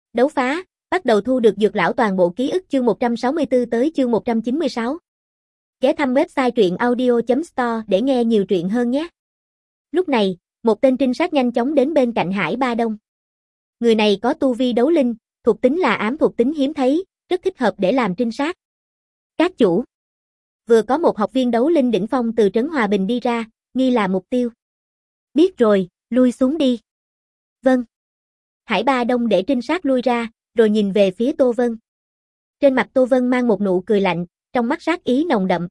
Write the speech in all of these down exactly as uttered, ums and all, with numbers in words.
Đấu phá, bắt đầu thu được dược lão toàn bộ ký ức chương một trăm sáu mươi tư tới chương một trăm chín mươi sáu. Ghé thăm website truyện audio chấm store để nghe nhiều truyện hơn nhé. Lúc này, một tên trinh sát nhanh chóng đến bên cạnh Hải Ba Đông. Người này có tu vi đấu linh, thuộc tính là ám thuộc tính hiếm thấy, rất thích hợp để làm trinh sát. Các chủ, vừa có một học viên đấu linh đỉnh phong từ trấn Hòa Bình đi ra, nghi là mục tiêu. Biết rồi, lui xuống đi. Vâng. Hải Ba Đông để trinh sát lui ra, rồi nhìn về phía Tô Vân. Trên mặt Tô Vân mang một nụ cười lạnh, trong mắt sát ý nồng đậm.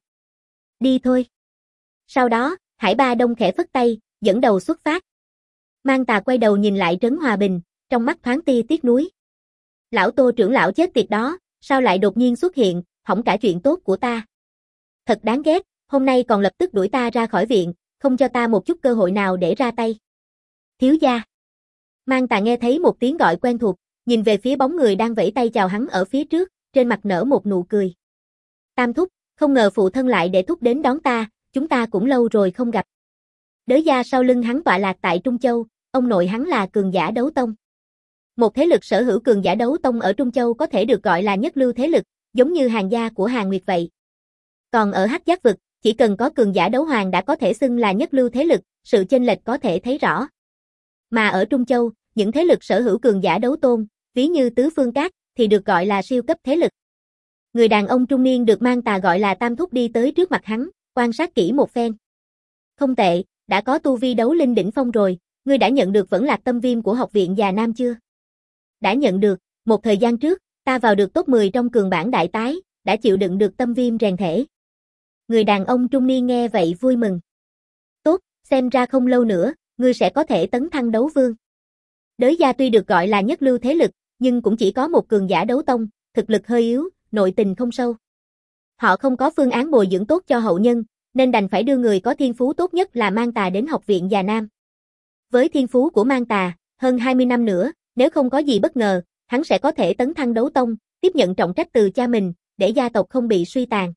Đi thôi. Sau đó, Hải Ba Đông khẽ phất tay, dẫn đầu xuất phát. Mang Tà quay đầu nhìn lại trấn Hòa Bình, trong mắt thoáng tia tiếc nuối. Lão Tô trưởng lão chết tiệt đó, sao lại đột nhiên xuất hiện, hỏng cả chuyện tốt của ta. Thật đáng ghét, hôm nay còn lập tức đuổi ta ra khỏi viện, không cho ta một chút cơ hội nào để ra tay. Thiếu gia. Mang Tà nghe thấy một tiếng gọi quen thuộc, nhìn về phía bóng người đang vẫy tay chào hắn ở phía trước, trên mặt nở một nụ cười. Tam thúc, không ngờ phụ thân lại để thúc đến đón ta, chúng ta cũng lâu rồi không gặp. Đới gia sau lưng hắn tọa lạc tại Trung Châu, ông nội hắn là cường giả đấu tông. Một thế lực sở hữu cường giả đấu tông ở Trung Châu có thể được gọi là nhất lưu thế lực, giống như Hàn gia của Hàn Nguyệt vậy. Còn ở Hắc Giác vực, chỉ cần có cường giả đấu hoàng đã có thể xưng là nhất lưu thế lực, sự chênh lệch có thể thấy rõ. Mà ở Trung Châu, những thế lực sở hữu cường giả đấu tôn, ví như Tứ Phương Các, thì được gọi là siêu cấp thế lực. Người đàn ông trung niên được Mang Tà gọi là Tam thúc đi tới trước mặt hắn, quan sát kỹ một phen. Không tệ, đã có tu vi đấu linh đỉnh phong rồi, ngươi đã nhận được Vẫn Lạc Tâm Viêm của học viện Già Nam chưa? Đã nhận được, một thời gian trước, ta vào được top mười trong cường bảng đại tái, đã chịu đựng được tâm viêm rèn thể. Người đàn ông trung niên nghe vậy vui mừng. Tốt, xem ra không lâu nữa, ngươi sẽ có thể tấn thăng đấu vương. Đới gia tuy được gọi là nhất lưu thế lực, nhưng cũng chỉ có một cường giả đấu tông, thực lực hơi yếu, nội tình không sâu. Họ không có phương án bồi dưỡng tốt cho hậu nhân, nên đành phải đưa người có thiên phú tốt nhất là Mang Tà đến học viện Già Nam. Với thiên phú của Mang Tà, hơn hai mươi năm nữa, nếu không có gì bất ngờ, hắn sẽ có thể tấn thăng đấu tông, tiếp nhận trọng trách từ cha mình, để gia tộc không bị suy tàn.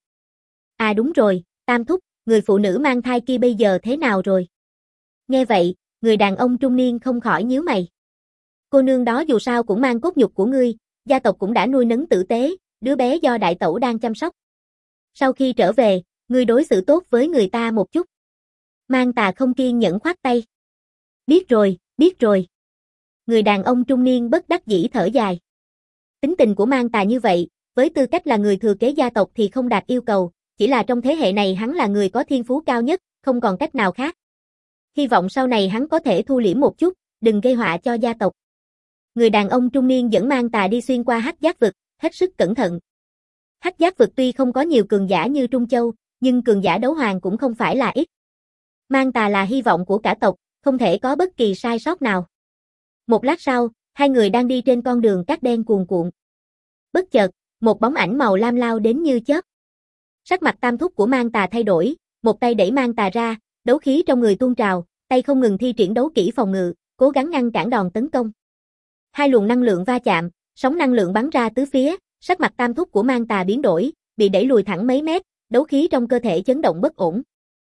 À đúng rồi, Tam thúc, người phụ nữ mang thai kia bây giờ thế nào rồi? Nghe vậy, người đàn ông trung niên không khỏi nhíu mày. Cô nương đó dù sao cũng mang cốt nhục của ngươi, gia tộc cũng đã nuôi nấng tử tế, đứa bé do đại tẩu đang chăm sóc. Sau khi trở về, ngươi đối xử tốt với người ta một chút. Mang Tà không kiên nhẫn khoát tay. Biết rồi, biết rồi. Người đàn ông trung niên bất đắc dĩ thở dài. Tính tình của Mang Tà như vậy, với tư cách là người thừa kế gia tộc thì không đạt yêu cầu, chỉ là trong thế hệ này hắn là người có thiên phú cao nhất, không còn cách nào khác. Hy vọng sau này hắn có thể thu liễm một chút, đừng gây họa cho gia tộc. Người đàn ông trung niên dẫn Mang Tà đi xuyên qua Hắc Giác vực, hết sức cẩn thận. Hắc Giác vực tuy không có nhiều cường giả như Trung Châu, nhưng cường giả đấu hoàng cũng không phải là ít. Mang Tà là hy vọng của cả tộc, không thể có bất kỳ sai sót nào. Một lát sau, hai người đang đi trên con đường cát đen cuồn cuộn. Bất chợt, một bóng ảnh màu lam lao đến như chớp. Sắc mặt Tam thúc của Mang Tà thay đổi, một tay đẩy Mang Tà ra, đấu khí trong người tuôn trào, tay không ngừng thi triển đấu kỹ phòng ngự, cố gắng ngăn cản đòn tấn công. Hai luồng năng lượng va chạm, sóng năng lượng bắn ra tứ phía, sắc mặt Tam thúc của Mang Tà biến đổi, bị đẩy lùi thẳng mấy mét, đấu khí trong cơ thể chấn động bất ổn.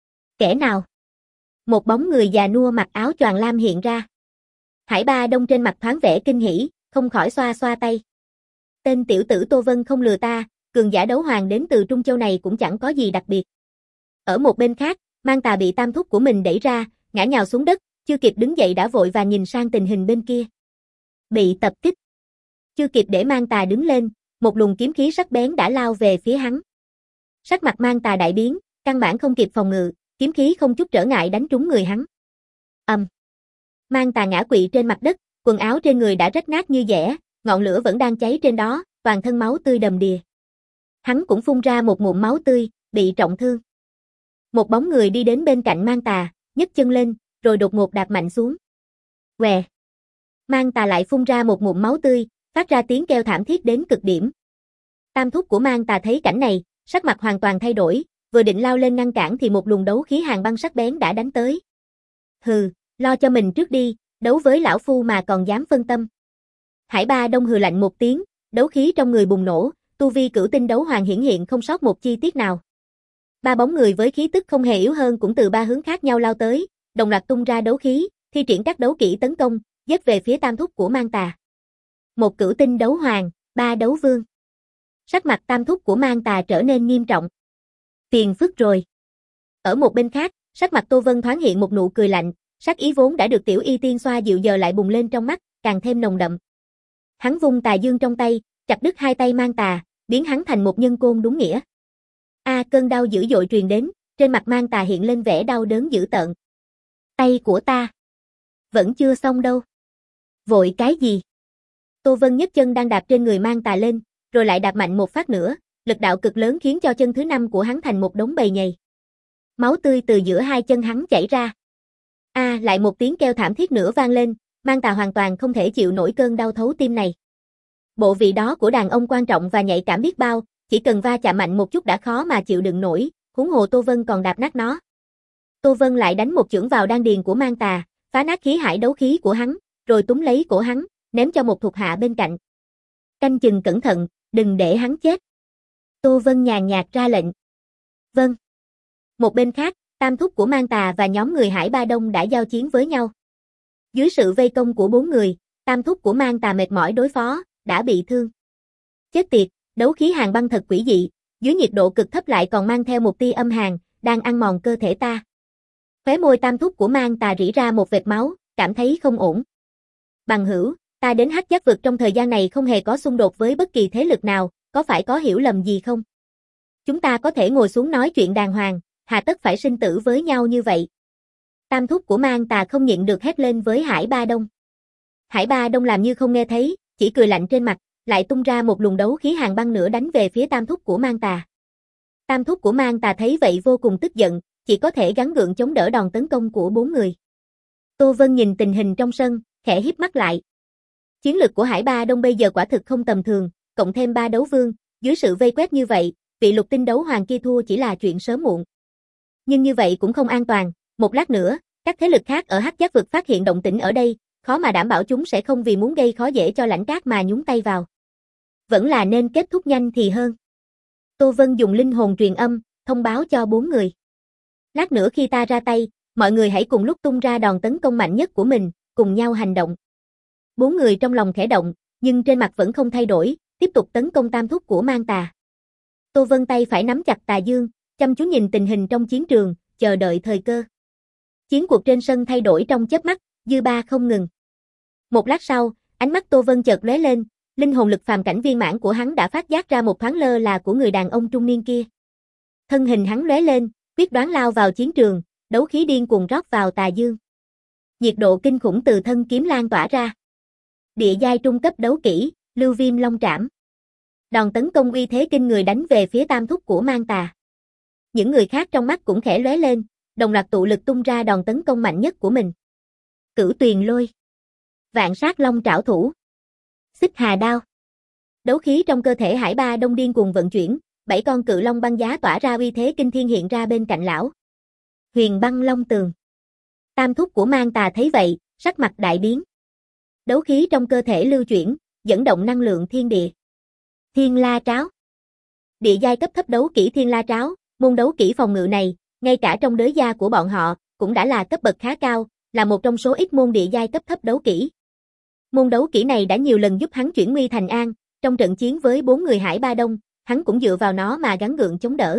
Kẻ nào? Một bóng người già nua mặc áo choàng lam hiện ra. Hải Ba Đông trên mặt thoáng vẻ kinh hỉ, không khỏi xoa xoa tay. Tên tiểu tử Tô Vân không lừa ta, cường giả đấu hoàng đến từ Trung Châu này cũng chẳng có gì đặc biệt. Ở một bên khác, Mang Tà bị Tam thúc của mình đẩy ra, ngã nhào xuống đất, chưa kịp đứng dậy đã vội và nhìn sang tình hình bên kia. Bị tập kích. Chưa kịp để Mang Tà đứng lên, một luồng kiếm khí sắc bén đã lao về phía hắn. Sắc mặt Mang Tà đại biến, căn bản không kịp phòng ngự, kiếm khí không chút trở ngại đánh trúng người hắn. Ầm. Um. Mang Tà ngã quỵ trên mặt đất, quần áo trên người đã rách nát như dẻ, ngọn lửa vẫn đang cháy trên đó, toàn thân máu tươi đầm đìa. Hắn cũng phun ra một ngụm máu tươi, bị trọng thương. Một bóng người đi đến bên cạnh Mang Tà, nhấc chân lên, rồi đột ngột đạp mạnh xuống. Què. Mang Tà lại phun ra một ngụm máu tươi, phát ra tiếng kêu thảm thiết đến cực điểm. Tam thúc của Mang Tà thấy cảnh này, sắc mặt hoàn toàn thay đổi, vừa định lao lên ngăn cản thì một luồng đấu khí hàn băng sắc bén đã đánh tới. Hừ, lo cho mình trước đi, đấu với lão phu mà còn dám phân tâm. Hải Ba Đông hừ lạnh một tiếng, đấu khí trong người bùng nổ, tu vi cửu tinh đấu hoàng hiển hiện không sót một chi tiết nào. Ba bóng người với khí tức không hề yếu hơn cũng từ ba hướng khác nhau lao tới, đồng loạt tung ra đấu khí, thi triển các đấu kỹ tấn công, giết về phía Tam thúc của Mang Tà. Một cửu tinh đấu hoàng, ba đấu vương. Sắc mặt Tam Thúc của Mang Tà trở nên nghiêm trọng. Phiền phức rồi. Ở một bên khác, sắc mặt Tô Vân thoáng hiện một nụ cười lạnh, sắc ý vốn đã được tiểu y tiên xoa dịu giờ lại bùng lên trong mắt, càng thêm nồng đậm. Hắn vung tà dương trong tay, chặt đứt hai tay Mang Tà, biến hắn thành một nhân côn đúng nghĩa. A, cơn đau dữ dội truyền đến, trên mặt Mang Tà hiện lên vẻ đau đớn dữ tợn. Tay của ta. Vẫn chưa xong đâu. Vội cái gì? Tô Vân nhấc chân đang đạp trên người Mang Tà lên, rồi lại đạp mạnh một phát nữa, lực đạo cực lớn khiến cho chân thứ năm của hắn thành một đống bầy nhầy. Máu tươi từ giữa hai chân hắn chảy ra. A, à, lại một tiếng kêu thảm thiết nữa vang lên, Mang Tà hoàn toàn không thể chịu nổi cơn đau thấu tim này. Bộ vị đó của đàn ông quan trọng và nhạy cảm biết bao, chỉ cần va chạm mạnh một chút đã khó mà chịu đựng nổi, huống hồ Tô Vân còn đạp nát nó. Tô Vân lại đánh một chưởng vào đan điền của Mang Tà, phá nát khí hải đấu khí của hắn, rồi túm lấy cổ hắn, ném cho một thuộc hạ bên cạnh. Canh chừng cẩn thận, đừng để hắn chết. Tô Vân nhàn nhạt ra lệnh. Vâng. Một bên khác, Tam Thúc của Mang Tà và nhóm người Hải Ba Đông đã giao chiến với nhau. Dưới sự vây công của bốn người, Tam Thúc của Mang Tà mệt mỏi đối phó, đã bị thương. Chết tiệt, đấu khí hàn băng thật quỷ dị, dưới nhiệt độ cực thấp lại còn mang theo một tia âm hàn, đang ăn mòn cơ thể ta. Khóe môi Tam Thúc của Mang Tà rỉ ra một vệt máu, cảm thấy không ổn. Bằng hữu, ta đến Hắc Giác vực trong thời gian này không hề có xung đột với bất kỳ thế lực nào, có phải có hiểu lầm gì không? Chúng ta có thể ngồi xuống nói chuyện đàng hoàng, hà tất phải sinh tử với nhau như vậy. Tam Thúc của Mang Tà không nhịn được hét lên với Hải Ba Đông. Hải Ba Đông làm như không nghe thấy, chỉ cười lạnh trên mặt, lại tung ra một luồng đấu khí hàn băng nữa đánh về phía Tam Thúc của Mang Tà. Tam Thúc của Mang Tà thấy vậy vô cùng tức giận, chỉ có thể gắng gượng chống đỡ đòn tấn công của bốn người. Tô Vân nhìn tình hình trong sân, khẽ híp mắt lại. Chiến lực của Hải Ba Đông bây giờ quả thực không tầm thường, cộng thêm ba đấu vương, dưới sự vây quét như vậy, vị lục tinh đấu hoàng kia thua chỉ là chuyện sớm muộn. Nhưng như vậy cũng không an toàn, một lát nữa, các thế lực khác ở Hắc Giác vực phát hiện động tĩnh ở đây, khó mà đảm bảo chúng sẽ không vì muốn gây khó dễ cho Lãnh Cát mà nhúng tay vào. Vẫn là nên kết thúc nhanh thì hơn. Tô Vân dùng linh hồn truyền âm, thông báo cho bốn người. Lát nữa khi ta ra tay, mọi người hãy cùng lúc tung ra đòn tấn công mạnh nhất của mình, cùng nhau hành động. Bốn người trong lòng khẽ động, nhưng trên mặt vẫn không thay đổi, tiếp tục tấn công Tam Thúc của Mang Tà. Tô Vân tay phải nắm chặt tà dương, chăm chú nhìn tình hình trong chiến trường, chờ đợi thời cơ. Chiến cuộc trên sân thay đổi trong chớp mắt, dư ba không ngừng. Một lát sau, ánh mắt Tô Vân chợt lóe lên, linh hồn lực phàm cảnh viên mãn của hắn đã phát giác ra một thoáng lơ là của người đàn ông trung niên kia. Thân hình hắn lóe lên, quyết đoán lao vào chiến trường, đấu khí điên cuồng rót vào tà dương. Nhiệt độ kinh khủng từ thân kiếm lan tỏa ra. Địa giai trung cấp đấu kỹ, Lưu Viêm Long Trảm. Đòn tấn công uy thế kinh người đánh về phía Tam Thúc của Mang Tà. Những người khác trong mắt cũng khẽ lóe lên, đồng loạt tụ lực tung ra đòn tấn công mạnh nhất của mình. Cửu Tuyền Lôi, Vạn Sát Long Trảo Thủ, Xích Hà Đao. Đấu khí trong cơ thể Hải Ba Đông điên cuồng vận chuyển, bảy con cự long băng giá tỏa ra uy thế kinh thiên hiện ra bên cạnh lão. Huyền Băng Long Tường. Tam Thúc của Mang Tà thấy vậy, sắc mặt đại biến. Đấu khí trong cơ thể lưu chuyển, dẫn động năng lượng thiên địa. Thiên La Tráo. Địa giai cấp thấp đấu kỹ Thiên La Tráo, môn đấu kỹ phòng ngự này, ngay cả trong đới gia của bọn họ, cũng đã là cấp bậc khá cao, là một trong số ít môn địa giai cấp thấp đấu kỹ. Môn đấu kỹ này đã nhiều lần giúp hắn chuyển nguy thành an, trong trận chiến với bốn người Hải Ba Đông, hắn cũng dựa vào nó mà gắng gượng chống đỡ.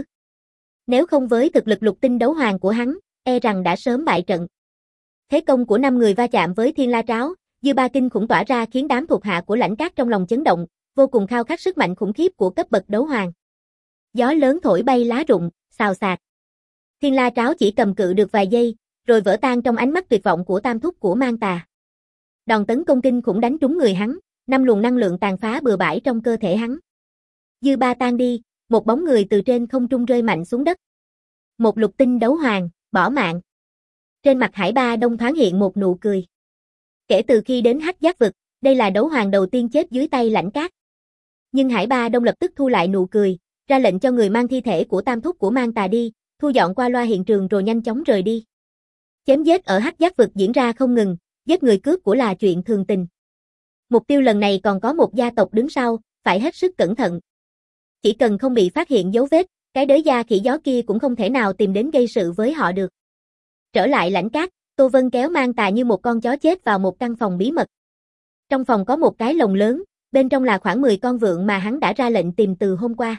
Nếu không với thực lực lục tinh đấu hoàng của hắn, e rằng đã sớm bại trận. Thế công của năm người va chạm với Thiên La Tráo, dư ba kinh khủng tỏa ra khiến đám thuộc hạ của Lãnh Cát trong lòng chấn động, vô cùng khao khát sức mạnh khủng khiếp của cấp bậc đấu hoàng. Gió lớn thổi bay lá rụng, xào xạc. Thiên La Tráo chỉ cầm cự được vài giây, rồi vỡ tan trong ánh mắt tuyệt vọng của Tam Thúc của Mang Tà. Đòn tấn công kinh khủng đánh trúng người hắn, năm luồng năng lượng tàn phá bừa bãi trong cơ thể hắn. Dư ba tan đi, một bóng người từ trên không trung rơi mạnh xuống đất. Một lục tinh đấu hoàng, bỏ mạng. Trên mặt Hải Ba Đông thoáng hiện một nụ cười. Kể từ khi đến Hắc Giác vực, đây là đấu hoàng đầu tiên chết dưới tay Lãnh Cát. Nhưng Hải Ba Đông lập tức thu lại nụ cười, ra lệnh cho người mang thi thể của Tam Thúc của Mang Tà đi, thu dọn qua loa hiện trường rồi nhanh chóng rời đi. Chém giết ở Hắc Giác vực diễn ra không ngừng, giết người cướp của là chuyện thường tình. Mục tiêu lần này còn có một gia tộc đứng sau, phải hết sức cẩn thận. Chỉ cần không bị phát hiện dấu vết, cái đới gia khỉ gió kia cũng không thể nào tìm đến gây sự với họ được. Trở lại Lãnh Cát, Tô Vân kéo Mang Tà như một con chó chết vào một căn phòng bí mật. Trong phòng có một cái lồng lớn, bên trong là khoảng mười con vượn mà hắn đã ra lệnh tìm từ hôm qua.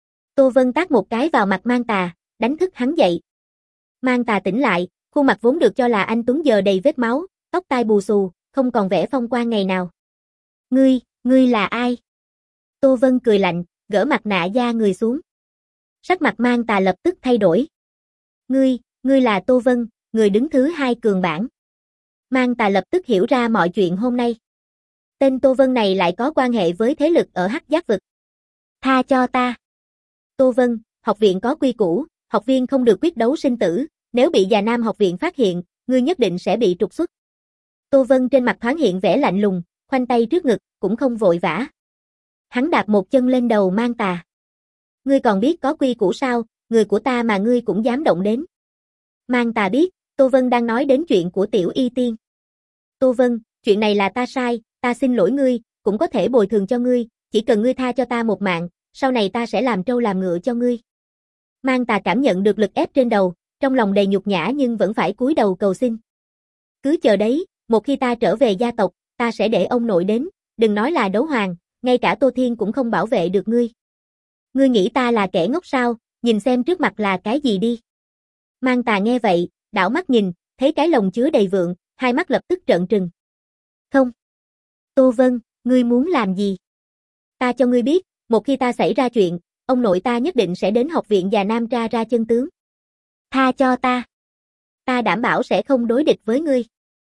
Tô Vân tát một cái vào mặt Mang Tà, đánh thức hắn dậy. Mang Tà tỉnh lại, khuôn mặt vốn được cho là anh tuấn giờ đầy vết máu, tóc tai bù xù, không còn vẻ phong quang ngày nào. Ngươi, ngươi là ai? Tô Vân cười lạnh, gỡ mặt nạ da người xuống. Sắc mặt Mang Tà lập tức thay đổi. Ngươi, ngươi là Tô Vân, người đứng thứ hai cường bảng. Mang Tà lập tức hiểu ra mọi chuyện hôm nay. Tên Tô Vân này lại có quan hệ với thế lực ở Hắc Giác vực. Tha cho ta. Tô Vân, học viện có quy củ, học viên không được quyết đấu sinh tử, nếu bị già nam học viện phát hiện, ngươi nhất định sẽ bị trục xuất. Tô Vân trên mặt thoáng hiện vẻ lạnh lùng, khoanh tay trước ngực, cũng không vội vã. Hắn đạp một chân lên đầu Mang Tà. Ngươi còn biết có quy củ sao, người của ta mà ngươi cũng dám động đến. Mang Tà biết, Tô Vân đang nói đến chuyện của Tiểu Y Tiên. Tô Vân, chuyện này là ta sai, ta xin lỗi ngươi, cũng có thể bồi thường cho ngươi, chỉ cần ngươi tha cho ta một mạng, sau này ta sẽ làm trâu làm ngựa cho ngươi. Mang Tà cảm nhận được lực ép trên đầu, trong lòng đầy nhục nhã nhưng vẫn phải cúi đầu cầu xin. Cứ chờ đấy, một khi ta trở về gia tộc, ta sẽ để ông nội đến, đừng nói là đấu hoàng, ngay cả Tô Thiên cũng không bảo vệ được ngươi. Ngươi nghĩ ta là kẻ ngốc sao, nhìn xem trước mặt là cái gì đi. Mang Tà nghe vậy, đảo mắt nhìn, thấy cái lồng chứa đầy vượn, hai mắt lập tức trợn trừng. Không. Tô Vân, ngươi muốn làm gì? Ta cho ngươi biết, một khi ta xảy ra chuyện, ông nội ta nhất định sẽ đến học viện già nam tra ra chân tướng. Tha cho ta. Ta đảm bảo sẽ không đối địch với ngươi.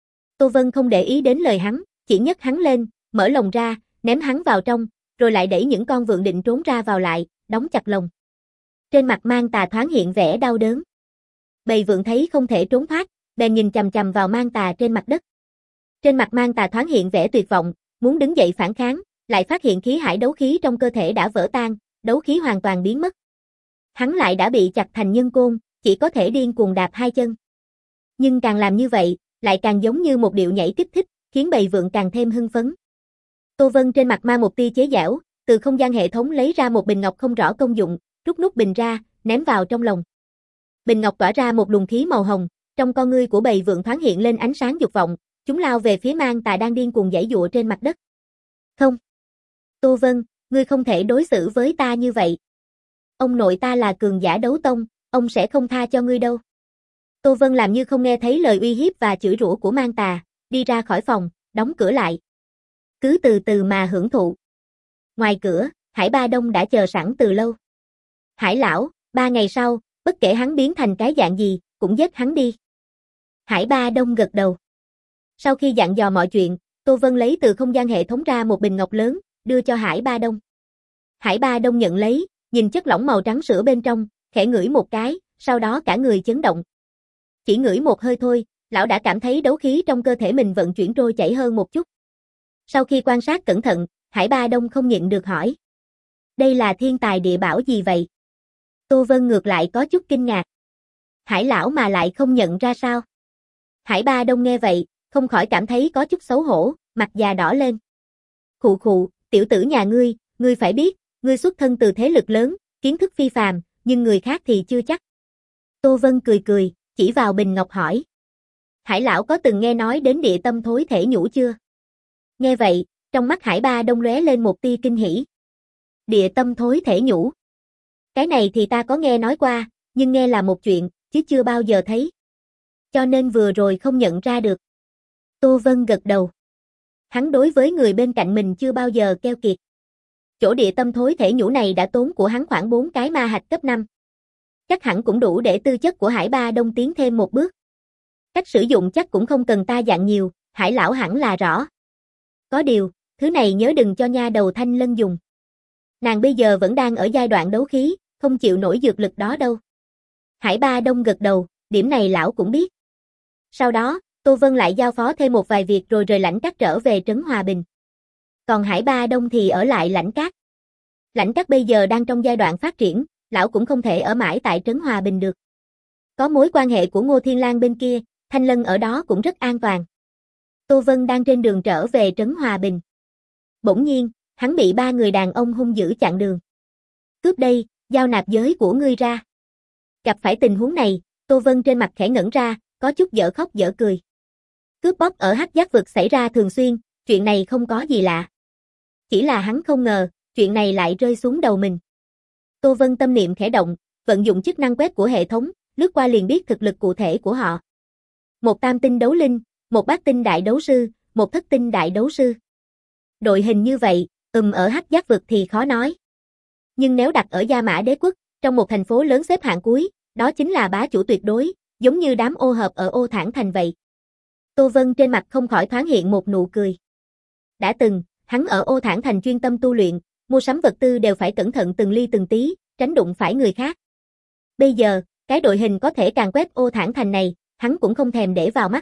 Tô Vân không để ý đến lời hắn, chỉ nhấc hắn lên, mở lồng ra, ném hắn vào trong, rồi lại đẩy những con vượn định trốn ra vào lại, đóng chặt lồng. Trên mặt Mang Tà thoáng hiện vẻ đau đớn. Bầy vượn thấy không thể trốn thoát, bèn nhìn chằm chằm vào Mang Tà trên mặt đất. Trên mặt Mang Tà thoáng hiện vẻ tuyệt vọng, muốn đứng dậy phản kháng, lại phát hiện khí hải đấu khí trong cơ thể đã vỡ tan, đấu khí hoàn toàn biến mất. Hắn lại đã bị chặt thành nhân côn, chỉ có thể điên cuồng đạp hai chân. Nhưng càng làm như vậy, lại càng giống như một điệu nhảy kích thích, khiến bầy vượn càng thêm hưng phấn. Tô Vân trên mặt mang một tia chế giễu, từ không gian hệ thống lấy ra một bình ngọc không rõ công dụng, rút nút bình ra, ném vào trong lồng. Bình ngọc tỏa ra một luồng khí màu hồng, trong con ngươi của bầy vượn thoáng hiện lên ánh sáng dục vọng, chúng lao về phía Mang Tà đang điên cuồng giãy giụa trên mặt đất. Không. Tô Vân, ngươi không thể đối xử với ta như vậy. Ông nội ta là cường giả đấu tông, ông sẽ không tha cho ngươi đâu. Tô Vân làm như không nghe thấy lời uy hiếp và chửi rủa của Mang Tà, đi ra khỏi phòng, đóng cửa lại. Cứ từ từ mà hưởng thụ. Ngoài cửa, Hải Ba Đông đã chờ sẵn từ lâu. Hải lão, ba ngày sau, bất kể hắn biến thành cái dạng gì, cũng giết hắn đi. Hải Ba Đông gật đầu. Sau khi dặn dò mọi chuyện, Tô Vân lấy từ không gian hệ thống ra một bình ngọc lớn, đưa cho Hải Ba Đông. Hải Ba Đông nhận lấy, nhìn chất lỏng màu trắng sữa bên trong, khẽ ngửi một cái, sau đó cả người chấn động. Chỉ ngửi một hơi thôi, lão đã cảm thấy đấu khí trong cơ thể mình vận chuyển trôi chảy hơn một chút. Sau khi quan sát cẩn thận, Hải Ba Đông không nhịn được hỏi. Đây là thiên tài địa bảo gì vậy? Tô Vân ngược lại có chút kinh ngạc. Hải lão mà lại không nhận ra sao? Hải Ba Đông nghe vậy, không khỏi cảm thấy có chút xấu hổ, mặt già đỏ lên. Khụ khụ, tiểu tử nhà ngươi, ngươi phải biết, ngươi xuất thân từ thế lực lớn, kiến thức phi phàm, nhưng người khác thì chưa chắc. Tô Vân cười cười, chỉ vào bình ngọc hỏi. Hải lão có từng nghe nói đến địa tâm thối thể nhũ chưa? Nghe vậy, trong mắt Hải Ba Đông lóe lên một tia kinh hỉ. Địa tâm thối thể nhũ. Cái này thì ta có nghe nói qua, nhưng nghe là một chuyện, chứ chưa bao giờ thấy. Cho nên vừa rồi không nhận ra được. Tô Vân gật đầu. Hắn đối với người bên cạnh mình chưa bao giờ keo kiệt. Chỗ địa tâm thối thể nhũ này đã tốn của hắn khoảng bốn cái ma hạch cấp năm. Chắc hẳn cũng đủ để tư chất của Hải Ba Đông tiến thêm một bước. Cách sử dụng chắc cũng không cần ta dặn nhiều, Hải lão hẳn là rõ. Có điều, thứ này nhớ đừng cho nha đầu Thanh Lân dùng. Nàng bây giờ vẫn đang ở giai đoạn đấu khí, không chịu nổi dược lực đó đâu. Hải Ba Đông gật đầu, điểm này lão cũng biết. Sau đó, Tô Vân lại giao phó thêm một vài việc rồi rời Lãnh Các trở về trấn Hòa Bình. Còn Hải Ba Đông thì ở lại Lãnh Các. Lãnh Các bây giờ đang trong giai đoạn phát triển, lão cũng không thể ở mãi tại trấn Hòa Bình được. Có mối quan hệ của Ngô Thiên Lang bên kia, Thanh Lân ở đó cũng rất an toàn. Tô Vân đang trên đường trở về trấn Hòa Bình. Bỗng nhiên, hắn bị ba người đàn ông hung dữ chặn đường. Cướp đây, giao nạp giới của ngươi ra. Gặp phải tình huống này, Tô Vân trên mặt khẽ ngẩn ra, có chút dở khóc dở cười. Cướp bóc ở Hắc Giác vực xảy ra thường xuyên, chuyện này không có gì lạ. Chỉ là hắn không ngờ, chuyện này lại rơi xuống đầu mình. Tô Vân tâm niệm khẽ động, vận dụng chức năng quét của hệ thống, lướt qua liền biết thực lực cụ thể của họ. Một tam tinh đấu linh, một bát tinh đại đấu sư, một thất tinh đại đấu sư. Đội hình như vậy, ừm ở Hắc Giác vực thì khó nói. Nhưng nếu đặt ở Gia Mã Đế quốc, trong một thành phố lớn xếp hạng cuối, đó chính là bá chủ tuyệt đối, giống như đám ô hợp ở Ô Thản Thành vậy. Tô Vân trên mặt không khỏi thoáng hiện một nụ cười. Đã từng, hắn ở Ô Thản Thành chuyên tâm tu luyện, mua sắm vật tư đều phải cẩn thận từng ly từng tí, tránh đụng phải người khác. Bây giờ, cái đội hình có thể càng quét Ô Thản Thành này, hắn cũng không thèm để vào mắt.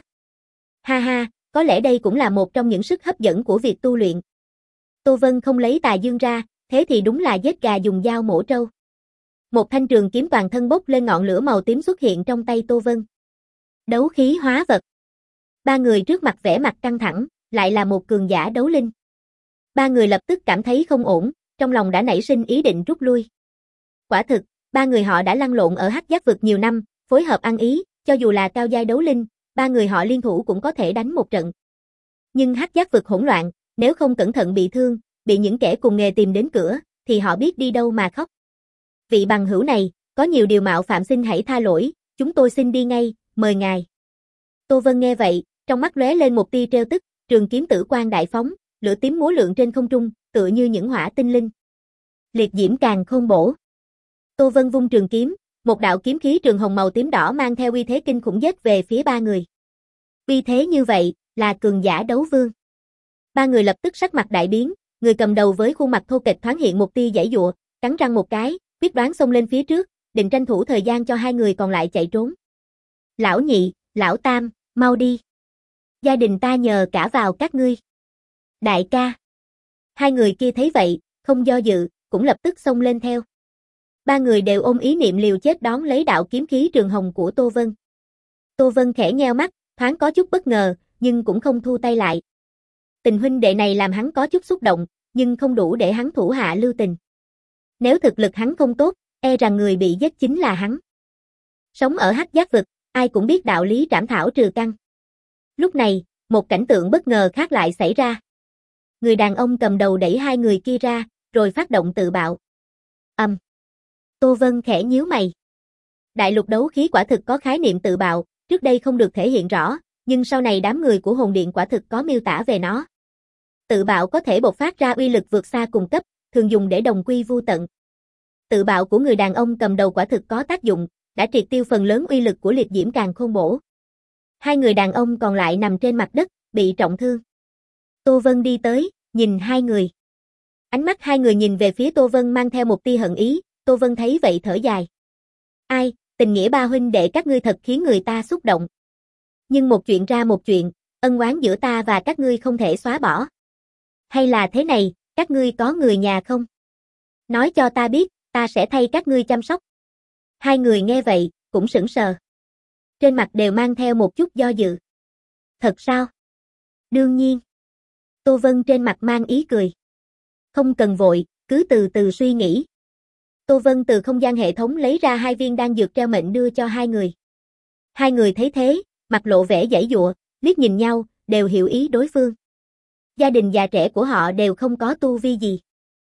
Ha ha, có lẽ đây cũng là một trong những sức hấp dẫn của việc tu luyện. Tô Vân không lấy tà dương ra, thế thì đúng là giết gà dùng dao mổ trâu. Một thanh trường kiếm toàn thân bốc lên ngọn lửa màu tím xuất hiện trong tay Tô Vân. Đấu khí hóa vật. Ba người trước mặt vẻ mặt căng thẳng, lại là một cường giả đấu linh. Ba người lập tức cảm thấy không ổn, trong lòng đã nảy sinh ý định rút lui. Quả thực, ba người họ đã lăn lộn ở Hắc Giác vực nhiều năm, phối hợp ăn ý, cho dù là cao giai đấu linh, ba người họ liên thủ cũng có thể đánh một trận. Nhưng Hắc Giác vực hỗn loạn, nếu không cẩn thận bị thương, bị những kẻ cùng nghề tìm đến cửa, thì họ biết đi đâu mà khóc. Vị bằng hữu này, có nhiều điều mạo phạm xin hãy tha lỗi, chúng tôi xin đi ngay, mời ngài. Tô Vân nghe vậy, trong mắt lóe lên một tia trêu tức, trường kiếm tử quang đại phóng, lửa tím múa lượn trên không trung, tựa như những hỏa tinh linh. Liệt diễm càn khôn bổ. Tô Vân vung trường kiếm, một đạo kiếm khí trường hồng màu tím đỏ mang theo uy thế kinh khủng giết về phía ba người. Uy thế như vậy, là cường giả đấu vương. Ba người lập tức sắc mặt đại biến, người cầm đầu với khuôn mặt thô kệch thoáng hiện một tia giãy giụa, cắn răng một cái, quyết đoán xông lên phía trước, định tranh thủ thời gian cho hai người còn lại chạy trốn. Lão nhị, lão tam, mau đi. Gia đình ta nhờ cả vào các ngươi. Đại ca. Hai người kia thấy vậy, không do dự, cũng lập tức xông lên theo. Ba người đều ôm ý niệm liều chết đón lấy đạo kiếm khí trường hồng của Tô Vân. Tô Vân khẽ nheo mắt, thoáng có chút bất ngờ, nhưng cũng không thu tay lại. Tình huynh đệ này làm hắn có chút xúc động, nhưng không đủ để hắn thủ hạ lưu tình. Nếu thực lực hắn không tốt, e rằng người bị giết chính là hắn. Sống ở Hắc Giác vực, ai cũng biết đạo lý trảm thảo trừ căn. Lúc này, một cảnh tượng bất ngờ khác lại xảy ra. Người đàn ông cầm đầu đẩy hai người kia ra, rồi phát động tự bạo. Ầm. Um. Tô Vân khẽ nhíu mày. Đại lục đấu khí quả thực có khái niệm tự bạo, trước đây không được thể hiện rõ, nhưng sau này đám người của hồn điện quả thực có miêu tả về nó. Tự bạo có thể bộc phát ra uy lực vượt xa cùng cấp, thường dùng để đồng quy vu tận. Tự bạo của người đàn ông cầm đầu quả thực có tác dụng, đã triệt tiêu phần lớn uy lực của liệt diễm càn khôn bổ. Hai người đàn ông còn lại nằm trên mặt đất, bị trọng thương. Tô Vân đi tới, nhìn hai người. Ánh mắt hai người nhìn về phía Tô Vân mang theo một tia hận ý, Tô Vân thấy vậy thở dài. Ai, tình nghĩa ba huynh đệ các ngươi thật khiến người ta xúc động. Nhưng một chuyện ra một chuyện, ân oán giữa ta và các ngươi không thể xóa bỏ. Hay là thế này, các ngươi có người nhà không? Nói cho ta biết, ta sẽ thay các ngươi chăm sóc. Hai người nghe vậy, cũng sững sờ. Trên mặt đều mang theo một chút do dự. Thật sao? Đương nhiên. Tô Vân trên mặt mang ý cười. Không cần vội, cứ từ từ suy nghĩ. Tô Vân từ không gian hệ thống lấy ra hai viên đan dược treo mệnh đưa cho hai người. Hai người thấy thế, mặt lộ vẻ giãy giụa, liếc nhìn nhau, đều hiểu ý đối phương. Gia đình già trẻ của họ đều không có tu vi gì.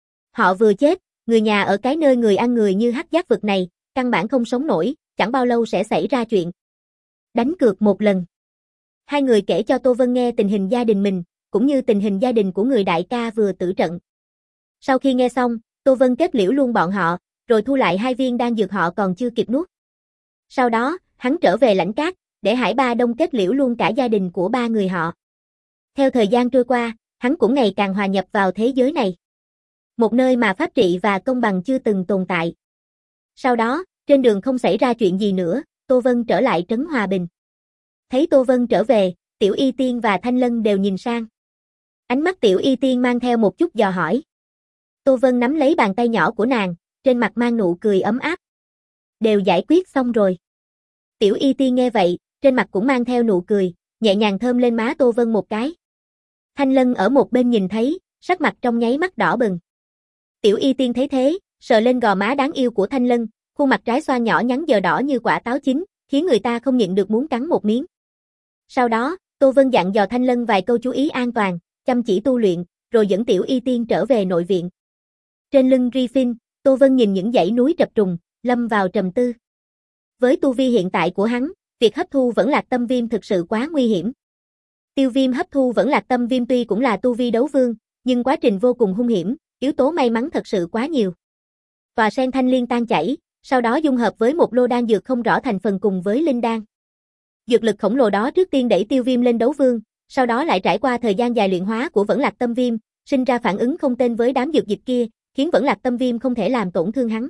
Họ vừa chết, người nhà ở cái nơi người ăn người như Hắc Giác vực này, căn bản không sống nổi, chẳng bao lâu sẽ xảy ra chuyện. Đánh cược một lần. Hai người kể cho Tô Vân nghe tình hình gia đình mình, cũng như tình hình gia đình của người đại ca vừa tử trận. Sau khi nghe xong, Tô Vân kết liễu luôn bọn họ, rồi thu lại hai viên đan dược họ còn chưa kịp nuốt. Sau đó, hắn trở về Lãnh Cát, để Hải Ba Đông kết liễu luôn cả gia đình của ba người họ. Theo thời gian trôi qua, hắn cũng ngày càng hòa nhập vào thế giới này. Một nơi mà pháp trị và công bằng chưa từng tồn tại. Sau đó, trên đường không xảy ra chuyện gì nữa, Tô Vân trở lại trấn Hòa Bình. Thấy Tô Vân trở về, Tiểu Y Tiên và Thanh Lân đều nhìn sang. Ánh mắt Tiểu Y Tiên mang theo một chút dò hỏi. Tô Vân nắm lấy bàn tay nhỏ của nàng, trên mặt mang nụ cười ấm áp. Đều giải quyết xong rồi. Tiểu Y Tiên nghe vậy, trên mặt cũng mang theo nụ cười, nhẹ nhàng thơm lên má Tô Vân một cái. Thanh Lân ở một bên nhìn thấy, sắc mặt trong nháy mắt đỏ bừng. Tiểu Y Tiên thấy thế, sờ lên gò má đáng yêu của Thanh Lân, khuôn mặt trái xoan nhỏ nhắn giờ đỏ như quả táo chín, khiến người ta không nhịn được muốn cắn một miếng. Sau đó, Tô Vân dặn dò Thanh Lân vài câu chú ý an toàn, chăm chỉ tu luyện, rồi dẫn Tiểu Y Tiên trở về nội viện. Trên lưng Griffin, Tô Vân nhìn những dãy núi trập trùng, lâm vào trầm tư. Với tu vi hiện tại của hắn, việc hấp thu vẫn lạc tâm viêm thực sự quá nguy hiểm. Tiêu Viêm hấp thu vẫn lạc tâm viêm tuy cũng là tu vi đấu vương, nhưng quá trình vô cùng hung hiểm, yếu tố may mắn thật sự quá nhiều. Tòa sen thanh liên tan chảy, sau đó dung hợp với một lô đan dược không rõ thành phần cùng với linh đan. Dược lực khổng lồ đó trước tiên đẩy Tiêu Viêm lên đấu vương, sau đó lại trải qua thời gian dài luyện hóa của vẫn lạc tâm viêm, sinh ra phản ứng không tên với đám dược dịch kia, khiến vẫn lạc tâm viêm không thể làm tổn thương hắn.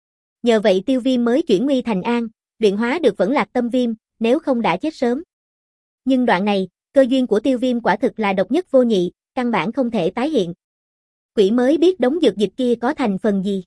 Nhờ vậy Tiêu Viêm mới chuyển nguy thành an, luyện hóa được vẫn lạc tâm viêm, nếu không đã chết sớm. Nhưng đoạn này, cơ duyên của Tiêu Viêm quả thực là độc nhất vô nhị, căn bản không thể tái hiện. Quỷ mới biết đống dược dịch kia có thành phần gì.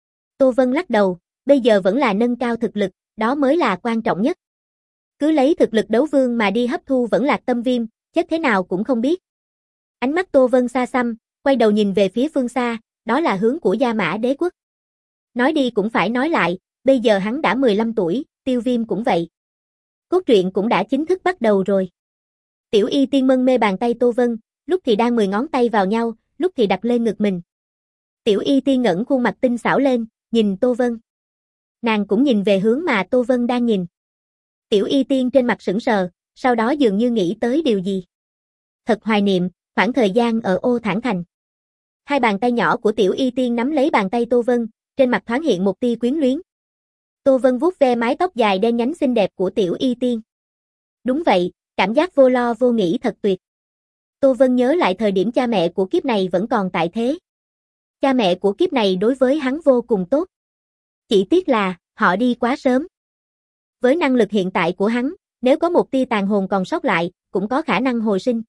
Tô Vân lắc đầu, bây giờ vẫn là nâng cao thực lực, đó mới là quan trọng nhất. Cứ lấy thực lực đấu vương mà đi hấp thu vẫn lạc tâm viêm, chết thế nào cũng không biết. Ánh mắt Tô Vân xa xăm, quay đầu nhìn về phía phương xa, đó là hướng của Gia Mã Đế quốc. Nói đi cũng phải nói lại, bây giờ hắn đã mười lăm tuổi, Tiêu Viêm cũng vậy. Cốt truyện cũng đã chính thức bắt đầu rồi. Tiểu Y Tiên mân mê bàn tay Tô Vân, lúc thì đang mười ngón tay vào nhau, lúc thì đặt lên ngực mình. Tiểu Y Tiên ngẩng khuôn mặt tinh xảo lên, nhìn Tô Vân. Nàng cũng nhìn về hướng mà Tô Vân đang nhìn. Tiểu Y Tiên trên mặt sững sờ, sau đó dường như nghĩ tới điều gì. Thật hoài niệm, khoảng thời gian ở Ô Thản Thành. Hai bàn tay nhỏ của Tiểu Y Tiên nắm lấy bàn tay Tô Vân, trên mặt thoáng hiện một tia quyến luyến. Tô Vân vuốt ve mái tóc dài đen nhánh xinh đẹp của Tiểu Y Tiên. Đúng vậy, cảm giác vô lo vô nghĩ thật tuyệt. Tô Vân nhớ lại thời điểm cha mẹ của kiếp này vẫn còn tại thế. Cha mẹ của kiếp này đối với hắn vô cùng tốt. Chỉ tiếc là, họ đi quá sớm. Với năng lực hiện tại của hắn, nếu có một tia tàn hồn còn sót lại, cũng có khả năng hồi sinh.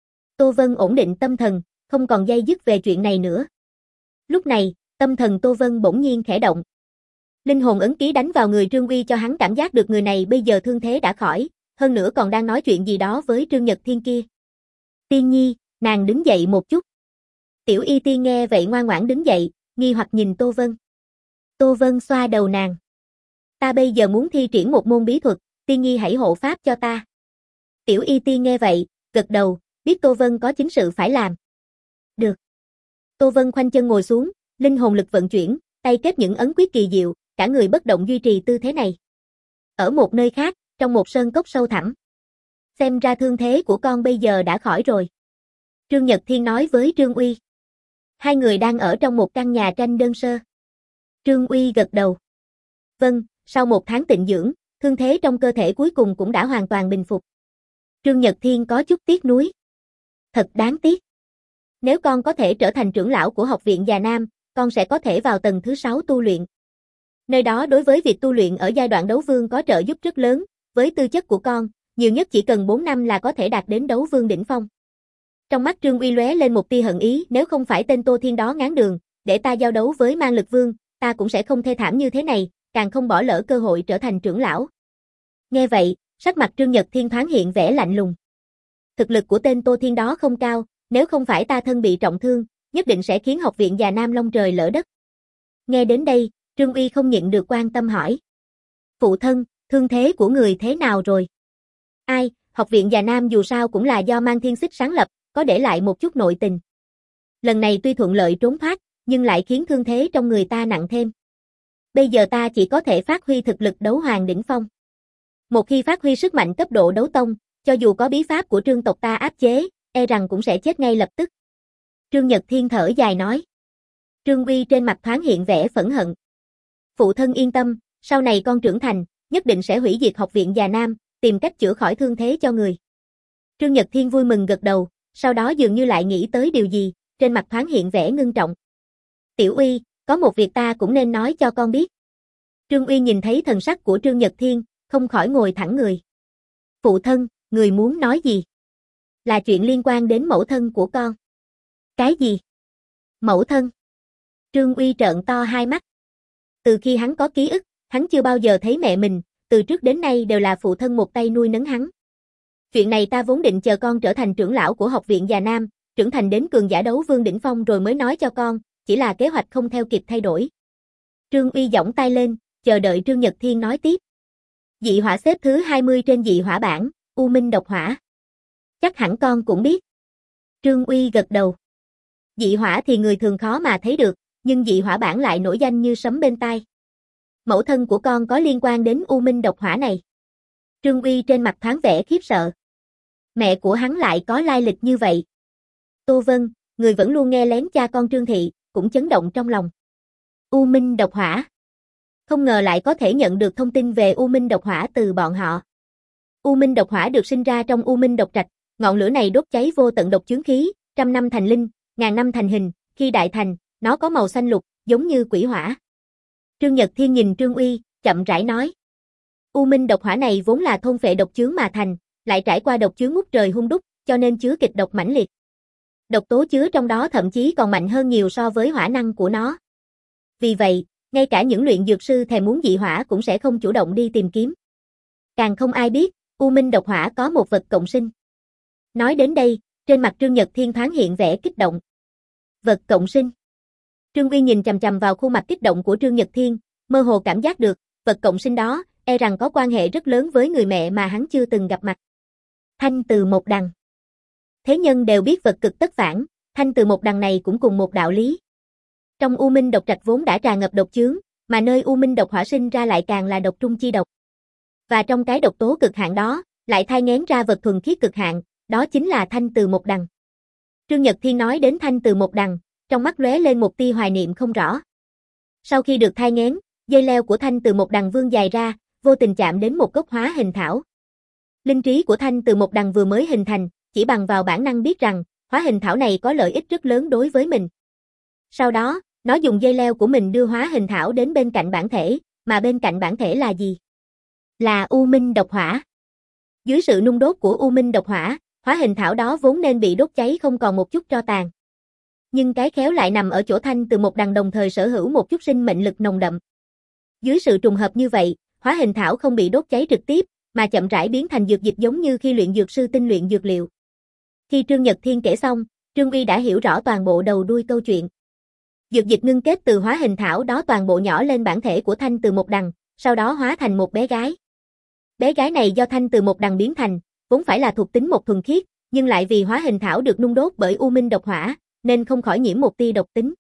Tô Vân ổn định tâm thần, không còn day dứt về chuyện này nữa. Lúc này, tâm thần Tô Vân bỗng nhiên khẽ động. Linh hồn ấn ký đánh vào người Trương Uy cho hắn cảm giác được người này bây giờ thương thế đã khỏi, hơn nữa còn đang nói chuyện gì đó với Trương Nhật Thiên kia. Tiên Nhi, nàng đứng dậy một chút. Tiểu Y Tiên nghe vậy ngoan ngoãn đứng dậy, nghi hoặc nhìn Tô Vân. Tô Vân xoa đầu nàng. Ta bây giờ muốn thi triển một môn bí thuật, Tiên Nhi hãy hộ pháp cho ta. Tiểu Y Tiên nghe vậy, gật đầu, biết Tô Vân có chính sự phải làm. Được. Tô Vân khoanh chân ngồi xuống, linh hồn lực vận chuyển, tay kết những ấn quyết kỳ diệu, cả người bất động duy trì tư thế này. Ở một nơi khác, trong một sơn cốc sâu thẳm. Xem ra thương thế của con bây giờ đã khỏi rồi. Trương Nhật Thiên nói với Trương Uy. Hai người đang ở trong một căn nhà tranh đơn sơ. Trương Uy gật đầu. Vâng, sau một tháng tịnh dưỡng, thương thế trong cơ thể cuối cùng cũng đã hoàn toàn bình phục. Trương Nhật Thiên có chút tiếc nuối. Thật đáng tiếc. Nếu con có thể trở thành trưởng lão của học viện Già Nam, con sẽ có thể vào tầng thứ sáu tu luyện. Nơi đó đối với việc tu luyện ở giai đoạn đấu vương có trợ giúp rất lớn, với tư chất của con, nhiều nhất chỉ cần bốn năm là có thể đạt đến đấu vương đỉnh phong. Trong mắt Trương Uy lóe lên một tia hận ý, nếu không phải tên Tô Thiên đó ngáng đường, để ta giao đấu với Mang Lực Vương, ta cũng sẽ không thê thảm như thế này, càng không bỏ lỡ cơ hội trở thành trưởng lão. Nghe vậy, sắc mặt Trương Nhật Thiên thoáng hiện vẻ lạnh lùng. Thực lực của tên Tô Thiên đó không cao, nếu không phải ta thân bị trọng thương, nhất định sẽ khiến học viện Già Nam long trời lỡ đất. Nghe đến đây, Trương Uy không nhịn được quan tâm hỏi. Phụ thân, thương thế của người thế nào rồi? Ai, học viện Già Nam dù sao cũng là do Mang Thiên Xích sáng lập, có để lại một chút nội tình. Lần này tuy thuận lợi trốn thoát, nhưng lại khiến thương thế trong người ta nặng thêm. Bây giờ ta chỉ có thể phát huy thực lực đấu hoàng đỉnh phong. Một khi phát huy sức mạnh cấp độ đấu tông, cho dù có bí pháp của Trương tộc ta áp chế, e rằng cũng sẽ chết ngay lập tức. Trương Nhật Thiên thở dài nói. Trương Uy trên mặt thoáng hiện vẻ phẫn hận. Phụ thân yên tâm, sau này con trưởng thành, nhất định sẽ hủy diệt học viện Già Nam, tìm cách chữa khỏi thương thế cho người. Trương Nhật Thiên vui mừng gật đầu, sau đó dường như lại nghĩ tới điều gì, trên mặt thoáng hiện vẻ ngưng trọng. Tiểu Uy, có một việc ta cũng nên nói cho con biết. Trương Uy nhìn thấy thần sắc của Trương Nhật Thiên, không khỏi ngồi thẳng người. Phụ thân, người muốn nói gì? Là chuyện liên quan đến mẫu thân của con. Cái gì? Mẫu thân? Trương Uy trợn to hai mắt. Từ khi hắn có ký ức, hắn chưa bao giờ thấy mẹ mình, từ trước đến nay đều là phụ thân một tay nuôi nấng hắn. Chuyện này ta vốn định chờ con trở thành trưởng lão của học viện Già Nam, trưởng thành đến cường giả đấu vương đỉnh phong rồi mới nói cho con, chỉ là kế hoạch không theo kịp thay đổi. Trương Uy giỏng tay lên, chờ đợi Trương Nhật Thiên nói tiếp. Dị hỏa xếp thứ hai mươi trên dị hỏa bảng, U Minh độc hỏa. Chắc hẳn con cũng biết. Trương Uy gật đầu. Dị hỏa thì người thường khó mà thấy được, nhưng dị hỏa bản lại nổi danh như sấm bên tai. Mẫu thân của con có liên quan đến U Minh độc hỏa này. Trương Uy trên mặt thoáng vẻ khiếp sợ. Mẹ của hắn lại có lai lịch như vậy. Tô Vân, người vẫn luôn nghe lén cha con Trương Thị, cũng chấn động trong lòng. U Minh độc hỏa. Không ngờ lại có thể nhận được thông tin về U Minh độc hỏa từ bọn họ. U Minh độc hỏa được sinh ra trong U Minh độc trạch, ngọn lửa này đốt cháy vô tận độc chướng khí, trăm năm thành linh, ngàn năm thành hình, khi đại thành, nó có màu xanh lục, giống như quỷ hỏa. Trương Nhật Thiên nhìn Trương Uy, chậm rãi nói. U Minh độc hỏa này vốn là thôn phệ độc chướng mà thành, lại trải qua độc chướng ngút trời hung đúc, cho nên chứa kịch độc mãnh liệt. Độc tố chứa trong đó thậm chí còn mạnh hơn nhiều so với hỏa năng của nó. Vì vậy, ngay cả những luyện dược sư thèm muốn dị hỏa cũng sẽ không chủ động đi tìm kiếm. Càng không ai biết, U Minh độc hỏa có một vật cộng sinh. Nói đến đây, trên mặt Trương Nhật Thiên thoáng hiện vẻ kích động. Vật cộng sinh. Trương Uy nhìn chằm chằm vào khuôn mặt kích động của Trương Nhật Thiên, mơ hồ cảm giác được, vật cộng sinh đó, e rằng có quan hệ rất lớn với người mẹ mà hắn chưa từng gặp mặt. Thanh từ một đằng. Thế nhân đều biết vật cực tất phản, thanh từ một đằng này cũng cùng một đạo lý. Trong U Minh độc trạch vốn đã tràn ngập độc chướng, mà nơi U Minh độc hỏa sinh ra lại càng là độc trung chi độc. Và trong cái độc tố cực hạn đó, lại thai nghén ra vật thuần khiết cực hạn, đó chính là thanh từ một đằng. Trương Nhật Thiên nói đến thanh từ một đằng, trong mắt lóe lên một tia hoài niệm không rõ. Sau khi được thai nghén, dây leo của thanh từ một đằng vươn dài ra, vô tình chạm đến một gốc hóa hình thảo. Linh trí của thanh từ một đằng vừa mới hình thành, chỉ bằng vào bản năng biết rằng, hóa hình thảo này có lợi ích rất lớn đối với mình. Sau đó, nó dùng dây leo của mình đưa hóa hình thảo đến bên cạnh bản thể, mà bên cạnh bản thể là gì? Là U Minh độc hỏa. Dưới sự nung đốt của U Minh độc hỏa, hóa hình thảo đó vốn nên bị đốt cháy không còn một chút tro tàn. Nhưng cái khéo lại nằm ở chỗ thanh từ một đằng đồng thời sở hữu một chút sinh mệnh lực nồng đậm. Dưới sự trùng hợp như vậy, hóa hình thảo không bị đốt cháy trực tiếp, mà chậm rãi biến thành dược dịch giống như khi luyện dược sư tinh luyện dược liệu. Khi Trương Nhật Thiên kể xong, Trương Uy đã hiểu rõ toàn bộ đầu đuôi câu chuyện. Dược dịch ngưng kết từ hóa hình thảo đó toàn bộ nhỏ lên bản thể của thanh từ một đằng, sau đó hóa thành một bé gái. Bé gái này do thanh từ một đằng biến thành, vốn phải là thuộc tính một thuần khiết, nhưng lại vì hóa hình thảo được nung đốt bởi U Minh độc hỏa, nên không khỏi nhiễm một tia độc tính.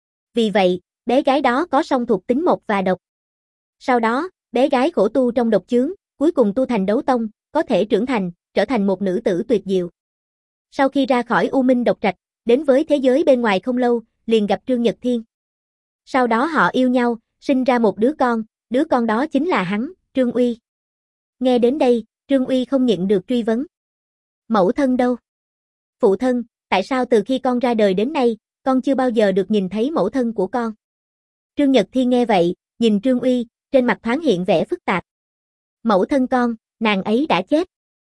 Vì vậy, bé gái đó có song thuộc tính một và độc. Sau đó, bé gái khổ tu trong độc chướng, cuối cùng tu thành đấu tông, có thể trưởng thành, trở thành một nữ tử tuyệt diệu. Sau khi ra khỏi U Minh độc trạch, đến với thế giới bên ngoài không lâu, liền gặp Trương Nhật Thiên. Sau đó họ yêu nhau, sinh ra một đứa con, đứa con đó chính là hắn, Trương Uy. Nghe đến đây, Trương Uy không nhịn được truy vấn. Mẫu thân đâu? Phụ thân, tại sao từ khi con ra đời đến nay, con chưa bao giờ được nhìn thấy mẫu thân của con? Trương Nhật Thiên nghe vậy, nhìn Trương Uy, trên mặt thoáng hiện vẻ phức tạp. Mẫu thân con, nàng ấy đã chết.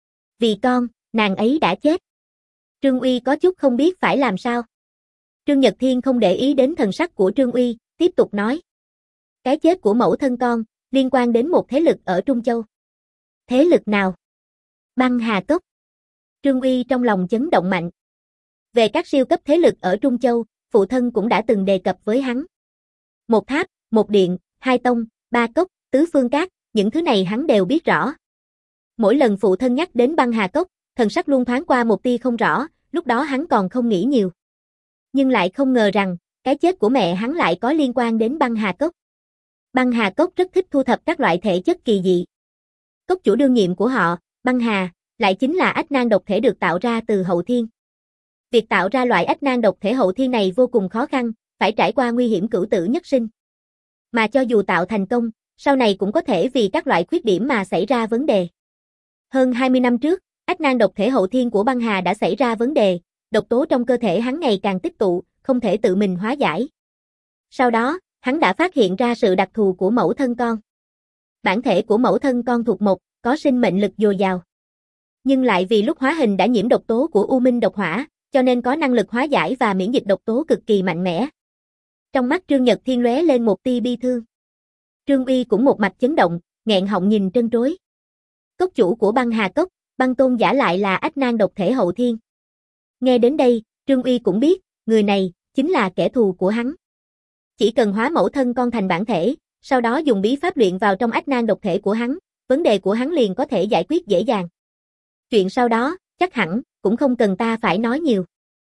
Vì con, nàng ấy đã chết. Trương Uy có chút không biết phải làm sao. Trương Nhật Thiên không để ý đến thần sắc của Trương Uy, tiếp tục nói. Cái chết của mẫu thân con, liên quan đến một thế lực ở Trung Châu. Thế lực nào? Băng Hà Cốc. Trương Uy trong lòng chấn động mạnh. Về các siêu cấp thế lực ở Trung Châu, phụ thân cũng đã từng đề cập với hắn. Một tháp, một điện, hai tông, ba cốc, tứ phương cát, những thứ này hắn đều biết rõ. Mỗi lần phụ thân nhắc đến Băng Hà Cốc, thần sắc luôn thoáng qua một tia không rõ, lúc đó hắn còn không nghĩ nhiều. Nhưng lại không ngờ rằng, cái chết của mẹ hắn lại có liên quan đến Băng Hà Cốc. Băng Hà Cốc rất thích thu thập các loại thể chất kỳ dị. Cốc chủ đương nhiệm của họ, Băng Hà, lại chính là ách nan độc thể được tạo ra từ hậu thiên. Việc tạo ra loại ách nan độc thể hậu thiên này vô cùng khó khăn, phải trải qua nguy hiểm cửu tử nhất sinh. Mà cho dù tạo thành công, sau này cũng có thể vì các loại khuyết điểm mà xảy ra vấn đề. Hơn hai mươi năm trước, ách nan độc thể hậu thiên của Băng Hà đã xảy ra vấn đề, độc tố trong cơ thể hắn ngày càng tích tụ, không thể tự mình hóa giải. Sau đó, hắn đã phát hiện ra sự đặc thù của mẫu thân con. Bản thể của mẫu thân con thuộc một, có sinh mệnh lực dồi dào. Nhưng lại vì lúc hóa hình đã nhiễm độc tố của U Minh độc hỏa, cho nên có năng lực hóa giải và miễn dịch độc tố cực kỳ mạnh mẽ. Trong mắt Trương Nhật Thiên lóe lên một tia bi thương. Trương Uy cũng một mạch chấn động, nghẹn họng nhìn trân trối. Cốc chủ của Băng Hà Cốc, Băng Tôn giả lại là ách nan độc thể hậu thiên. Nghe đến đây, Trương Uy cũng biết, người này, chính là kẻ thù của hắn. Chỉ cần hóa mẫu thân con thành bản thể, sau đó dùng bí pháp luyện vào trong ách nan độc thể của hắn, vấn đề của hắn liền có thể giải quyết dễ dàng. Chuyện sau đó, chắc hẳn, cũng không cần ta phải nói nhiều.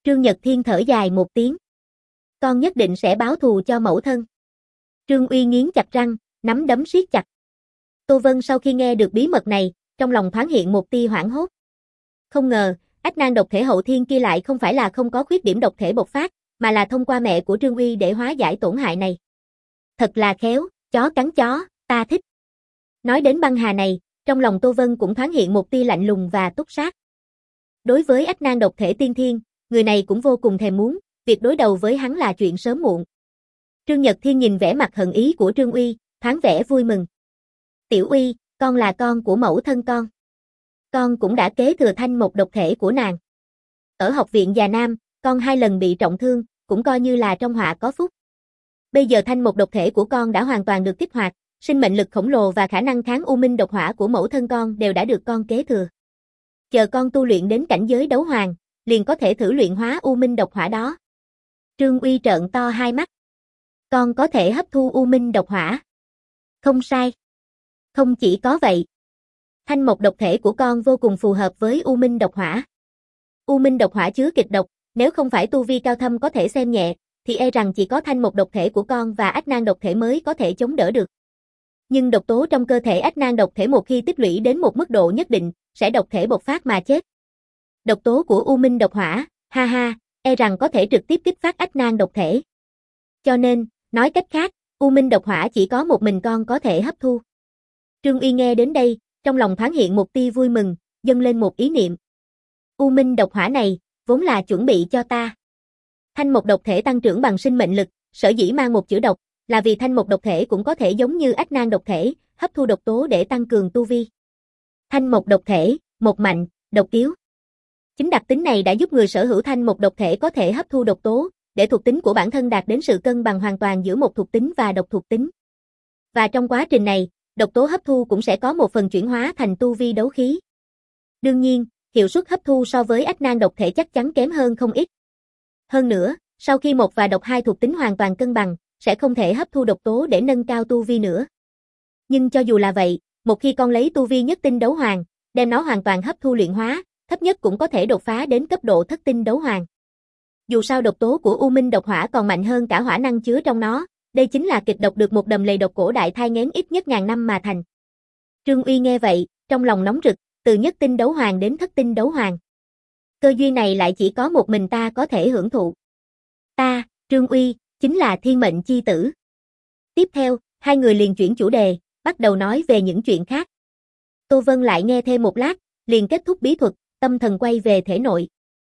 Trương Nhật Thiên thở dài một tiếng. Con nhất định sẽ báo thù cho mẫu thân. Trương Uy nghiến chặt răng, nắm đấm siết chặt. Tô Vân sau khi nghe được bí mật này, trong lòng thoáng hiện một tia hoảng hốt. Không ngờ, ách nan độc thể hậu thiên kia lại không phải là không có khuyết điểm độc thể bộc phát, mà là thông qua mẹ của Trương Uy để hóa giải tổn hại này. Thật là khéo, chó cắn chó, ta thích. Nói đến băng hà này, trong lòng Tô Vân cũng thoáng hiện một tia lạnh lùng và túc sát. Đối với ách nan độc thể tiên thiên, người này cũng vô cùng thèm muốn, việc đối đầu với hắn là chuyện sớm muộn. Trương Nhật Thiên nhìn vẻ mặt hận ý của Trương Uy, thoáng vẻ vui mừng. Tiểu Uy, con là con của mẫu thân con. Con cũng đã kế thừa thanh một độc thể của nàng. Ở học viện Già Nam, con hai lần bị trọng thương, cũng coi như là trong họa có phúc. Bây giờ thanh một độc thể của con đã hoàn toàn được kích hoạt, sinh mệnh lực khổng lồ và khả năng kháng u minh độc hỏa của mẫu thân con đều đã được con kế thừa. Chờ con tu luyện đến cảnh giới đấu hoàng, liền có thể thử luyện hóa u minh độc hỏa đó. Trương Uy trợn to hai mắt. Con có thể hấp thu u minh độc hỏa. Không sai. Không chỉ có vậy. Thanh mộc độc thể của con vô cùng phù hợp với u minh độc hỏa. U minh độc hỏa chứa kịch độc, nếu không phải tu vi cao thâm có thể xem nhẹ, thì e rằng chỉ có thanh mộc độc thể của con và ách nan độc thể mới có thể chống đỡ được. Nhưng độc tố trong cơ thể ách nan độc thể một khi tích lũy đến một mức độ nhất định, sẽ độc thể bộc phát mà chết. Độc tố của u minh độc hỏa, ha ha, e rằng có thể trực tiếp kích phát ách nan độc thể. Cho nên, nói cách khác, u minh độc hỏa chỉ có một mình con có thể hấp thu. Trương Uy nghe đến đây, trong lòng thoáng hiện một tia vui mừng, dâng lên một ý niệm. U minh độc hỏa này, vốn là chuẩn bị cho ta. Thanh mộc độc thể tăng trưởng bằng sinh mệnh lực, sở dĩ mang một chữ độc, là vì thanh mộc độc thể cũng có thể giống như ách nan độc thể, hấp thu độc tố để tăng cường tu vi. Thanh mộc độc thể, một mạnh, độc yếu. Chính đặc tính này đã giúp người sở hữu thanh mộc độc thể có thể hấp thu độc tố, để thuộc tính của bản thân đạt đến sự cân bằng hoàn toàn giữa một thuộc tính và độc thuộc tính. Và trong quá trình này, độc tố hấp thu cũng sẽ có một phần chuyển hóa thành tu vi đấu khí. Đương nhiên, hiệu suất hấp thu so với ách nan độc thể chắc chắn kém hơn không ít. Hơn nữa, sau khi một và độc hai thuộc tính hoàn toàn cân bằng, sẽ không thể hấp thu độc tố để nâng cao tu vi nữa. Nhưng cho dù là vậy, một khi con lấy tu vi nhất tinh đấu hoàng, đem nó hoàn toàn hấp thu luyện hóa, thấp nhất cũng có thể đột phá đến cấp độ thất tinh đấu hoàng. Dù sao độc tố của u minh độc hỏa còn mạnh hơn cả hỏa năng chứa trong nó, đây chính là kịch độc được một đầm lầy độc cổ đại thai nghén ít nhất ngàn năm mà thành. Trương Uy nghe vậy, trong lòng nóng rực, từ nhất tinh đấu hoàng đến thất tinh đấu hoàng. Cơ duyên này lại chỉ có một mình ta có thể hưởng thụ. Ta, Trương Uy, chính là thiên mệnh chi tử. Tiếp theo, hai người liền chuyển chủ đề, bắt đầu nói về những chuyện khác. Tô Vân lại nghe thêm một lát, liền kết thúc bí thuật, tâm thần quay về thể nội.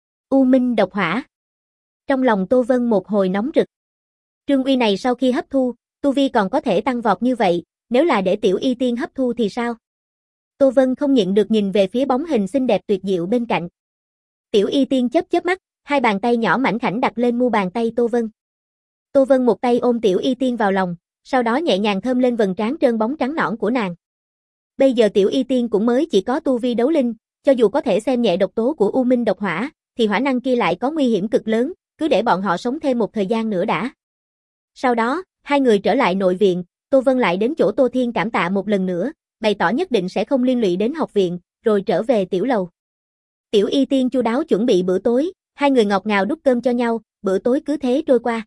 U minh độc hỏa. Trong lòng Tô Vân một hồi nóng rực. Trương Uy này sau khi hấp thu, tu vi còn có thể tăng vọt như vậy, nếu là để Tiểu Y Tiên hấp thu thì sao? Tô Vân không nhịn được nhìn về phía bóng hình xinh đẹp tuyệt diệu bên cạnh. Tiểu Y Tiên chớp chớp mắt, hai bàn tay nhỏ mảnh khảnh đặt lên mu bàn tay Tô Vân. Tô Vân một tay ôm Tiểu Y Tiên vào lòng, sau đó nhẹ nhàng thơm lên vầng trán trơn bóng trắng nõn của nàng. Bây giờ Tiểu Y Tiên cũng mới chỉ có tu vi đấu linh, cho dù có thể xem nhẹ độc tố của u minh độc hỏa, thì hỏa năng kia lại có nguy hiểm cực lớn, cứ để bọn họ sống thêm một thời gian nữa đã. Sau đó, hai người trở lại nội viện, Tô Vân lại đến chỗ Tô Thiên cảm tạ một lần nữa, bày tỏ nhất định sẽ không liên lụy đến học viện, rồi trở về tiểu lầu. Tiểu Y Tiên chu đáo chuẩn bị bữa tối, hai người ngọt ngào đút cơm cho nhau, bữa tối cứ thế trôi qua.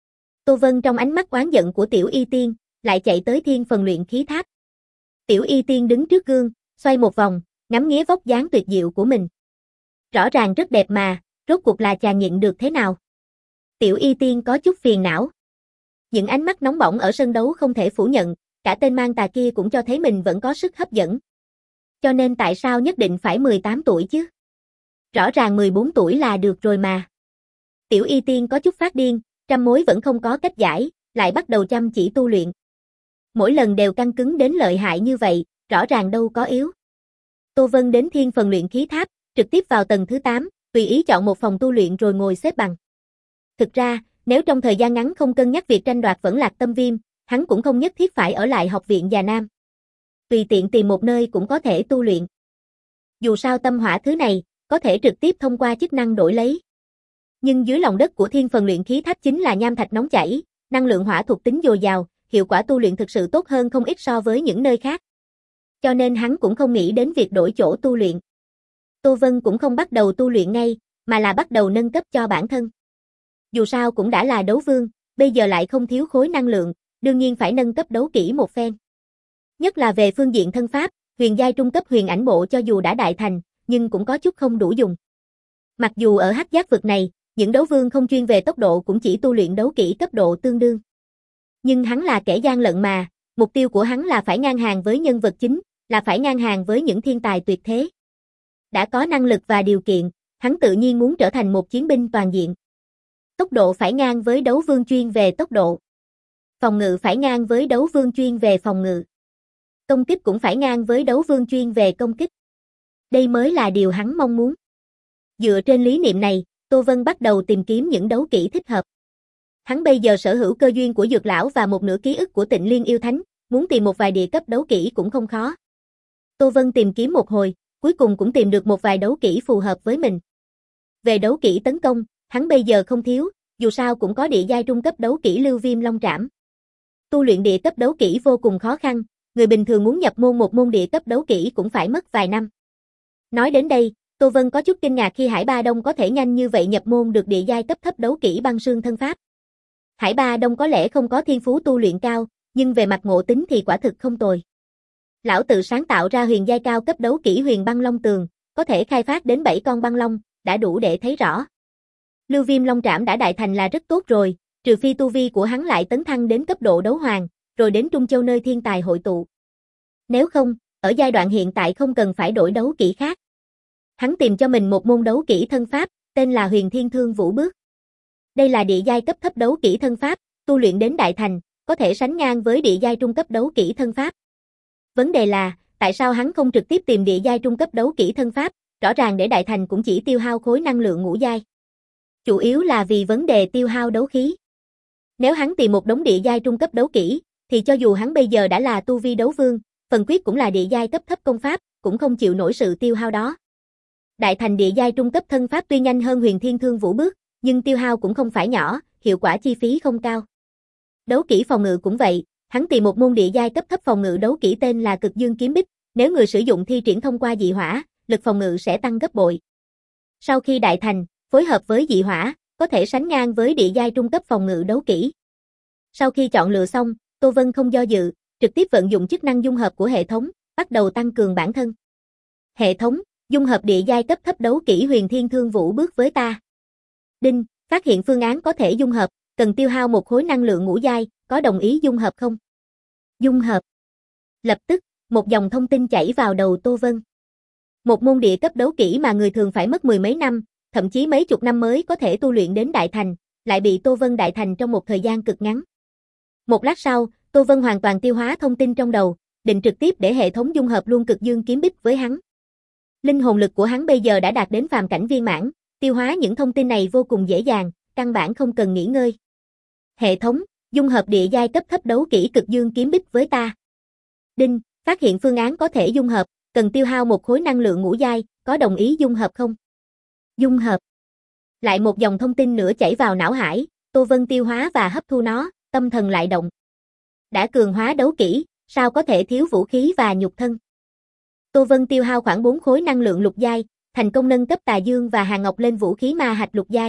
Tô Vân trong ánh mắt oán giận của Tiểu Y Tiên, lại chạy tới thiên phần luyện khí tháp. Tiểu Y Tiên đứng trước gương, xoay một vòng, ngắm nghía vóc dáng tuyệt diệu của mình. Rõ ràng rất đẹp mà, rốt cuộc là chàng nhịn được thế nào? Tiểu Y Tiên có chút phiền não. Những ánh mắt nóng bỏng ở sân đấu không thể phủ nhận, cả tên mang tà kia cũng cho thấy mình vẫn có sức hấp dẫn. Cho nên tại sao nhất định phải mười tám tuổi chứ? Rõ ràng mười bốn tuổi là được rồi mà. Tiểu Y Tiên có chút phát điên, trăm mối vẫn không có cách giải, lại bắt đầu chăm chỉ tu luyện. Mỗi lần đều căng cứng đến lợi hại như vậy, rõ ràng đâu có yếu. Tô Vân đến thiên phần luyện khí tháp, trực tiếp vào tầng thứ tám, tùy ý chọn một phòng tu luyện rồi ngồi xếp bằng. Thực ra, nếu trong thời gian ngắn không cân nhắc việc tranh đoạt Vẫn Lạc Tâm Viêm, hắn cũng không nhất thiết phải ở lại học viện Già Nam. Tùy tiện tìm một nơi cũng có thể tu luyện. Dù sao tâm hỏa thứ này, có thể trực tiếp thông qua chức năng đổi lấy. Nhưng dưới lòng đất của thiên phần luyện khí tháp chính là nham thạch nóng chảy, năng lượng hỏa thuộc tính dồi dào, hiệu quả tu luyện thực sự tốt hơn không ít so với những nơi khác. Cho nên hắn cũng không nghĩ đến việc đổi chỗ tu luyện. Tô Vân cũng không bắt đầu tu luyện ngay, mà là bắt đầu nâng cấp cho bản thân. Dù sao cũng đã là đấu vương, bây giờ lại không thiếu khối năng lượng, đương nhiên phải nâng cấp đấu kỹ một phen. Nhất là về phương diện thân pháp, huyền giai trung cấp huyền ảnh bộ cho dù đã đại thành, nhưng cũng có chút không đủ dùng. Mặc dù ở hắc giác vực này, những đấu vương không chuyên về tốc độ cũng chỉ tu luyện đấu kỹ cấp độ tương đương. Nhưng hắn là kẻ gian lận mà, mục tiêu của hắn là phải ngang hàng với nhân vật chính, là phải ngang hàng với những thiên tài tuyệt thế. Đã có năng lực và điều kiện, hắn tự nhiên muốn trở thành một chiến binh toàn diện. Tốc độ phải ngang với đấu vương chuyên về tốc độ. Phòng ngự phải ngang với đấu vương chuyên về phòng ngự. Công kích cũng phải ngang với đấu vương chuyên về công kích. Đây mới là điều hắn mong muốn. Dựa trên lý niệm này, Tô Vân bắt đầu tìm kiếm những đấu kỹ thích hợp. Hắn bây giờ sở hữu cơ duyên của Dược Lão và một nửa ký ức của Tịnh Liên Yêu Thánh, muốn tìm một vài địa cấp đấu kỹ cũng không khó. Tô Vân tìm kiếm một hồi, cuối cùng cũng tìm được một vài đấu kỹ phù hợp với mình. Về đấu kỹ tấn công, hắn bây giờ không thiếu, dù sao cũng có địa giai trung cấp đấu kỹ Lưu Viêm Long Trảm. Tu luyện địa cấp đấu kỹ vô cùng khó khăn, người bình thường muốn nhập môn một môn địa cấp đấu kỹ cũng phải mất vài năm. Nói đến đây, Tô Vân có chút kinh ngạc khi Hải Ba Đông có thể nhanh như vậy nhập môn được địa giai cấp thấp đấu kỹ băng sương thân pháp. Hải Ba Đông có lẽ không có thiên phú tu luyện cao, nhưng về mặt ngộ tính thì quả thực không tồi. Lão tự sáng tạo ra huyền giai cao cấp đấu kỹ Huyền Băng Long Tường, có thể khai phát đến bảy con băng long, đã đủ để thấy rõ. Lưu Viêm Long Trảm đã đại thành là rất tốt rồi, trừ phi tu vi của hắn lại tấn thăng đến cấp độ đấu hoàng, rồi đến Trung Châu nơi thiên tài hội tụ. Nếu không, ở giai đoạn hiện tại không cần phải đổi đấu kỹ khác. Hắn tìm cho mình một môn đấu kỹ thân pháp, tên là Huyền Thiên Thương Vũ Bước. Đây là địa giai cấp thấp đấu kỹ thân pháp, tu luyện đến đại thành, có thể sánh ngang với địa giai trung cấp đấu kỹ thân pháp. Vấn đề là, tại sao hắn không trực tiếp tìm địa giai trung cấp đấu kỹ thân pháp, rõ ràng để đại thành cũng chỉ tiêu hao khối năng lượng ngũ giai. Chủ yếu là vì vấn đề tiêu hao đấu khí. Nếu hắn tìm một đống địa giai trung cấp đấu kỹ, thì cho dù hắn bây giờ đã là tu vi đấu vương, phần quyết cũng là địa giai cấp thấp công pháp, cũng không chịu nổi sự tiêu hao đó. Đại thành địa giai trung cấp thân pháp tuy nhanh hơn Huyền Thiên Thương Vũ Bước, nhưng tiêu hao cũng không phải nhỏ, hiệu quả chi phí không cao. Đấu kỹ phòng ngự cũng vậy, hắn tìm một môn địa giai cấp thấp phòng ngự đấu kỹ tên là Cực Dương Kiếm Bích, nếu người sử dụng thi triển thông qua dị hỏa, lực phòng ngự sẽ tăng gấp bội. Sau khi đại thành, phối hợp với dị hỏa, có thể sánh ngang với địa giai trung cấp phòng ngự đấu kỹ. Sau khi chọn lựa xong, Tô Vân không do dự, trực tiếp vận dụng chức năng dung hợp của hệ thống, bắt đầu tăng cường bản thân. Hệ thống, dung hợp địa giai cấp thấp đấu kỹ Huyền Thiên Thương Vũ Bước với ta. Đinh, phát hiện phương án có thể dung hợp, cần tiêu hao một khối năng lượng ngũ giai, có đồng ý dung hợp không? Dung hợp. Lập tức, một dòng thông tin chảy vào đầu Tô Vân. Một môn địa cấp đấu kỹ mà người thường phải mất mười mấy năm, thậm chí mấy chục năm mới có thể tu luyện đến đại thành, lại bị Tô Vân đại thành trong một thời gian cực ngắn. Một lát sau, Tô Vân hoàn toàn tiêu hóa thông tin trong đầu, định trực tiếp để hệ thống dung hợp luôn Cực Dương Kiếm Bích với hắn. Linh hồn lực của hắn bây giờ đã đạt đến phàm cảnh viên mãn, tiêu hóa những thông tin này vô cùng dễ dàng, căn bản không cần nghỉ ngơi. Hệ thống, dung hợp địa giai cấp thấp đấu kỹ Cực Dương Kiếm Bích với ta. Đinh, phát hiện phương án có thể dung hợp, cần tiêu hao một khối năng lượng ngũ giai, có đồng ý dung hợp không? Dung hợp. Lại một dòng thông tin nữa chảy vào não hải, Tô Vân tiêu hóa và hấp thu nó, tâm thần lại động. Đã cường hóa đấu kỹ, sao có thể thiếu vũ khí và nhục thân? Tô Vân tiêu hao khoảng bốn khối năng lượng lục giai, thành công nâng cấp Tà Dương và Hàng Ngọc lên vũ khí ma hạch lục giai.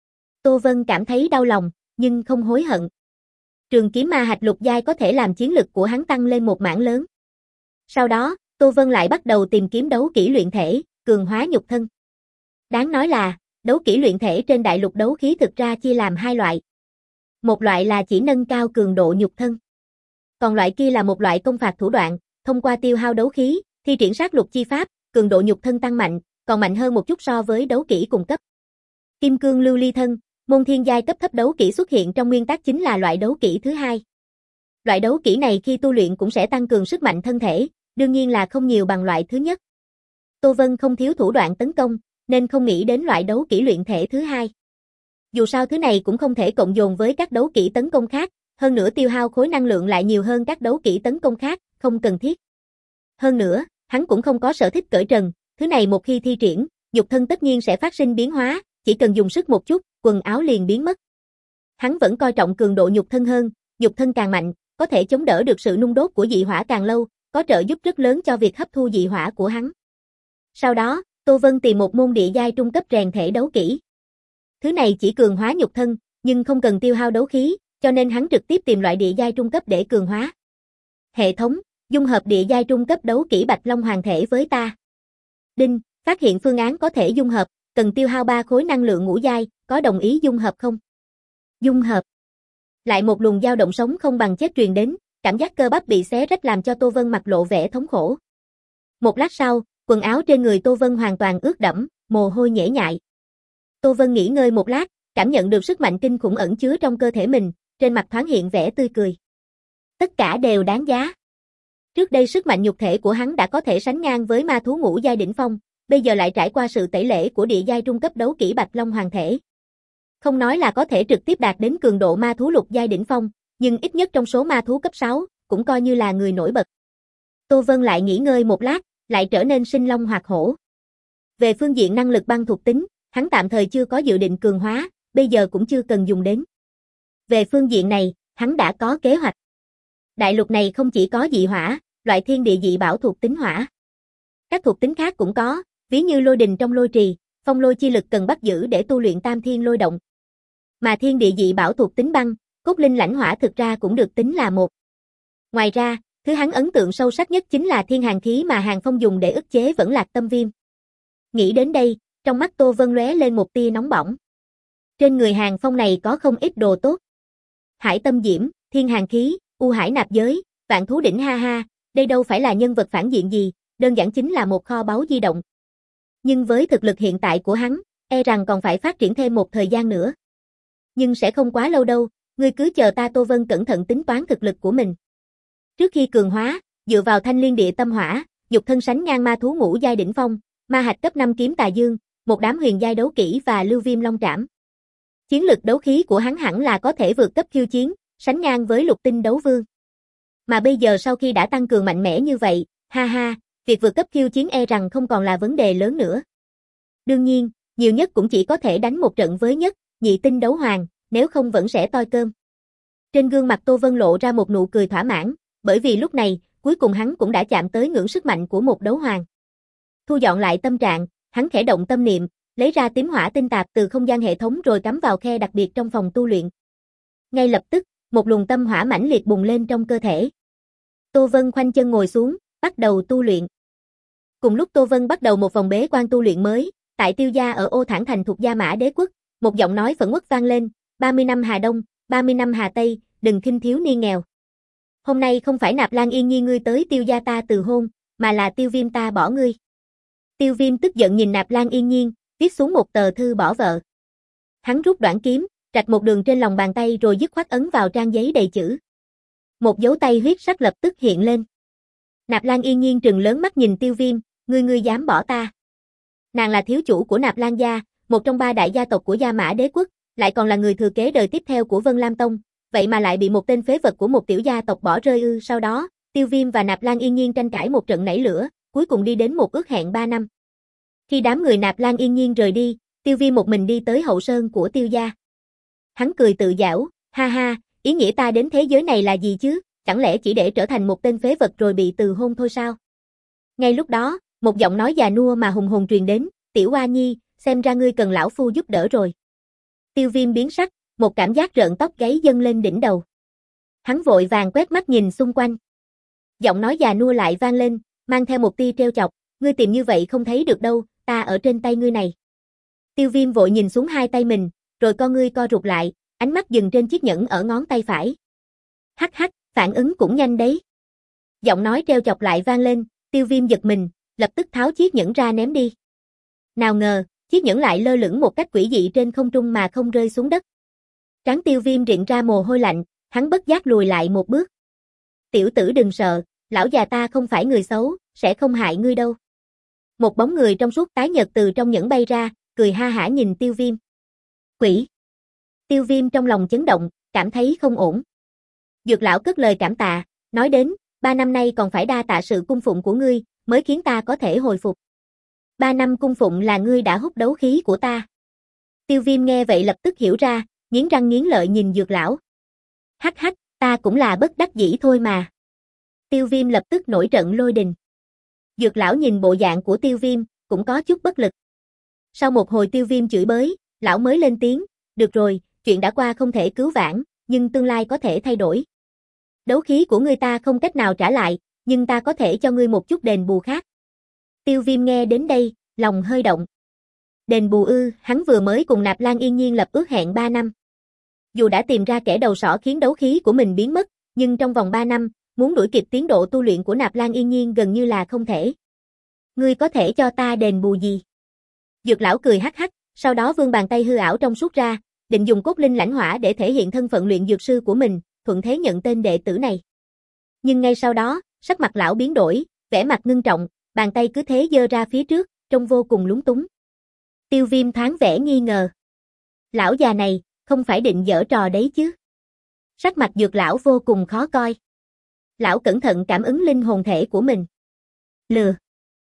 Tô Vân cảm thấy đau lòng, nhưng không hối hận. Trường kiếm ma hạch lục giai có thể làm chiến lực của hắn tăng lên một mảng lớn. Sau đó, Tô Vân lại bắt đầu tìm kiếm đấu kỹ luyện thể, cường hóa nhục thân. Đáng nói là, đấu kỹ luyện thể trên đại lục đấu khí thực ra chia làm hai loại. Một loại là chỉ nâng cao cường độ nhục thân. Còn loại kia là một loại công phạt thủ đoạn, thông qua tiêu hao đấu khí, thi triển sát lục chi pháp, cường độ nhục thân tăng mạnh, còn mạnh hơn một chút so với đấu kỹ cùng cấp. Kim Cương Lưu Ly Thân, môn thiên giai cấp thấp đấu kỹ xuất hiện trong nguyên tắc chính là loại đấu kỹ thứ hai. Loại đấu kỹ này khi tu luyện cũng sẽ tăng cường sức mạnh thân thể, đương nhiên là không nhiều bằng loại thứ nhất. Tô Vân không thiếu thủ đoạn tấn công, nên không nghĩ đến loại đấu kỹ luyện thể thứ hai. Dù sao thứ này cũng không thể cộng dồn với các đấu kỹ tấn công khác, hơn nữa tiêu hao khối năng lượng lại nhiều hơn các đấu kỹ tấn công khác, không cần thiết. Hơn nữa, hắn cũng không có sở thích cởi trần, thứ này một khi thi triển, nhục thân tất nhiên sẽ phát sinh biến hóa, chỉ cần dùng sức một chút, quần áo liền biến mất. Hắn vẫn coi trọng cường độ nhục thân hơn, nhục thân càng mạnh, có thể chống đỡ được sự nung đốt của dị hỏa càng lâu, có trợ giúp rất lớn cho việc hấp thu dị hỏa của hắn. Sau đó, Tô Vân tìm một môn địa giai trung cấp rèn thể đấu kỹ. Thứ này chỉ cường hóa nhục thân, nhưng không cần tiêu hao đấu khí, cho nên hắn trực tiếp tìm loại địa giai trung cấp để cường hóa. Hệ thống, dung hợp địa giai trung cấp đấu kỹ Bạch Long Hoàng thể với ta. Đinh, phát hiện phương án có thể dung hợp, cần tiêu hao ba khối năng lượng ngũ giai, có đồng ý dung hợp không? Dung hợp. Lại một luồng dao động sống không bằng chết truyền đến, cảm giác cơ bắp bị xé rách làm cho Tô Vân mặt lộ vẻ thống khổ. Một lát sau, quần áo trên người Tô Vân hoàn toàn ướt đẫm, mồ hôi nhễ nhại. Tô Vân nghỉ ngơi một lát, cảm nhận được sức mạnh kinh khủng ẩn chứa trong cơ thể mình, trên mặt thoáng hiện vẻ tươi cười. Tất cả đều đáng giá. Trước đây sức mạnh nhục thể của hắn đã có thể sánh ngang với ma thú ngũ giai đỉnh phong, bây giờ lại trải qua sự tẩy lễ của địa giai trung cấp đấu kỹ Bạch Long Hoàng thể. Không nói là có thể trực tiếp đạt đến cường độ ma thú lục giai đỉnh phong, nhưng ít nhất trong số ma thú cấp sáu, cũng coi như là người nổi bật. Tô Vân lại nghỉ ngơi một lát, lại trở nên sinh long hoạt hổ. Về phương diện năng lực băng thuộc tính, hắn tạm thời chưa có dự định cường hóa, bây giờ cũng chưa cần dùng đến. Về phương diện này, hắn đã có kế hoạch. Đại lục này không chỉ có dị hỏa, loại thiên địa dị bảo thuộc tính hỏa. Các thuộc tính khác cũng có, ví như lôi đình trong lôi trì, phong lôi chi lực cần bắt giữ để tu luyện tam thiên lôi động. Mà thiên địa dị bảo thuộc tính băng, cốt linh lãnh hỏa thực ra cũng được tính là một. Ngoài ra, thứ hắn ấn tượng sâu sắc nhất chính là thiên hàn khí mà Hàng Phong dùng để ức chế Vẫn Lạc Tâm Viêm. Nghĩ đến đây, trong mắt Tô Vân lóe lên một tia nóng bỏng. Trên người Hàng Phong này có không ít đồ tốt. Hải tâm diễm, thiên hàn khí, u hải nạp giới, vạn thú đỉnh ha ha, đây đâu phải là nhân vật phản diện gì, đơn giản chính là một kho báu di động. Nhưng với thực lực hiện tại của hắn, e rằng còn phải phát triển thêm một thời gian nữa. Nhưng sẽ không quá lâu đâu, ngươi cứ chờ ta. Tô Vân cẩn thận tính toán thực lực của mình. Trước khi cường hóa, dựa vào thanh liên địa tâm hỏa, nhục thân sánh ngang ma thú ngũ giai đỉnh phong, ma hạch cấp năm kiếm tà dương, một đám huyền giai đấu kỹ và lưu viêm long trảm. Chiến lực đấu khí của hắn hẳn là có thể vượt cấp khiêu chiến, sánh ngang với lục tinh đấu vương. Mà bây giờ sau khi đã tăng cường mạnh mẽ như vậy, ha ha, việc vượt cấp khiêu chiến e rằng không còn là vấn đề lớn nữa. Đương nhiên, nhiều nhất cũng chỉ có thể đánh một trận với nhất, nhị tinh đấu hoàng, nếu không vẫn sẽ toi cơm. Trên gương mặt Tô Vân lộ ra một nụ cười thỏa mãn, bởi vì lúc này, cuối cùng hắn cũng đã chạm tới ngưỡng sức mạnh của một đấu hoàng. Thu dọn lại tâm trạng, hắn khẽ động tâm niệm, lấy ra tím hỏa tinh tạp từ không gian hệ thống rồi cắm vào khe đặc biệt trong phòng tu luyện. Ngay lập tức, một luồng tâm hỏa mãnh liệt bùng lên trong cơ thể. Tô Vân khoanh chân ngồi xuống, bắt đầu tu luyện. Cùng lúc Tô Vân bắt đầu một vòng bế quan tu luyện mới, tại Tiêu gia ở Ô Thản Thành thuộc Gia Mã Đế quốc, một giọng nói phẫn uất vang lên, ba mươi năm Hà Đông, ba mươi năm Hà Tây, đừng khinh thiếu niên nghèo. Hôm nay không phải Nạp Lan Yên Nhi ngươi tới Tiêu gia ta từ hôn, mà là Tiêu Viêm ta bỏ ngươi. Tiêu Viêm tức giận nhìn Nạp Lan Yên Nhiên, viết xuống một tờ thư bỏ vợ. Hắn rút đoạn kiếm, rạch một đường trên lòng bàn tay rồi dứt khoát ấn vào trang giấy đầy chữ. Một dấu tay huyết sắc lập tức hiện lên. Nạp Lan Yên Nhiên trừng lớn mắt nhìn Tiêu Viêm, ngươi ngươi dám bỏ ta. Nàng là thiếu chủ của Nạp Lan gia, một trong ba đại gia tộc của Gia Mã Đế quốc, lại còn là người thừa kế đời tiếp theo của Vân Lam Tông, vậy mà lại bị một tên phế vật của một tiểu gia tộc bỏ rơi ư? Sau đó, Tiêu Viêm và Nạp Lan Yên Nhiên tranh cãi một trận nảy lửa, cuối cùng đi đến một ước hẹn ba năm. Khi đám người Nạp Lan Yên Nhiên rời đi, Tiêu Viêm một mình đi tới hậu sơn của Tiêu gia. Hắn cười tự giễu, ha ha, ý nghĩa ta đến thế giới này là gì chứ, chẳng lẽ chỉ để trở thành một tên phế vật rồi bị từ hôn thôi sao? Ngay lúc đó, một giọng nói già nua mà hùng hồn truyền đến, Tiểu Oa Nhi, xem ra ngươi cần lão phu giúp đỡ rồi. Tiêu Viêm biến sắc, một cảm giác rợn tóc gáy dâng lên đỉnh đầu. Hắn vội vàng quét mắt nhìn xung quanh. Giọng nói già nua lại vang lên, mang theo một tia trêu chọc, ngươi tìm như vậy không thấy được đâu, ta ở trên tay ngươi này. Tiêu Viêm vội nhìn xuống hai tay mình, rồi con ngươi co rụt lại, ánh mắt dừng trên chiếc nhẫn ở ngón tay phải. Hắc hắc, phản ứng cũng nhanh đấy. Giọng nói trêu chọc lại vang lên, Tiêu Viêm giật mình, lập tức tháo chiếc nhẫn ra ném đi. Nào ngờ, chiếc nhẫn lại lơ lửng một cách quỷ dị trên không trung mà không rơi xuống đất. Trán Tiêu Viêm rịn ra mồ hôi lạnh, hắn bất giác lùi lại một bước. Tiểu tử đừng sợ, lão già ta không phải người xấu, sẽ không hại ngươi đâu. Một bóng người trong suốt tái nhợt từ trong nhẫn bay ra, cười ha hả nhìn Tiêu Viêm. Quỷ! Tiêu Viêm trong lòng chấn động, cảm thấy không ổn. Dược lão cất lời cảm tạ, nói đến, ba năm nay còn phải đa tạ sự cung phụng của ngươi, mới khiến ta có thể hồi phục. Ba năm cung phụng là ngươi đã hút đấu khí của ta. Tiêu Viêm nghe vậy lập tức hiểu ra, nghiến răng nghiến lợi nhìn dược lão. Hắc hắc, ta cũng là bất đắc dĩ thôi mà. Tiêu Viêm lập tức nổi trận lôi đình. Dược lão nhìn bộ dạng của Tiêu Viêm, cũng có chút bất lực. Sau một hồi Tiêu Viêm chửi bới, lão mới lên tiếng, được rồi, chuyện đã qua không thể cứu vãn, nhưng tương lai có thể thay đổi. Đấu khí của ngươi ta không cách nào trả lại, nhưng ta có thể cho ngươi một chút đền bù khác. Tiêu Viêm nghe đến đây, lòng hơi động. Đền bù ư, hắn vừa mới cùng Nạp Lan Yên Nhiên lập ước hẹn ba năm. Dù đã tìm ra kẻ đầu sỏ khiến đấu khí của mình biến mất, nhưng trong vòng ba năm, muốn đuổi kịp tiến độ tu luyện của Nạp Lan Yên Nhiên gần như là không thể. Ngươi có thể cho ta đền bù gì? Dược lão cười hắc hắc, sau đó vươn bàn tay hư ảo trong suốt ra, định dùng cốt linh lãnh hỏa để thể hiện thân phận luyện dược sư của mình, thuận thế nhận tên đệ tử này. Nhưng ngay sau đó, sắc mặt lão biến đổi, vẻ mặt ngưng trọng, bàn tay cứ thế giơ ra phía trước, trông vô cùng lúng túng. Tiêu Viêm thoáng vẻ nghi ngờ. Lão già này, không phải định giở trò đấy chứ? Sắc mặt dược lão vô cùng khó coi. Lão cẩn thận cảm ứng linh hồn thể của mình. Lừa.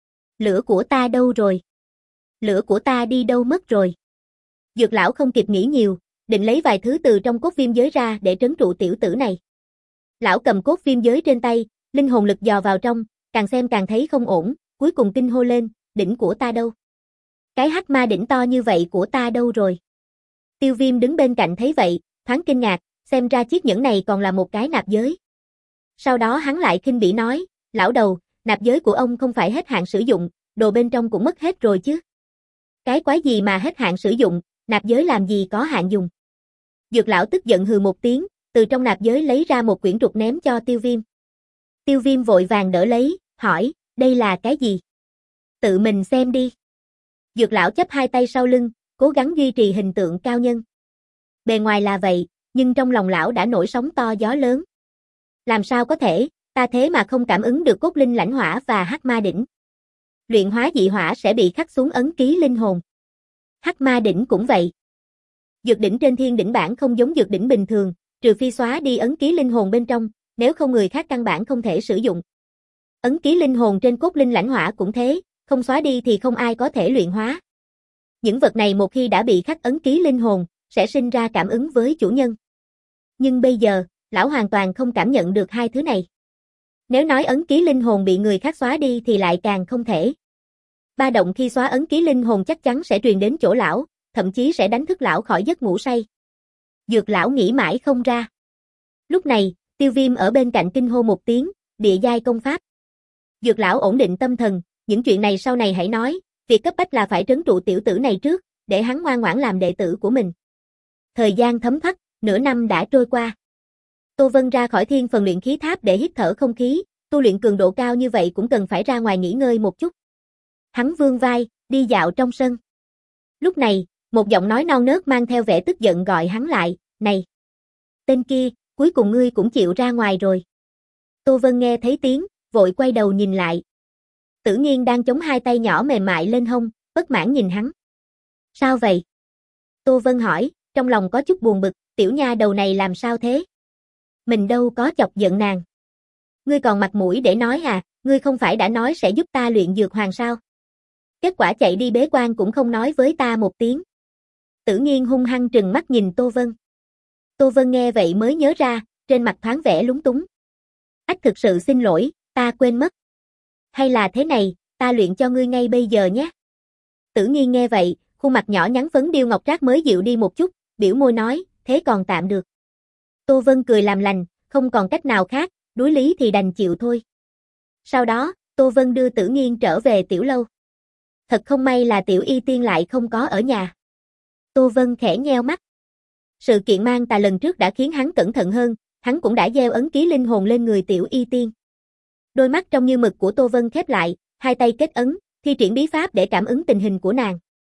Lửa của ta đâu rồi? Lửa của ta đi đâu mất rồi? Dược lão không kịp nghĩ nhiều, định lấy vài thứ từ trong cốt viêm giới ra để trấn trụ tiểu tử này. Lão cầm cốt viêm giới trên tay, linh hồn lực dò vào trong, càng xem càng thấy không ổn, cuối cùng kinh hô lên, đỉnh của ta đâu? Cái hắc ma đỉnh to như vậy của ta đâu rồi? Tiêu Viêm đứng bên cạnh thấy vậy, thoáng kinh ngạc, xem ra chiếc nhẫn này còn là một cái nạp giới. Sau đó hắn lại khinh bỉ nói, lão đầu, nạp giới của ông không phải hết hạn sử dụng, đồ bên trong cũng mất hết rồi chứ. Cái quái gì mà hết hạn sử dụng, nạp giới làm gì có hạn dùng. Dược lão tức giận hừ một tiếng, từ trong nạp giới lấy ra một quyển trục ném cho Tiêu Viêm. Tiêu Viêm vội vàng đỡ lấy, hỏi, đây là cái gì? Tự mình xem đi. Dược lão chắp hai tay sau lưng, cố gắng duy trì hình tượng cao nhân. Bề ngoài là vậy, nhưng trong lòng lão đã nổi sóng to gió lớn. Làm sao có thể, ta thế mà không cảm ứng được cốt linh lãnh hỏa và hắc ma đỉnh. Luyện hóa dị hỏa sẽ bị khắc xuống ấn ký linh hồn. Hắc ma đỉnh cũng vậy. Dược đỉnh trên thiên đỉnh bản không giống dược đỉnh bình thường, trừ phi xóa đi ấn ký linh hồn bên trong, nếu không người khác căn bản không thể sử dụng. Ấn ký linh hồn trên cốt linh lãnh hỏa cũng thế, không xóa đi thì không ai có thể luyện hóa. Những vật này một khi đã bị khắc ấn ký linh hồn, sẽ sinh ra cảm ứng với chủ nhân. Nhưng bây giờ, lão hoàn toàn không cảm nhận được hai thứ này. Nếu nói ấn ký linh hồn bị người khác xóa đi thì lại càng không thể. Ba động khi xóa ấn ký linh hồn chắc chắn sẽ truyền đến chỗ lão, thậm chí sẽ đánh thức lão khỏi giấc ngủ say. Dược lão nghĩ mãi không ra. Lúc này, Tiêu Viêm ở bên cạnh kinh hô một tiếng, địa giai công pháp. Dược lão ổn định tâm thần, những chuyện này sau này hãy nói, việc cấp bách là phải trấn trụ tiểu tử này trước, để hắn ngoan ngoãn làm đệ tử của mình. Thời gian thấm thoát, nửa năm đã trôi qua. Tô Vân ra khỏi thiên phần luyện khí tháp để hít thở không khí, tu luyện cường độ cao như vậy cũng cần phải ra ngoài nghỉ ngơi một chút. Hắn vươn vai, đi dạo trong sân. Lúc này, một giọng nói non nớt mang theo vẻ tức giận gọi hắn lại, này! Tên kia, cuối cùng ngươi cũng chịu ra ngoài rồi. Tô Vân nghe thấy tiếng, vội quay đầu nhìn lại. Tử Nghiên đang chống hai tay nhỏ mềm mại lên hông, bất mãn nhìn hắn. Sao vậy? Tô Vân hỏi, trong lòng có chút buồn bực, tiểu nha đầu này làm sao thế? Mình đâu có chọc giận nàng. Ngươi còn mặt mũi để nói à, ngươi không phải đã nói sẽ giúp ta luyện dược hoàng sao? Kết quả chạy đi bế quan cũng không nói với ta một tiếng. Tử Nghiên hung hăng trừng mắt nhìn Tô Vân. Tô Vân nghe vậy mới nhớ ra, trên mặt thoáng vẻ lúng túng. Ách thực sự xin lỗi, ta quên mất. Hay là thế này, ta luyện cho ngươi ngay bây giờ nhé. Tử Nghiên nghe vậy, khuôn mặt nhỏ nhắn phấn điêu ngọc trác mới dịu đi một chút, biểu môi nói, thế còn tạm được. Tô Vân cười làm lành, không còn cách nào khác, đối lý thì đành chịu thôi. Sau đó, Tô Vân đưa Tử Nghiên trở về tiểu lâu. Thật không may là tiểu y tiên lại không có ở nhà. Tô Vân khẽ nheo mắt. Sự kiện mang tà lần trước đã khiến hắn cẩn thận hơn, hắn cũng đã gieo ấn ký linh hồn lên người tiểu y tiên. Đôi mắt trong như mực của Tô Vân khép lại, hai tay kết ấn, thi triển bí pháp để cảm ứng tình hình của nàng.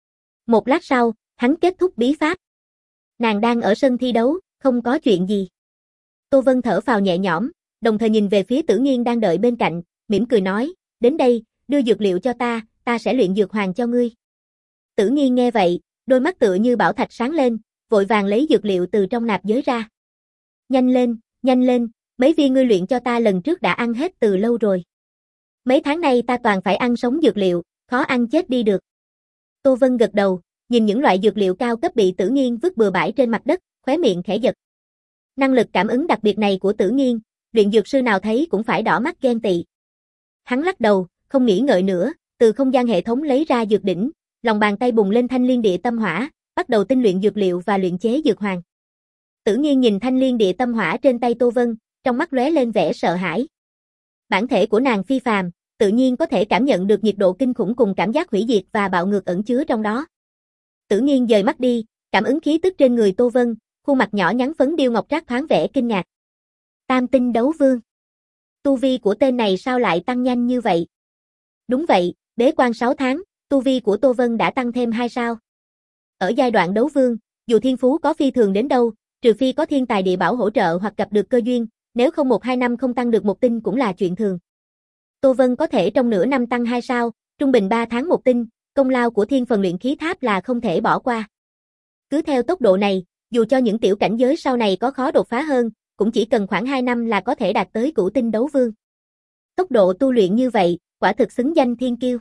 Một lát sau, hắn kết thúc bí pháp. Nàng đang ở sân thi đấu, không có chuyện gì. Tô Vân thở phào nhẹ nhõm, đồng thời nhìn về phía Tử Nghiên đang đợi bên cạnh, mỉm cười nói, đến đây, đưa dược liệu cho ta, ta sẽ luyện dược hoàng cho ngươi. Tử Nghiên nghe vậy, đôi mắt tựa như bảo thạch sáng lên, vội vàng lấy dược liệu từ trong nạp giới ra. Nhanh lên, nhanh lên, mấy viên ngươi luyện cho ta lần trước đã ăn hết từ lâu rồi. Mấy tháng nay ta toàn phải ăn sống dược liệu, khó ăn chết đi được. Tô Vân gật đầu, nhìn những loại dược liệu cao cấp bị Tử Nghiên vứt bừa bãi trên mặt đất, khóe miệng khẽ giật. Năng lực cảm ứng đặc biệt này của Tử Nghiên, luyện dược sư nào thấy cũng phải đỏ mắt ghen tị. Hắn lắc đầu, không nghĩ ngợi nữa, từ không gian hệ thống lấy ra dược đỉnh, lòng bàn tay bùng lên thanh liên địa tâm hỏa, bắt đầu tinh luyện dược liệu và luyện chế dược hoàng. Tử Nghiên nhìn thanh liên địa tâm hỏa trên tay Tô Vân, trong mắt lóe lên vẻ sợ hãi. Bản thể của nàng phi phàm, tự nhiên có thể cảm nhận được nhiệt độ kinh khủng cùng cảm giác hủy diệt và bạo ngược ẩn chứa trong đó. Tử Nghiên dời mắt đi, cảm ứng khí tức trên người Tô Vân, khuôn mặt nhỏ nhắn phấn điêu ngọc trác thoáng vẻ kinh ngạc. Tam tinh đấu vương. Tu vi của tên này sao lại tăng nhanh như vậy? Đúng vậy, bế quan sáu tháng, tu vi của Tô Vân đã tăng thêm hai sao. Ở giai đoạn đấu vương, dù thiên phú có phi thường đến đâu, trừ phi có thiên tài địa bảo hỗ trợ hoặc gặp được cơ duyên, nếu không một hai năm không tăng được một tinh cũng là chuyện thường. Tô Vân có thể trong nửa năm tăng hai sao, trung bình ba tháng một tinh, công lao của thiên phần luyện khí tháp là không thể bỏ qua. Cứ theo tốc độ này, dù cho những tiểu cảnh giới sau này có khó đột phá hơn, cũng chỉ cần khoảng hai năm là có thể đạt tới cửu tinh đấu vương. Tốc độ tu luyện như vậy, quả thực xứng danh thiên kiêu.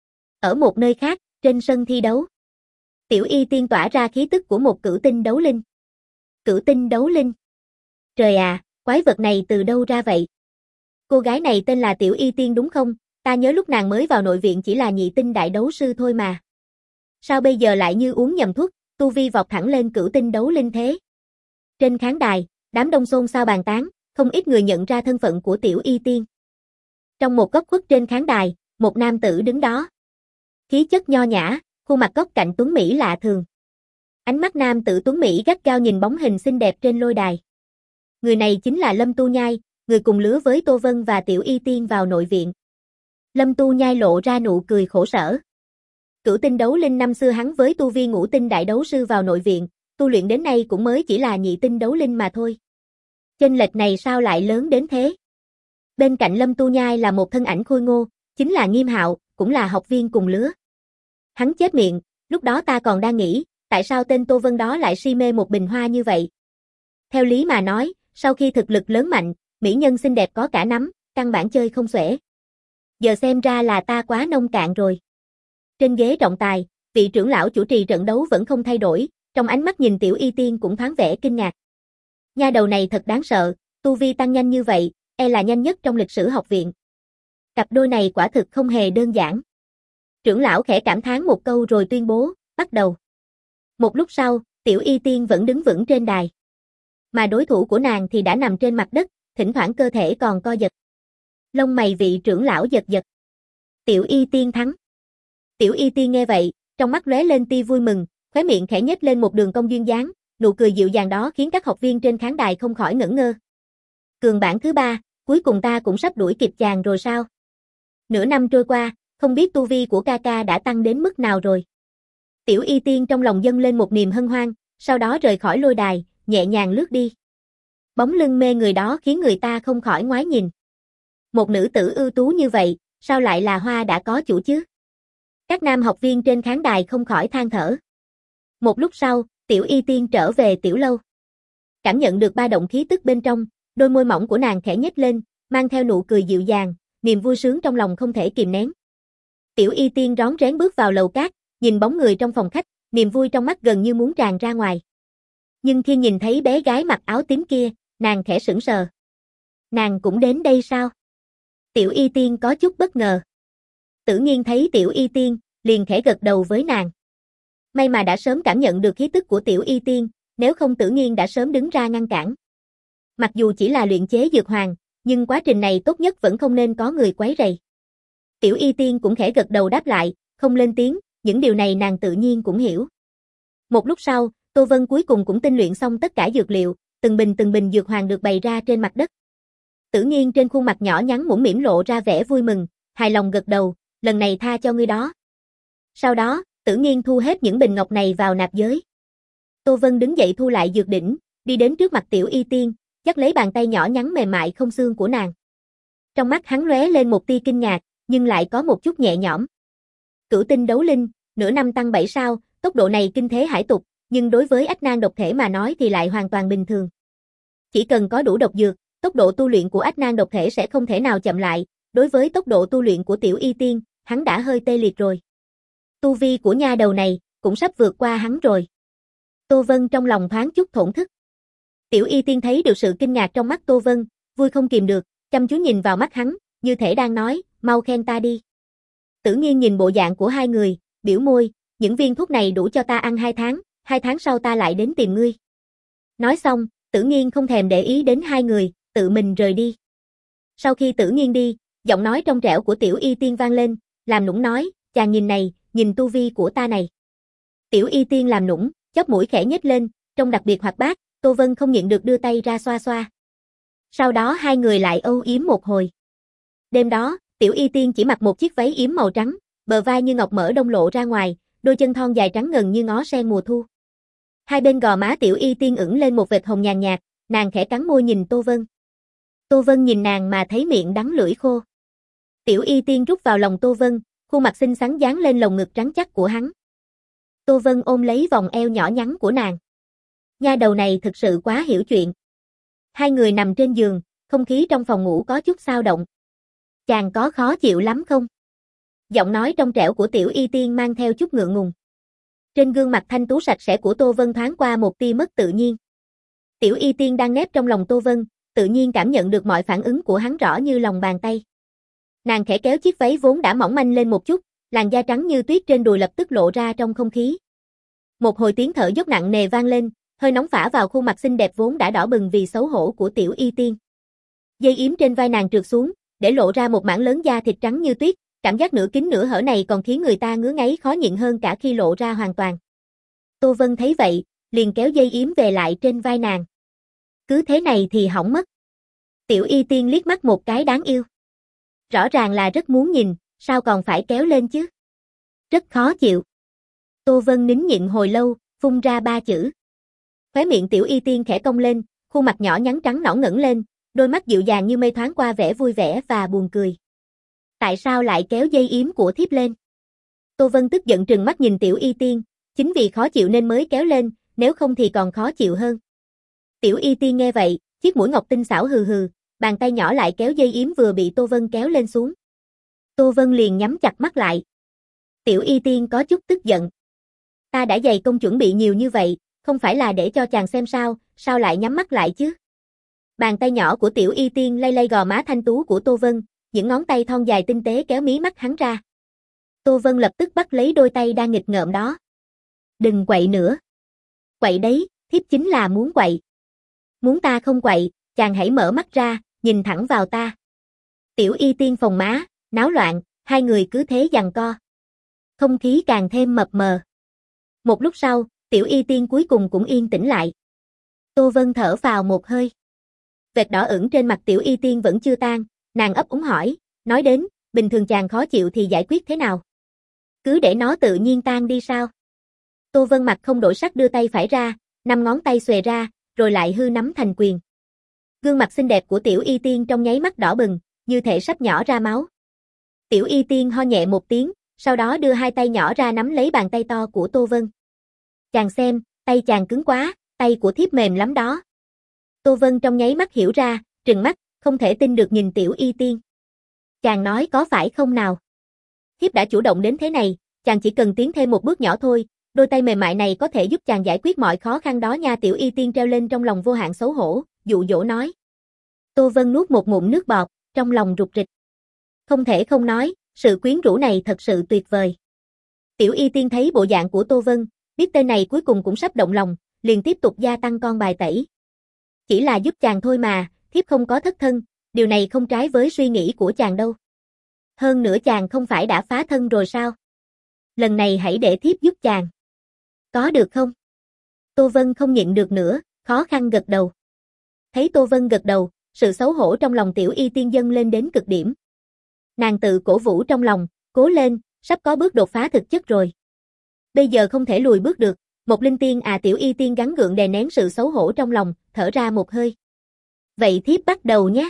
Ở một nơi khác, trên sân thi đấu, Tiểu Y Tiên tỏa ra khí tức của một cửu tinh đấu linh. Cửu tinh đấu linh. Trời à, quái vật này từ đâu ra vậy? Cô gái này tên là Tiểu Y Tiên đúng không? Ta nhớ lúc nàng mới vào nội viện chỉ là nhị tinh đại đấu sư thôi mà. Sao bây giờ lại như uống nhầm thuốc, tu vi vọt thẳng lên cửu tinh đấu linh thế? Trên khán đài, đám đông xôn xao bàn tán, không ít người nhận ra thân phận của Tiểu Y Tiên. Trong một góc khuất trên khán đài, một nam tử đứng đó. Khí chất nho nhã, khuôn mặt góc cạnh tuấn mỹ lạ thường. Ánh mắt nam tử tuấn mỹ gắt gao nhìn bóng hình xinh đẹp trên lôi đài. Người này chính là Lâm Tu Nhai, người cùng lứa với Tô Vân và Tiểu Y Tiên vào nội viện. Lâm Tu Nhai lộ ra nụ cười khổ sở. Cửu tinh đấu linh năm xưa hắn với tu vi ngũ tinh đại đấu sư vào nội viện, tu luyện đến nay cũng mới chỉ là nhị tinh đấu linh mà thôi. Chênh lệch này sao lại lớn đến thế? Bên cạnh Lâm Tu Nhai là một thân ảnh khôi ngô, chính là Nghiêm Hạo, cũng là học viên cùng lứa. Hắn chép miệng, lúc đó ta còn đang nghĩ, tại sao tên Tô Vân đó lại si mê một bình hoa như vậy? Theo lý mà nói, sau khi thực lực lớn mạnh, mỹ nhân xinh đẹp có cả nắm, căn bản chơi không xuể. Giờ xem ra là ta quá nông cạn rồi. Trên ghế trọng tài, vị trưởng lão chủ trì trận đấu vẫn không thay đổi, trong ánh mắt nhìn Tiểu Y Tiên cũng thoáng vẻ kinh ngạc. Nha đầu này thật đáng sợ, tu vi tăng nhanh như vậy, e là nhanh nhất trong lịch sử học viện. Cặp đôi này quả thực không hề đơn giản. Trưởng lão khẽ cảm thán một câu rồi tuyên bố, bắt đầu. Một lúc sau, Tiểu Y Tiên vẫn đứng vững trên đài. Mà đối thủ của nàng thì đã nằm trên mặt đất, thỉnh thoảng cơ thể còn co giật. Lông mày vị trưởng lão giật giật. Tiểu Y Tiên thắng. Tiểu Y Tiên nghe vậy, trong mắt lóe lên tia vui mừng, khóe miệng khẽ nhếch lên một đường cong duyên dáng, nụ cười dịu dàng đó khiến các học viên trên khán đài không khỏi ngẩn ngơ. Cường bảng thứ ba, cuối cùng ta cũng sắp đuổi kịp chàng rồi sao? Nửa năm trôi qua, không biết tu vi của ca ca đã tăng đến mức nào rồi. Tiểu Y Tiên trong lòng dâng lên một niềm hân hoan, sau đó rời khỏi lôi đài, nhẹ nhàng lướt đi. Bóng lưng mê người đó khiến người ta không khỏi ngoái nhìn. Một nữ tử ưu tú như vậy, sao lại là hoa đã có chủ chứ? Các nam học viên trên khán đài không khỏi than thở. Một lúc sau, Tiểu Y Tiên trở về tiểu lâu. Cảm nhận được ba động khí tức bên trong, đôi môi mỏng của nàng khẽ nhếch lên, mang theo nụ cười dịu dàng, niềm vui sướng trong lòng không thể kìm nén. Tiểu Y Tiên rón rén bước vào lầu cát, nhìn bóng người trong phòng khách, niềm vui trong mắt gần như muốn tràn ra ngoài. Nhưng khi nhìn thấy bé gái mặc áo tím kia, nàng khẽ sững sờ. Nàng cũng đến đây sao? Tiểu Y Tiên có chút bất ngờ. Tử Nghiên thấy Tiểu Y Tiên, liền khẽ gật đầu với nàng. May mà đã sớm cảm nhận được khí tức của Tiểu Y Tiên, nếu không Tử Nghiên đã sớm đứng ra ngăn cản. Mặc dù chỉ là luyện chế dược hoàng, nhưng quá trình này tốt nhất vẫn không nên có người quấy rầy. Tiểu Y Tiên cũng khẽ gật đầu đáp lại, không lên tiếng, những điều này nàng tự nhiên cũng hiểu. Một lúc sau, Tô Vân cuối cùng cũng tinh luyện xong tất cả dược liệu, từng bình từng bình dược hoàng được bày ra trên mặt đất. Tử Nghiên trên khuôn mặt nhỏ nhắn mũm mĩm lộ ra vẻ vui mừng, hài lòng gật đầu, lần này tha cho ngươi đó. Sau đó, Tử Nghiên thu hết những bình ngọc này vào nạp giới. Tô Vân đứng dậy thu lại dược đỉnh, đi đến trước mặt Tiểu Y Tiên, dắt lấy bàn tay nhỏ nhắn mềm mại không xương của nàng. Trong mắt hắn lóe lên một tia kinh ngạc, nhưng lại có một chút nhẹ nhõm. Cửu tinh đấu linh, nửa năm tăng bảy sao, tốc độ này kinh thế hải tục, nhưng đối với ách nan độc thể mà nói thì lại hoàn toàn bình thường. Chỉ cần có đủ độc dược, tốc độ tu luyện của ách nan độc thể sẽ không thể nào chậm lại, đối với tốc độ tu luyện của Tiểu Y Tiên, hắn đã hơi tê liệt rồi. Tu vi của nha đầu này, cũng sắp vượt qua hắn rồi. Tô Vân trong lòng thoáng chút thổn thức. Tiểu Y Tiên thấy được sự kinh ngạc trong mắt Tô Vân, vui không kìm được, chăm chú nhìn vào mắt hắn, như thể đang nói, mau khen ta đi. Tử Nghiên nhìn bộ dạng của hai người, biểu môi, những viên thuốc này đủ cho ta ăn hai tháng, hai tháng sau ta lại đến tìm ngươi. Nói xong, Tử Nghiên không thèm để ý đến hai người, tự mình rời đi. Sau khi Tử Nghiên đi, giọng nói trong trẻo của Tiểu Y Tiên vang lên, làm nũng nói, chàng nhìn này, nhìn tu vi của ta này. Tiểu Y Tiên làm nũng, chóp mũi khẽ nhếch lên, trông đặc biệt hoạt bát, Tô Vân không nhịn được đưa tay ra xoa xoa. Sau đó hai người lại âu yếm một hồi. Đêm đó, Tiểu Y Tiên chỉ mặc một chiếc váy yếm màu trắng, bờ vai như ngọc mỡ đông lộ ra ngoài, đôi chân thon dài trắng ngần như ngó sen mùa thu. Hai bên gò má Tiểu Y Tiên ửng lên một vệt hồng nhàn nhạt, nàng khẽ cắn môi nhìn Tô Vân. Tô Vân nhìn nàng mà thấy miệng đắng lưỡi khô. Tiểu Y Tiên rút vào lòng Tô Vân, khuôn mặt xinh xắn dán lên lồng ngực trắng chắc của hắn. Tô Vân ôm lấy vòng eo nhỏ nhắn của nàng. Nha đầu này thực sự quá hiểu chuyện. Hai người nằm trên giường, không khí trong phòng ngủ có chút xao động. Chàng có khó chịu lắm không? Giọng nói trong trẻo của Tiểu Y Tiên mang theo chút ngượng ngùng. Trên gương mặt thanh tú sạch sẽ của Tô Vân thoáng qua một tia mất tự nhiên. Tiểu Y Tiên đang nép trong lòng Tô Vân, tự nhiên cảm nhận được mọi phản ứng của hắn rõ như lòng bàn tay. Nàng khẽ kéo chiếc váy vốn đã mỏng manh lên một chút, làn da trắng như tuyết trên đùi lập tức lộ ra trong không khí. Một hồi tiếng thở dốc nặng nề vang lên, hơi nóng phả vào khuôn mặt xinh đẹp vốn đã đỏ bừng vì xấu hổ của Tiểu Y Tiên. Dây yếm trên vai nàng trượt xuống, để lộ ra một mảng lớn da thịt trắng như tuyết, cảm giác nửa kín nửa hở này còn khiến người ta ngứa ngáy khó nhịn hơn cả khi lộ ra hoàn toàn. Tô Vân thấy vậy, liền kéo dây yếm về lại trên vai nàng. Cứ thế này thì hỏng mất. Tiểu Y Tiên liếc mắt một cái đáng yêu. Rõ ràng là rất muốn nhìn, sao còn phải kéo lên chứ? Rất khó chịu. Tô Vân nín nhịn hồi lâu, phun ra ba chữ. Khóe miệng Tiểu Y Tiên khẽ cong lên, khuôn mặt nhỏ nhắn trắng nõn ngẩng lên, đôi mắt dịu dàng như mây thoáng qua vẻ vui vẻ và buồn cười. Tại sao lại kéo dây yếm của thiếp lên? Tô Vân tức giận trừng mắt nhìn Tiểu Y Tiên, chính vì khó chịu nên mới kéo lên, nếu không thì còn khó chịu hơn. Tiểu Y Tiên nghe vậy, chiếc mũi ngọc tinh xảo hừ hừ, bàn tay nhỏ lại kéo dây yếm vừa bị Tô Vân kéo lên xuống. Tô Vân liền nhắm chặt mắt lại. Tiểu Y Tiên có chút tức giận. Ta đã dày công chuẩn bị nhiều như vậy, không phải là để cho chàng xem sao, sao lại nhắm mắt lại chứ? Bàn tay nhỏ của Tiểu Y Tiên lay lay gò má thanh tú của Tô Vân, những ngón tay thon dài tinh tế kéo mí mắt hắn ra. Tô Vân lập tức bắt lấy đôi tay đang nghịch ngợm đó. Đừng quậy nữa. Quậy đấy, thiếp chính là muốn quậy. Muốn ta không quậy, chàng hãy mở mắt ra, nhìn thẳng vào ta. Tiểu Y Tiên phồng má, náo loạn, hai người cứ thế giằng co. Không khí càng thêm mập mờ. Một lúc sau, Tiểu Y Tiên cuối cùng cũng yên tĩnh lại. Tô Vân thở vào một hơi. Vệt đỏ ửng trên mặt Tiểu Y Tiên vẫn chưa tan, nàng ấp úng hỏi, nói đến, bình thường chàng khó chịu thì giải quyết thế nào? Cứ để nó tự nhiên tan đi sao? Tô Vân mặt không đổi sắc đưa tay phải ra, năm ngón tay xuề ra, rồi lại hư nắm thành quyền. Gương mặt xinh đẹp của Tiểu Y Tiên trong nháy mắt đỏ bừng, như thể sắp nhỏ ra máu. Tiểu Y Tiên ho nhẹ một tiếng, sau đó đưa hai tay nhỏ ra nắm lấy bàn tay to của Tô Vân. Chàng xem, tay chàng cứng quá, tay của thiếp mềm lắm đó. Tô Vân trong nháy mắt hiểu ra, trừng mắt, không thể tin được nhìn Tiểu Y Tiên. Chàng nói có phải không nào? Thiếp đã chủ động đến thế này, chàng chỉ cần tiến thêm một bước nhỏ thôi, đôi tay mềm mại này có thể giúp chàng giải quyết mọi khó khăn đó nha. Tiểu Y Tiên treo lên trong lòng vô hạn xấu hổ, dụ dỗ nói. Tô Vân nuốt một ngụm nước bọt, trong lòng rục rịch. Không thể không nói, sự quyến rũ này thật sự tuyệt vời. Tiểu Y Tiên thấy bộ dạng của Tô Vân, biết tên này cuối cùng cũng sắp động lòng, liền tiếp tục gia tăng con bài tẩy. Chỉ là giúp chàng thôi mà, thiếp không có thất thân, điều này không trái với suy nghĩ của chàng đâu. Hơn nữa chàng không phải đã phá thân rồi sao? Lần này hãy để thiếp giúp chàng. Có được không? Tô Vân không nhịn được nữa, khó khăn gật đầu. Thấy Tô Vân gật đầu, sự xấu hổ trong lòng Tiểu Y Tiên dâng lên đến cực điểm. Nàng tự cổ vũ trong lòng, cố lên, sắp có bước đột phá thực chất rồi. Bây giờ không thể lùi bước được, một linh tiên à. Tiểu Y Tiên gắng gượng đè nén sự xấu hổ trong lòng, thở ra một hơi. Vậy thiếp bắt đầu nhé.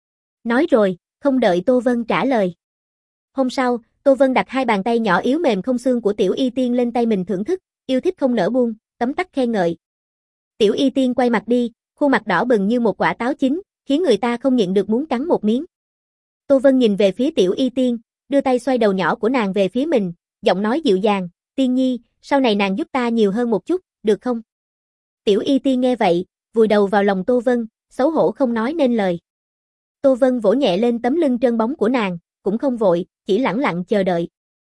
Nói rồi, không đợi Tô Vân trả lời. Hôm sau, Tô Vân đặt hai bàn tay nhỏ yếu mềm không xương của Tiểu Y Tiên lên tay mình thưởng thức, yêu thích không nỡ buông, tấm tắc khen ngợi. Tiểu Y Tiên quay mặt đi, khuôn mặt đỏ bừng như một quả táo chín, khiến người ta không nhịn được muốn cắn một miếng. Tô Vân nhìn về phía Tiểu Y Tiên, đưa tay xoay đầu nhỏ của nàng về phía mình, giọng nói dịu dàng, Tiên Nhi, sau này nàng giúp ta nhiều hơn một chút, được không? Tiểu Y Tiên nghe vậy, vùi đầu vào lòng Tô Vân, xấu hổ không nói nên lời. Tô Vân vỗ nhẹ lên tấm lưng trơn bóng của nàng, cũng không vội, chỉ lẳng lặng chờ đợi.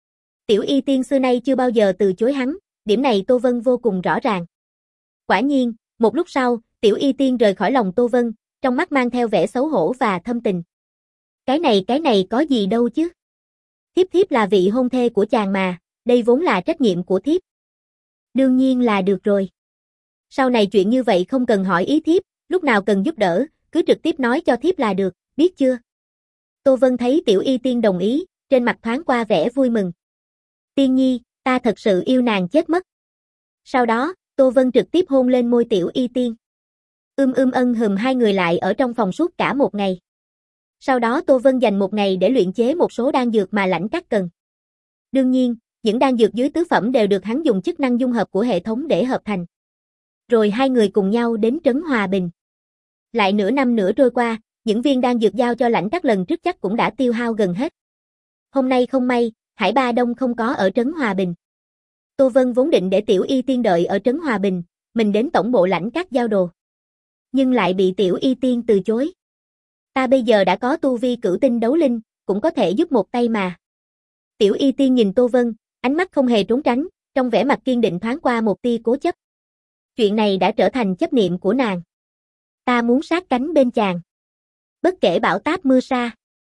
Tiểu Y Tiên xưa nay chưa bao giờ từ chối hắn, điểm này Tô Vân vô cùng rõ ràng. Quả nhiên, một lúc sau, Tiểu Y Tiên rời khỏi lòng Tô Vân, trong mắt mang theo vẻ xấu hổ và thâm tình. Cái này cái này có gì đâu chứ? Thiếp thiếp là vị hôn thê của chàng mà, đây vốn là trách nhiệm của thiếp. Đương nhiên là được rồi. Sau này chuyện như vậy không cần hỏi ý thiếp, lúc nào cần giúp đỡ, cứ trực tiếp nói cho thiếp là được, biết chưa? Tô Vân thấy Tiểu Y Tiên đồng ý, trên mặt thoáng qua vẻ vui mừng. Tiên nhi, ta thật sự yêu nàng chết mất. Sau đó, Tô Vân trực tiếp hôn lên môi Tiểu Y Tiên. Ưm ưm ân hừm hai người lại ở trong phòng suốt cả một ngày. Sau đó Tô Vân dành một ngày để luyện chế một số đan dược mà Lãnh Các cần. Đương nhiên, những đan dược dưới tứ phẩm đều được hắn dùng chức năng dung hợp của hệ thống để hợp thành. Rồi hai người cùng nhau đến trấn Hòa Bình. Lại nửa năm nữa trôi qua, những viên đan dược giao cho Lãnh Các lần trước chắc cũng đã tiêu hao gần hết. Hôm nay không may, Hải Ba Đông không có ở trấn Hòa Bình. Tô Vân vốn định để Tiểu Y Tiên đợi ở trấn Hòa Bình, mình đến tổng bộ Lãnh Các giao đồ. Nhưng lại bị Tiểu Y Tiên từ chối. Ta bây giờ đã có tu vi cửu tinh đấu linh, cũng có thể giúp một tay mà. Tiểu Y Tiên nhìn Tô Vân, ánh mắt không hề trốn tránh, trong vẻ mặt kiên định thoáng qua một tia cố chấp. Chuyện này đã trở thành chấp niệm của nàng. Ta muốn sát cánh bên chàng. Bất kể bão táp mưa sa.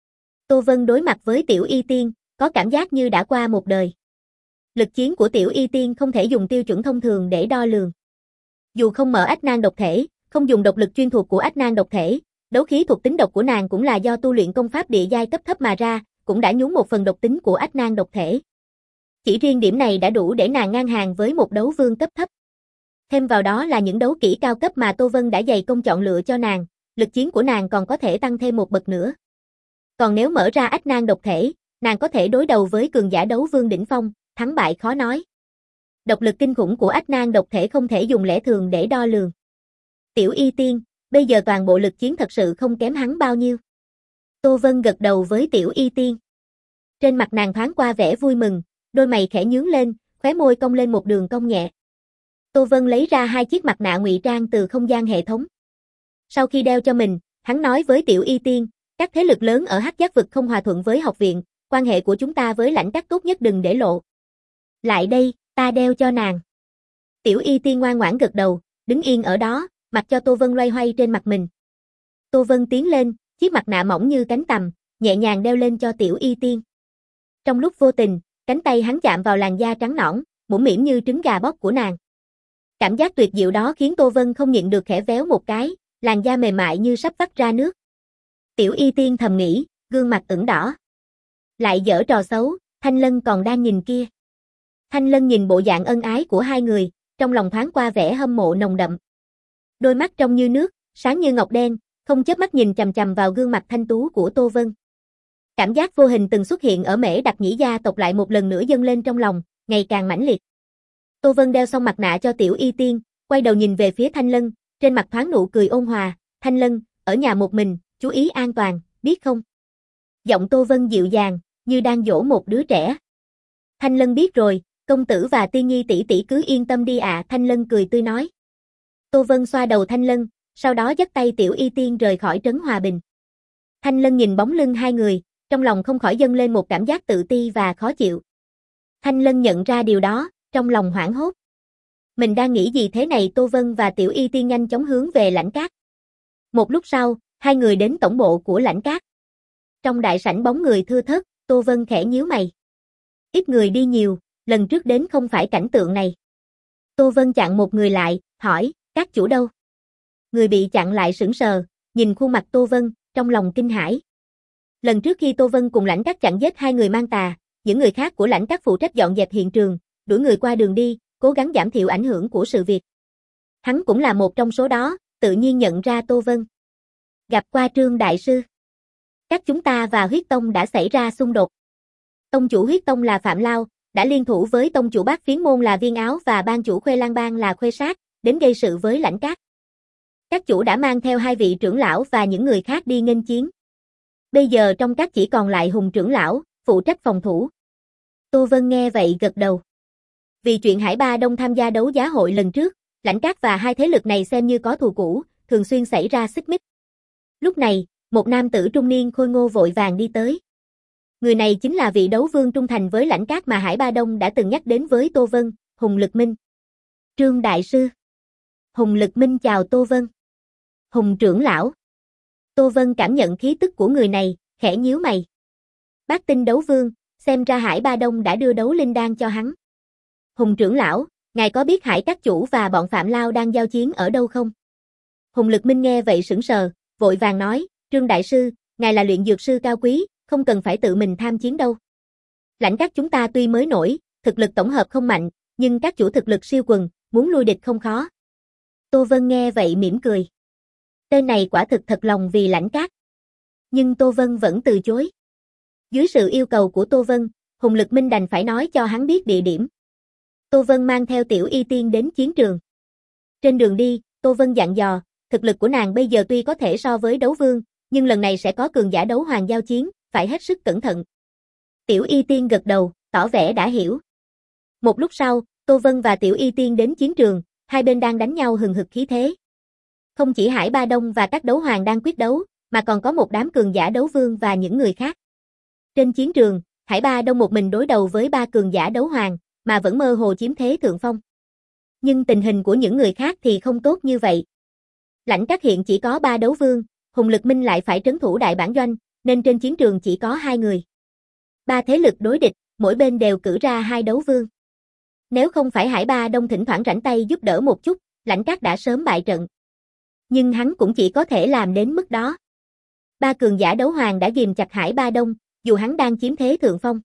Tô Vân đối mặt với Tiểu Y Tiên, có cảm giác như đã qua một đời. Lực chiến của Tiểu Y Tiên không thể dùng tiêu chuẩn thông thường để đo lường. Dù không mở ách nan độc thể, không dùng độc lực chuyên thuộc của ách nan độc thể, đấu khí thuộc tính độc của nàng cũng là do tu luyện công pháp địa giai cấp thấp mà ra, cũng đã nhúng một phần độc tính của ách nan độc thể. Chỉ riêng điểm này đã đủ để nàng ngang hàng với một đấu vương cấp thấp. Thêm vào đó là những đấu kỹ cao cấp mà Tô Vân đã dày công chọn lựa cho nàng, lực chiến của nàng còn có thể tăng thêm một bậc nữa. Còn nếu mở ra ách nan độc thể, nàng có thể đối đầu với cường giả đấu vương đỉnh phong, thắng bại khó nói. Độc lực kinh khủng của ách nan độc thể không thể dùng lẽ thường để đo lường. Tiểu Y Tiên, bây giờ toàn bộ lực chiến thật sự không kém hắn bao nhiêu. Tô Vân gật đầu với Tiểu Y Tiên. Trên mặt nàng thoáng qua vẻ vui mừng, đôi mày khẽ nhướng lên, khóe môi cong lên một đường cong nhẹ. Tô Vân lấy ra hai chiếc mặt nạ ngụy trang từ không gian hệ thống. Sau khi đeo cho mình, hắn nói với Tiểu Y Tiên, các thế lực lớn ở Hắc Giác vực không hòa thuận với học viện, quan hệ của chúng ta với Lãnh Các tốt nhất đừng để lộ. Lại đây, ta đeo cho nàng. Tiểu Y Tiên ngoan ngoãn gật đầu, đứng yên ở đó, mặc cho Tô Vân loay hoay trên mặt mình. Tô Vân tiến lên, chiếc mặt nạ mỏng như cánh tằm, nhẹ nhàng đeo lên cho Tiểu Y Tiên. Trong lúc vô tình, cánh tay hắn chạm vào làn da trắng nõn, mũm mĩm như trứng gà bóc của nàng. Cảm giác tuyệt diệu đó khiến Tô Vân không nhịn được khẽ véo một cái, làn da mềm mại như sắp vắt ra nước. Tiểu Y Tiên thầm nghĩ, gương mặt ửng đỏ. Lại giở trò xấu, Thanh Lân còn đang nhìn kia. Thanh Lân nhìn bộ dạng ân ái của hai người, trong lòng thoáng qua vẻ hâm mộ nồng đậm. Đôi mắt trong như nước, sáng như ngọc đen, không chớp mắt nhìn chằm chằm vào gương mặt thanh tú của Tô Vân. Cảm giác vô hình từng xuất hiện ở Mễ Đặc Nhĩ gia tộc lại một lần nữa dâng lên trong lòng, ngày càng mãnh liệt. Tô Vân đeo xong mặt nạ cho Tiểu Y Tiên, quay đầu nhìn về phía Thanh Lân, trên mặt thoáng nụ cười ôn hòa, "Thanh Lân, ở nhà một mình, chú ý an toàn, biết không?" Giọng Tô Vân dịu dàng, như đang dỗ một đứa trẻ. Thanh Lân biết rồi, công tử và Tiên nhi tỷ tỷ cứ yên tâm đi ạ, Thanh Lân cười tươi nói. Tô Vân xoa đầu Thanh Lân, sau đó dắt tay Tiểu Y Tiên rời khỏi trấn Hòa Bình. Thanh Lân nhìn bóng lưng hai người, trong lòng không khỏi dâng lên một cảm giác tự ti và khó chịu. Thanh Lân nhận ra điều đó, trong lòng hoảng hốt. Mình đang nghĩ gì thế này? Tô Vân và Tiểu Y Tiên nhanh chóng hướng về Lãnh Các. Một lúc sau, hai người đến tổng bộ của Lãnh Các. Trong đại sảnh bóng người thưa thớt, Tô Vân khẽ nhíu mày. Ít người đi nhiều, lần trước đến không phải cảnh tượng này. Tô Vân chặn một người lại, hỏi, các chủ đâu? Người bị chặn lại sững sờ, nhìn khuôn mặt Tô Vân, trong lòng kinh hãi. Lần trước khi Tô Vân cùng Lãnh Các chặn giết hai người mang tà, những người khác của Lãnh Các phụ trách dọn dẹp hiện trường, đuổi người qua đường đi, cố gắng giảm thiểu ảnh hưởng của sự việc. Hắn cũng là một trong số đó, tự nhiên nhận ra Tô Vân. Gặp qua Trương Đại Sư. Các chúng ta và Huyết Tông đã xảy ra xung đột. Tông chủ Huyết Tông là Phạm Lao, đã liên thủ với tông chủ Bát Phiến Môn là Viên Áo và ban chủ Khuê Lang Bang là Khuê Sát, đến gây sự với Lãnh Các. Các chủ đã mang theo hai vị trưởng lão và những người khác đi nghênh chiến. Bây giờ trong các chỉ còn lại Hùng trưởng lão, phụ trách phòng thủ. Tô Vân nghe vậy gật đầu. Vì chuyện Hải Ba Đông tham gia đấu giá hội lần trước, Lãnh Các và hai thế lực này xem như có thù cũ, thường xuyên xảy ra xích mích. Lúc này, một nam tử trung niên khôi ngô vội vàng đi tới. Người này chính là vị đấu vương trung thành với Lãnh Các mà Hải Ba Đông đã từng nhắc đến với Tô Vân, Hùng Lực Minh. Trương Đại Sư. Hùng Lực Minh chào Tô Vân. Hùng trưởng lão. Tô Vân cảm nhận khí tức của người này, khẽ nhíu mày. Bát tinh đấu vương, xem ra Hải Ba Đông đã đưa đấu linh đan cho hắn. Hùng trưởng lão, ngài có biết Hải Các chủ và bọn Phạm Lao đang giao chiến ở đâu không? Hùng Lực Minh nghe vậy sững sờ, vội vàng nói, Trương Đại Sư, ngài là luyện dược sư cao quý, không cần phải tự mình tham chiến đâu. Lãnh Các chúng ta tuy mới nổi, thực lực tổng hợp không mạnh, nhưng các chủ thực lực siêu quần, muốn lui địch không khó. Tô Vân nghe vậy mỉm cười. Tên này quả thực thật lòng vì Lãnh Các. Nhưng Tô Vân vẫn từ chối. Dưới sự yêu cầu của Tô Vân, Hùng Lực Minh đành phải nói cho hắn biết địa điểm. Tô Vân mang theo Tiểu Y Tiên đến chiến trường. Trên đường đi, Tô Vân dặn dò, thực lực của nàng bây giờ tuy có thể so với đấu vương, nhưng lần này sẽ có cường giả đấu hoàng giao chiến, phải hết sức cẩn thận. Tiểu Y Tiên gật đầu, tỏ vẻ đã hiểu. Một lúc sau, Tô Vân và Tiểu Y Tiên đến chiến trường, hai bên đang đánh nhau hừng hực khí thế. Không chỉ Hải Ba Đông và các đấu hoàng đang quyết đấu, mà còn có một đám cường giả đấu vương và những người khác. Trên chiến trường, Hải Ba Đông một mình đối đầu với ba cường giả đấu hoàng, mà vẫn mơ hồ chiếm thế thượng phong. Nhưng tình hình của những người khác thì không tốt như vậy. Lãnh Các hiện chỉ có ba đấu vương, Hùng Lực Minh lại phải trấn thủ đại bản doanh, nên trên chiến trường chỉ có hai người. Ba thế lực đối địch, mỗi bên đều cử ra hai đấu vương. Nếu không phải Hải Ba Đông thỉnh thoảng rảnh tay giúp đỡ một chút, Lãnh Các đã sớm bại trận. Nhưng hắn cũng chỉ có thể làm đến mức đó. Ba cường giả đấu hoàng đã ghìm chặt Hải Ba Đông, dù hắn đang chiếm thế thượng phong.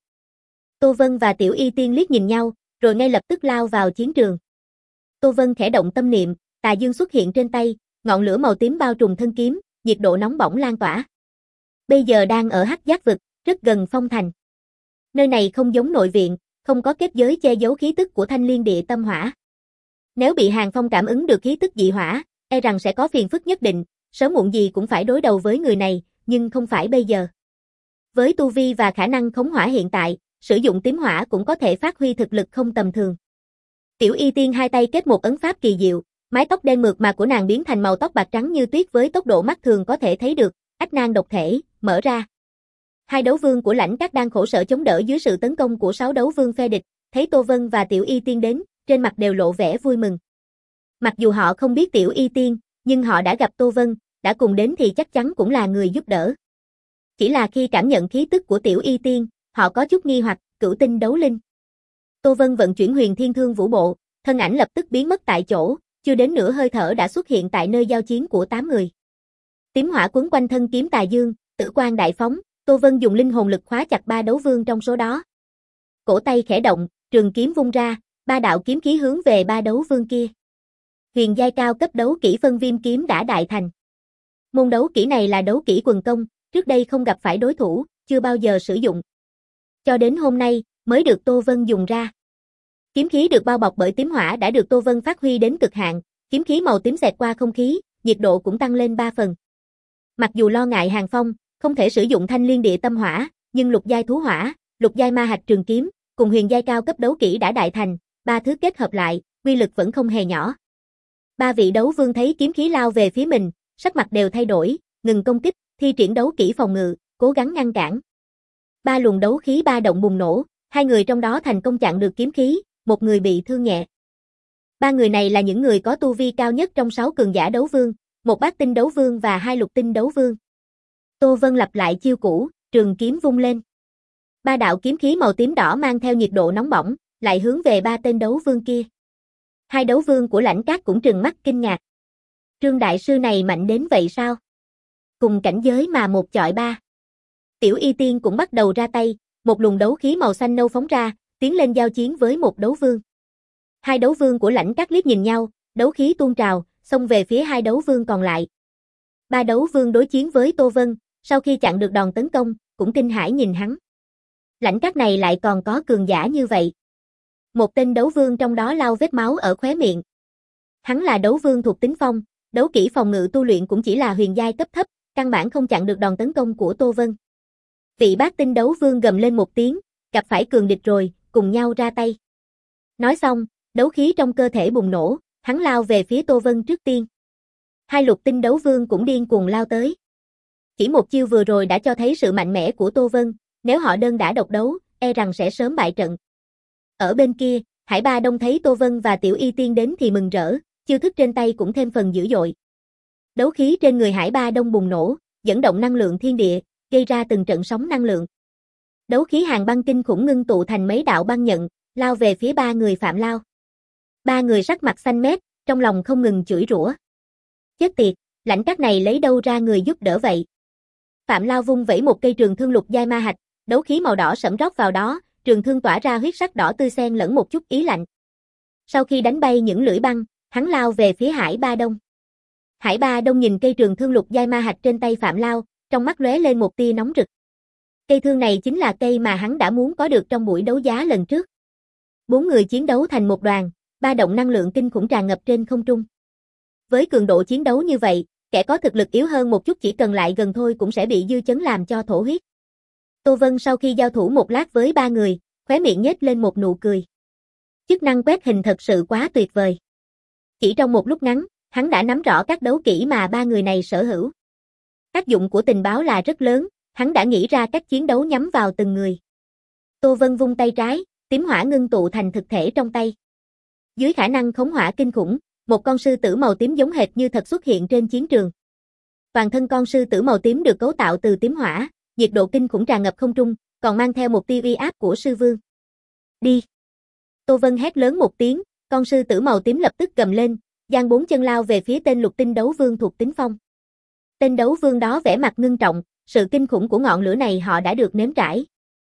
Tô Vân và Tiểu Y Tiên liếc nhìn nhau, rồi ngay lập tức lao vào chiến trường. Tô Vân khẽ động tâm niệm, tà dương xuất hiện trên tay, ngọn lửa màu tím bao trùm thân kiếm, nhiệt độ nóng bỏng lan tỏa. Bây giờ đang ở Hắc Giác vực, rất gần Phong Thành. Nơi này không giống nội viện, không có kết giới che giấu khí tức của Thanh Liên Địa Tâm Hỏa. Nếu bị Hàng Phong cảm ứng được khí tức dị hỏa, e rằng sẽ có phiền phức nhất định, sớm muộn gì cũng phải đối đầu với người này, nhưng không phải bây giờ. Với tu vi và khả năng khống hỏa hiện tại, sử dụng tím hỏa cũng có thể phát huy thực lực không tầm thường. Tiểu Y Tiên hai tay kết một ấn pháp kỳ diệu, mái tóc đen mượt mà của nàng biến thành màu tóc bạc trắng như tuyết với tốc độ mắt thường có thể thấy được, ách nang độc thể, mở ra. Hai đấu vương của Lãnh Các đang khổ sở chống đỡ dưới sự tấn công của sáu đấu vương phe địch, thấy Tô Vân và Tiểu Y Tiên đến, trên mặt đều lộ vẻ vui mừng. Mặc dù họ không biết Tiểu Y Tiên, nhưng họ đã gặp Tô Vân, đã cùng đến thì chắc chắn cũng là người giúp đỡ. Chỉ là khi cảm nhận khí tức của Tiểu Y Tiên, họ có chút nghi hoặc, cửu tinh đấu linh. Tô Vân vận chuyển Huyền Thiên Thương Vũ Bộ, thân ảnh lập tức biến mất tại chỗ, chưa đến nửa hơi thở đã xuất hiện tại nơi giao chiến của tám người. Tím hỏa quấn quanh thân kiếm tà dương, tử quang đại phóng, Tô Vân dùng linh hồn lực khóa chặt ba đấu vương trong số đó. Cổ tay khẽ động, trường kiếm vung ra, ba đạo kiếm khí hướng về ba đấu vương kia. Huyền giai cao cấp đấu kỹ phân viêm kiếm đã đại thành. Môn đấu kỹ này là đấu kỹ quần công, trước đây không gặp phải đối thủ, chưa bao giờ sử dụng. Cho đến hôm nay, mới được Tô Vân dùng ra. Kiếm khí được bao bọc bởi tím hỏa đã được Tô Vân phát huy đến cực hạn, kiếm khí màu tím xẹt qua không khí, nhiệt độ cũng tăng lên ba phần. Mặc dù lo ngại Hàng Phong, không thể sử dụng Thanh Liên Địa Tâm Hỏa, nhưng lục giai thú hỏa, lục giai ma hạch trường kiếm, cùng huyền giai cao cấp đấu kỹ đã đại thành, ba thứ kết hợp lại, uy lực vẫn không hề nhỏ. Ba vị đấu vương thấy kiếm khí lao về phía mình, sắc mặt đều thay đổi, ngừng công kích, thi triển đấu kỹ phòng ngự, cố gắng ngăn cản. Ba luồng đấu khí ba động bùng nổ, hai người trong đó thành công chặn được kiếm khí, một người bị thương nhẹ. Ba người này là những người có tu vi cao nhất trong sáu cường giả đấu vương, một bát tinh đấu vương và hai lục tinh đấu vương. Tô Vân lặp lại chiêu cũ, trường kiếm vung lên. Ba đạo kiếm khí màu tím đỏ mang theo nhiệt độ nóng bỏng, lại hướng về ba tên đấu vương kia. Hai đấu vương của Lãnh Các cũng trừng mắt kinh ngạc. Trương Đại Sư này mạnh đến vậy sao? Cùng cảnh giới mà một chọi ba. Tiểu Y Tiên cũng bắt đầu ra tay, một luồng đấu khí màu xanh nâu phóng ra, tiến lên giao chiến với một đấu vương. Hai đấu vương của Lãnh Các liếc nhìn nhau, đấu khí tuôn trào, xông về phía hai đấu vương còn lại. Ba đấu vương đối chiến với Tô Vân, sau khi chặn được đòn tấn công, cũng kinh hãi nhìn hắn. Lãnh Các này lại còn có cường giả như vậy. Một tên đấu vương trong đó lau vết máu ở khóe miệng. Hắn là đấu vương thuộc tính phong, đấu kỹ phòng ngự tu luyện cũng chỉ là huyền giai cấp thấp, căn bản không chặn được đòn tấn công của Tô Vân. Vị bát tinh đấu vương gầm lên một tiếng, gặp phải cường địch rồi, cùng nhau ra tay. Nói xong, đấu khí trong cơ thể bùng nổ, hắn lao về phía Tô Vân trước tiên. Hai lục tinh đấu vương cũng điên cuồng lao tới. Chỉ một chiêu vừa rồi đã cho thấy sự mạnh mẽ của Tô Vân, nếu họ đơn đả độc đấu, e rằng sẽ sớm bại trận. Ở bên kia, Hải Ba Đông thấy Tô Vân và Tiểu Y Tiên đến thì mừng rỡ, chiêu thức trên tay cũng thêm phần dữ dội. Đấu khí trên người Hải Ba Đông bùng nổ, dẫn động năng lượng thiên địa, gây ra từng trận sóng năng lượng. Đấu khí hàng băng kinh khủng ngưng tụ thành mấy đạo băng nhận, lao về phía ba người Phạm Lao. Ba người sắc mặt xanh mét, trong lòng không ngừng chửi rủa. Chết tiệt, Lãnh Các này lấy đâu ra người giúp đỡ vậy? Phạm Lao vung vẩy một cây trường thương lục giai ma hạch, đấu khí màu đỏ sẫm rót vào đó, trường thương tỏa ra huyết sắc đỏ tươi xen lẫn một chút ý lạnh. Sau khi đánh bay những lưỡi băng, hắn lao về phía Hải Ba Đông. Hải Ba Đông nhìn cây trường thương lục giai ma hạch trên tay Phạm Lao, trong mắt lóe lên một tia nóng rực. Cây thương này chính là cây mà hắn đã muốn có được trong buổi đấu giá lần trước. Bốn người chiến đấu thành một đoàn, ba động năng lượng kinh khủng tràn ngập trên không trung. Với cường độ chiến đấu như vậy, kẻ có thực lực yếu hơn một chút chỉ cần lại gần thôi cũng sẽ bị dư chấn làm cho thổ huyết. Tô Vân sau khi giao thủ một lát với ba người, khóe miệng nhếch lên một nụ cười. Chức năng quét hình thật sự quá tuyệt vời. Chỉ trong một lúc ngắn, hắn đã nắm rõ các đấu kỹ mà ba người này sở hữu. Tác dụng của tình báo là rất lớn, hắn đã nghĩ ra cách chiến đấu nhắm vào từng người. Tô Vân vung tay trái, tím hỏa ngưng tụ thành thực thể trong tay. Dưới khả năng khống hỏa kinh khủng, một con sư tử màu tím giống hệt như thật xuất hiện trên chiến trường. Toàn thân con sư tử màu tím được cấu tạo từ tím hỏa, nhiệt độ kinh khủng tràn ngập không trung, còn mang theo một tia uy áp của sư vương. Đi! Tô Vân hét lớn một tiếng, con sư tử màu tím lập tức gầm lên, giang bốn chân lao về phía tên lục tinh đấu vương thuộc tính phong. Tên đấu vương đó vẻ mặt ngưng trọng, sự kinh khủng của ngọn lửa này họ đã được nếm trải.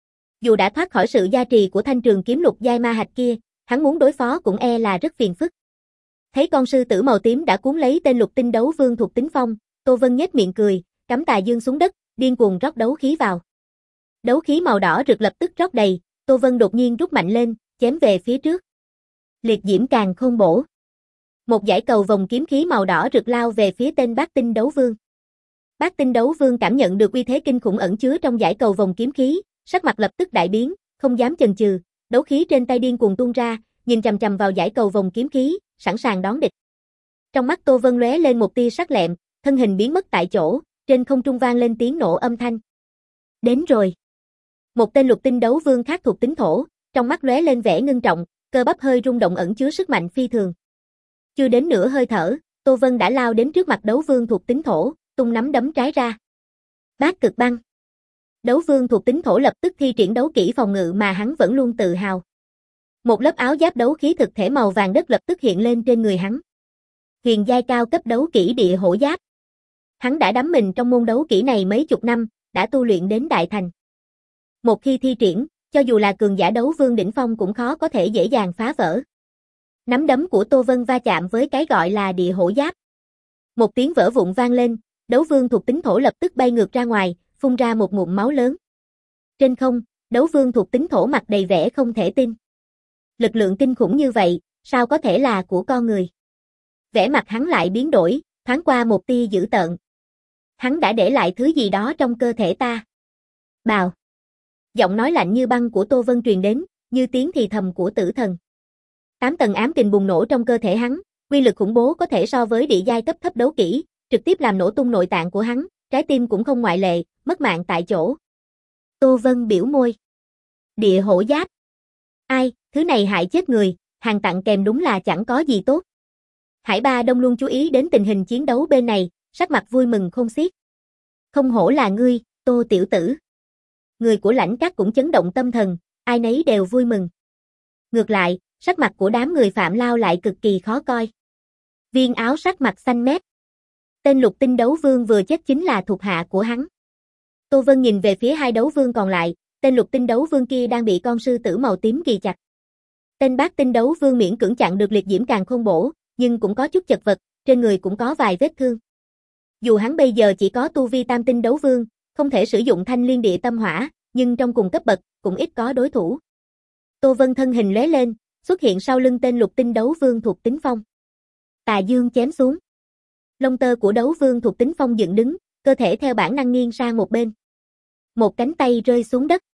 Dù đã thoát khỏi sự gia trì của thanh trường kiếm lục giai ma hạch kia, hắn muốn đối phó cũng e là rất phiền phức. Thấy con sư tử màu tím đã cuốn lấy tên lục tinh đấu vương thuộc tính phong, Tô Vân nhếch miệng cười, cắm tà dương xuống đất, điên cuồng rót đấu khí vào. Đấu khí màu đỏ rực lập tức rót đầy, Tô Vân đột nhiên rút mạnh lên, chém về phía trước. Liệt diễm càn khôn bổ. Một dải cầu vòng kiếm khí màu đỏ rực lao về phía tên Bát Tinh Đấu Vương. Bát Tinh Đấu Vương cảm nhận được uy thế kinh khủng ẩn chứa trong dải cầu vòng kiếm khí, sắc mặt lập tức đại biến, không dám chần chừ, đấu khí trên tay điên cuồng tuôn ra, nhìn chằm chằm vào dải cầu vòng kiếm khí, sẵn sàng đón địch. Trong mắt Tô Vân lóe lên một tia sắc lẹm, thân hình biến mất tại chỗ, trên không trung vang lên tiếng nổ âm thanh. Đến rồi. Một tên lục tinh đấu vương khác thuộc tính thổ, trong mắt lóe lên vẻ ngưng trọng, cơ bắp hơi rung động ẩn chứa sức mạnh phi thường. Chưa đến nửa hơi thở, Tô Vân đã lao đến trước mặt đấu vương thuộc tính thổ, tung nắm đấm trái ra. Bát cực băng. Đấu vương thuộc tính thổ lập tức thi triển đấu kỹ phòng ngự mà hắn vẫn luôn tự hào. Một lớp áo giáp đấu khí thực thể màu vàng đất lập tức hiện lên trên người hắn. Huyền giai cao cấp đấu kỹ địa hổ giáp. Hắn đã đắm mình trong môn đấu kỹ này mấy chục năm, đã tu luyện đến đại thành. Một khi thi triển, cho dù là cường giả đấu vương đỉnh phong cũng khó có thể dễ dàng phá vỡ. Nắm đấm của Tô Vân va chạm với cái gọi là địa hổ giáp. Một tiếng vỡ vụn vang lên, đấu vương thuộc tính thổ lập tức bay ngược ra ngoài, phun ra một ngụm máu lớn. Trên không, đấu vương thuộc tính thổ mặt đầy vẻ không thể tin. Lực lượng kinh khủng như vậy, sao có thể là của con người? Vẻ mặt hắn lại biến đổi, thoáng qua một tia dữ tợn. Hắn đã để lại thứ gì đó trong cơ thể ta. Bào. Giọng nói lạnh như băng của Tô Vân truyền đến, như tiếng thì thầm của tử thần. Tám tầng ám kình bùng nổ trong cơ thể hắn, uy lực khủng bố có thể so với địa giai cấp thấp đấu kỹ, trực tiếp làm nổ tung nội tạng của hắn, trái tim cũng không ngoại lệ, mất mạng tại chỗ. Tô Vân biểu môi. Địa hổ giáp. Ai, thứ này hại chết người, hàng tặng kèm đúng là chẳng có gì tốt. Hải Ba Đông luôn chú ý đến tình hình chiến đấu bên này, sắc mặt vui mừng không xiết. Không hổ là ngươi, Tô tiểu tử. Người của Lãnh Các cũng chấn động tâm thần, ai nấy đều vui mừng. Ngược lại, sắc mặt của đám người Phạm Lao lại cực kỳ khó coi. Viên áo sắc mặt xanh mét. Tên lục tinh đấu vương vừa chết chính là thuộc hạ của hắn. Tô Vân nhìn về phía hai đấu vương còn lại, tên lục tinh đấu vương kia đang bị con sư tử màu tím ghì chặt. Tên bát tinh đấu vương miễn cưỡng chặn được liệt diễm càn khôn bổ, nhưng cũng có chút chật vật, trên người cũng có vài vết thương. Dù hắn bây giờ chỉ có tu vi tam tinh đấu vương, không thể sử dụng thanh liên địa tâm hỏa, nhưng trong cùng cấp bậc, cũng ít có đối thủ. Tô Vân thân hình lóe lên, xuất hiện sau lưng tên lục tinh đấu vương thuộc tính phong. Tà dương chém xuống. Lông tơ của đấu vương thuộc tính phong dựng đứng, cơ thể theo bản năng nghiêng sang một bên. Một cánh tay rơi xuống đất.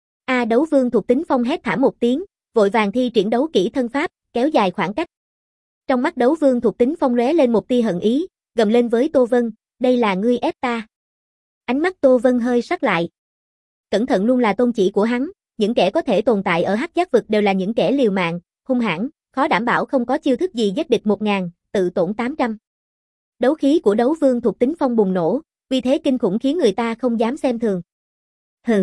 A đấu vương thuộc tính phong hét thảm một tiếng, vội vàng thi triển đấu kỹ thân pháp, kéo dài khoảng cách. Trong mắt đấu vương thuộc tính phong lóe lên một tia hận ý, gầm lên với Tô Vân, đây là ngươi ép ta. Ánh mắt Tô Vân hơi sắc lại. Cẩn thận luôn là tôn chỉ của hắn, những kẻ có thể tồn tại ở hắc giác vực đều là những kẻ liều mạng, hung hãn, khó đảm bảo không có chiêu thức gì giết địch một ngàn, tự tổn tám trăm. Đấu khí của đấu vương thuộc tính phong bùng nổ, vì thế kinh khủng khiến người ta không dám xem thường. Hừ.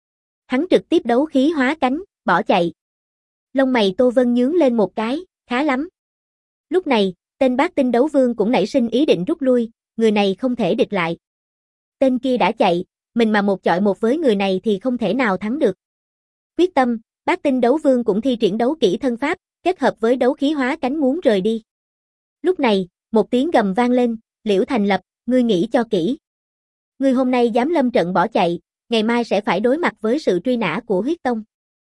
Hắn trực tiếp đấu khí hóa cánh, bỏ chạy. Lông mày Tô Vân nhướng lên một cái, khá lắm. Lúc này, tên bát tinh đấu vương cũng nảy sinh ý định rút lui, người này không thể địch lại. Tên kia đã chạy, mình mà một chọi một với người này thì không thể nào thắng được. Quyết tâm, bát tinh đấu vương cũng thi triển đấu kỹ thân pháp, kết hợp với đấu khí hóa cánh muốn rời đi. Lúc này, một tiếng gầm vang lên, Liễu Thành Lập, ngươi nghĩ cho kỹ. Ngươi hôm nay dám lâm trận bỏ chạy, ngày mai sẽ phải đối mặt với sự truy nã của huyết tông.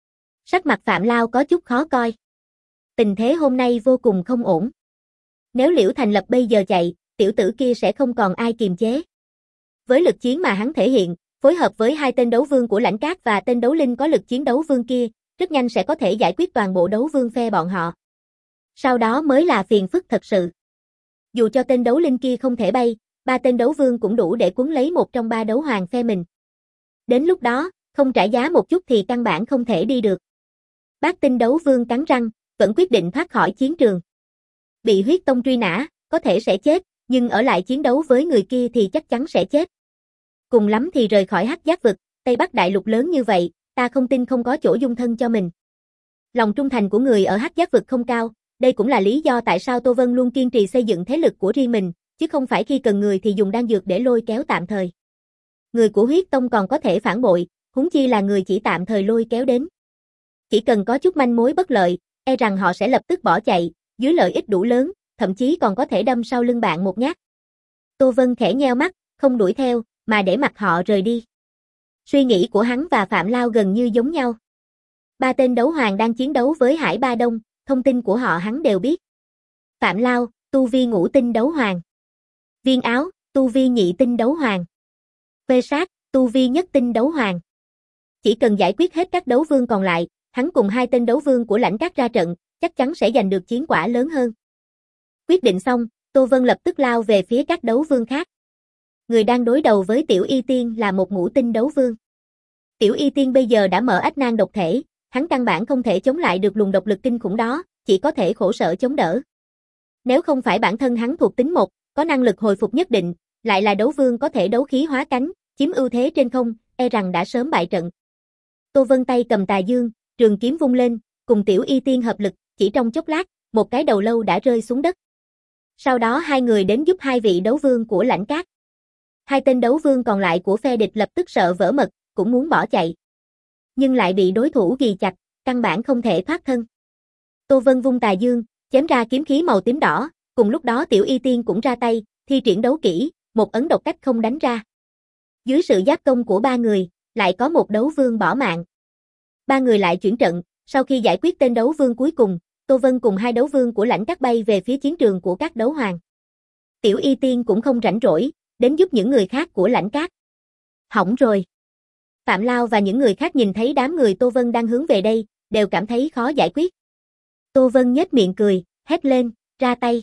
Sắc mặt Phạm Lao có chút khó coi. Tình thế hôm nay vô cùng không ổn. Nếu Liễu Thành Lập bây giờ chạy, tiểu tử kia sẽ không còn ai kiềm chế. Với lực chiến mà hắn thể hiện, phối hợp với hai tên đấu vương của Lãnh Cát và tên đấu linh có lực chiến đấu vương kia, rất nhanh sẽ có thể giải quyết toàn bộ đấu vương phe bọn họ. Sau đó mới là phiền phức thật sự. Dù cho tên đấu linh kia không thể bay, ba tên đấu vương cũng đủ để cuốn lấy một trong ba đấu hoàng phe mình. Đến lúc đó, không trả giá một chút thì căn bản không thể đi được. Bát tinh đấu vương cắn răng, vẫn quyết định thoát khỏi chiến trường. Bị huyết tông truy nã, có thể sẽ chết, nhưng ở lại chiến đấu với người kia thì chắc chắn sẽ chết. Cùng lắm thì rời khỏi hắc giác vực, Tây Bắc đại lục lớn như vậy, ta không tin không có chỗ dung thân cho mình. Lòng trung thành của người ở hắc giác vực không cao, đây cũng là lý do tại sao Tô Vân luôn kiên trì xây dựng thế lực của riêng mình, chứ không phải khi cần người thì dùng đan dược để lôi kéo tạm thời. Người của huyết tông còn có thể phản bội, huống chi là người chỉ tạm thời lôi kéo đến. Chỉ cần có chút manh mối bất lợi, e rằng họ sẽ lập tức bỏ chạy, dưới lợi ích đủ lớn, thậm chí còn có thể đâm sau lưng bạn một nhát. Tô Vân khẽ nheo mắt, không đuổi theo, mà để mặc họ rời đi. Suy nghĩ của hắn và Phạm Lao gần như giống nhau. Ba tên đấu hoàng đang chiến đấu với Hải Ba Đông, thông tin của họ hắn đều biết. Phạm Lao, tu vi ngũ tinh đấu hoàng. Viên Áo, tu vi nhị tinh đấu hoàng. Phê Sát, tu vi nhất tinh đấu hoàng. Chỉ cần giải quyết hết các đấu vương còn lại, hắn cùng hai tên đấu vương của Lãnh Cát ra trận, chắc chắn sẽ giành được chiến quả lớn hơn. Quyết định xong, Tô Vân lập tức lao về phía các đấu vương khác. Người đang đối đầu với Tiểu Y Tiên là một ngũ tinh đấu vương. Tiểu Y Tiên bây giờ đã mở ách nan độc thể, hắn căn bản không thể chống lại được luồng độc lực kinh khủng đó, chỉ có thể khổ sở chống đỡ. Nếu không phải bản thân hắn thuộc tính một, có năng lực hồi phục nhất định, lại là đấu vương có thể đấu khí hóa cánh, chiếm ưu thế trên không, e rằng đã sớm bại trận. Tô Vân tay cầm tà dương, trường kiếm vung lên, cùng Tiểu Y Tiên hợp lực, chỉ trong chốc lát, một cái đầu lâu đã rơi xuống đất. Sau đó hai người đến giúp hai vị đấu vương của Lãnh Cát. Hai tên đấu vương còn lại của phe địch lập tức sợ vỡ mật, cũng muốn bỏ chạy. Nhưng lại bị đối thủ ghì chặt, căn bản không thể thoát thân. Tô Vân vung tà dương, chém ra kiếm khí màu tím đỏ, cùng lúc đó Tiểu Y Tiên cũng ra tay, thi triển đấu kỹ, một ấn độc cách không đánh ra. Dưới sự giáp công của ba người, lại có một đấu vương bỏ mạng. Ba người lại chuyển trận, sau khi giải quyết tên đấu vương cuối cùng, Tô Vân cùng hai đấu vương của Lãnh Cát bay về phía chiến trường của các đấu hoàng. Tiểu Y Tiên cũng không rảnh rỗi, đến giúp những người khác của Lãnh Cát. Hỏng rồi. Phạm Lao và những người khác nhìn thấy đám người Tô Vân đang hướng về đây, đều cảm thấy khó giải quyết. Tô Vân nhếch miệng cười, hét lên, ra tay.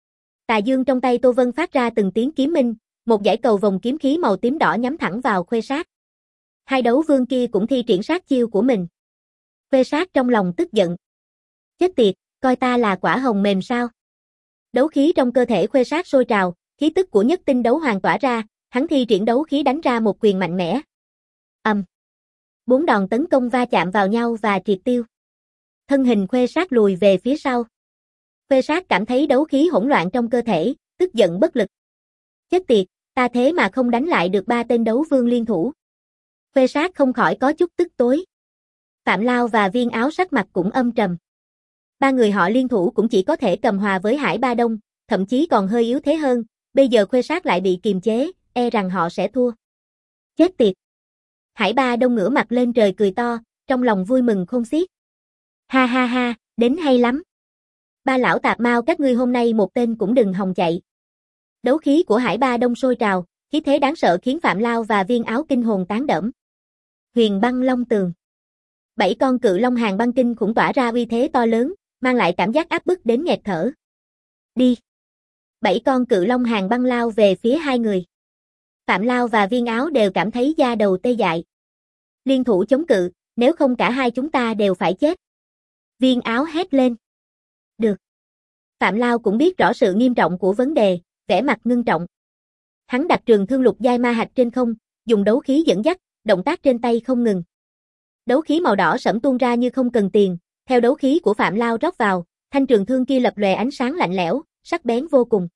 Tà dương trong tay Tô Vân phát ra từng tiếng kiếm minh, một dải cầu vòng kiếm khí màu tím đỏ nhắm thẳng vào Khuê Sát. Hai đấu vương kia cũng thi triển sát chiêu của mình. Khuê Sát trong lòng tức giận. Chết tiệt, coi ta là quả hồng mềm sao? Đấu khí trong cơ thể Khuê Sát sôi trào, khí tức của nhất tinh đấu hoàng tỏa ra, hắn thi triển đấu khí đánh ra một quyền mạnh mẽ. Ầm. Um. Bốn đòn tấn công va chạm vào nhau và triệt tiêu. Thân hình Khuê Sát lùi về phía sau. Khuê Sát cảm thấy đấu khí hỗn loạn trong cơ thể, tức giận bất lực. Chết tiệt, ta thế mà không đánh lại được ba tên đấu vương liên thủ. Khuê Sát không khỏi có chút tức tối. Phạm Lao và Viên Áo sắc mặt cũng âm trầm. Ba người họ liên thủ cũng chỉ có thể cầm hòa với Hải Ba Đông, thậm chí còn hơi yếu thế hơn, bây giờ Khuê Sát lại bị kiềm chế, e rằng họ sẽ thua. Chết tiệt. Hải Ba Đông ngửa mặt lên trời cười to, trong lòng vui mừng khôn xiết. Ha ha ha, đến hay lắm. Ba lão tạp mau các ngươi hôm nay một tên cũng đừng hòng chạy. Đấu khí của Hải Ba Đông sôi trào, khí thế đáng sợ khiến Phạm Lao và Viên Áo kinh hồn tán đẫm. Huyền băng long tường. Bảy con cự long hàng băng kinh khủng tỏa ra uy thế to lớn, mang lại cảm giác áp bức đến nghẹt thở. Đi. Bảy con cự long hàng băng lao về phía hai người. Phạm Lao và Viên Áo đều cảm thấy da đầu tê dại. Liên thủ chống cự, nếu không cả hai chúng ta đều phải chết. Viên áo hét lên. Được. Phạm Lao cũng biết rõ sự nghiêm trọng của vấn đề, vẻ mặt ngưng trọng. Hắn đặt trường thương lục giai ma hạch trên không, dùng đấu khí dẫn dắt, động tác trên tay không ngừng. Đấu khí màu đỏ sẫm tuôn ra như không cần tiền, theo đấu khí của Phạm Lao rót vào, thanh trường thương kia lập lòe ánh sáng lạnh lẽo, sắc bén vô cùng.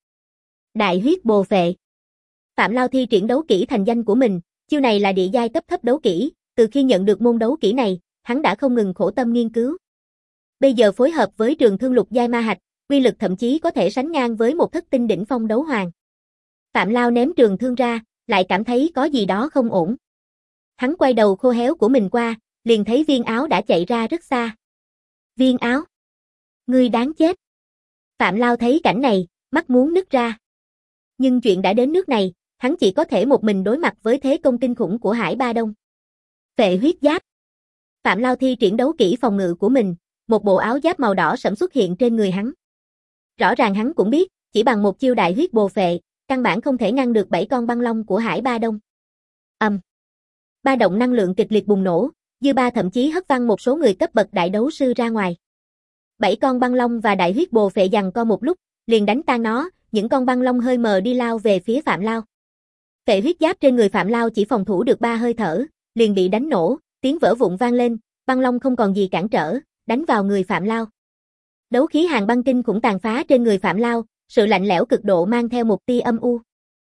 Đại huyết bồ phệ. Phạm Lao thi triển đấu kỹ thành danh của mình, chiêu này là địa giai cấp thấp đấu kỹ, từ khi nhận được môn đấu kỹ này, hắn đã không ngừng khổ tâm nghiên cứu. Bây giờ phối hợp với trường thương lục giai ma hạch, uy lực thậm chí có thể sánh ngang với một thất tinh đỉnh phong đấu hoàng. Phạm Lao ném trường thương ra, lại cảm thấy có gì đó không ổn. Hắn quay đầu khô héo của mình qua, liền thấy Viên Áo đã chạy ra rất xa. Viên Áo, ngươi đáng chết. Phạm Lao thấy cảnh này, mắt muốn nứt ra. Nhưng chuyện đã đến nước này, hắn chỉ có thể một mình đối mặt với thế công kinh khủng của Hải Ba Đông. Phệ huyết giáp. Phạm Lao thi triển đấu kỹ phòng ngự của mình, một bộ áo giáp màu đỏ sẫm xuất hiện trên người hắn. Rõ ràng hắn cũng biết, chỉ bằng một chiêu đại huyết bồ phệ, căn bản không thể ngăn được bảy con băng long của Hải Ba Đông. Ầm. Um. Ba động năng lượng kịch liệt bùng nổ, dư ba thậm chí hất văng một số người cấp bậc đại đấu sư ra ngoài. Bảy con băng long và đại huyết bồ phệ giằng co một lúc, liền đánh tan nó, những con băng long hơi mờ đi lao về phía Phạm Lao. Phệ huyết giáp trên người Phạm Lao chỉ phòng thủ được ba hơi thở, liền bị đánh nổ, tiếng vỡ vụn vang lên, băng long không còn gì cản trở, đánh vào người Phạm Lao. Đấu khí hàng băng kinh khủng tàn phá trên người Phạm Lao, sự lạnh lẽo cực độ mang theo một tia âm u.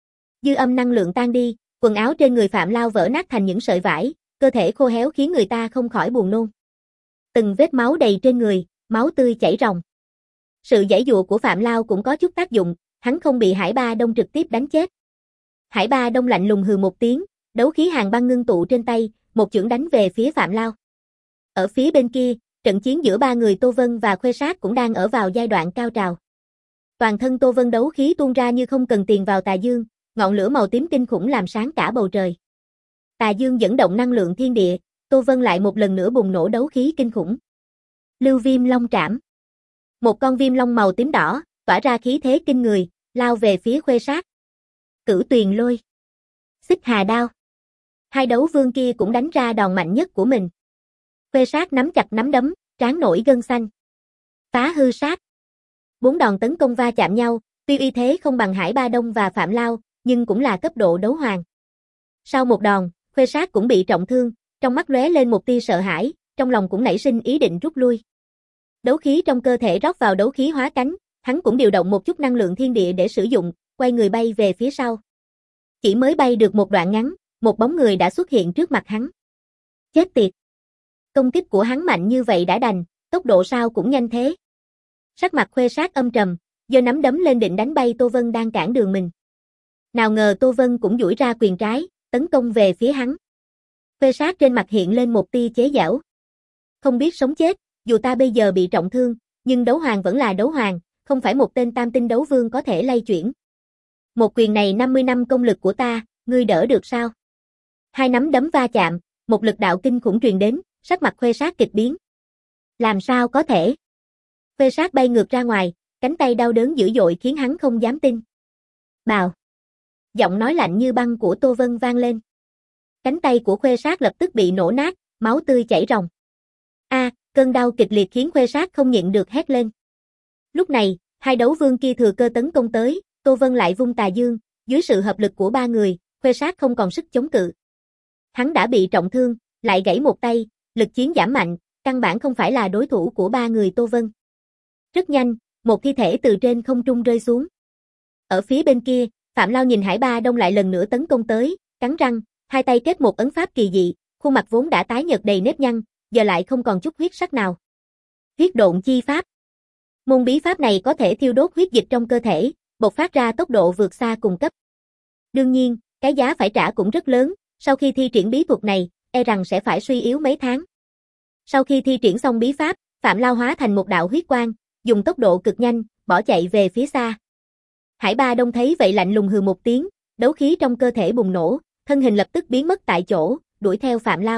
Dư âm năng lượng tan đi, quần áo trên người Phạm Lao vỡ nát thành những sợi vải, cơ thể khô héo khiến người ta không khỏi buồn nôn. Từng vết máu đầy trên người, máu tươi chảy ròng. Sự giãy giụa của Phạm Lao cũng có chút tác dụng, hắn không bị Hải Ba Đông trực tiếp đánh chết. Hải Ba Đông lạnh lùng hừ một tiếng, đấu khí hàng băng ngưng tụ trên tay, một chưởng đánh về phía Phạm Lao. Ở phía bên kia, trận chiến giữa ba người Tô Vân và Khuê Sát cũng đang ở vào giai đoạn cao trào. Toàn thân Tô Vân đấu khí tuôn ra như không cần tiền vào tà dương, ngọn lửa màu tím kinh khủng làm sáng cả bầu trời. Tà dương dẫn động năng lượng thiên địa, Tô Vân lại một lần nữa bùng nổ đấu khí kinh khủng. Lưu Viêm Long Trảm. Một con viêm long màu tím đỏ, tỏa ra khí thế kinh người, lao về phía Khuê Sát. Cửu Tuyền Lôi. Xích Hà Đao. Hai đấu vương kia cũng đánh ra đòn mạnh nhất của mình. Khuê Sát nắm chặt nắm đấm, trán nổi gân xanh. Phá hư sát. Bốn đòn tấn công va chạm nhau, tuy uy thế không bằng Hải Ba Đông và Phạm Lao, nhưng cũng là cấp độ đấu hoàng. Sau một đòn, Khuê Sát cũng bị trọng thương, trong mắt lóe lên một tia sợ hãi, trong lòng cũng nảy sinh ý định rút lui. Đấu khí trong cơ thể rót vào đấu khí hóa cánh, hắn cũng điều động một chút năng lượng thiên địa để sử dụng, quay người bay về phía sau. Chỉ mới bay được một đoạn ngắn, một bóng người đã xuất hiện trước mặt hắn. Chết tiệt! Công kích của hắn mạnh như vậy đã đành, tốc độ sao cũng nhanh thế. Sắc mặt Khuê Sát âm trầm, giơ nắm đấm lên định đánh bay Tô Vân đang cản đường mình. Nào ngờ Tô Vân cũng duỗi ra quyền trái, tấn công về phía hắn. Khuê Sát trên mặt hiện lên một tia chế giễu. Không biết sống chết, dù ta bây giờ bị trọng thương, nhưng đấu hoàng vẫn là đấu hoàng, không phải một tên tam tinh đấu vương có thể lay chuyển. Một quyền này năm mươi năm công lực của ta, ngươi đỡ được sao? Hai nắm đấm va chạm, một lực đạo kinh khủng truyền đến, sắc mặt Khuê Sát kịch biến. Làm sao có thể? Khuê Sát bay ngược ra ngoài, cánh tay đau đớn dữ dội khiến hắn không dám tin. Bào! Giọng nói lạnh như băng của Tô Vân vang lên. Cánh tay của Khuê Sát lập tức bị nổ nát, máu tươi chảy ròng. A, à, cơn đau kịch liệt khiến Khuê Sát không nhịn được hét lên. Lúc này, hai đấu vương kia thừa cơ tấn công tới, Tô Vân lại vung tà dương, dưới sự hợp lực của ba người, Khuê Sát không còn sức chống cự. Hắn đã bị trọng thương, lại gãy một tay, lực chiến giảm mạnh, căn bản không phải là đối thủ của ba người Tô Vân. Rất nhanh, một thi thể từ trên không trung rơi xuống. Ở phía bên kia, Phạm Lao nhìn Hải Ba Đông lại lần nữa tấn công tới, cắn răng, hai tay kết một ấn pháp kỳ dị, khuôn mặt vốn đã tái nhợt đầy nếp nhăn, giờ lại không còn chút huyết sắc nào. Huyết độn chi pháp. Môn bí pháp này có thể thiêu đốt huyết dịch trong cơ thể, bộc phát ra tốc độ vượt xa cùng cấp. Đương nhiên, cái giá phải trả cũng rất lớn, sau khi thi triển bí thuật này, e rằng sẽ phải suy yếu mấy tháng. Sau khi thi triển xong bí pháp, Phạm Lao hóa thành một đạo huyết quang, dùng tốc độ cực nhanh, bỏ chạy về phía xa. Hải Ba Đông thấy vậy lạnh lùng hừ một tiếng, đấu khí trong cơ thể bùng nổ, thân hình lập tức biến mất tại chỗ, đuổi theo Phạm Lao.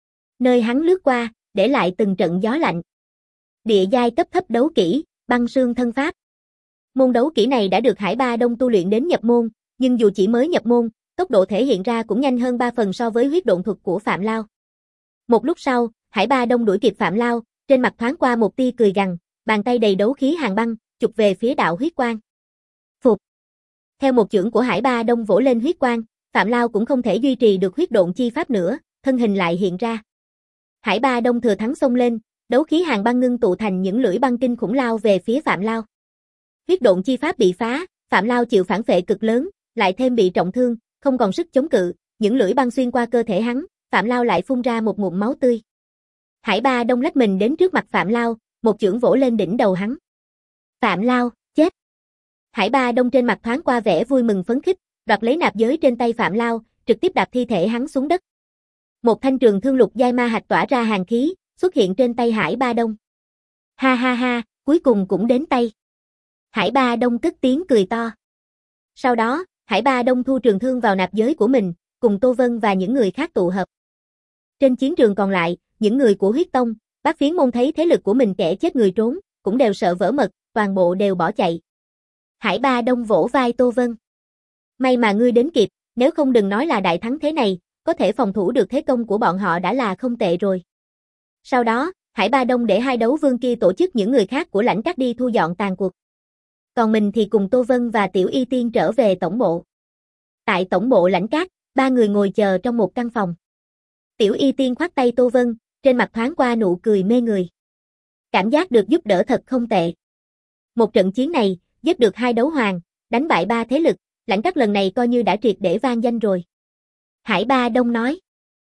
Nơi hắn lướt qua, để lại từng trận gió lạnh. Địa giai cấp thấp đấu kỹ, băng sương thân pháp. Môn đấu kỹ này đã được Hải Ba Đông tu luyện đến nhập môn, nhưng dù chỉ mới nhập môn, tốc độ thể hiện ra cũng nhanh hơn ba phần so với huyết độn thuật của Phạm Lao. Một lúc sau, Hải Ba Đông đuổi kịp Phạm Lao, trên mặt thoáng qua một tia cười gằn, bàn tay đầy đấu khí hàn băng, chụp về phía đạo huyết quang. Phục. Theo một chưởng của Hải Ba Đông vỗ lên huyết quang, Phạm Lao cũng không thể duy trì được huyết độn chi pháp nữa, thân hình lại hiện ra. Hải Ba Đông thừa thắng xông lên, đấu khí hàn băng ngưng tụ thành những lưỡi băng kinh khủng lao về phía Phạm Lao. Huyết độn chi pháp bị phá, Phạm Lao chịu phản phệ cực lớn, lại thêm bị trọng thương, không còn sức chống cự, những lưỡi băng xuyên qua cơ thể hắn, Phạm Lao lại phun ra một ngụm máu tươi. Hải Ba Đông lách mình đến trước mặt Phạm Lao, một chưởng vỗ lên đỉnh đầu hắn. Phạm Lao, chết. Hải Ba Đông trên mặt thoáng qua vẻ vui mừng phấn khích, đoạt lấy nạp giới trên tay Phạm Lao, trực tiếp đạp thi thể hắn xuống đất. Một thanh trường thương lục giai ma hạch tỏa ra hàn khí, xuất hiện trên tay Hải Ba Đông. Ha ha ha, cuối cùng cũng đến tay. Hải Ba Đông cất tiếng cười to. Sau đó, Hải Ba Đông thu trường thương vào nạp giới của mình, cùng Tô Vân và những người khác tụ hợp. Trên chiến trường còn lại, những người của huyết tông, Bát Phiến môn thấy thế lực của mình kẻ chết người trốn, cũng đều sợ vỡ mật, toàn bộ đều bỏ chạy. Hải Ba Đông vỗ vai Tô Vân. May mà ngươi đến kịp, nếu không đừng nói là đại thắng thế này, có thể phòng thủ được thế công của bọn họ đã là không tệ rồi. Sau đó, Hải Ba Đông để hai đấu vương kia tổ chức những người khác của lãnh các đi thu dọn tàn cuộc. Còn mình thì cùng Tô Vân và Tiểu Y Tiên trở về tổng bộ. Tại tổng bộ lãnh các, ba người ngồi chờ trong một căn phòng. Tiểu Y Tiên khoác tay Tô Vân, trên mặt thoáng qua nụ cười mê người. Cảm giác được giúp đỡ thật không tệ. Một trận chiến này, giết được hai đấu hoàng, đánh bại ba thế lực, lãnh các lần này coi như đã triệt để vang danh rồi. Hải Ba Đông nói.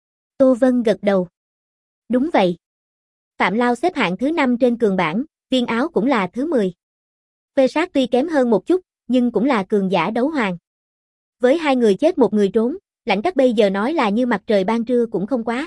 Tô Vân gật đầu. Đúng vậy. Phạm Lao xếp hạng thứ năm trên cường bảng, Viên Áo cũng là thứ mười. Phê Sát tuy kém hơn một chút, nhưng cũng là cường giả đấu hoàng. Với hai người chết một người trốn, lãnh các bây giờ nói là như mặt trời ban trưa cũng không quá.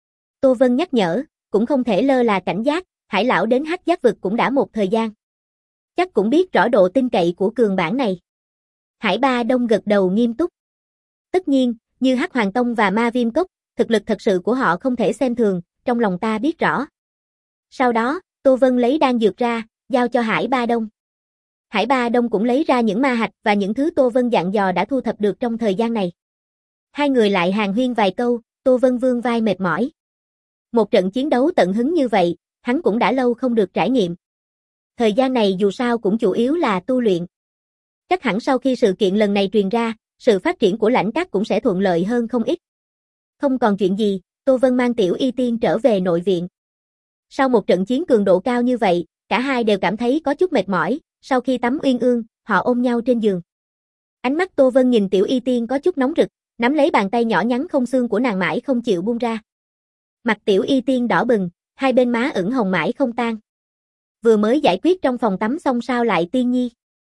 Tô Vân nhắc nhở, cũng không thể lơ là cảnh giác, Hải lão đến Hắc Giác vực cũng đã một thời gian. Chắc cũng biết rõ độ tin cậy của cường bảng này. Hải Ba Đông gật đầu nghiêm túc. Tất nhiên, như Hắc Hoàng Tông và Ma Viêm Cốc, thực lực thật sự của họ không thể xem thường, trong lòng ta biết rõ. Sau đó, Tô Vân lấy đan dược ra, giao cho Hải Ba Đông. Hải Ba Đông cũng lấy ra những ma hạch và những thứ Tô Vân dặn dò đã thu thập được trong thời gian này. Hai người lại hàn huyên vài câu, Tô Vân vương vai mệt mỏi. Một trận chiến đấu tận hứng như vậy, hắn cũng đã lâu không được trải nghiệm. Thời gian này dù sao cũng chủ yếu là tu luyện. Chắc hẳn sau khi sự kiện lần này truyền ra, sự phát triển của lãnh các cũng sẽ thuận lợi hơn không ít. Không còn chuyện gì, Tô Vân mang Tiểu Y Tiên trở về nội viện. Sau một trận chiến cường độ cao như vậy, cả hai đều cảm thấy có chút mệt mỏi, sau khi tắm uyên ương, họ ôm nhau trên giường. Ánh mắt Tô Vân nhìn Tiểu Y Tiên có chút nóng rực, nắm lấy bàn tay nhỏ nhắn không xương của nàng mãi không chịu buông ra. Mặt Tiểu Y Tiên đỏ bừng, hai bên má ửng hồng mãi không tan. Vừa mới giải quyết trong phòng tắm xong sao lại Tiên Nhi?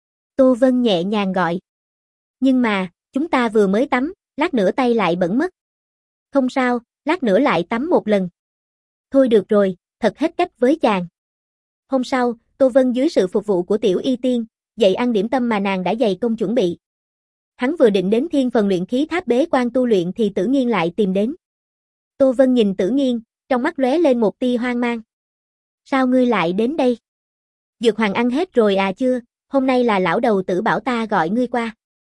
Tô Vân nhẹ nhàng gọi. Nhưng mà, chúng ta vừa mới tắm, lát nữa tay lại bẩn mất. Không sao, lát nữa lại tắm một lần. Thôi được rồi, thật hết cách với chàng. Hôm sau, Tô Vân dưới sự phục vụ của Tiểu Y Tiên, dậy ăn điểm tâm mà nàng đã dày công chuẩn bị. Hắn vừa định đến thiên phần luyện khí tháp bế quan tu luyện thì Tử Nghiên lại tìm đến. Tô Vân nhìn Tử Nghiên, trong mắt lóe lên một tia hoang mang. Sao ngươi lại đến đây? Dược hoàng ăn hết rồi à chưa, hôm nay là lão đầu tử bảo ta gọi ngươi qua.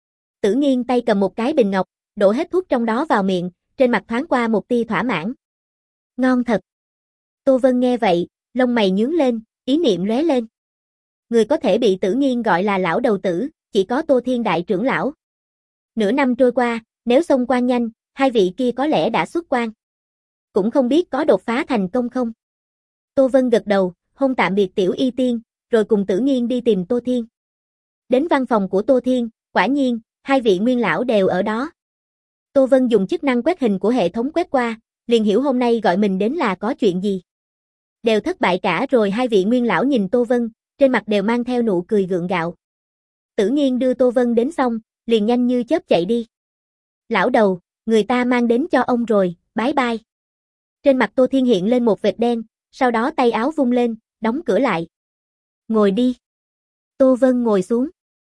Tử Nghiên tay cầm một cái bình ngọc, đổ hết thuốc trong đó vào miệng, trên mặt thoáng qua một tia thỏa mãn. Ngon thật. Tô Vân nghe vậy, lông mày nhướng lên, ý niệm lóe lên. Người có thể bị Tử Nghiên gọi là lão đầu tử, chỉ có Tô Thiên đại trưởng lão. Nửa năm trôi qua, nếu xông quan nhanh, hai vị kia có lẽ đã xuất quan. Cũng không biết có đột phá thành công không. Tô Vân gật đầu, hôn tạm biệt Tiểu Y Tiên, rồi cùng Tử Nghiên đi tìm Tô Thiên. Đến văn phòng của Tô Thiên, quả nhiên, hai vị nguyên lão đều ở đó. Tô Vân dùng chức năng quét hình của hệ thống quét qua, liền hiểu hôm nay gọi mình đến là có chuyện gì. Đều thất bại cả rồi. Hai vị nguyên lão nhìn Tô Vân, trên mặt đều mang theo nụ cười gượng gạo. Tử Nghiên đưa Tô Vân đến xong, liền nhanh như chớp chạy đi. Lão đầu, người ta mang đến cho ông rồi, bái bai. Trên mặt Tô Thiên hiện lên một vệt đen, sau đó tay áo vung lên, đóng cửa lại. Ngồi đi. Tô Vân ngồi xuống.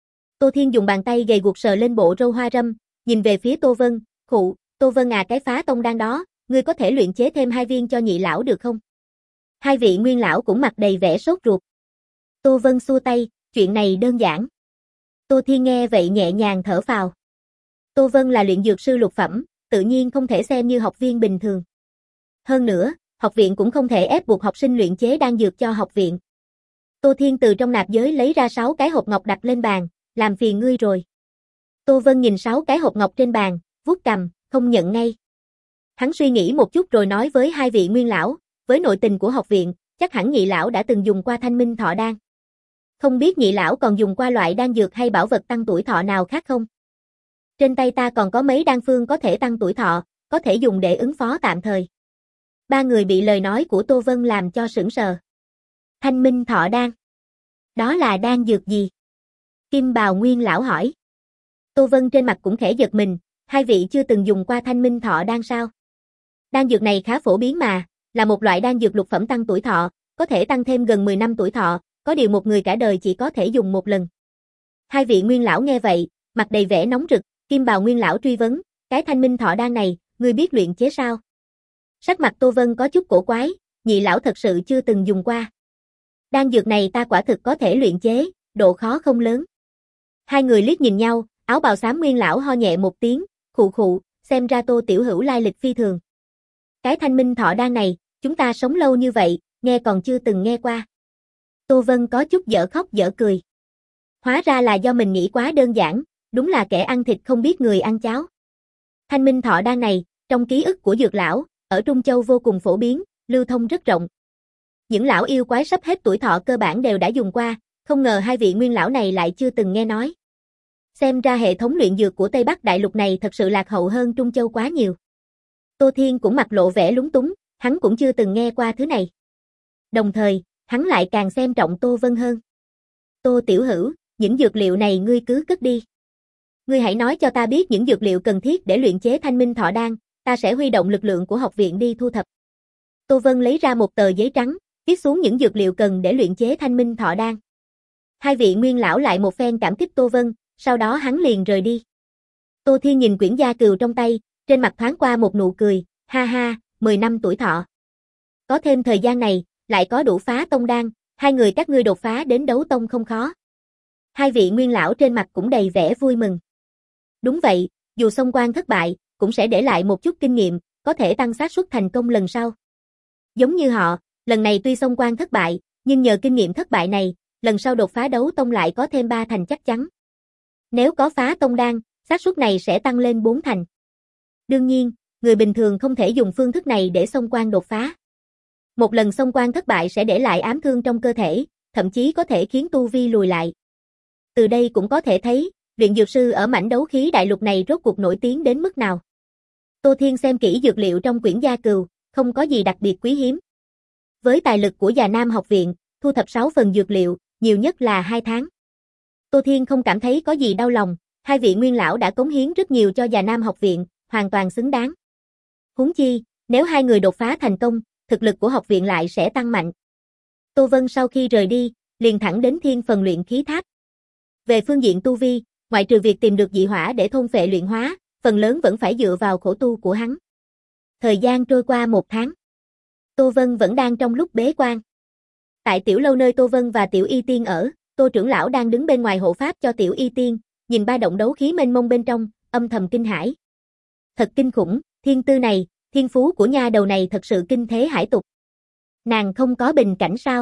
Tô Thiên dùng bàn tay gầy guộc sờ lên bộ râu hoa râm, nhìn về phía Tô Vân, khụ, Tô Vân à, cái phá tông đan đó, ngươi có thể luyện chế thêm hai viên cho nhị lão được không? Hai vị nguyên lão cũng mặt đầy vẻ sốt ruột. Tô Vân xua tay, chuyện này đơn giản. Tô Thiên nghe vậy nhẹ nhàng thở phào. Tô Vân là luyện dược sư lục phẩm, tự nhiên không thể xem như học viên bình thường. Hơn nữa, học viện cũng không thể ép buộc học sinh luyện chế đan dược cho học viện. Tô Thiên từ trong nạp giới lấy ra sáu cái hộp ngọc đặt lên bàn, làm phiền ngươi rồi. Tô Vân nhìn sáu cái hộp ngọc trên bàn, vuốt cằm, không nhận ngay. Hắn suy nghĩ một chút rồi nói với hai vị nguyên lão, với nội tình của học viện, chắc hẳn nhị lão đã từng dùng qua thanh minh thọ đan. Không biết nhị lão còn dùng qua loại đan dược hay bảo vật tăng tuổi thọ nào khác không? Trên tay ta còn có mấy đan phương có thể tăng tuổi thọ, có thể dùng để ứng phó tạm thời. Ba người bị lời nói của Tô Vân làm cho sững sờ. Thanh minh thọ đan. Đó là đan dược gì? Kim bào nguyên lão hỏi. Tô Vân trên mặt cũng khẽ giật mình, hai vị chưa từng dùng qua thanh minh thọ đan sao? Đan dược này khá phổ biến mà, là một loại đan dược lục phẩm tăng tuổi thọ, có thể tăng thêm gần mười năm tuổi thọ, có điều một người cả đời chỉ có thể dùng một lần. Hai vị nguyên lão nghe vậy, mặt đầy vẻ nóng rực, Kim bào nguyên lão truy vấn, cái thanh minh thọ đan này, ngươi biết luyện chế sao? Sắc mặt Tô Vân có chút cổ quái, nhị lão thật sự chưa từng dùng qua. Đan dược này ta quả thực có thể luyện chế, độ khó không lớn. Hai người liếc nhìn nhau, áo bào xám nguyên lão ho nhẹ một tiếng, khụ khụ, xem ra Tô tiểu hữu lai lịch phi thường. Cái thanh minh thọ đan này, chúng ta sống lâu như vậy, nghe còn chưa từng nghe qua. Tô Vân có chút dở khóc dở cười. Hóa ra là do mình nghĩ quá đơn giản, đúng là kẻ ăn thịt không biết người ăn cháo. Thanh minh thọ đan này, trong ký ức của dược lão, ở Trung Châu vô cùng phổ biến, lưu thông rất rộng. Những lão yêu quái sắp hết tuổi thọ cơ bản đều đã dùng qua, không ngờ hai vị nguyên lão này lại chưa từng nghe nói. Xem ra hệ thống luyện dược của Tây Bắc Đại Lục này thật sự lạc hậu hơn Trung Châu quá nhiều. Tô Thiên cũng mặt lộ vẻ lúng túng, hắn cũng chưa từng nghe qua thứ này. Đồng thời, hắn lại càng xem trọng Tô Vân hơn. Tô tiểu hữu, những dược liệu này ngươi cứ cất đi. Ngươi hãy nói cho ta biết những dược liệu cần thiết để luyện chế thanh minh thọ đan, ta sẽ huy động lực lượng của học viện đi thu thập. Tô Vân lấy ra một tờ giấy trắng, viết xuống những dược liệu cần để luyện chế thanh minh thọ đan. Hai vị nguyên lão lại một phen cảm kích Tô Vân, sau đó hắn liền rời đi. Tô Thiên nhìn quyển gia cừu trong tay, trên mặt thoáng qua một nụ cười, ha ha, mười năm tuổi thọ. Có thêm thời gian này, lại có đủ phá tông đan, hai người các ngươi đột phá đến đấu tông không khó. Hai vị nguyên lão trên mặt cũng đầy vẻ vui mừng. Đúng vậy, dù xông quan thất bại, cũng sẽ để lại một chút kinh nghiệm, có thể tăng xác suất thành công lần sau. Giống như họ, lần này tuy xông quan thất bại, nhưng nhờ kinh nghiệm thất bại này, lần sau đột phá đấu tông lại có thêm ba thành chắc chắn. Nếu có phá tông đan, xác suất này sẽ tăng lên bốn thành. Đương nhiên, người bình thường không thể dùng phương thức này để xông quan đột phá. Một lần xông quan thất bại sẽ để lại ám thương trong cơ thể, thậm chí có thể khiến tu vi lùi lại. Từ đây cũng có thể thấy, luyện dược sư ở mảnh đấu khí đại lục này rốt cuộc nổi tiếng đến mức nào. Tô Thiên xem kỹ dược liệu trong quyển gia cừu, không có gì đặc biệt quý hiếm. Với tài lực của Già Nam học viện, thu thập sáu phần dược liệu, nhiều nhất là hai tháng. Tô Thiên không cảm thấy có gì đau lòng, hai vị nguyên lão đã cống hiến rất nhiều cho Già Nam học viện, hoàn toàn xứng đáng. Huống chi, nếu hai người đột phá thành công, thực lực của học viện lại sẽ tăng mạnh. Tô Vân sau khi rời đi, liền thẳng đến thiên phần luyện khí tháp. Về phương diện tu vi, ngoại trừ việc tìm được dị hỏa để thôn phệ luyện hóa, phần lớn vẫn phải dựa vào khổ tu của hắn. Thời gian trôi qua một tháng. Tô Vân vẫn đang trong lúc bế quan. Tại tiểu lâu nơi Tô Vân và Tiểu Y Tiên ở, Tô trưởng lão đang đứng bên ngoài hộ pháp cho Tiểu Y Tiên, nhìn ba động đấu khí mênh mông bên trong, âm thầm kinh hãi. Thật kinh khủng, thiên tư này, thiên phú của nha đầu này thật sự kinh thế hải tục. Nàng không có bình cảnh sao?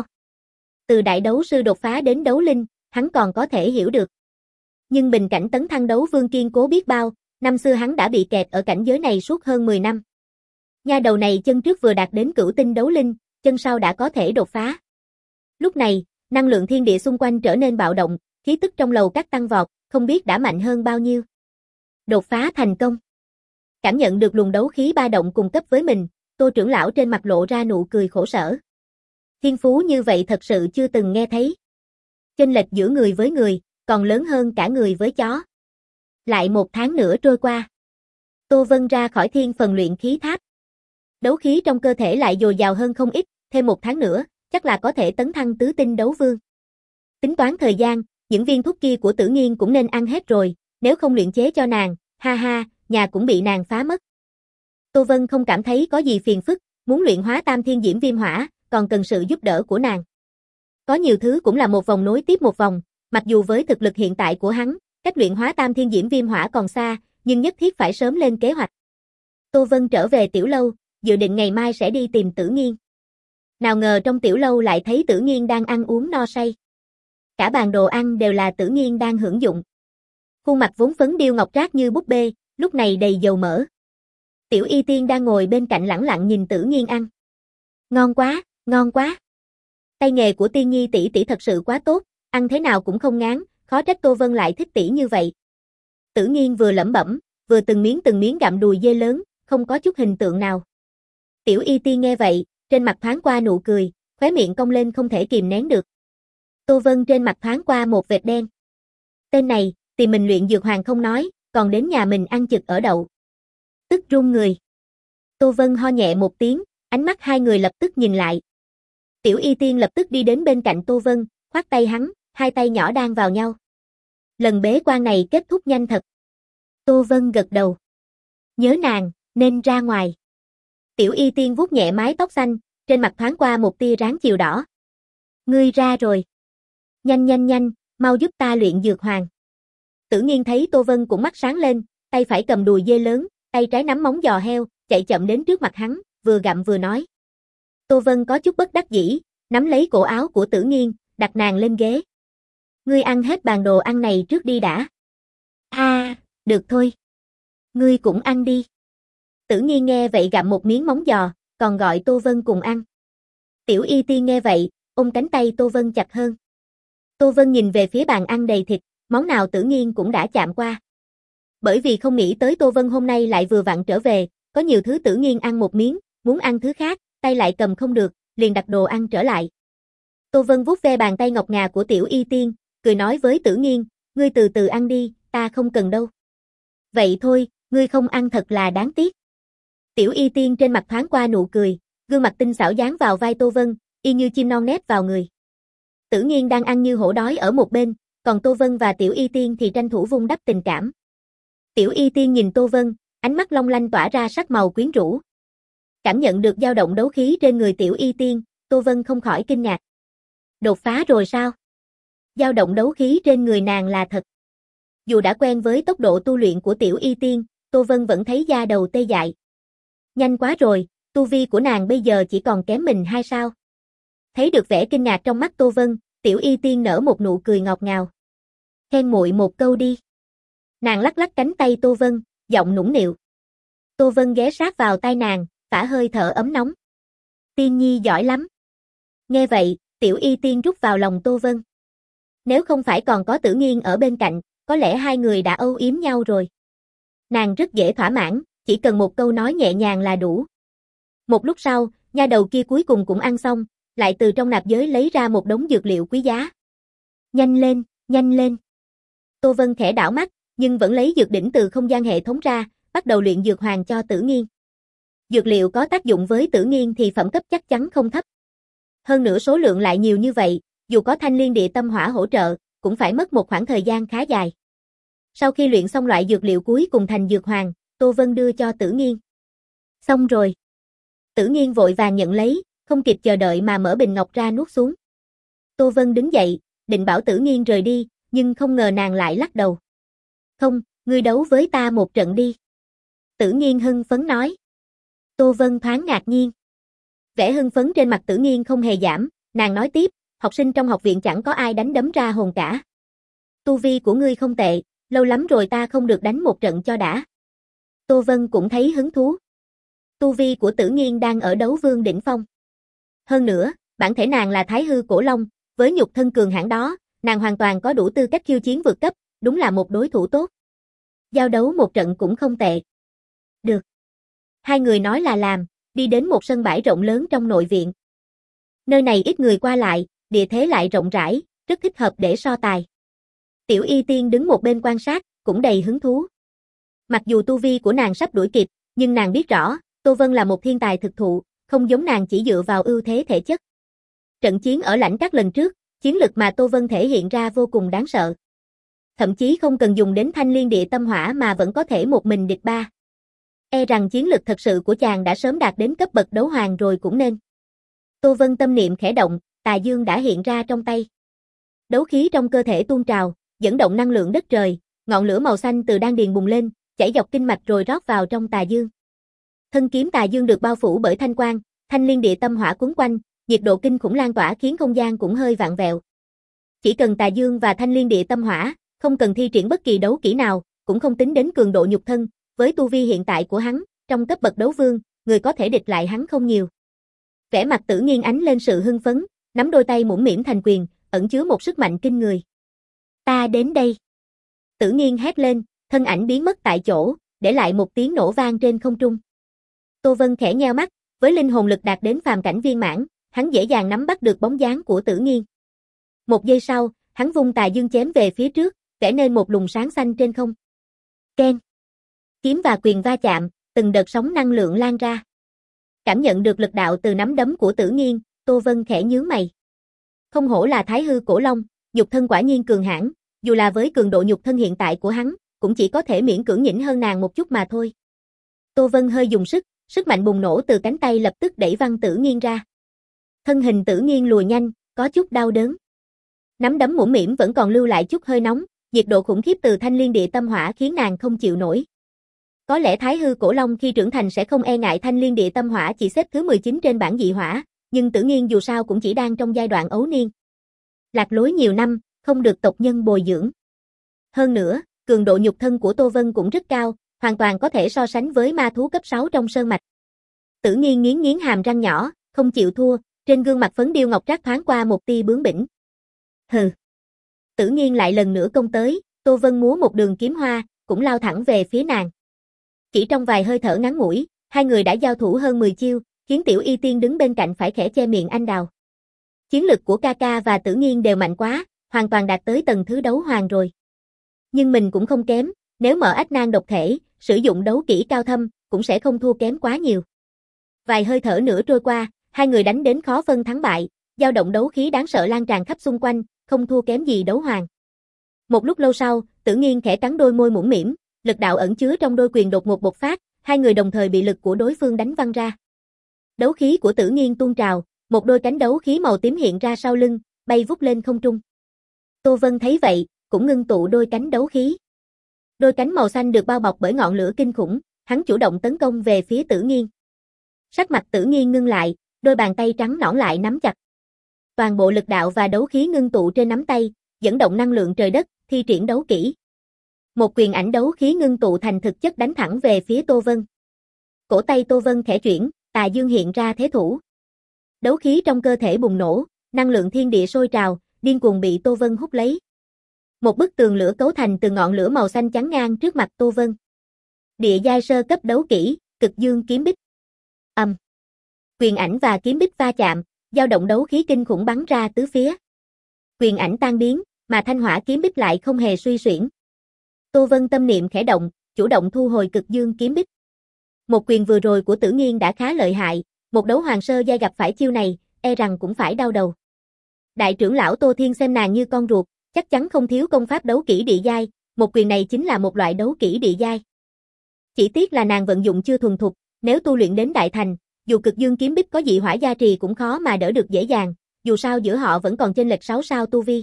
Từ đại đấu sư đột phá đến đấu linh, hắn còn có thể hiểu được. Nhưng bình cảnh tấn thăng đấu vương kiên cố biết bao, năm xưa hắn đã bị kẹt ở cảnh giới này suốt hơn mười năm. Nha đầu này chân trước vừa đạt đến cửu tinh đấu linh, chân sau đã có thể đột phá. Lúc này, năng lượng thiên địa xung quanh trở nên bạo động, khí tức trong lầu các tăng vọt, không biết đã mạnh hơn bao nhiêu. Đột phá thành công. Cảm nhận được luồng đấu khí ba động cùng cấp với mình, Tô trưởng lão trên mặt lộ ra nụ cười khổ sở. Thiên phú như vậy thật sự chưa từng nghe thấy. Chênh lệch giữa người với người, còn lớn hơn cả người với chó. Lại một tháng nữa trôi qua. Tô Vân ra khỏi thiên phần luyện khí tháp. Đấu khí trong cơ thể lại dồi dào hơn không ít, thêm một tháng nữa, chắc là có thể tấn thăng tứ tinh đấu vương. Tính toán thời gian, những viên thuốc kia của Tử Nghiên cũng nên ăn hết rồi, nếu không luyện chế cho nàng, ha ha, nhà cũng bị nàng phá mất. Tô Vân không cảm thấy có gì phiền phức, muốn luyện hóa tam thiên diễm viêm hỏa, còn cần sự giúp đỡ của nàng. Có nhiều thứ cũng là một vòng nối tiếp một vòng, mặc dù với thực lực hiện tại của hắn, cách luyện hóa tam thiên diễm viêm hỏa còn xa, nhưng nhất thiết phải sớm lên kế hoạch. Tô Vân trở về tiểu lâu, dự định ngày mai sẽ đi tìm Tử Nghiên. Nào ngờ trong tiểu lâu lại thấy Tử Nghiên đang ăn uống no say. Cả bàn đồ ăn đều là Tử Nghiên đang hưởng dụng. Khuôn mặt vốn phấn điêu ngọc trác như búp bê, lúc này đầy dầu mỡ. Tiểu Y Tiên đang ngồi bên cạnh lẳng lặng nhìn Tử Nghiên ăn. Ngon quá, ngon quá. Tay nghề của Tiên Nhi tỷ tỷ thật sự quá tốt, ăn thế nào cũng không ngán, khó trách Tô Vân lại thích tỷ như vậy. Tử Nghiên vừa lẩm bẩm, vừa từng miếng từng miếng gặm đùi dê lớn, không có chút hình tượng nào. Tiểu Y Tiên nghe vậy, trên mặt thoáng qua nụ cười, khóe miệng cong lên không thể kìm nén được. Tô Vân trên mặt thoáng qua một vệt đen. Tên này, tìm mình luyện dược hoàng không nói, còn đến nhà mình ăn chực ở đậu. Tức run người. Tô Vân ho nhẹ một tiếng, ánh mắt hai người lập tức nhìn lại. Tiểu Y Tiên lập tức đi đến bên cạnh Tô Vân, khoác tay hắn, hai tay nhỏ đang vào nhau. Lần bế quan này kết thúc nhanh thật. Tô Vân gật đầu. Nhớ nàng, nên ra ngoài. Tiểu Y Tiên vuốt nhẹ mái tóc xanh, trên mặt thoáng qua một tia ráng chiều đỏ. Ngươi ra rồi. Nhanh nhanh nhanh, mau giúp ta luyện dược hoàng. Tử Nghiên thấy Tô Vân cũng mắt sáng lên, tay phải cầm đùi dê lớn, tay trái nắm móng giò heo, chạy chậm đến trước mặt hắn, vừa gặm vừa nói. Tô Vân có chút bất đắc dĩ, nắm lấy cổ áo của Tử Nghiên, đặt nàng lên ghế. Ngươi ăn hết bàn đồ ăn này trước đi đã. A, à, được thôi. Ngươi cũng ăn đi. Tử Nghiên nghe vậy gặm một miếng móng giò, còn gọi Tô Vân cùng ăn. Tiểu Y Tiên nghe vậy, ôm cánh tay Tô Vân chặt hơn. Tô Vân nhìn về phía bàn ăn đầy thịt, món nào Tử Nghiên cũng đã chạm qua. Bởi vì không nghĩ tới Tô Vân hôm nay lại vừa vặn trở về, có nhiều thứ Tử Nghiên ăn một miếng, muốn ăn thứ khác, tay lại cầm không được, liền đặt đồ ăn trở lại. Tô Vân vuốt ve bàn tay ngọc ngà của Tiểu Y Tiên, cười nói với Tử Nghiên, ngươi từ từ ăn đi, ta không cần đâu. Vậy thôi, ngươi không ăn thật là đáng tiếc. Tiểu Y Tiên trên mặt thoáng qua nụ cười, gương mặt tinh xảo dán vào vai Tô Vân, y như chim non nép vào người. Tử Nghiên đang ăn như hổ đói ở một bên, còn Tô Vân và Tiểu Y Tiên thì tranh thủ vun đắp tình cảm. Tiểu Y Tiên nhìn Tô Vân, ánh mắt long lanh tỏa ra sắc màu quyến rũ. Cảm nhận được dao động đấu khí trên người Tiểu Y Tiên, Tô Vân không khỏi kinh ngạc. Đột phá rồi sao? Dao động đấu khí trên người nàng là thật. Dù đã quen với tốc độ tu luyện của Tiểu Y Tiên, Tô Vân vẫn thấy da đầu tê dại. Nhanh quá rồi, tu vi của nàng bây giờ chỉ còn kém mình hai sao. Thấy được vẻ kinh ngạc trong mắt Tô Vân, Tiểu Y Tiên nở một nụ cười ngọt ngào. Khen muội một câu đi. Nàng lắc lắc cánh tay Tô Vân, giọng nũng nịu. Tô Vân ghé sát vào tai nàng, phả hơi thở ấm nóng. Tiên Nhi giỏi lắm. Nghe vậy, Tiểu Y Tiên rút vào lòng Tô Vân. Nếu không phải còn có Tử Nghiên ở bên cạnh, có lẽ hai người đã âu yếm nhau rồi. Nàng rất dễ thỏa mãn, chỉ cần một câu nói nhẹ nhàng là đủ. Một lúc sau, nha đầu kia cuối cùng cũng ăn xong, lại từ trong nạp giới lấy ra một đống dược liệu quý giá. Nhanh lên, nhanh lên. Tô Vân khẽ đảo mắt, nhưng vẫn lấy dược đỉnh từ không gian hệ thống ra, bắt đầu luyện dược hoàng cho Tử Nghiên. Dược liệu có tác dụng với Tử Nghiên thì phẩm cấp chắc chắn không thấp. Hơn nữa số lượng lại nhiều như vậy, dù có Thanh Liên Địa Tâm Hỏa hỗ trợ, cũng phải mất một khoảng thời gian khá dài. Sau khi luyện xong loại dược liệu cuối cùng thành dược hoàng, Tô Vân đưa cho Tử Nghiên. Xong rồi. Tử Nghiên vội vàng nhận lấy, không kịp chờ đợi mà mở bình ngọc ra nuốt xuống. Tô Vân đứng dậy, định bảo Tử Nghiên rời đi, nhưng không ngờ nàng lại lắc đầu. Không, ngươi đấu với ta một trận đi. Tử Nghiên hưng phấn nói. Tô Vân thoáng ngạc nhiên. Vẻ hưng phấn trên mặt Tử Nghiên không hề giảm, nàng nói tiếp, học sinh trong học viện chẳng có ai đánh đấm ra hồn cả. Tu vi của ngươi không tệ, lâu lắm rồi ta không được đánh một trận cho đã. Tô Vân cũng thấy hứng thú. Tu vi của Tử Nghiên đang ở đấu vương đỉnh phong. Hơn nữa, bản thể nàng là Thái Hư Cổ Long, với nhục thân cường hãn đó, nàng hoàn toàn có đủ tư cách khiêu chiến vượt cấp, đúng là một đối thủ tốt. Giao đấu một trận cũng không tệ. Được. Hai người nói là làm, đi đến một sân bãi rộng lớn trong nội viện. Nơi này ít người qua lại, địa thế lại rộng rãi, rất thích hợp để so tài. Tiểu Y Tiên đứng một bên quan sát, cũng đầy hứng thú. Mặc dù tu vi của nàng sắp đuổi kịp, nhưng nàng biết rõ, Tô Vân là một thiên tài thực thụ, không giống nàng chỉ dựa vào ưu thế thể chất. Trận chiến ở Lãnh Các lần trước, chiến lực mà Tô Vân thể hiện ra vô cùng đáng sợ. Thậm chí không cần dùng đến Thanh Liên Địa Tâm Hỏa mà vẫn có thể một mình địch ba. E rằng chiến lực thật sự của chàng đã sớm đạt đến cấp bậc đấu hoàng rồi cũng nên. Tô Vân tâm niệm khẽ động, tà dương đã hiện ra trong tay. Đấu khí trong cơ thể tuôn trào, dẫn động năng lượng đất trời, ngọn lửa màu xanh từ đan điền bùng lên, chảy dọc kinh mạch rồi rót vào trong tà dương. Thân kiếm tà dương được bao phủ bởi thanh quang, thanh liên địa tâm hỏa quấn quanh, nhiệt độ kinh khủng lan tỏa khiến không gian cũng hơi vặn vẹo. Chỉ cần tà dương và thanh liên địa tâm hỏa, không cần thi triển bất kỳ đấu kỹ nào, cũng không tính đến cường độ nhục thân, với tu vi hiện tại của hắn, trong cấp bậc đấu vương, người có thể địch lại hắn không nhiều. Vẻ mặt Tử Nghiên ánh lên sự hưng phấn, nắm đôi tay mũm mĩm thành quyền, ẩn chứa một sức mạnh kinh người. Ta đến đây. Tử Nghiên hét lên, thân ảnh biến mất tại chỗ, để lại một tiếng nổ vang trên không trung. Tô Vân khẽ nheo mắt, với linh hồn lực đạt đến phàm cảnh viên mãn, hắn dễ dàng nắm bắt được bóng dáng của Tử Nghiên. Một giây sau, hắn vung tà dương chém về phía trước, vẽ nên một luồng sáng xanh trên không. Keng. Kiếm và quyền va chạm, từng đợt sóng năng lượng lan ra. Cảm nhận được lực đạo từ nắm đấm của Tử Nghiên, Tô Vân khẽ nhướng mày. Không hổ là Thái Hư Cổ Long, nhục thân quả nhiên cường hãn, dù là với cường độ nhục thân hiện tại của hắn, cũng chỉ có thể miễn cưỡng nhỉnh hơn nàng một chút mà thôi. Tô Vân hơi dùng sức, sức mạnh bùng nổ từ cánh tay lập tức đẩy văng Tử Nghiên ra. Thân hình Tử Nghiên lùi nhanh, có chút đau đớn. Nắm đấm mũm mĩm vẫn còn lưu lại chút hơi nóng, nhiệt độ khủng khiếp từ thanh liên địa tâm hỏa khiến nàng không chịu nổi. Có lẽ Thái Hư Cổ Long khi trưởng thành sẽ không e ngại thanh liên địa tâm hỏa chỉ xếp thứ mười chín trên bảng dị hỏa, nhưng Tử Nghiên dù sao cũng chỉ đang trong giai đoạn ấu niên. Lạc lối nhiều năm, không được tộc nhân bồi dưỡng. Hơn nữa, cường độ nhục thân của Tô Vân cũng rất cao, hoàn toàn có thể so sánh với ma thú cấp sáu trong sơn mạch. Tử Nghiên nghiến nghiến hàm răng nhỏ, không chịu thua, trên gương mặt phấn điêu ngọc trác thoáng qua một tia bướng bỉnh. Hừ. Tử Nghiên lại lần nữa công tới, Tô Vân múa một đường kiếm hoa, cũng lao thẳng về phía nàng. Chỉ trong vài hơi thở ngắn ngủi, hai người đã giao thủ hơn mười chiêu, khiến Tiểu Y Tiên đứng bên cạnh phải khẽ che miệng anh đào. Chiến lực của Kaka và Tử Nghiên đều mạnh quá, hoàn toàn đạt tới tầng thứ đấu hoàng rồi. Nhưng mình cũng không kém, nếu mở ách nan độc thể, sử dụng đấu kỹ cao thâm, cũng sẽ không thua kém quá nhiều. Vài hơi thở nữa trôi qua, hai người đánh đến khó phân thắng bại, dao động đấu khí đáng sợ lan tràn khắp xung quanh, không thua kém gì đấu hoàng. Một lúc lâu sau, Tử Nghiên khẽ cắn đôi môi mũm mĩm, lực đạo ẩn chứa trong đôi quyền đột ngột bộc phát, hai người đồng thời bị lực của đối phương đánh văng ra. Đấu khí của Tử Nghiên tuôn trào, một đôi cánh đấu khí màu tím hiện ra sau lưng, bay vút lên không trung. Tô Vân thấy vậy, cũng ngưng tụ đôi cánh đấu khí. Đôi cánh màu xanh được bao bọc bởi ngọn lửa kinh khủng, hắn chủ động tấn công về phía Tử Nghiên. Sắc mặt Tử Nghiên ngưng lại, đôi bàn tay trắng nõn lại nắm chặt. Toàn bộ lực đạo và đấu khí ngưng tụ trên nắm tay, dẫn động năng lượng trời đất, thi triển đấu kỹ. Một quyền ảnh đấu khí ngưng tụ thành thực chất đánh thẳng về phía Tô Vân. Cổ tay Tô Vân khẽ chuyển, tà dương hiện ra thế thủ. Đấu khí trong cơ thể bùng nổ, năng lượng thiên địa sôi trào, điên cuồng bị Tô Vân hút lấy. Một bức tường lửa cấu thành từ ngọn lửa màu xanh chắn ngang trước mặt Tô Vân. Địa giai sơ cấp đấu kỹ, Cực Dương kiếm bích. Ầm. Um. Quyền ảnh và kiếm bích va chạm, dao động đấu khí kinh khủng bắn ra tứ phía. Quyền ảnh tan biến, mà thanh hỏa kiếm bích lại không hề suy xuyển. Tô Vân tâm niệm khẽ động, chủ động thu hồi Cực Dương kiếm bích. Một quyền vừa rồi của Tử Nghiên đã khá lợi hại, một đấu hoàng sơ giai gặp phải chiêu này, e rằng cũng phải đau đầu. Đại trưởng lão Tô Thiên xem nàng như con ruột, chắc chắn không thiếu công pháp đấu kỹ địa giai, một quyền này chính là một loại đấu kỹ địa giai. Chỉ tiếc là nàng vận dụng chưa thuần thục, nếu tu luyện đến đại thành, dù Cực Dương kiếm bích có dị hỏa gia trì cũng khó mà đỡ được dễ dàng, dù sao giữa họ vẫn còn chênh lệch sáu sao tu vi.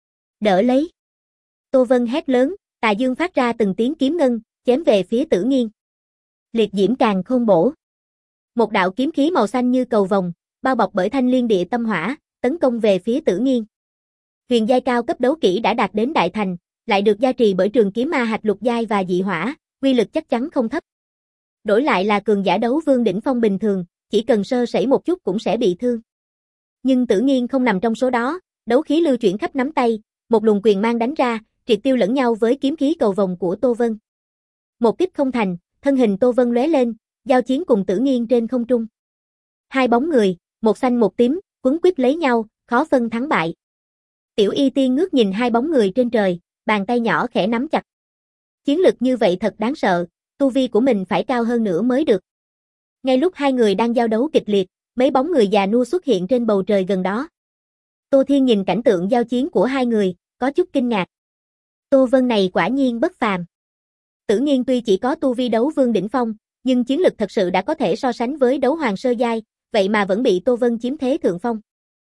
Đỡ lấy. Tô Vân hét lớn, tà dương phát ra từng tiếng kiếm ngân, chém về phía Tử Nghiên. Liệt diễm càng khôn bổ. Một đạo kiếm khí màu xanh như cầu vồng, bao bọc bởi thanh liên địa tâm hỏa, tấn công về phía Tử Nghiên. Huyền giai cao cấp đấu kỹ đã đạt đến đại thành, lại được gia trì bởi trường kiếm ma hạch lục giai và dị hỏa, uy lực chắc chắn không thấp. Đổi lại là cường giả đấu vương đỉnh phong bình thường, chỉ cần sơ sẩy một chút cũng sẽ bị thương. Nhưng Tử Nghiên không nằm trong số đó, đấu khí lưu chuyển khắp nắm tay, một luồng quyền mang đánh ra, triệt tiêu lẫn nhau với kiếm khí cầu vồng của Tô Vân. Một kích không thành, thân hình Tô Vân lóe lên, giao chiến cùng Tử Nghiên trên không trung. Hai bóng người, một xanh một tím, quấn quýt lấy nhau, khó phân thắng bại. Tiểu Y Tiên ngước nhìn hai bóng người trên trời, bàn tay nhỏ khẽ nắm chặt. Chiến lực như vậy thật đáng sợ, tu vi của mình phải cao hơn nữa mới được. Ngay lúc hai người đang giao đấu kịch liệt, mấy bóng người già nua xuất hiện trên bầu trời gần đó. Tô Thiên nhìn cảnh tượng giao chiến của hai người, có chút kinh ngạc. Tô Vân này quả nhiên bất phàm. Tử Nghiên tuy chỉ có tu vi đấu vương đỉnh phong, nhưng chiến lực thật sự đã có thể so sánh với đấu hoàng sơ giai, vậy mà vẫn bị Tô Vân chiếm thế thượng phong.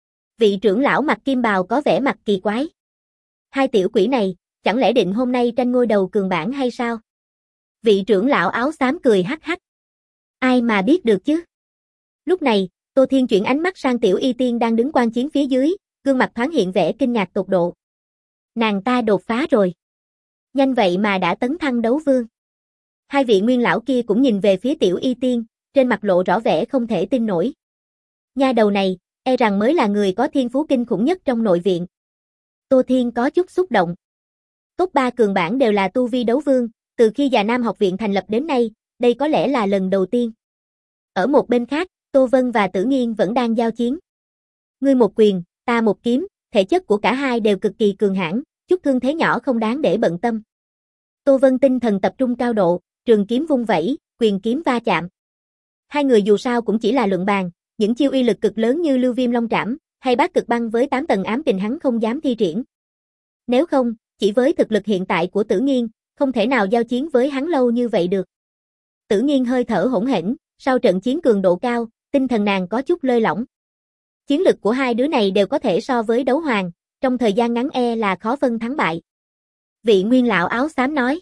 Vị trưởng lão mặc kim bào có vẻ mặt kỳ quái. Hai tiểu quỷ này, chẳng lẽ định hôm nay tranh ngôi đầu cường bảng hay sao? Vị trưởng lão áo xám cười hắc hắc. Ai mà biết được chứ. Lúc này, Tô Thiên chuyển ánh mắt sang Tiểu Y Tiên đang đứng quan chiến phía dưới, gương mặt thoáng hiện vẻ kinh ngạc tột độ. Nàng ta đột phá rồi. Nhanh vậy mà đã tấn thăng đấu vương. Hai vị nguyên lão kia cũng nhìn về phía Tiểu Y Tiên, trên mặt lộ rõ vẻ không thể tin nổi. Nha đầu này, e rằng mới là người có thiên phú kinh khủng nhất trong nội viện. Tô Thiên có chút xúc động. Top ba cường bảng đều là tu vi đấu vương, từ khi Già Nam học viện thành lập đến nay, đây có lẽ là lần đầu tiên. Ở một bên khác, Tô Vân và Tử Nghiên vẫn đang giao chiến. Ngươi một quyền, ta một kiếm, thể chất của cả hai đều cực kỳ cường hãn, chút thương thế nhỏ không đáng để bận tâm. Tô Vân tinh thần tập trung cao độ, trường kiếm vung vẩy, quyền kiếm va chạm. Hai người dù sao cũng chỉ là luận bàn, những chiêu uy lực cực lớn như Lưu Viêm Long Trảm hay Bát Cực Băng với tám tầng ám kình hắn không dám thi triển. Nếu không, chỉ với thực lực hiện tại của Tử Nghiên, không thể nào giao chiến với hắn lâu như vậy được. Tử Nghiên hơi thở hỗn hển, sau trận chiến cường độ cao, tinh thần nàng có chút lơi lỏng. Chiến lực của hai đứa này đều có thể so với đấu hoàng, trong thời gian ngắn e là khó phân thắng bại. Vị nguyên lão áo xám nói.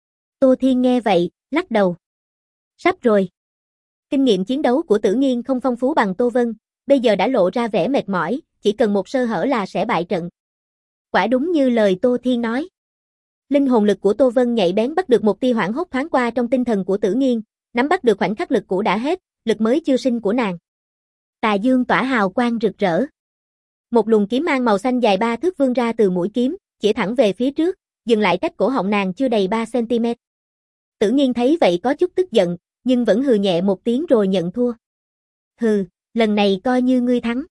Tô Thiên nghe vậy, lắc đầu. Sắp rồi. Kinh nghiệm chiến đấu của Tử Nghiên không phong phú bằng Tô Vân, bây giờ đã lộ ra vẻ mệt mỏi, chỉ cần một sơ hở là sẽ bại trận. Quả đúng như lời Tô Thiên nói. Linh hồn lực của Tô Vân nhạy bén bắt được một tia hoảng hốt thoáng qua trong tinh thần của Tử Nghiên, nắm bắt được khoảnh khắc lực cũ đã hết, lực mới chưa sinh của nàng. Tà dương tỏa hào quang rực rỡ. Một luồng kiếm mang màu xanh dài ba thước vươn ra từ mũi kiếm, chỉ thẳng về phía trước, dừng lại cách cổ họng nàng chưa đầy ba xăng ti mét. Tử Nghiên thấy vậy có chút tức giận, nhưng vẫn hừ nhẹ một tiếng rồi nhận thua. Hừ, lần này coi như ngươi thắng.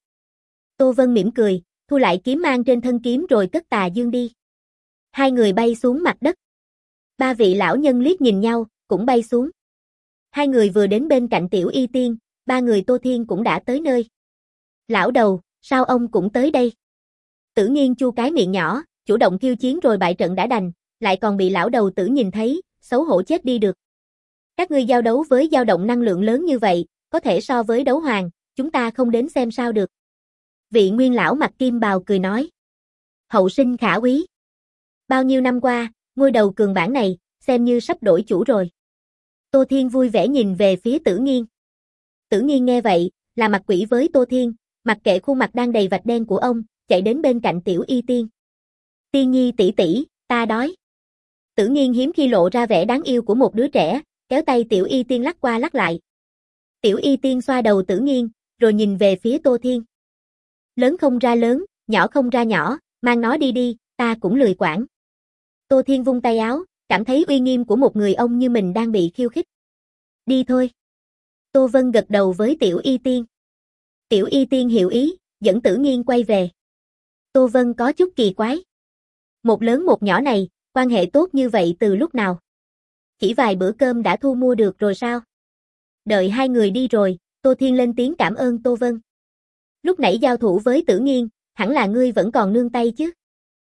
Tô Vân mỉm cười, thu lại kiếm mang trên thân kiếm rồi cất tà dương đi. Hai người bay xuống mặt đất. Ba vị lão nhân liếc nhìn nhau, cũng bay xuống. Hai người vừa đến bên cạnh Tiểu Y Tiên, ba người Tô Thiên cũng đã tới nơi. Lão đầu, sao ông cũng tới đây? Tử Nghiên chu cái miệng nhỏ, chủ động khiêu chiến rồi bại trận đã đành, lại còn bị lão đầu Tử nhìn thấy, xấu hổ chết đi được. Các ngươi giao đấu với dao động năng lượng lớn như vậy, có thể so với đấu hoàng, chúng ta không đến xem sao được. Vị nguyên lão mặc kim bào cười nói. Hậu sinh khả úy. Bao nhiêu năm qua, ngôi đầu cường bảng này, xem như sắp đổi chủ rồi. Tô Thiên vui vẻ nhìn về phía Tử Nghiên. Tử Nghiên nghe vậy, là mặt quỷ với Tô Thiên, mặc kệ khuôn mặt đang đầy vạch đen của ông, chạy đến bên cạnh Tiểu Y Tiên. Tiên nhi tỷ tỷ, ta đói. Tử Nghiên hiếm khi lộ ra vẻ đáng yêu của một đứa trẻ, kéo tay Tiểu Y Tiên lắc qua lắc lại. Tiểu Y Tiên xoa đầu Tử Nghiên, rồi nhìn về phía Tô Thiên. Lớn không ra lớn, nhỏ không ra nhỏ, mang nó đi đi, ta cũng lười quản. Tô Thiên vung tay áo, cảm thấy uy nghiêm của một người ông như mình đang bị khiêu khích. Đi thôi. Tô Vân gật đầu với Tiểu Y Tiên. Tiểu Y Tiên hiểu ý, dẫn Tử Nghiên quay về. Tô Vân có chút kỳ quái. Một lớn một nhỏ này, quan hệ tốt như vậy từ lúc nào? Chỉ vài bữa cơm đã thu mua được rồi sao? Đợi hai người đi rồi, Tô Thiên lên tiếng cảm ơn Tô Vân. Lúc nãy giao thủ với Tử Nghiên, hẳn là ngươi vẫn còn nương tay chứ?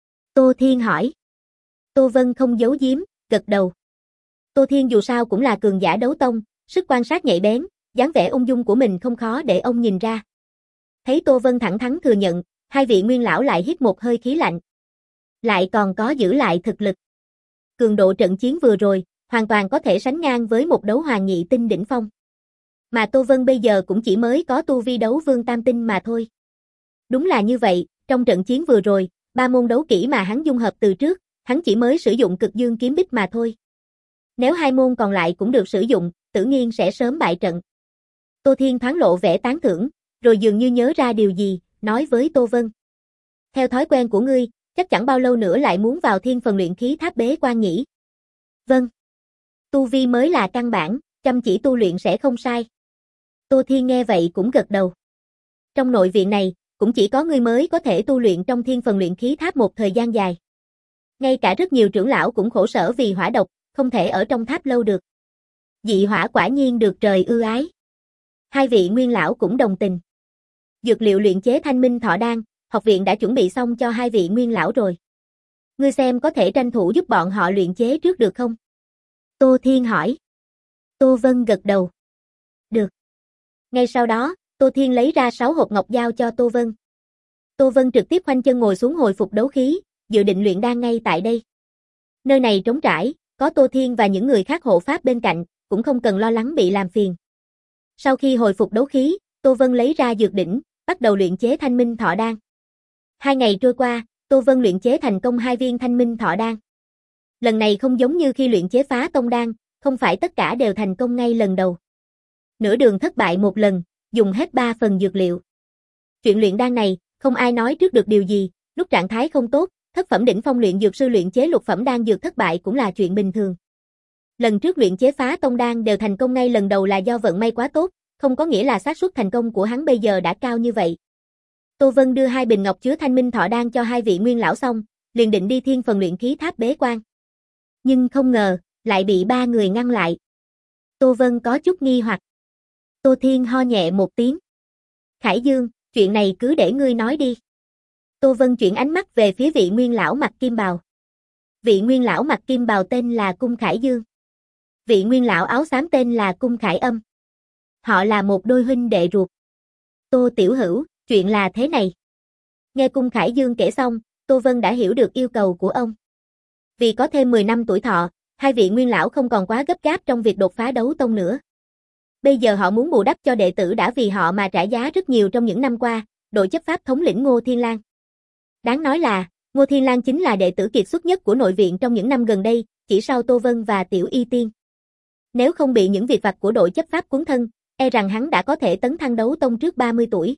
Tô Thiên hỏi. Tô Vân không giấu giếm, gật đầu. Tô Thiên dù sao cũng là cường giả đấu tông, sức quan sát nhạy bén, dáng vẻ ung dung của mình không khó để ông nhìn ra. Thấy Tô Vân thẳng thắn thừa nhận, hai vị nguyên lão lại hít một hơi khí lạnh. Lại còn có giữ lại thực lực. Cường độ trận chiến vừa rồi, hoàn toàn có thể sánh ngang với một đấu hoàng nhị tinh đỉnh phong. Mà Tô Vân bây giờ cũng chỉ mới có tu vi đấu vương tam tinh mà thôi. Đúng là như vậy, trong trận chiến vừa rồi, ba môn đấu kỹ mà hắn dung hợp từ trước, hắn chỉ mới sử dụng cực dương kiếm bích mà thôi. Nếu hai môn còn lại cũng được sử dụng, Tử Nghiên sẽ sớm bại trận. Tô Thiên thoáng lộ vẻ tán thưởng, rồi dường như nhớ ra điều gì, nói với Tô Vân. Theo thói quen của ngươi, chắc chẳng bao lâu nữa lại muốn vào thiên phần luyện khí tháp bế quan nhỉ? Vâng. Tu vi mới là căn bản, chăm chỉ tu luyện sẽ không sai. Tô Thiên nghe vậy cũng gật đầu. Trong nội viện này, cũng chỉ có ngươi mới có thể tu luyện trong thiên phần luyện khí tháp một thời gian dài. Ngay cả rất nhiều trưởng lão cũng khổ sở vì hỏa độc, không thể ở trong tháp lâu được. Dị hỏa quả nhiên được trời ưu ái. Hai vị nguyên lão cũng đồng tình. Dược liệu luyện chế thanh minh thọ đan, học viện đã chuẩn bị xong cho hai vị nguyên lão rồi. Ngươi xem có thể tranh thủ giúp bọn họ luyện chế trước được không? Tô Thiên hỏi. Tô Vân gật đầu. Được. Ngay sau đó, Tô Thiên lấy ra sáu hộp ngọc giao cho Tô Vân. Tô Vân trực tiếp khoanh chân ngồi xuống hồi phục đấu khí, dự định luyện đan ngay tại đây. Nơi này trống trải, có Tô Thiên và những người khác hộ pháp bên cạnh, cũng không cần lo lắng bị làm phiền. Sau khi hồi phục đấu khí, Tô Vân lấy ra dược đỉnh, bắt đầu luyện chế Thanh Minh Thọ Đan. Hai ngày trôi qua, Tô Vân luyện chế thành công hai viên Thanh Minh Thọ Đan. Lần này không giống như khi luyện chế Phá Tông Đan, không phải tất cả đều thành công ngay lần đầu. Nửa đường thất bại một lần, dùng hết ba phần dược liệu. Chuyện luyện đan này, không ai nói trước được điều gì, lúc trạng thái không tốt, thất phẩm đỉnh phong luyện dược sư luyện chế lục phẩm đan dược thất bại cũng là chuyện bình thường. Lần trước luyện chế Phá Tông Đan đều thành công ngay lần đầu là do vận may quá tốt, không có nghĩa là xác suất thành công của hắn bây giờ đã cao như vậy. Tô Vân đưa hai bình ngọc chứa Thanh Minh Thọ Đan cho hai vị nguyên lão xong, liền định đi thiên phần luyện khí tháp bế quan. Nhưng không ngờ, lại bị ba người ngăn lại. Tô Vân có chút nghi hoặc. Tô Thiên ho nhẹ một tiếng. Khải Dương, chuyện này cứ để ngươi nói đi. Tô Vân chuyển ánh mắt về phía vị nguyên lão mặc kim bào. Vị nguyên lão mặc kim bào tên là Cung Khải Dương. Vị nguyên lão áo xám tên là Cung Khải Âm. Họ là một đôi huynh đệ ruột. Tô Tiểu Hữu, chuyện là thế này. Nghe Cung Khải Dương kể xong, Tô Vân đã hiểu được yêu cầu của ông. Vì có thêm mười năm tuổi thọ, hai vị nguyên lão không còn quá gấp gáp trong việc đột phá đấu tông nữa. Bây giờ họ muốn bù đắp cho đệ tử đã vì họ mà trả giá rất nhiều trong những năm qua, đội chấp pháp thống lĩnh Ngô Thiên Lang. Đáng nói là, Ngô Thiên Lang chính là đệ tử kiệt xuất nhất của nội viện trong những năm gần đây, chỉ sau Tô Vân và Tiểu Y Tiên. Nếu không bị những việc vặt của đội chấp pháp cuốn thân, e rằng hắn đã có thể tấn thăng đấu tông trước ba mươi tuổi.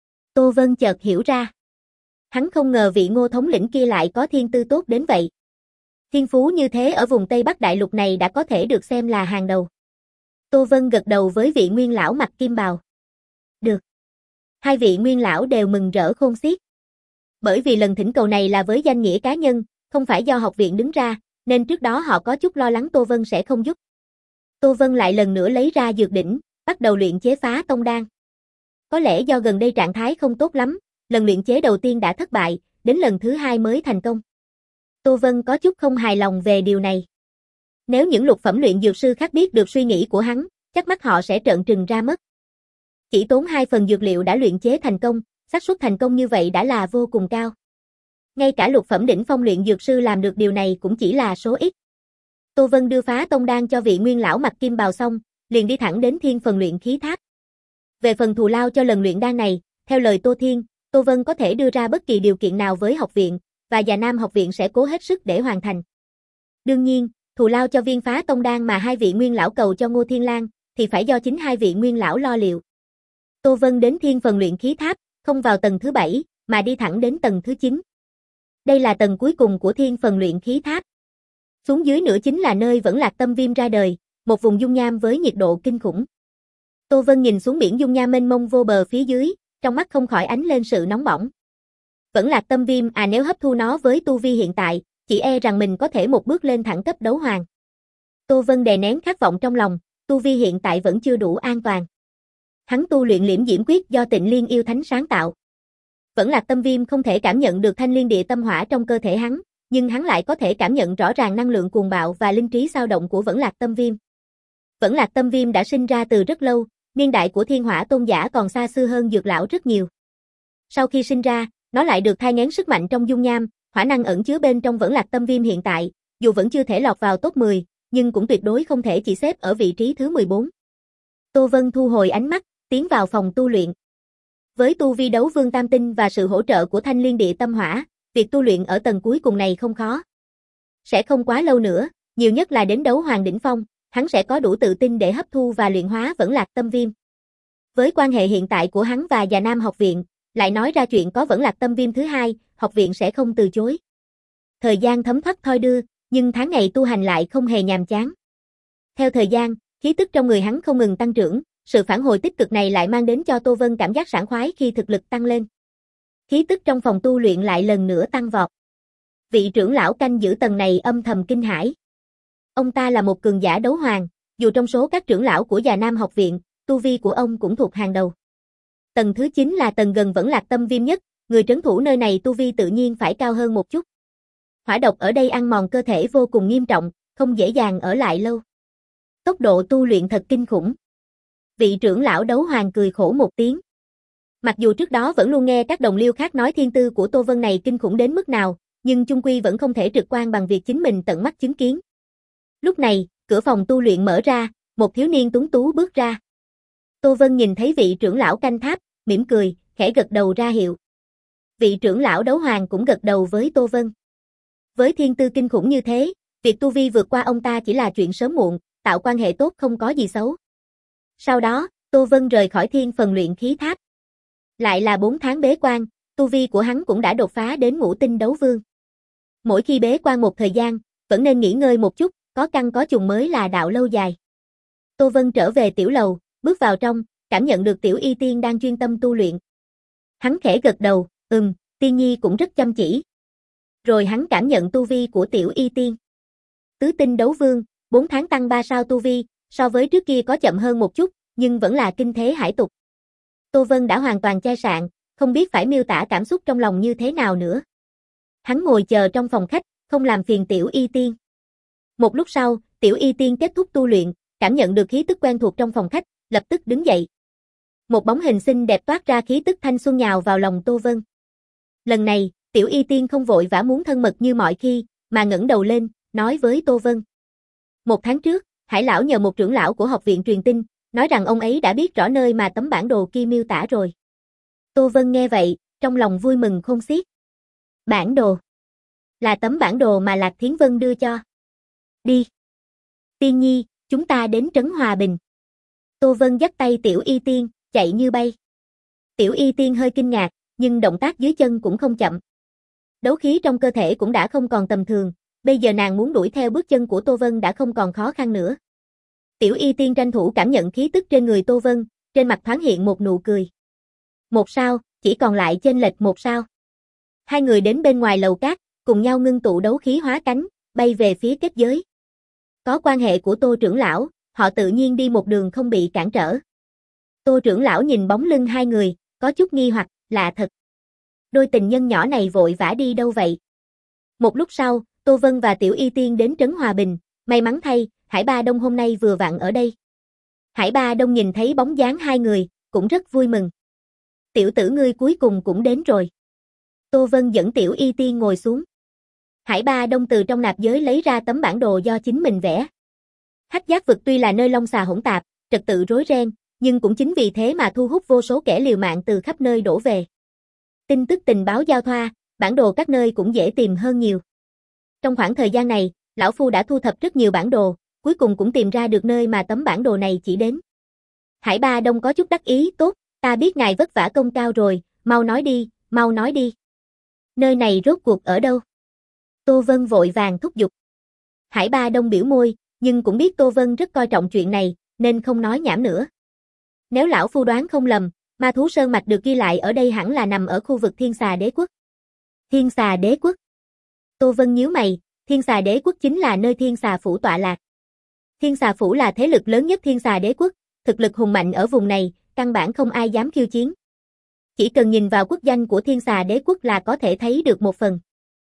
Tô Vân chợt hiểu ra. Hắn không ngờ vị Ngô thống lĩnh kia lại có thiên tư tốt đến vậy. Thiên phú như thế ở vùng Tây Bắc Đại Lục này đã có thể được xem là hàng đầu. Tô Vân gật đầu với vị nguyên lão mặc kim bào. Được. Hai vị nguyên lão đều mừng rỡ khôn xiết. Bởi vì lần thỉnh cầu này là với danh nghĩa cá nhân, không phải do học viện đứng ra, nên trước đó họ có chút lo lắng Tô Vân sẽ không giúp. Tô Vân lại lần nữa lấy ra dược đỉnh, bắt đầu luyện chế Phá Tông Đan. Có lẽ do gần đây trạng thái không tốt lắm, lần luyện chế đầu tiên đã thất bại, đến lần thứ hai mới thành công. Tô Vân có chút không hài lòng về điều này. Nếu những lục phẩm luyện dược sư khác biết được suy nghĩ của hắn, chắc mắt họ sẽ trợn trừng ra mất. Chỉ tốn hai phần dược liệu đã luyện chế thành công, xác suất thành công như vậy đã là vô cùng cao. Ngay cả lục phẩm đỉnh phong luyện dược sư làm được điều này cũng chỉ là số ít. Tô Vân đưa Phá Tông Đan cho vị nguyên lão mặc kim bào xong, liền đi thẳng đến thiên phần luyện khí tháp. Về phần thù lao cho lần luyện đan này, theo lời Tô Thiên, Tô Vân có thể đưa ra bất kỳ điều kiện nào với học viện, và Già Nam học viện sẽ cố hết sức để hoàn thành. Đương nhiên, thù lao cho viên Phá Tông Đan mà hai vị nguyên lão cầu cho Ngô Thiên Lang, thì phải do chính hai vị nguyên lão lo liệu. Tô Vân đến thiên phần luyện khí tháp, không vào tầng thứ bảy, mà đi thẳng đến tầng thứ chín. Đây là tầng cuối cùng của thiên phần luyện khí tháp. Xuống dưới nữa chính là nơi Vẫn Lạc Tâm Viêm ra đời, một vùng dung nham với nhiệt độ kinh khủng. Tô Vân nhìn xuống biển dung nham mênh mông vô bờ phía dưới, trong mắt không khỏi ánh lên sự nóng bỏng. Vẫn Lạc Tâm Viêm à, nếu hấp thu nó với tu vi hiện tại, chỉ e rằng mình có thể một bước lên thẳng cấp đấu hoàng. Tô Vân đè nén khát vọng trong lòng, tu vi hiện tại vẫn chưa đủ an toàn. Hắn tu luyện Liễm Diễm Quyết do Tịnh Liên Yêu Thánh sáng tạo. Vẫn Lạc Tâm Viêm không thể cảm nhận được thanh liên địa tâm hỏa trong cơ thể hắn, nhưng hắn lại có thể cảm nhận rõ ràng năng lượng cuồng bạo và linh trí xao động của Vẫn Lạc Tâm Viêm. Vẫn Lạc Tâm Viêm đã sinh ra từ rất lâu, niên đại của Thiên Hỏa Tôn giả còn xa xưa hơn Dược lão rất nhiều. Sau khi sinh ra, nó lại được thai nghén sức mạnh trong dung nham, hỏa năng ẩn chứa bên trong Vẫn Lạc Tâm Viêm hiện tại, dù vẫn chưa thể lọt vào top mười, nhưng cũng tuyệt đối không thể chỉ xếp ở vị trí thứ mười bốn. Tô Vân thu hồi ánh mắt, tiến vào phòng tu luyện. Với tu vi đấu vương tam tinh và sự hỗ trợ của thanh liên địa tâm hỏa, việc tu luyện ở tầng cuối cùng này không khó. Sẽ không quá lâu nữa, nhiều nhất là đến đấu hoàng đỉnh phong, hắn sẽ có đủ tự tin để hấp thu và luyện hóa Vẫn Lạc Tâm Viêm. Với quan hệ hiện tại của hắn và Già Nam học viện, lại nói ra chuyện có Vẫn Lạc Tâm Viêm thứ hai, học viện sẽ không từ chối. Thời gian thấm thoát thoi đưa, nhưng tháng ngày tu hành lại không hề nhàm chán. Theo thời gian, khí tức trong người hắn không ngừng tăng trưởng, sự phản hồi tích cực này lại mang đến cho Tô Vân cảm giác sảng khoái khi thực lực tăng lên. Khí tức trong phòng tu luyện lại lần nữa tăng vọt. Vị trưởng lão canh giữ tầng này âm thầm kinh hãi. Ông ta là một cường giả đấu hoàng, dù trong số các trưởng lão của Già Nam học viện, tu vi của ông cũng thuộc hàng đầu. Tầng thứ chín là tầng gần Vẫn Lạc Tâm Viêm nhất, người trấn thủ nơi này tu vi tự nhiên phải cao hơn một chút. Hỏa độc ở đây ăn mòn cơ thể vô cùng nghiêm trọng, không dễ dàng ở lại lâu. Tốc độ tu luyện thật kinh khủng. Vị trưởng lão đấu hoàng cười khổ một tiếng. Mặc dù trước đó vẫn luôn nghe các đồng liêu khác nói thiên tư của Tô Vân này kinh khủng đến mức nào, nhưng chung quy vẫn không thể trực quan bằng việc chính mình tận mắt chứng kiến. Lúc này, cửa phòng tu luyện mở ra, một thiếu niên tuấn tú bước ra. Tô Vân nhìn thấy vị trưởng lão canh tháp, mỉm cười, khẽ gật đầu ra hiệu. Vị trưởng lão đấu hoàng cũng gật đầu với Tô Vân. Với thiên tư kinh khủng như thế, việc tu vi vượt qua ông ta chỉ là chuyện sớm muộn, tạo quan hệ tốt không có gì xấu. Sau đó, Tô Vân rời khỏi thiên phần luyện khí tháp. Lại là bốn tháng bế quan, tu vi của hắn cũng đã đột phá đến ngũ tinh đấu vương. Mỗi khi bế quan một thời gian, vẫn nên nghỉ ngơi một chút, có căn có trùng mới là đạo lâu dài. Tô Vân trở về tiểu lầu, bước vào trong, cảm nhận được Tiểu Y Tiên đang chuyên tâm tu luyện. Hắn khẽ gật đầu, ừm, Tiên Nhi cũng rất chăm chỉ. Rồi hắn cảm nhận tu vi của Tiểu Y Tiên. Tứ tinh đấu vương, bốn tháng tăng ba sao tu vi, so với trước kia có chậm hơn một chút, nhưng vẫn là kinh thế hải tục. Tô Vân đã hoàn toàn chai sạn, không biết phải miêu tả cảm xúc trong lòng như thế nào nữa. Hắn ngồi chờ trong phòng khách, không làm phiền Tiểu Y Tiên. Một lúc sau, Tiểu Y Tiên kết thúc tu luyện, cảm nhận được khí tức quen thuộc trong phòng khách, lập tức đứng dậy. Một bóng hình xinh đẹp toát ra khí tức thanh xuân nhào vào lòng Tô Vân. Lần này, Tiểu Y Tiên không vội vã muốn thân mật như mọi khi, mà ngẩng đầu lên, nói với Tô Vân. Một tháng trước, Hải lão nhờ một trưởng lão của học viện truyền tin, nói rằng ông ấy đã biết rõ nơi mà tấm bản đồ kia miêu tả rồi. Tô Vân nghe vậy, trong lòng vui mừng khôn xiết. Bản đồ. Là tấm bản đồ mà Lạc Thiến Vân đưa cho. Đi. Tiên Nhi, chúng ta đến Trấn Hòa Bình. Tô Vân dắt tay Tiểu Y Tiên, chạy như bay. Tiểu Y Tiên hơi kinh ngạc, nhưng động tác dưới chân cũng không chậm. Đấu khí trong cơ thể cũng đã không còn tầm thường, bây giờ nàng muốn đuổi theo bước chân của Tô Vân đã không còn khó khăn nữa. Tiểu Y Tiên tranh thủ cảm nhận khí tức trên người Tô Vân, trên mặt thoáng hiện một nụ cười. Một sao, chỉ còn lại chênh lệch một sao. Hai người đến bên ngoài lầu cát, cùng nhau ngưng tụ đấu khí hóa cánh, bay về phía kết giới. Có quan hệ của Tô trưởng lão, họ tự nhiên đi một đường không bị cản trở. Tô trưởng lão nhìn bóng lưng hai người, có chút nghi hoặc, lạ thật. Đôi tình nhân nhỏ này vội vã đi đâu vậy? Một lúc sau, Tô Vân và Tiểu Y Tiên đến Trấn Hòa Bình, may mắn thay, Hải Ba Đông hôm nay vừa vặn ở đây. Hải Ba Đông nhìn thấy bóng dáng hai người, cũng rất vui mừng. Tiểu tử ngươi cuối cùng cũng đến rồi. Tô Vân dẫn Tiểu Y Tiên ngồi xuống. Hải Ba Đông từ trong nạp giới lấy ra tấm bản đồ do chính mình vẽ. Hắc Giác vực tuy là nơi long xà hỗn tạp, trật tự rối ren, nhưng cũng chính vì thế mà thu hút vô số kẻ liều mạng từ khắp nơi đổ về. Tin tức tình báo giao thoa, bản đồ các nơi cũng dễ tìm hơn nhiều. Trong khoảng thời gian này, lão phu đã thu thập rất nhiều bản đồ, cuối cùng cũng tìm ra được nơi mà tấm bản đồ này chỉ đến. Hải Ba Đông có chút đắc ý, tốt, ta biết ngài vất vả công cao rồi, mau nói đi, mau nói đi. Nơi này rốt cuộc ở đâu? Tô Vân vội vàng thúc giục. Hải Ba Đông biểu môi, nhưng cũng biết Tô Vân rất coi trọng chuyện này, nên không nói nhảm nữa. Nếu lão phu đoán không lầm, ma thú sơn mạch được ghi lại ở đây hẳn là nằm ở khu vực Thiên Xà Đế Quốc. Thiên Xà Đế Quốc. Tô Vân nhíu mày, Thiên Xà Đế Quốc chính là nơi Thiên Xà Phủ tọa lạc. Thiên Xà Phủ là thế lực lớn nhất Thiên Xà Đế Quốc, thực lực hùng mạnh ở vùng này, căn bản không ai dám khiêu chiến. Chỉ cần nhìn vào quốc danh của Thiên Xà Đế Quốc là có thể thấy được một phần.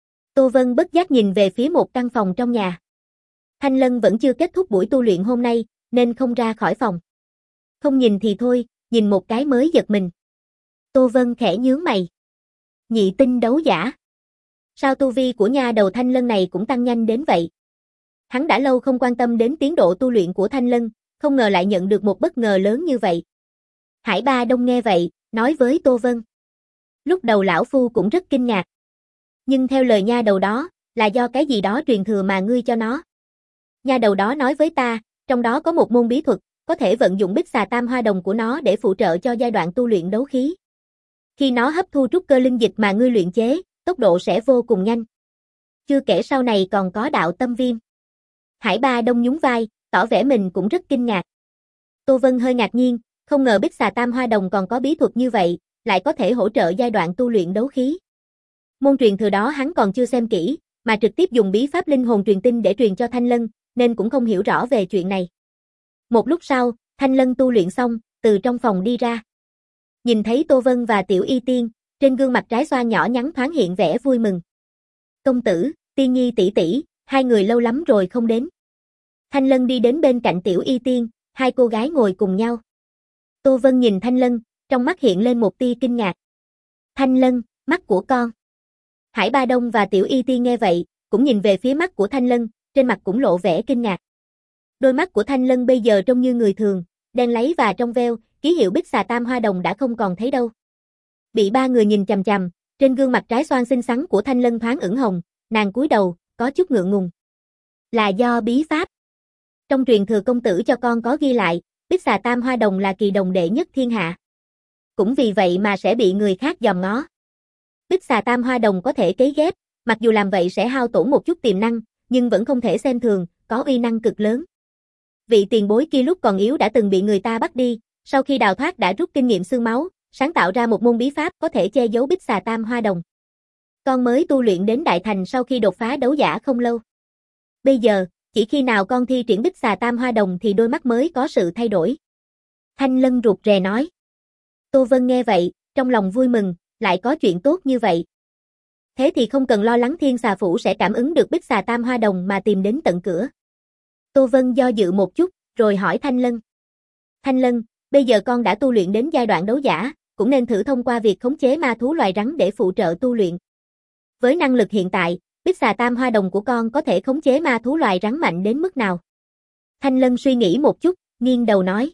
Tô Vân bất giác nhìn về phía một căn phòng trong nhà. Thanh Lân vẫn chưa kết thúc buổi tu luyện hôm nay, nên không ra khỏi phòng. Không nhìn thì thôi, nhìn một cái mới giật mình. Tô Vân khẽ nhướng mày. Nhị tinh đấu giả. Sao tu vi của nha đầu Thanh Lân này cũng tăng nhanh đến vậy? Hắn đã lâu không quan tâm đến tiến độ tu luyện của Thanh Lân, không ngờ lại nhận được một bất ngờ lớn như vậy. Hải Ba Đông nghe vậy, nói với Tô Vân. Lúc đầu lão phu cũng rất kinh ngạc. Nhưng theo lời nha đầu đó, là do cái gì đó truyền thừa mà ngươi cho nó. Nha đầu đó nói với ta, trong đó có một môn bí thuật, có thể vận dụng bích xà tam hoa đồng của nó để phụ trợ cho giai đoạn tu luyện đấu khí. Khi nó hấp thu trúc cơ linh dịch mà ngươi luyện chế, tốc độ sẽ vô cùng nhanh. Chưa kể sau này còn có đạo tâm viêm. Hải Ba Đông nhún vai, tỏ vẻ mình cũng rất kinh ngạc. Tô Vân hơi ngạc nhiên, không ngờ bích xà tam hoa đồng còn có bí thuật như vậy, lại có thể hỗ trợ giai đoạn tu luyện đấu khí. Môn truyền thừa đó hắn còn chưa xem kỹ, mà trực tiếp dùng bí pháp linh hồn truyền tinh để truyền cho Thanh Lân, nên cũng không hiểu rõ về chuyện này. Một lúc sau, Thanh Lân tu luyện xong, từ trong phòng đi ra. Nhìn thấy Tô Vân và Tiểu Y Tiên, trên gương mặt trái xoan nhỏ nhắn thoáng hiện vẻ vui mừng. Công tử, Tiên Nhi tỷ tỷ, hai người lâu lắm rồi không đến. Thanh Lân đi đến bên cạnh Tiểu Y Tiên, hai cô gái ngồi cùng nhau. Tô Vân nhìn Thanh Lân, trong mắt hiện lên một tia kinh ngạc. Thanh Lân, mắt của con. Hải Ba Đông và Tiểu Y Tiên nghe vậy, cũng nhìn về phía mắt của Thanh Lân, trên mặt cũng lộ vẻ kinh ngạc. Đôi mắt của Thanh Lân bây giờ trông như người thường, đen láy và trong veo, ký hiệu Bích Xà Tam Hoa Đồng đã không còn thấy đâu. Bị ba người nhìn chằm chằm, trên gương mặt trái xoan xinh xắn của Thanh Lân thoáng ửng hồng, nàng cúi đầu, có chút ngượng ngùng. Là do bí pháp. Trong truyền thừa công tử cho con có ghi lại, Bích Xà Tam Hoa Đồng là kỳ đồng đệ nhất thiên hạ. Cũng vì vậy mà sẽ bị người khác dòm ngó. Bích Xà Tam Hoa Đồng có thể cấy ghép, mặc dù làm vậy sẽ hao tổn một chút tiềm năng, nhưng vẫn không thể xem thường, có uy năng cực lớn. Vị tiền bối kia lúc còn yếu đã từng bị người ta bắt đi, sau khi đào thoát đã rút kinh nghiệm xương máu, sáng tạo ra một môn bí pháp có thể che giấu Bích Xà Tam Hoa Đồng. Con mới tu luyện đến đại thành sau khi đột phá đấu giả không lâu. Bây giờ, chỉ khi nào con thi triển Bích Xà Tam Hoa Đồng thì đôi mắt mới có sự thay đổi. Thanh Lân rụt rè nói. Tô Vân nghe vậy, trong lòng vui mừng, lại có chuyện tốt như vậy. Thế thì không cần lo lắng Thiên Xà Phủ sẽ cảm ứng được Bích Xà Tam Hoa Đồng mà tìm đến tận cửa. Tô Vân do dự một chút, rồi hỏi Thanh Lân. Thanh Lân, bây giờ con đã tu luyện đến giai đoạn đấu giả, cũng nên thử thông qua việc khống chế ma thú loài rắn để phụ trợ tu luyện. Với năng lực hiện tại, Bích Xà Tam Hoa Đồng của con có thể khống chế ma thú loài rắn mạnh đến mức nào? Thanh Lân suy nghĩ một chút, nghiêng đầu nói.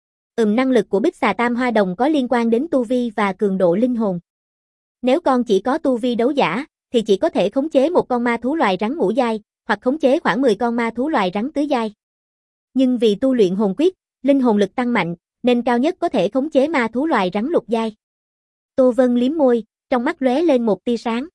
Ừm năng lực của Bích Xà Tam Hoa Đồng có liên quan đến tu vi và cường độ linh hồn. Nếu con chỉ có tu vi đấu giả, thì chỉ có thể khống chế một con ma thú loài rắn ngũ giai, hoặc khống chế khoảng mười con ma thú loài rắn tứ giai. Nhưng vì tu luyện hồn quyết, linh hồn lực tăng mạnh, nên cao nhất có thể khống chế ma thú loài rắn lục giai. Tô Vân liếm môi, trong mắt lóe lên một tia sáng.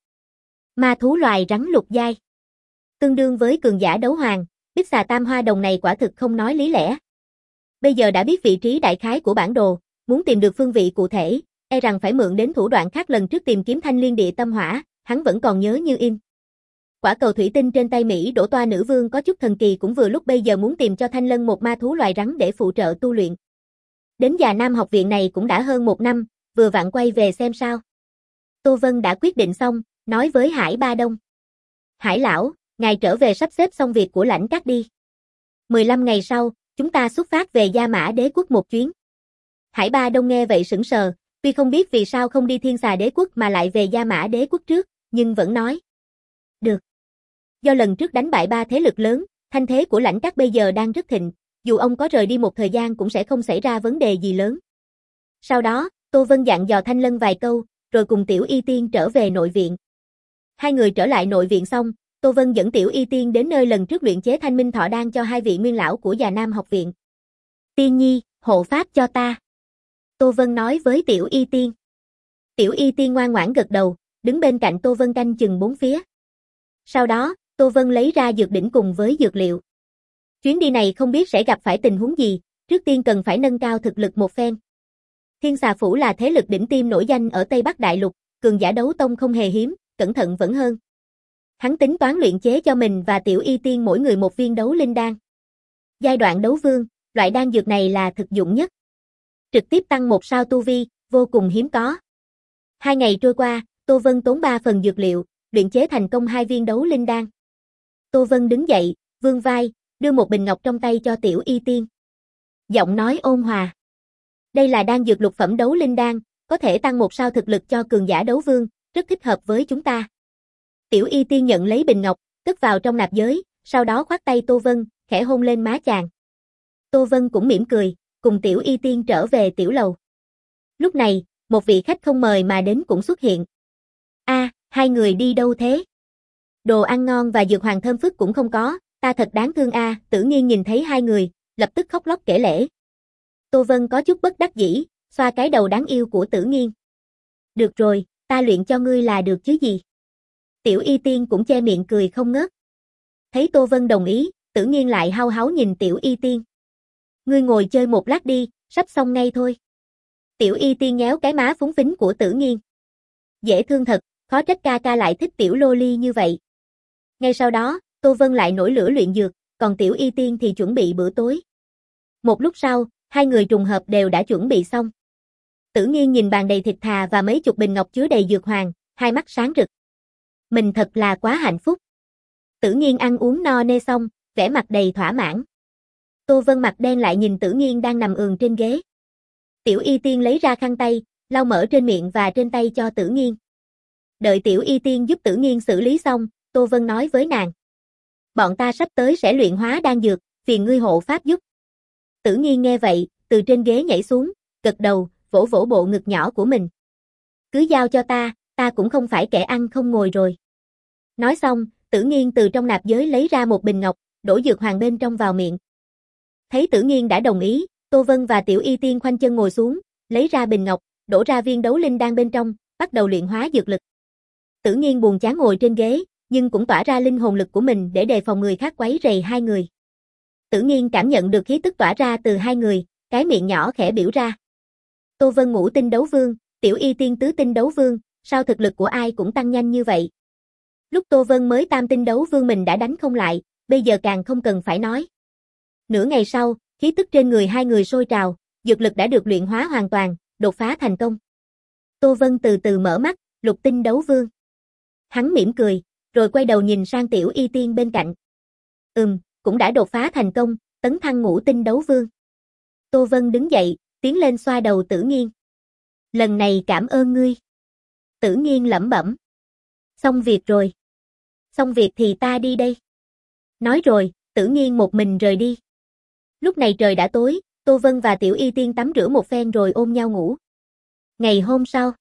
Ma thú loài rắn lục giai. Tương đương với cường giả đấu hoàng, Bích Xà Tam Hoa Đồng này quả thực không nói lý lẽ. Bây giờ đã biết vị trí đại khái của bản đồ, muốn tìm được phương vị cụ thể, e rằng phải mượn đến thủ đoạn khác lần trước tìm kiếm Thanh Liên Địa Tâm Hỏa, hắn vẫn còn nhớ như in. Quả cầu thủy tinh trên tay Mỹ Đỗ Toa nữ vương có chút thần kỳ cũng vừa lúc bây giờ muốn tìm cho Thanh Lân một ma thú loài rắn để phụ trợ tu luyện. Đến Già Nam học viện này cũng đã hơn một năm, vừa vặn quay về xem sao. Tô Vân đã quyết định xong, nói với Hải Ba Đông. Hải lão, ngài trở về sắp xếp xong việc của Lãnh Các đi. mười lăm ngày sau, chúng ta xuất phát về Gia Mã Đế Quốc một chuyến. Hải Ba Đông nghe vậy sững sờ, tuy không biết vì sao không đi Thiên Xà Đế Quốc mà lại về Gia Mã Đế Quốc trước, nhưng vẫn nói. Được. Do lần trước đánh bại ba thế lực lớn, thanh thế của Lãnh Các bây giờ đang rất thịnh, dù ông có rời đi một thời gian cũng sẽ không xảy ra vấn đề gì lớn. Sau đó, Tô Vân dặn dò Thanh Lân vài câu, rồi cùng Tiểu Y Tiên trở về nội viện. Hai người trở lại nội viện xong, Tô Vân dẫn Tiểu Y Tiên đến nơi lần trước luyện chế Thanh Minh Thọ Đan cho hai vị nguyên lão của Già Nam học viện. Tiên nhi, hộ pháp cho ta. Tô Vân nói với Tiểu Y Tiên. Tiểu Y Tiên ngoan ngoãn gật đầu, đứng bên cạnh Tô Vân canh chừng bốn phía. Sau đó, Tô Vân lấy ra dược đỉnh cùng với dược liệu. Chuyến đi này không biết sẽ gặp phải tình huống gì, trước tiên cần phải nâng cao thực lực một phen. Thiên Xà Phủ là thế lực đỉnh tiêm nổi danh ở Tây Bắc Đại Lục, cường giả đấu tông không hề hiếm, cẩn thận vẫn hơn. Hắn tính toán luyện chế cho mình và Tiểu Y Tiên mỗi người một viên đấu linh đan. Giai đoạn đấu vương, loại đan dược này là thực dụng nhất. Trực tiếp tăng một sao tu vi, vô cùng hiếm có. Hai ngày trôi qua, Tô Vân tốn ba phần dược liệu, luyện chế thành công hai viên đấu linh đan. Tô Vân đứng dậy, vươn vai, đưa một bình ngọc trong tay cho Tiểu Y Tiên. Giọng nói ôn hòa. Đây là đan dược lục phẩm đấu linh đan, có thể tăng một sao thực lực cho cường giả đấu vương, rất thích hợp với chúng ta. Tiểu Y Tiên nhận lấy bình ngọc, cất vào trong nạp giới, sau đó khoác tay Tô Vân, khẽ hôn lên má chàng. Tô Vân cũng mỉm cười, cùng Tiểu Y Tiên trở về tiểu lầu. Lúc này, một vị khách không mời mà đến cũng xuất hiện. A, à, hai người đi đâu thế? Đồ ăn ngon và dược hoàng thơm phức cũng không có, ta thật đáng thương a. À, Tử Nghiên nhìn thấy hai người, lập tức khóc lóc kể lể. Tô Vân có chút bất đắc dĩ, xoa cái đầu đáng yêu của Tử Nghiên. Được rồi, ta luyện cho ngươi là được chứ gì. Tiểu Y Tiên cũng che miệng cười không ngớt. Thấy Tô Vân đồng ý, Tử Nghiên lại hau háu nhìn Tiểu Y Tiên. Ngươi ngồi chơi một lát đi, sắp xong ngay thôi. Tiểu Y Tiên nhéo cái má phúng phính của Tử Nghiên. Dễ thương thật, khó trách ca ca lại thích tiểu loli như vậy. Ngay sau đó, Tô Vân lại nổi lửa luyện dược, còn Tiểu Y Tiên thì chuẩn bị bữa tối. Một lúc sau, hai người trùng hợp đều đã chuẩn bị xong. Tử Nghiên nhìn bàn đầy thịt thà và mấy chục bình ngọc chứa đầy dược hoàng, hai mắt sáng rực. Mình thật là quá hạnh phúc. Tử Nghiên ăn uống no nê xong, vẻ mặt đầy thỏa mãn. Tô Vân mặt đen lại nhìn Tử Nghiên đang nằm ườn trên ghế. Tiểu Y Tiên lấy ra khăn tay, lau mỡ trên miệng và trên tay cho Tử Nghiên. Đợi Tiểu Y Tiên giúp Tử Nghiên xử lý xong, Tô Vân nói với nàng. Bọn ta sắp tới sẽ luyện hóa đan dược, phiền ngươi hộ pháp giúp. Tử Nghiên nghe vậy, từ trên ghế nhảy xuống, gật đầu, vỗ vỗ bộ ngực nhỏ của mình. Cứ giao cho ta, ta cũng không phải kẻ ăn không ngồi rồi. Nói xong, Tử Nghiên từ trong nạp giới lấy ra một bình ngọc, đổ dược hoàng bên trong vào miệng. Thấy Tử Nghiên đã đồng ý, Tô Vân và Tiểu Y Tiên khoanh chân ngồi xuống, lấy ra bình ngọc, đổ ra viên đấu linh đan bên trong, bắt đầu luyện hóa dược lực. Tử Nghiên buồn chán ngồi trên ghế, nhưng cũng tỏa ra linh hồn lực của mình để đề phòng người khác quấy rầy hai người. Tử Nghiên cảm nhận được khí tức tỏa ra từ hai người, cái miệng nhỏ khẽ biểu ra. Tô Vân ngũ tinh đấu vương, Tiểu Y Tiên tứ tinh đấu vương, sao thực lực của ai cũng tăng nhanh như vậy? Lúc Tô Vân mới tam tinh đấu vương mình đã đánh không lại, bây giờ càng không cần phải nói. Nửa ngày sau, khí tức trên người hai người sôi trào, dược lực đã được luyện hóa hoàn toàn, đột phá thành công. Tô Vân từ từ mở mắt, lục tinh đấu vương. Hắn mỉm cười, rồi quay đầu nhìn sang Tiểu Y Tiên bên cạnh. Ừm, cũng đã đột phá thành công, tấn thăng ngũ tinh đấu vương. Tô Vân đứng dậy, tiến lên xoa đầu Tử Nghiên. Lần này cảm ơn ngươi. Tử Nghiên lẩm bẩm. Xong việc rồi. Xong việc thì ta đi đây. Nói rồi, Tử Nghiên một mình rời đi. Lúc này trời đã tối, Tô Vân và Tiểu Y Tiên tắm rửa một phen rồi ôm nhau ngủ. Ngày hôm sau,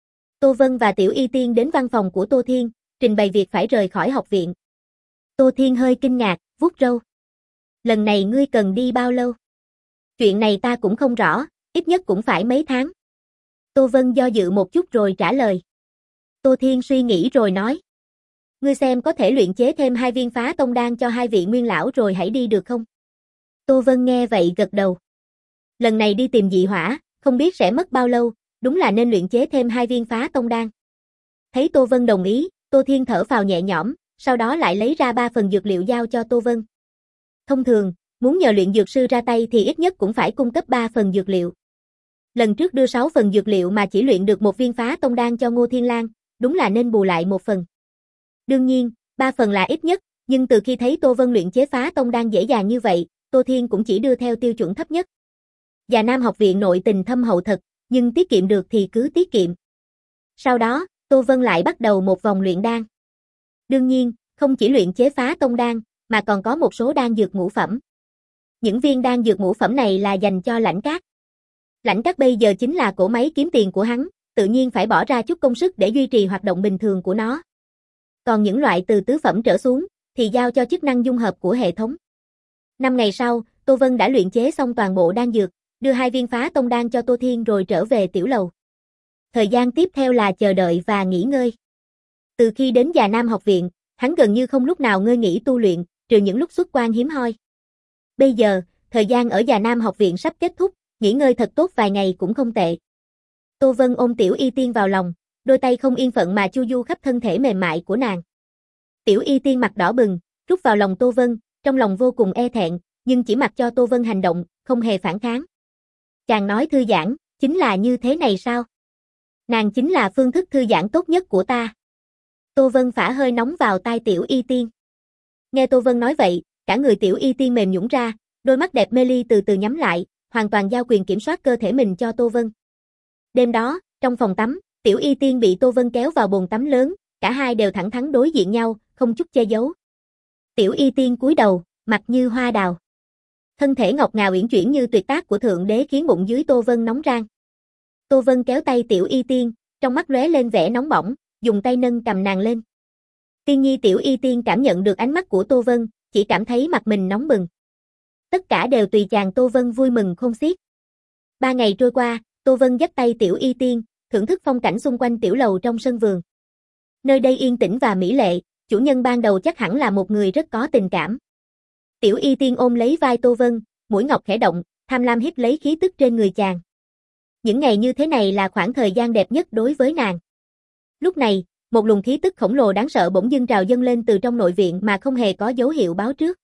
Tô Vân và Tiểu Y Tiên đến văn phòng của Tô Thiên, trình bày việc phải rời khỏi học viện. Tô Thiên hơi kinh ngạc, vuốt râu. Lần này ngươi cần đi bao lâu? Chuyện này ta cũng không rõ, ít nhất cũng phải mấy tháng. Tô Vân do dự một chút rồi trả lời. Tô Thiên suy nghĩ rồi nói. Ngươi xem có thể luyện chế thêm hai viên phá tông đan cho hai vị nguyên lão rồi hãy đi được không? Tô Vân nghe vậy gật đầu. Lần này đi tìm dị hỏa, không biết sẽ mất bao lâu, đúng là nên luyện chế thêm hai viên phá tông đan. Thấy Tô Vân đồng ý, Tô Thiên thở phào nhẹ nhõm, sau đó lại lấy ra ba phần dược liệu giao cho Tô Vân. Thông thường, muốn nhờ luyện dược sư ra tay thì ít nhất cũng phải cung cấp ba phần dược liệu. Lần trước đưa sáu phần dược liệu mà chỉ luyện được một viên phá tông đan cho Ngô Thiên Lang, đúng là nên bù lại một phần. Đương nhiên, ba phần là ít nhất, nhưng từ khi thấy Tô Vân luyện chế phá tông đan dễ dàng như vậy, Tô Thiên cũng chỉ đưa theo tiêu chuẩn thấp nhất. Già Nam học viện nội tình thâm hậu thật, nhưng tiết kiệm được thì cứ tiết kiệm. Sau đó, Tô Vân lại bắt đầu một vòng luyện đan. Đương nhiên, không chỉ luyện chế phá tông đan, mà còn có một số đan dược ngũ phẩm. Những viên đan dược ngũ phẩm này là dành cho Lãnh Các. Lãnh Các bây giờ chính là cỗ máy kiếm tiền của hắn, tự nhiên phải bỏ ra chút công sức để duy trì hoạt động bình thường của nó. Còn những loại từ tứ phẩm trở xuống, thì giao cho chức năng dung hợp của hệ thống. Năm ngày sau, Tô Vân đã luyện chế xong toàn bộ đan dược, đưa hai viên phá tông đan cho Tô Thiên rồi trở về tiểu lầu. Thời gian tiếp theo là chờ đợi và nghỉ ngơi. Từ khi đến Già Nam học viện, hắn gần như không lúc nào ngơi nghỉ tu luyện, trừ những lúc xuất quan hiếm hoi. Bây giờ, thời gian ở Già Nam học viện sắp kết thúc, nghỉ ngơi thật tốt vài ngày cũng không tệ. Tô Vân ôm Tiểu Y Tiên vào lòng, đôi tay không yên phận mà chu du khắp thân thể mềm mại của nàng. Tiểu Y Tiên mặt đỏ bừng, rút vào lòng Tô Vân, trong lòng vô cùng e thẹn, nhưng chỉ mặc cho Tô Vân hành động, không hề phản kháng. Chàng nói thư giãn, chính là như thế này sao? Nàng chính là phương thức thư giãn tốt nhất của ta. Tô Vân phả hơi nóng vào tai Tiểu Y Tiên. Nghe Tô Vân nói vậy, cả người Tiểu Y Tiên mềm nhũn ra, đôi mắt đẹp mê ly từ từ nhắm lại, hoàn toàn giao quyền kiểm soát cơ thể mình cho Tô Vân. Đêm đó, trong phòng tắm, Tiểu Y Tiên bị Tô Vân kéo vào bồn tắm lớn, cả hai đều thẳng thắn đối diện nhau, không chút che giấu. Tiểu Y Tiên cúi đầu, mặt như hoa đào. Thân thể ngọc ngà uyển chuyển như tuyệt tác của thượng đế khiến bụng dưới Tô Vân nóng rang. Tô Vân kéo tay Tiểu Y Tiên, trong mắt lóe lên vẻ nóng bỏng, dùng tay nâng cầm nàng lên. Tiên nhi Tiểu Y Tiên cảm nhận được ánh mắt của Tô Vân, chỉ cảm thấy mặt mình nóng bừng. Tất cả đều tùy chàng Tô Vân vui mừng khôn xiết. Ba ngày trôi qua, Tô Vân dắt tay Tiểu Y Tiên, thưởng thức phong cảnh xung quanh tiểu lầu trong sân vườn. Nơi đây yên tĩnh và mỹ lệ, chủ nhân ban đầu chắc hẳn là một người rất có tình cảm. Tiểu Y Tiên ôm lấy vai Tô Vân, mũi ngọc khẽ động, tham lam hít lấy khí tức trên người chàng. Những ngày như thế này là khoảng thời gian đẹp nhất đối với nàng. Lúc này, một luồng khí tức khổng lồ đáng sợ bỗng dưng trào dâng lên từ trong nội viện mà không hề có dấu hiệu báo trước.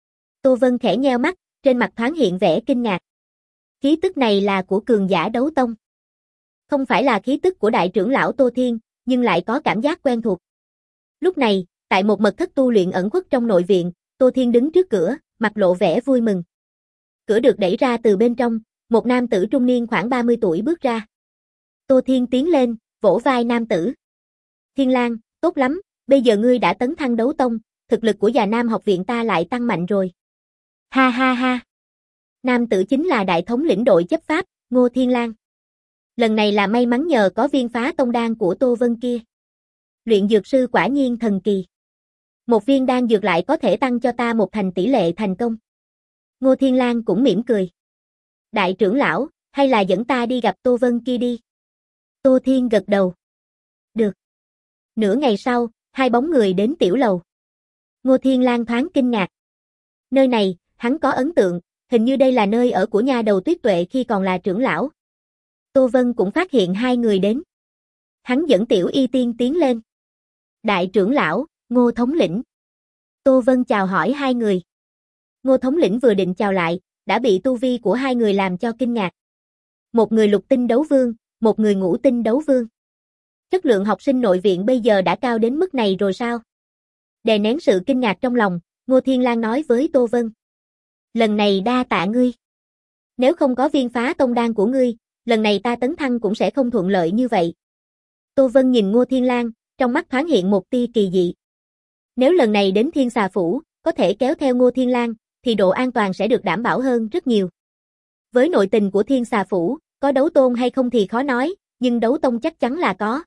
Tô Vân khẽ nheo mắt, trên mặt thoáng hiện vẻ kinh ngạc. Khí tức này là của cường giả đấu tông. Không phải là khí tức của đại trưởng lão Tô Thiên, nhưng lại có cảm giác quen thuộc. Lúc này, tại một mật thất tu luyện ẩn khuất trong nội viện, Tô Thiên đứng trước cửa, mặt lộ vẻ vui mừng. Cửa được đẩy ra từ bên trong, một nam tử trung niên khoảng ba mươi tuổi bước ra. Tô Thiên tiến lên, vỗ vai nam tử. Thiên Lang, tốt lắm, bây giờ ngươi đã tấn thăng đấu tông, thực lực của Già Nam học viện ta lại tăng mạnh rồi. Ha ha ha. Nam tử chính là đại thống lĩnh đội chấp pháp, Ngô Thiên Lang. Lần này là may mắn nhờ có viên phá tông đan của Tô Vân kia. Luyện dược sư quả nhiên thần kỳ. Một viên đan dược lại có thể tăng cho ta một thành tỷ lệ thành công. Ngô Thiên Lang cũng mỉm cười. Đại trưởng lão, hay là dẫn ta đi gặp Tô Vân kia đi. Tô Thiên gật đầu. Được. Nửa ngày sau, hai bóng người đến tiểu lầu. Ngô Thiên Lang thoáng kinh ngạc. Nơi này, hắn có ấn tượng, hình như đây là nơi ở của nha đầu Tuyết Tuệ khi còn là trưởng lão. Tô Vân cũng phát hiện hai người đến. Hắn dẫn Tiểu Y Tiên tiến lên. Đại trưởng lão, Ngô thống lĩnh. Tô Vân chào hỏi hai người. Ngô thống lĩnh vừa định chào lại, đã bị tu vi của hai người làm cho kinh ngạc. Một người lục tinh đấu vương, một người ngũ tinh đấu vương. Chất lượng học sinh nội viện bây giờ đã cao đến mức này rồi sao? Đè nén sự kinh ngạc trong lòng, Ngô Thiên Lang nói với Tô Vân. Lần này đa tạ ngươi. Nếu không có viên phá tông đan của ngươi, lần này ta tấn thăng cũng sẽ không thuận lợi như vậy. Tô Vân nhìn Ngô Thiên Lang, trong mắt thoáng hiện một tia kỳ dị. Nếu lần này đến Thiên Xà Phủ, có thể kéo theo Ngô Thiên Lang, thì độ an toàn sẽ được đảm bảo hơn rất nhiều. Với nội tình của Thiên Xà Phủ, có đấu tôn hay không thì khó nói, nhưng đấu tông chắc chắn là có.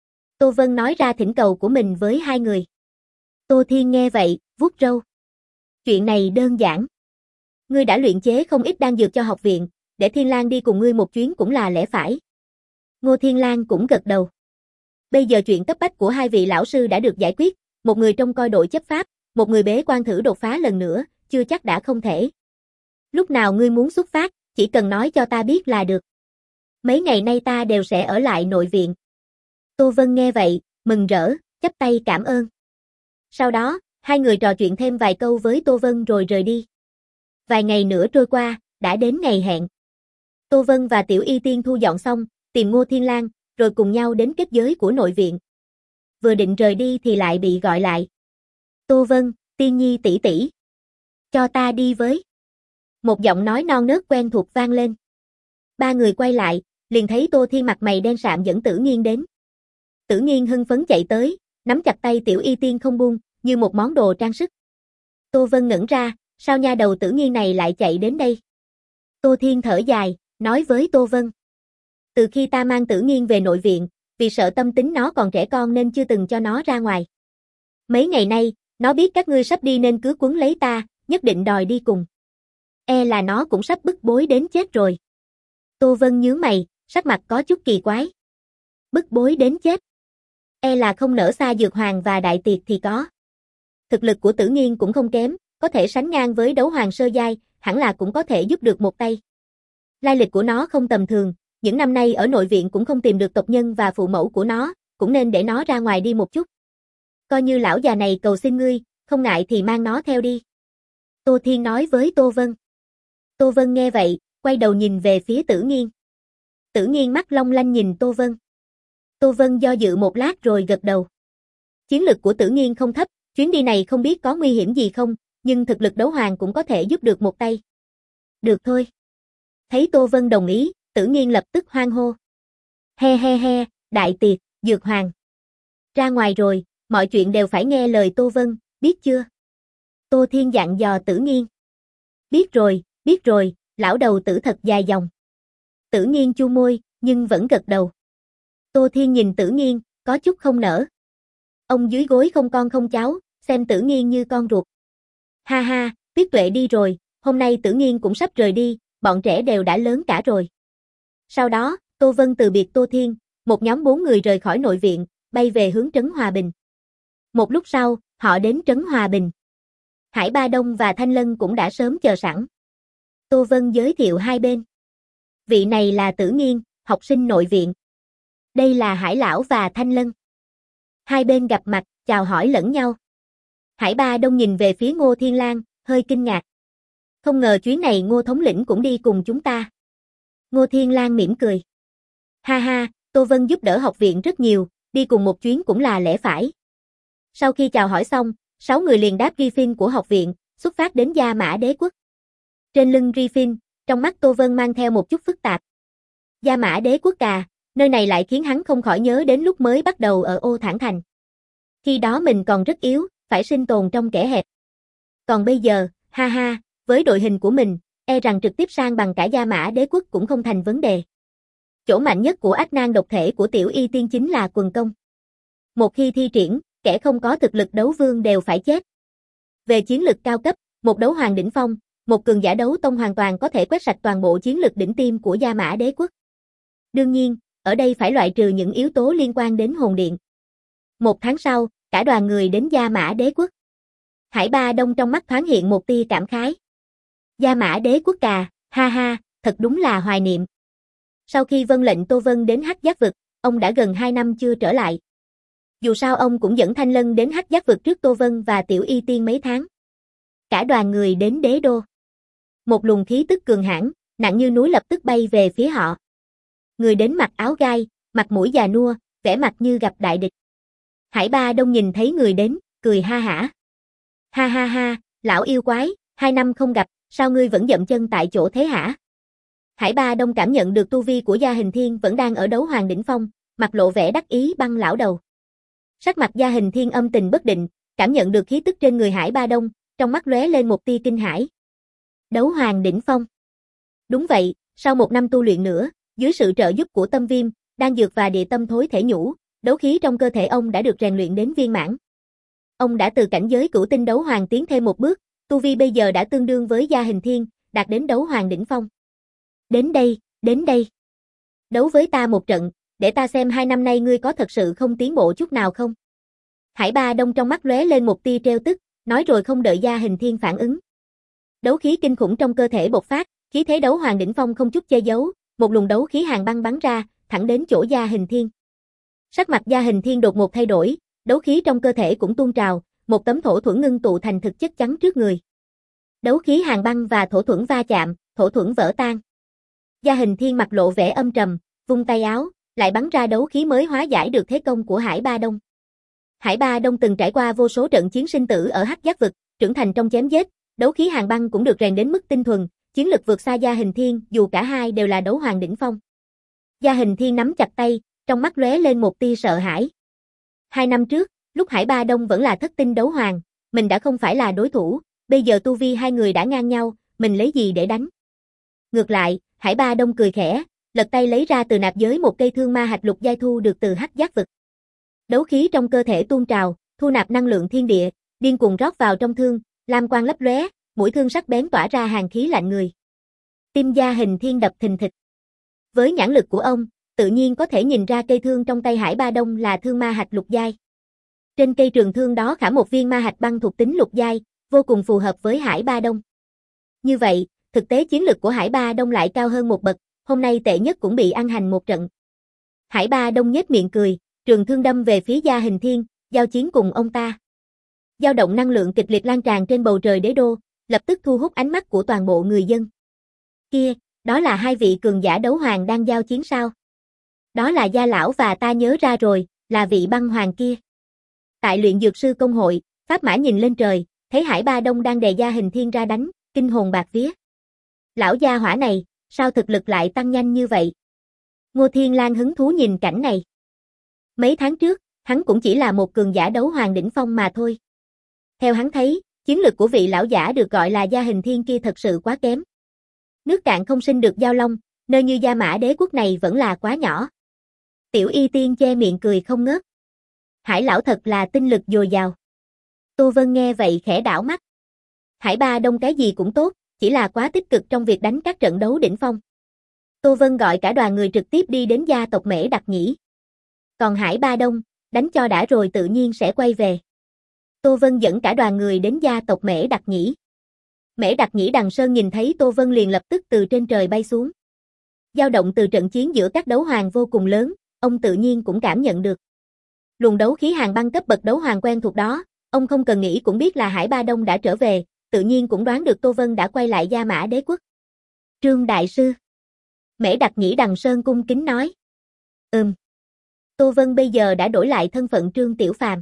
Tô Vân nói ra thỉnh cầu của mình với hai người. Tô Thiên nghe vậy, vuốt râu. Chuyện này đơn giản. Ngươi đã luyện chế không ít đan dược cho học viện, để Thiên Lang đi cùng ngươi một chuyến cũng là lẽ phải. Ngô Thiên Lang cũng gật đầu. Bây giờ chuyện cấp bách của hai vị lão sư đã được giải quyết, một người trông coi đội chấp pháp, một người bế quan thử đột phá lần nữa, chưa chắc đã không thể. Lúc nào ngươi muốn xuất phát, chỉ cần nói cho ta biết là được. Mấy ngày nay ta đều sẽ ở lại nội viện. Tô Vân nghe vậy, mừng rỡ, chắp tay cảm ơn. Sau đó, hai người trò chuyện thêm vài câu với Tô Vân rồi rời đi. Vài ngày nữa trôi qua, đã đến ngày hẹn. Tô Vân và Tiểu Y Tiên thu dọn xong, tìm Ngô Thiên Lang, rồi cùng nhau đến kết giới của nội viện. Vừa định rời đi thì lại bị gọi lại. Tô Vân, Tiên Nhi tỷ tỷ. Cho ta đi với. Một giọng nói non nớt quen thuộc vang lên. Ba người quay lại, liền thấy Tô Thiên mặt mày đen sạm dẫn Tử Nghiên đến. Tử Nghiên hưng phấn chạy tới, nắm chặt tay Tiểu Y Tiên không buông, như một món đồ trang sức. Tô Vân ngẩn ra, sao nha đầu Tử Nghiên này lại chạy đến đây? Tô Thiên thở dài, nói với Tô Vân. Từ khi ta mang Tử Nghiên về nội viện, vì sợ tâm tính nó còn trẻ con nên chưa từng cho nó ra ngoài. Mấy ngày nay, nó biết các ngươi sắp đi nên cứ quấn lấy ta, nhất định đòi đi cùng. E là nó cũng sắp bức bối đến chết rồi. Tô Vân nhướng mày, sắc mặt có chút kỳ quái. Bức bối đến chết. E là không nỡ xa Dược Hoàng và Đại Tiệc thì có. Thực lực của Tử Nghiên cũng không kém, có thể sánh ngang với đấu hoàng sơ giai, hẳn là cũng có thể giúp được một tay. Lai lịch của nó không tầm thường, những năm nay ở nội viện cũng không tìm được tộc nhân và phụ mẫu của nó, cũng nên để nó ra ngoài đi một chút. Coi như lão già này cầu xin ngươi, không ngại thì mang nó theo đi. Tô Thiên nói với Tô Vân. Tô Vân nghe vậy, quay đầu nhìn về phía Tử Nghiên. Tử Nghiên mắt long lanh nhìn Tô Vân. Tô Vân do dự một lát rồi gật đầu. Chiến lực của Tử Nghiên không thấp, chuyến đi này không biết có nguy hiểm gì không, nhưng thực lực đấu hoàng cũng có thể giúp được một tay. Được thôi. Thấy Tô Vân đồng ý, Tử Nghiên lập tức hoan hô. He he he, Đại Tiệc, Dược Hoàng. Ra ngoài rồi, mọi chuyện đều phải nghe lời Tô Vân, biết chưa? Tô Thiên dặn dò Tử Nghiên. Biết rồi, biết rồi, lão đầu tử thật dài dòng. Tử Nghiên chu môi, nhưng vẫn gật đầu. Tô Thiên nhìn Tử Nghiên, có chút không nỡ. Ông dưới gối không con không cháu, xem Tử Nghiên như con ruột. Ha ha, Tuyết Tuệ đi rồi, hôm nay Tử Nghiên cũng sắp rời đi, bọn trẻ đều đã lớn cả rồi. Sau đó, Tô Vân từ biệt Tô Thiên, một nhóm bốn người rời khỏi nội viện, bay về hướng Trấn Hòa Bình. Một lúc sau, họ đến Trấn Hòa Bình. Hải Ba Đông và Thanh Lân cũng đã sớm chờ sẵn. Tô Vân giới thiệu hai bên. Vị này là Tử Nghiên, học sinh nội viện. Đây là Hải Lão và Thanh Lân. Hai bên gặp mặt, chào hỏi lẫn nhau. Hải Ba Đông nhìn về phía Ngô Thiên Lang, hơi kinh ngạc. Không ngờ chuyến này Ngô thống lĩnh cũng đi cùng chúng ta. Ngô Thiên Lang mỉm cười. Ha ha, Tô Vân giúp đỡ học viện rất nhiều, đi cùng một chuyến cũng là lẽ phải. Sau khi chào hỏi xong, sáu người liền đáp Griffin của học viện, xuất phát đến Gia Mã Đế Quốc. Trên lưng Griffin, trong mắt Tô Vân mang theo một chút phức tạp. Gia Mã Đế Quốc à, nơi này lại khiến hắn không khỏi nhớ đến lúc mới bắt đầu ở Ô Thản Thành. Khi đó mình còn rất yếu, phải sinh tồn trong kẻ hẹp. Còn bây giờ, ha ha, với đội hình của mình, e rằng trực tiếp sang bằng cả Gia Mã Đế quốc cũng không thành vấn đề. Chỗ mạnh nhất của ách nan độc thể của Tiểu Y Tiên chính là quần công. Một khi thi triển, kẻ không có thực lực đấu vương đều phải chết. Về chiến lực cao cấp, một đấu hoàng đỉnh phong, một cường giả đấu tông hoàn toàn có thể quét sạch toàn bộ chiến lực đỉnh tiêm của Gia Mã Đế quốc. Đương nhiên, ở đây phải loại trừ những yếu tố liên quan đến hồn điện. Một tháng sau, cả đoàn người đến Gia Mã Đế quốc. Hải Ba Đông trong mắt thoáng hiện một tia cảm khái. Gia Mã Đế quốc cà, ha ha, thật đúng là hoài niệm. Sau khi vâng lệnh Tô Vân đến Hắc Giác vực, ông đã gần hai năm chưa trở lại. Dù sao ông cũng dẫn Thanh Lân đến Hắc Giác vực trước Tô Vân và Tiểu Y Tiên mấy tháng. Cả đoàn người đến đế đô. Một luồng khí tức cường hãn, nặng như núi lập tức bay về phía họ. Người đến mặc áo gai, mặt mũi già nua, vẻ mặt như gặp đại địch. Hải Ba Đông nhìn thấy người đến, cười ha hả. Ha ha ha, lão yêu quái, hai năm không gặp, sao ngươi vẫn dậm chân tại chỗ thế hả? Hải Ba Đông cảm nhận được tu vi của Gia Hình Thiên vẫn đang ở đấu hoàng đỉnh phong, mặt lộ vẻ đắc ý băng lão đầu. Sắc mặt Gia Hình Thiên âm tình bất định, cảm nhận được khí tức trên người Hải Ba Đông, trong mắt lóe lên một tia kinh hãi. Đấu hoàng đỉnh phong. Đúng vậy, sau một năm tu luyện nữa, dưới sự trợ giúp của tâm viêm, đan dược và địa tâm thối thể nhũ, đấu khí trong cơ thể ông đã được rèn luyện đến viên mãn. Ông đã từ cảnh giới cửu tinh đấu hoàng tiến thêm một bước, tu vi bây giờ đã tương đương với Gia Hình Thiên, đạt đến đấu hoàng đỉnh phong. Đến đây, đến đây. Đấu với ta một trận, để ta xem hai năm nay ngươi có thật sự không tiến bộ chút nào không. Hải Ba Đông trong mắt lóe lên một tia trêu tức, nói rồi không đợi Gia Hình Thiên phản ứng. Đấu khí kinh khủng trong cơ thể bộc phát, khí thế đấu hoàng đỉnh phong không chút che giấu, một luồng đấu khí hàn băng bắn ra, thẳng đến chỗ Gia Hình Thiên. Sắc mặt Gia Hình Thiên đột ngột thay đổi, đấu khí trong cơ thể cũng tuôn trào, một tấm thổ thuẫn ngưng tụ thành thực chất chắn trước người. Đấu khí hàn băng và thổ thuẫn va chạm, thổ thuẫn vỡ tan. Gia Hình Thiên mặt lộ vẻ âm trầm, vung tay áo, lại bắn ra đấu khí mới hóa giải được thế công của Hải Ba Đông. Hải Ba Đông từng trải qua vô số trận chiến sinh tử ở Hắc Giác vực, trưởng thành trong chém giết, đấu khí hàn băng cũng được rèn đến mức tinh thuần, chiến lực vượt xa Gia Hình Thiên, dù cả hai đều là đấu hoàng đỉnh phong. Gia Hình Thiên nắm chặt tay, trong mắt lóe lên một tia sợ hãi. Hai năm trước, lúc Hải Ba Đông vẫn là thất tinh đấu hoàng, mình đã không phải là đối thủ, bây giờ tu vi hai người đã ngang nhau, mình lấy gì để đánh? Ngược lại, Hải Ba Đông cười khẽ, lật tay lấy ra từ nạp giới một cây thương ma hạch lục giai thu được từ Hắc Giác vực. Đấu khí trong cơ thể tuôn trào, thu nạp năng lượng thiên địa, điên cuồng rót vào trong thương, lam quang lấp lóe, mũi thương sắc bén tỏa ra hàn khí lạnh người. Tim Gia Hình Thiên đập thình thịch. Với nhãn lực của ông, tự nhiên có thể nhìn ra cây thương trong tay Hải Ba Đông là thương ma hạch lục giai. Trên cây trường thương đó khảm một viên ma hạch băng thuộc tính lục giai, vô cùng phù hợp với Hải Ba Đông. Như vậy, thực tế chiến lực của Hải Ba Đông lại cao hơn một bậc, hôm nay tệ nhất cũng bị ăn hành một trận. Hải Ba Đông nhếch miệng cười, trường thương đâm về phía Gia Hình Thiên, giao chiến cùng ông ta. Dao động năng lượng kịch liệt lan tràn trên bầu trời đế đô, lập tức thu hút ánh mắt của toàn bộ người dân. Kia, đó là hai vị cường giả đấu hoàng đang giao chiến sao? Đó là Gia lão và ta nhớ ra rồi, là vị băng hoàng kia. Tại luyện dược sư công hội, Pháp Mã nhìn lên trời, thấy Hải Ba Đông đang đè Gia Hình Thiên ra đánh, kinh hồn bạt vía. Lão gia hỏa này, sao thực lực lại tăng nhanh như vậy? Ngô Thiên Lang hứng thú nhìn cảnh này. Mấy tháng trước, hắn cũng chỉ là một cường giả đấu hoàng đỉnh phong mà thôi. Theo hắn thấy, chiến lực của vị lão giả được gọi là Gia Hình Thiên kia thật sự quá kém. Nước cạn không sinh được giao long, nơi như Gia Mã Đế quốc này vẫn là quá nhỏ. Tiểu Y Tiên che miệng cười không ngớt. Hải lão thật là tinh lực dồi dào. Tô Vân nghe vậy khẽ đảo mắt. Hải Ba Đông cái gì cũng tốt, chỉ là quá tích cực trong việc đánh các trận đấu đỉnh phong. Tô Vân gọi cả đoàn người trực tiếp đi đến gia tộc Mễ Đặc Nhĩ. Còn Hải Ba Đông, đánh cho đã rồi tự nhiên sẽ quay về. Tô Vân dẫn cả đoàn người đến gia tộc Mễ Đặc Nhĩ. Mễ Đặc Nhĩ Đằng Sơn nhìn thấy Tô Vân liền lập tức từ trên trời bay xuống. Dao động từ trận chiến giữa các đấu hoàng vô cùng lớn, ông tự nhiên cũng cảm nhận được. Luồng đấu khí hàn băng cấp bậc đấu hoàng quen thuộc đó, ông không cần nghĩ cũng biết là Hải Ba Đông đã trở về, tự nhiên cũng đoán được Tô Vân đã quay lại Gia Mã Đế quốc. Trương Đại Sư. Mễ Đặc Nhĩ Đằng Sơn cung kính nói. Ừm. Tô Vân bây giờ đã đổi lại thân phận Trương Tiểu Phàm.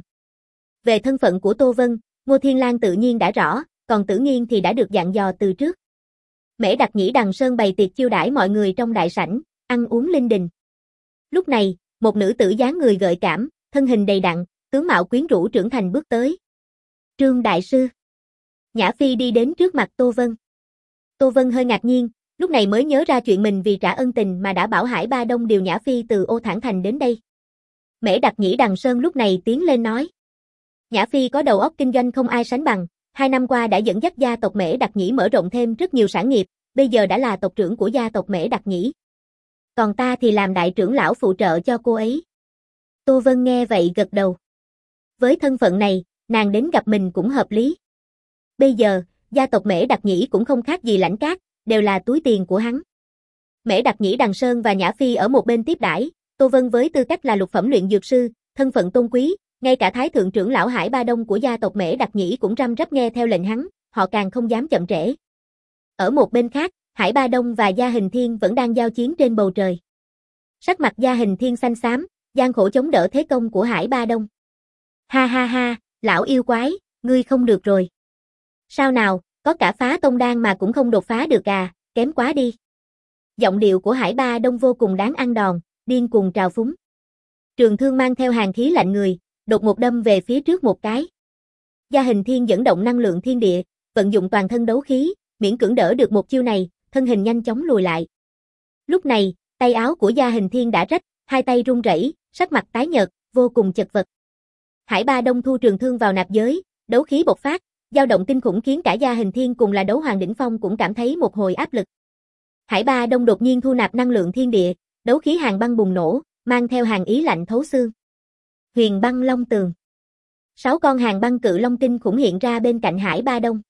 Về thân phận của Tô Vân, Ngô Thiên Lang tự nhiên đã rõ, còn Tử Nghiên thì đã được dặn dò từ trước. Mễ Đặc Nhĩ Đằng Sơn bày tiệc chiêu đãi mọi người trong đại sảnh, ăn uống linh đình. Lúc này, một nữ tử dáng người gợi cảm, thân hình đầy đặn, tướng mạo quyến rũ trưởng thành bước tới. Trương Đại Sư. Nhã Phi đi đến trước mặt Tô Vân. Tô Vân hơi ngạc nhiên, lúc này mới nhớ ra chuyện mình vì trả ân tình mà đã bảo Hải Ba Đông điều Nhã Phi từ Ô Thản Thành đến đây. Mễ Đặc Nhĩ Đằng Sơn lúc này tiến lên nói. Nhã Phi có đầu óc kinh doanh không ai sánh bằng, hai năm qua đã dẫn dắt gia tộc Mễ Đặc Nhĩ mở rộng thêm rất nhiều sản nghiệp, bây giờ đã là tộc trưởng của gia tộc Mễ Đặc Nhĩ. Còn ta thì làm đại trưởng lão phụ trợ cho cô ấy. Tô Vân nghe vậy gật đầu. Với thân phận này, nàng đến gặp mình cũng hợp lý. Bây giờ, gia tộc Mễ Đặc Nhĩ cũng không khác gì Lãnh Cát, đều là túi tiền của hắn. Mễ Đặc Nhĩ Đằng Sơn và Nhã Phi ở một bên tiếp đãi, Tô Vân với tư cách là lục phẩm luyện dược sư, thân phận tôn quý, ngay cả thái thượng trưởng lão Hải Ba Đông của gia tộc Mễ Đặc Nhĩ cũng răm rắp nghe theo lệnh hắn, họ càng không dám chậm trễ. Ở một bên khác, Hải Ba Đông và Gia Hình Thiên vẫn đang giao chiến trên bầu trời. Sắc mặt Gia Hình Thiên xanh xám, gian khổ chống đỡ thế công của Hải Ba Đông. Ha ha ha, lão yêu quái, ngươi không được rồi. Sao nào, có cả phá tông đan mà cũng không đột phá được à, kém quá đi. Giọng điệu của Hải Ba Đông vô cùng đáng ăn đòn, điên cuồng trào phúng. Trường thương mang theo hàn khí lạnh người, đột ngột đâm về phía trước một cái. Gia Hình Thiên dẫn động năng lượng thiên địa, vận dụng toàn thân đấu khí, miễn cưỡng đỡ được một chiêu này, thân hình nhanh chóng lùi lại. Lúc này, tay áo của Gia Hình Thiên đã rách, hai tay run rẩy, sắc mặt tái nhợt, vô cùng chật vật. Hải Ba Đông thu trường thương vào nạp giới, đấu khí bộc phát, dao động kinh khủng khiến cả Gia Hình Thiên cùng là đấu hoàng đỉnh phong cũng cảm thấy một hồi áp lực. Hải Ba Đông đột nhiên thu nạp năng lượng thiên địa, đấu khí hàn băng bùng nổ, mang theo hàn ý lạnh thấu xương. Huyền Băng Long Tường. Sáu con hàn băng cự long kinh khủng hiện ra bên cạnh Hải Ba Đông.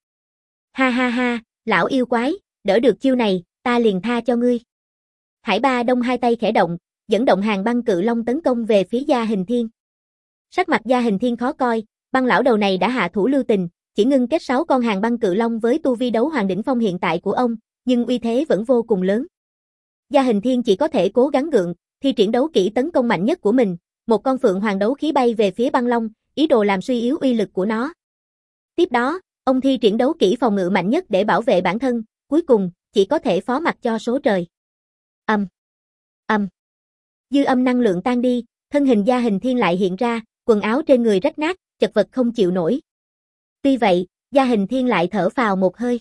Ha ha ha, lão yêu quái, đỡ được chiêu này, ta liền tha cho ngươi. Hải Ba Đông hai tay khẽ động, dẫn động hàn băng cự long tấn công về phía Gia Hình Thiên. Sắc mặt Gia Hình Thiên khó coi, băng lão đầu này đã hạ thủ lưu tình, chỉ ngưng kết sáu con hàn băng cự long với tu vi đấu hoàng đỉnh phong hiện tại của ông, nhưng uy thế vẫn vô cùng lớn. Gia Hình Thiên chỉ có thể cố gắng gượng, thi triển đấu kỹ tấn công mạnh nhất của mình, một con phượng hoàng đấu khí bay về phía băng long, ý đồ làm suy yếu uy lực của nó. Tiếp đó, ông thi triển đấu kỹ phòng ngự mạnh nhất để bảo vệ bản thân, cuối cùng, chỉ có thể phó mặc cho số trời. Âm. Âm. Dư âm năng lượng tan đi, thân hình Gia Hình Thiên lại hiện ra, quần áo trên người rách nát, chật vật không chịu nổi. Tuy vậy, Gia Hình Thiên lại thở phào một hơi.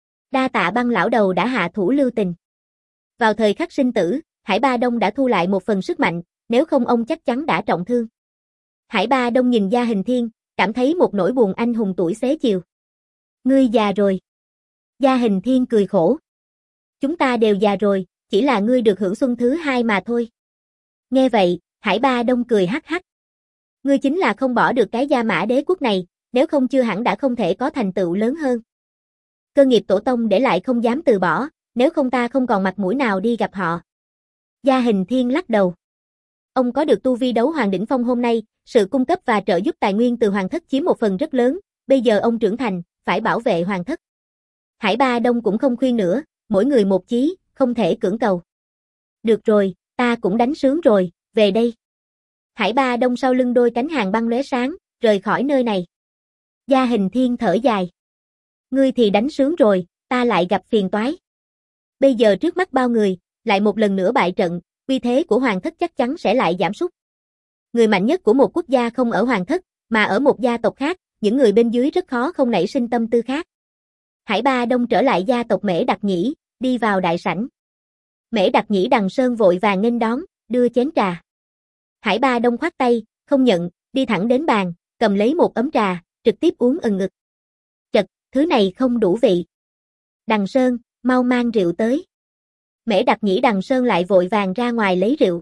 Đa tạ băng lão đầu đã hạ thủ lưu tình. Vào thời khắc sinh tử, Hải Ba Đông đã thu lại một phần sức mạnh, nếu không ông chắc chắn đã trọng thương. Hải Ba Đông nhìn Gia Hình Thiên, cảm thấy một nỗi buồn anh hùng tuổi xế chiều. Ngươi già rồi. Gia Hình Thiên cười khổ. Chúng ta đều già rồi, chỉ là ngươi được hưởng xuân thứ hai mà thôi. Nghe vậy, Hải Ba Đông cười hắc hắc. Ngươi chính là không bỏ được cái Gia Mã Đế quốc này, nếu không chưa hẳn đã không thể có thành tựu lớn hơn. Cơ nghiệp tổ tông để lại không dám từ bỏ, nếu không ta không còn mặt mũi nào đi gặp họ. Gia Hình Thiên lắc đầu. Ông có được tu vi đấu hoàng đỉnh phong hôm nay, sự cung cấp và trợ giúp tài nguyên từ hoàng thất chiếm một phần rất lớn, bây giờ ông trưởng thành, phải bảo vệ hoàng thất. Hải Ba Đông cũng không khuyên nữa, mỗi người một chí, không thể cưỡng cầu. Được rồi, ta cũng đánh sướng rồi, về đây. Hải Ba Đông sau lưng đôi cánh hàng băng lóe sáng, rời khỏi nơi này. Gia Hình Thiên thở dài. Ngươi thì đánh sướng rồi, ta lại gặp phiền toái. Bây giờ trước mắt bao người, lại một lần nữa bại trận, uy thế của hoàng thất chắc chắn sẽ lại giảm sút. Người mạnh nhất của một quốc gia không ở hoàng thất, mà ở một gia tộc khác, những người bên dưới rất khó không nảy sinh tâm tư khác. Hải Ba Đông trở lại gia tộc Mễ Đặc Nhĩ, đi vào đại sảnh. Mễ Đặc Nhĩ Đằng Sơn vội vàng nghênh đón, đưa chén trà. Hải Ba Đông khoát tay, không nhận, đi thẳng đến bàn, cầm lấy một ấm trà, trực tiếp uống ừng ực. Chật, thứ này không đủ vị. Đằng Sơn, mau mang rượu tới. Mễ Đặc Nhĩ Đằng Sơn lại vội vàng ra ngoài lấy rượu.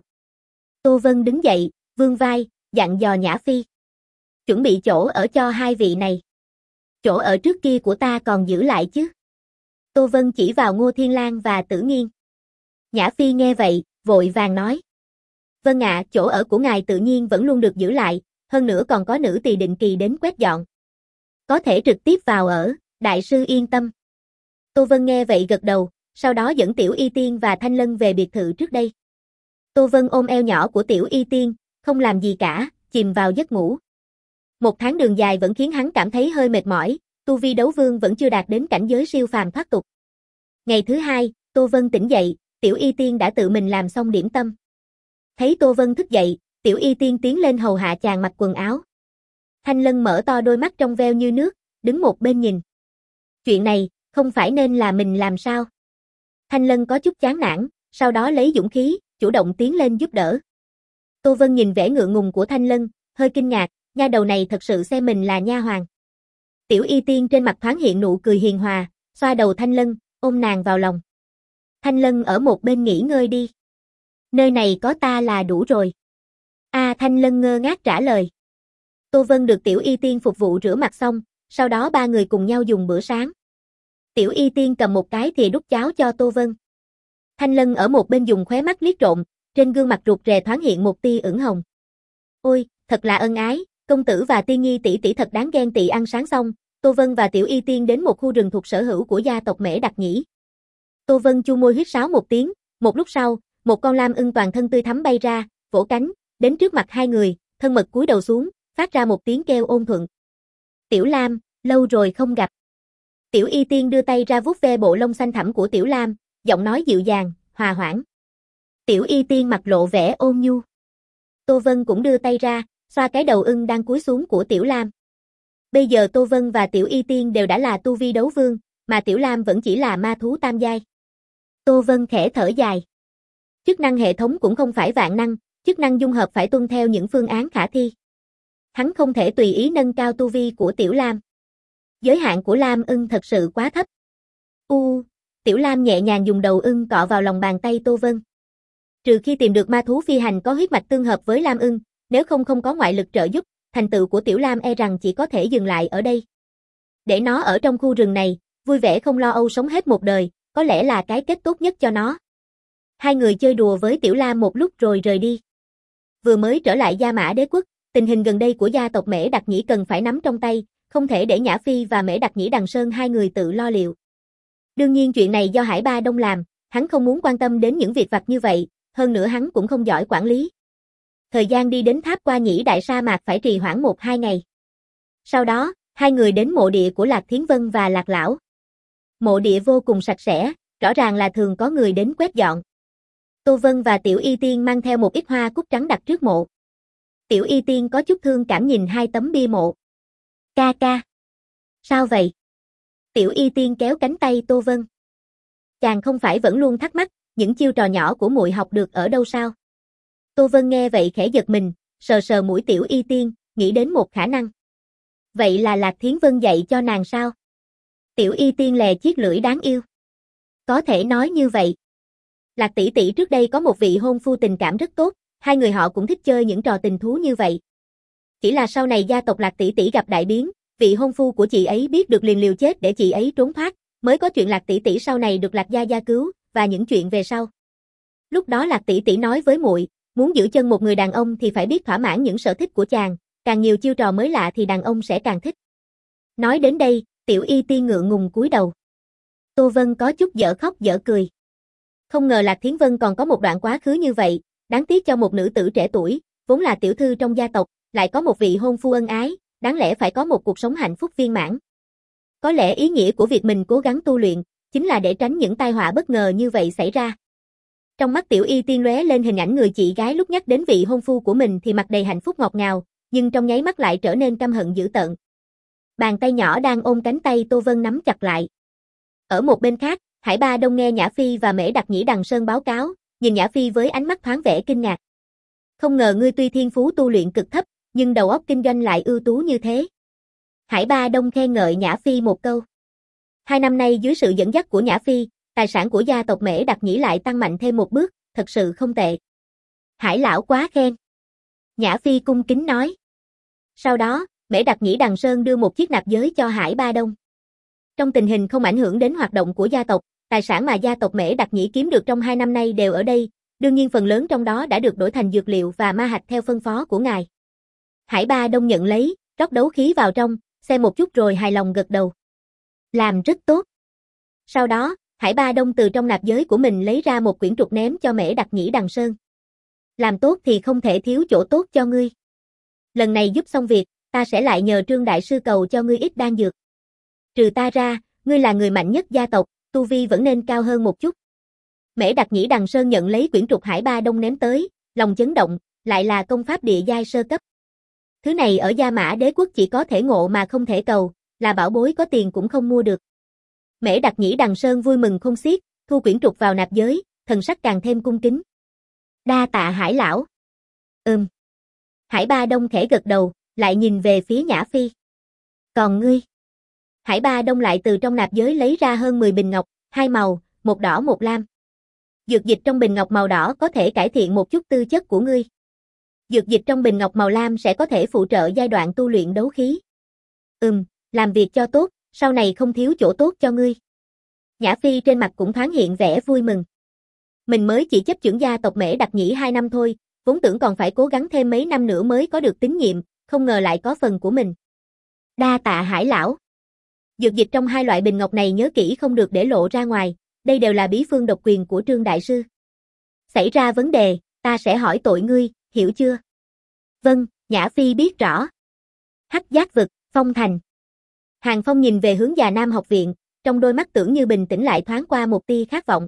Tô Vân đứng dậy, vươn vai, dặn dò Nhã Phi. Chuẩn bị chỗ ở cho hai vị này. Chỗ ở trước kia của ta còn giữ lại chứ. Tô Vân chỉ vào Ngô Thiên Lang và Tử Nghiên. Nhã Phi nghe vậy, vội vàng nói. Vâng ạ, chỗ ở của ngài tự nhiên vẫn luôn được giữ lại, hơn nữa còn có nữ tỳ định kỳ đến quét dọn. Có thể trực tiếp vào ở, đại sư yên tâm. Tô Vân nghe vậy gật đầu, sau đó dẫn Tiểu Y Tiên và Thanh Lân về biệt thự trước đây. Tô Vân ôm eo nhỏ của Tiểu Y Tiên, không làm gì cả, chìm vào giấc ngủ. Một tháng đường dài vẫn khiến hắn cảm thấy hơi mệt mỏi, tu vi đấu vương vẫn chưa đạt đến cảnh giới siêu phàm thoát tục. Ngày thứ hai, Tô Vân tỉnh dậy, Tiểu Y Tiên đã tự mình làm xong điểm tâm. Thấy Tô Vân thức dậy, Tiểu Y Tiên tiến lên hầu hạ chàng mặc quần áo. Thanh Lân mở to đôi mắt trong veo như nước, đứng một bên nhìn. Chuyện này, Không phải nên là mình làm sao? Thanh Lân có chút chán nản, sau đó lấy dũng khí, chủ động tiến lên giúp đỡ. Tô Vân nhìn vẻ ngượng ngùng của Thanh Lân, hơi kinh ngạc, nha đầu này thật sự xem mình là nha hoàn. Tiểu Y Tiên trên mặt thoáng hiện nụ cười hiền hòa, xoa đầu Thanh Lân, ôm nàng vào lòng. Thanh Lân ở một bên nghỉ ngơi đi. Nơi này có ta là đủ rồi. A à, Thanh Lân ngơ ngác trả lời. Tô Vân được Tiểu Y Tiên phục vụ rửa mặt xong, sau đó ba người cùng nhau dùng bữa sáng. Tiểu Y Tiên cầm một cái thìa đút cháo cho Tô Vân. Thanh Lân ở một bên dùng khóe mắt liếc trộm, trên gương mặt rụt rè thoáng hiện một tia ửng hồng. Ôi, thật là ân ái, công tử và Tiên Nhi tỷ tỷ thật đáng ghen tị. Ăn sáng xong, Tô Vân và Tiểu Y Tiên đến một khu rừng thuộc sở hữu của gia tộc Mễ Đặc Nhĩ. Tô Vân chu môi huýt sáo một tiếng, một lúc sau, một con lam ưng toàn thân tươi thắm bay ra, vỗ cánh, đến trước mặt hai người, thân mật cúi đầu xuống, phát ra một tiếng kêu ôn thuận. Tiểu Lam, lâu rồi không gặp. Tiểu Y Tiên đưa tay ra vuốt ve bộ lông xanh thẳm của Tiểu Lam, giọng nói dịu dàng, hòa hoãn. Tiểu Y Tiên mặt lộ vẻ ôn nhu. Tô Vân cũng đưa tay ra, xoa cái đầu ưng đang cúi xuống của Tiểu Lam. Bây giờ Tô Vân và Tiểu Y Tiên đều đã là tu vi đấu vương, mà Tiểu Lam vẫn chỉ là ma thú tam giai. Tô Vân khẽ thở dài. Chức năng hệ thống cũng không phải vạn năng, chức năng dung hợp phải tuân theo những phương án khả thi. Hắn không thể tùy ý nâng cao tu vi của Tiểu Lam. Giới hạn của Lam ưng thật sự quá thấp. U, Tiểu Lam nhẹ nhàng dùng đầu ưng cọ vào lòng bàn tay Tô Vân. Trừ khi tìm được ma thú phi hành có huyết mạch tương hợp với Lam ưng, nếu không không có ngoại lực trợ giúp, thành tựu của Tiểu Lam e rằng chỉ có thể dừng lại ở đây. Để nó ở trong khu rừng này, vui vẻ không lo âu sống hết một đời, có lẽ là cái kết tốt nhất cho nó. Hai người chơi đùa với Tiểu Lam một lúc rồi rời đi. Vừa mới trở lại Gia Mã Đế quốc, tình hình gần đây của gia tộc Mễ Đặc Nhĩ cần phải nắm trong tay, không thể để Nhã Phi và Mễ Đặc Nhĩ Đằng Sơn hai người tự lo liệu. Đương nhiên chuyện này do Hải Ba Đông làm, hắn không muốn quan tâm đến những việc vặt như vậy, hơn nữa hắn cũng không giỏi quản lý. Thời gian đi đến tháp qua Nhĩ Đại Sa Mạc phải trì hoãn một hai ngày. Sau đó, hai người đến mộ địa của Lạc Thiến Vân và Lạc Lão. Mộ địa vô cùng sạch sẽ, rõ ràng là thường có người đến quét dọn. Tô Vân và Tiểu Y Tiên mang theo một ít hoa cúc trắng đặt trước mộ. Tiểu Y Tiên có chút thương cảm nhìn hai tấm bia mộ. Ca ca. Sao vậy? Tiểu Y Tiên kéo cánh tay Tô Vân. Chàng không phải vẫn luôn thắc mắc, những chiêu trò nhỏ của muội học được ở đâu sao? Tô Vân nghe vậy khẽ giật mình, sờ sờ mũi Tiểu Y Tiên, nghĩ đến một khả năng. Vậy là Lạc Thiến Vân dạy cho nàng sao? Tiểu Y Tiên lè chiếc lưỡi đáng yêu. Có thể nói như vậy. Lạc tỷ tỷ trước đây có một vị hôn phu tình cảm rất tốt, hai người họ cũng thích chơi những trò tình thú như vậy. Chỉ là sau này gia tộc Lạc tỷ tỷ gặp đại biến, vị hôn phu của chị ấy biết được liền liều chết để chị ấy trốn thoát, mới có chuyện Lạc tỷ tỷ sau này được Lạc gia gia cứu và những chuyện về sau. Lúc đó Lạc tỷ tỷ nói với muội, muốn giữ chân một người đàn ông thì phải biết thỏa mãn những sở thích của chàng, càng nhiều chiêu trò mới lạ thì đàn ông sẽ càng thích. Nói đến đây, Tiểu Y Tiên ngượng ngùng cúi đầu. Tô Vân có chút dở khóc dở cười. Không ngờ Lạc Thiến Vân còn có một đoạn quá khứ như vậy, đáng tiếc cho một nữ tử trẻ tuổi, vốn là tiểu thư trong gia tộc, lại có một vị hôn phu ân ái, đáng lẽ phải có một cuộc sống hạnh phúc viên mãn. Có lẽ ý nghĩa của việc mình cố gắng tu luyện, chính là để tránh những tai họa bất ngờ như vậy xảy ra. Trong mắt Tiểu Y Tiên lóe lên hình ảnh người chị gái lúc nhắc đến vị hôn phu của mình thì mặt đầy hạnh phúc ngọt ngào, nhưng trong nháy mắt lại trở nên căm hận dữ tợn. Bàn tay nhỏ đang ôm cánh tay Tô Vân nắm chặt lại. Ở một bên khác, Hải Ba Đông nghe Nhã Phi và Mễ Đặc Nhĩ Đằng Sơn báo cáo, nhìn Nhã Phi với ánh mắt thoáng vẻ kinh ngạc. Không ngờ ngươi tuy thiên phú tu luyện cực thấp, nhưng đầu óc kinh doanh lại ưu tú như thế. Hải Ba Đông khen ngợi Nhã Phi một câu. Hai năm nay dưới sự dẫn dắt của Nhã Phi, tài sản của gia tộc Mễ Đặc Nhĩ lại tăng mạnh thêm một bước, thật sự không tệ. Hải lão quá khen. Nhã Phi cung kính nói. Sau đó, Mễ Đặc Nhĩ Đằng Sơn đưa một chiếc nạp giới cho Hải Ba Đông. Trong tình hình không ảnh hưởng đến hoạt động của gia tộc, tài sản mà gia tộc Mễ Đặc Nhĩ kiếm được trong hai năm nay đều ở đây, đương nhiên phần lớn trong đó đã được đổi thành dược liệu và ma hạch theo phân phó của ngài. Hải Ba Đông nhận lấy, rót đấu khí vào trong, xem một chút rồi hài lòng gật đầu. Làm rất tốt. Sau đó, Hải Ba Đông từ trong nạp giới của mình lấy ra một quyển trục ném cho Mễ Đặc Nhĩ Đằng Sơn. Làm tốt thì không thể thiếu chỗ tốt cho ngươi. Lần này giúp xong việc, ta sẽ lại nhờ Trương Đại Sư cầu cho ngươi ít đan dược. Trừ ta ra, ngươi là người mạnh nhất gia tộc, tu vi vẫn nên cao hơn một chút. Mễ Đặc Nhĩ Đằng Sơn nhận lấy quyển trục Hải Ba Đông ném tới, lòng chấn động, lại là công pháp địa giai sơ cấp. Thứ này ở Gia Mã Đế quốc chỉ có thể ngộ mà không thể cầu, là bảo bối có tiền cũng không mua được. Mễ Đặc Nhĩ Đằng Sơn vui mừng không xiết, thu quyển trục vào nạp giới, thần sắc càng thêm cung kính. Đa tạ Hải lão. Ừm. Hải Ba Đông khẽ gật đầu, lại nhìn về phía Nhã Phi. Còn ngươi? Hải Ba Đông lại từ trong nạp giới lấy ra hơn mười bình ngọc, hai màu, một đỏ một lam. Dược dịch trong bình ngọc màu đỏ có thể cải thiện một chút tư chất của ngươi. Dược dịch trong bình ngọc màu lam sẽ có thể phụ trợ giai đoạn tu luyện đấu khí. Ừm, làm việc cho tốt, sau này không thiếu chỗ tốt cho ngươi. Nhã Phi trên mặt cũng thoáng hiện vẻ vui mừng. Mình mới chỉ chấp chưởng gia tộc Mễ Đặc Nhĩ hai năm thôi, vốn tưởng còn phải cố gắng thêm mấy năm nữa mới có được tín nhiệm, không ngờ lại có phần của mình. Đa tạ Hải lão. Dược dịch trong hai loại bình ngọc này nhớ kỹ không được để lộ ra ngoài, đây đều là bí phương độc quyền của Trương đại sư. Xảy ra vấn đề, ta sẽ hỏi tội ngươi, hiểu chưa? Vâng, Nhã Phi biết rõ. Hắc Giác vực, Phong thành. Hàng Phong nhìn về hướng Già Nam học viện, trong đôi mắt tưởng như bình tĩnh lại thoáng qua một tia khát vọng.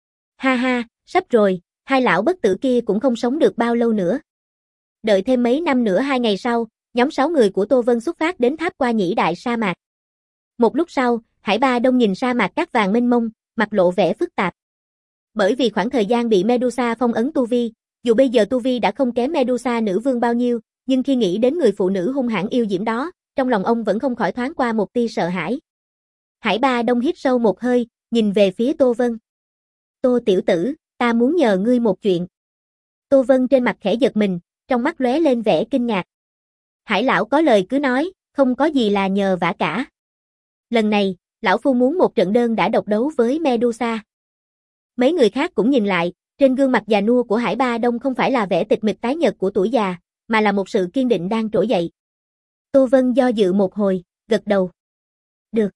Ha ha, sắp rồi, hai lão bất tử kia cũng không sống được bao lâu nữa. Đợi thêm mấy năm nữa hai ngày sau, nhóm sáu người của Tô Vân xuất phát đến tháp qua nhĩ đại sa mạc. Một lúc sau, Hải Ba Đông nhìn sa mạc cát vàng mênh mông, mặt lộ vẻ phức tạp. Bởi vì khoảng thời gian bị Medusa phong ấn tu vi, dù bây giờ tu vi đã không kém Medusa nữ vương bao nhiêu, nhưng khi nghĩ đến người phụ nữ hung hãn yêu diễm đó, trong lòng ông vẫn không khỏi thoáng qua một tia sợ hãi. Hải Ba Đông hít sâu một hơi, nhìn về phía Tô Vân. Tô tiểu tử, ta muốn nhờ ngươi một chuyện. Tô Vân trên mặt khẽ giật mình, trong mắt lóe lên vẻ kinh ngạc. Hải lão có lời cứ nói, không có gì là nhờ vả cả. Lần này, lão phu muốn một trận đơn đã độc đấu với Medusa. Mấy người khác cũng nhìn lại, trên gương mặt già nua của Hải Ba Đông không phải là vẻ tịch mịch tái nhợt của tuổi già, mà là một sự kiên định đang trỗi dậy. Tô Vân do dự một hồi, gật đầu. Được.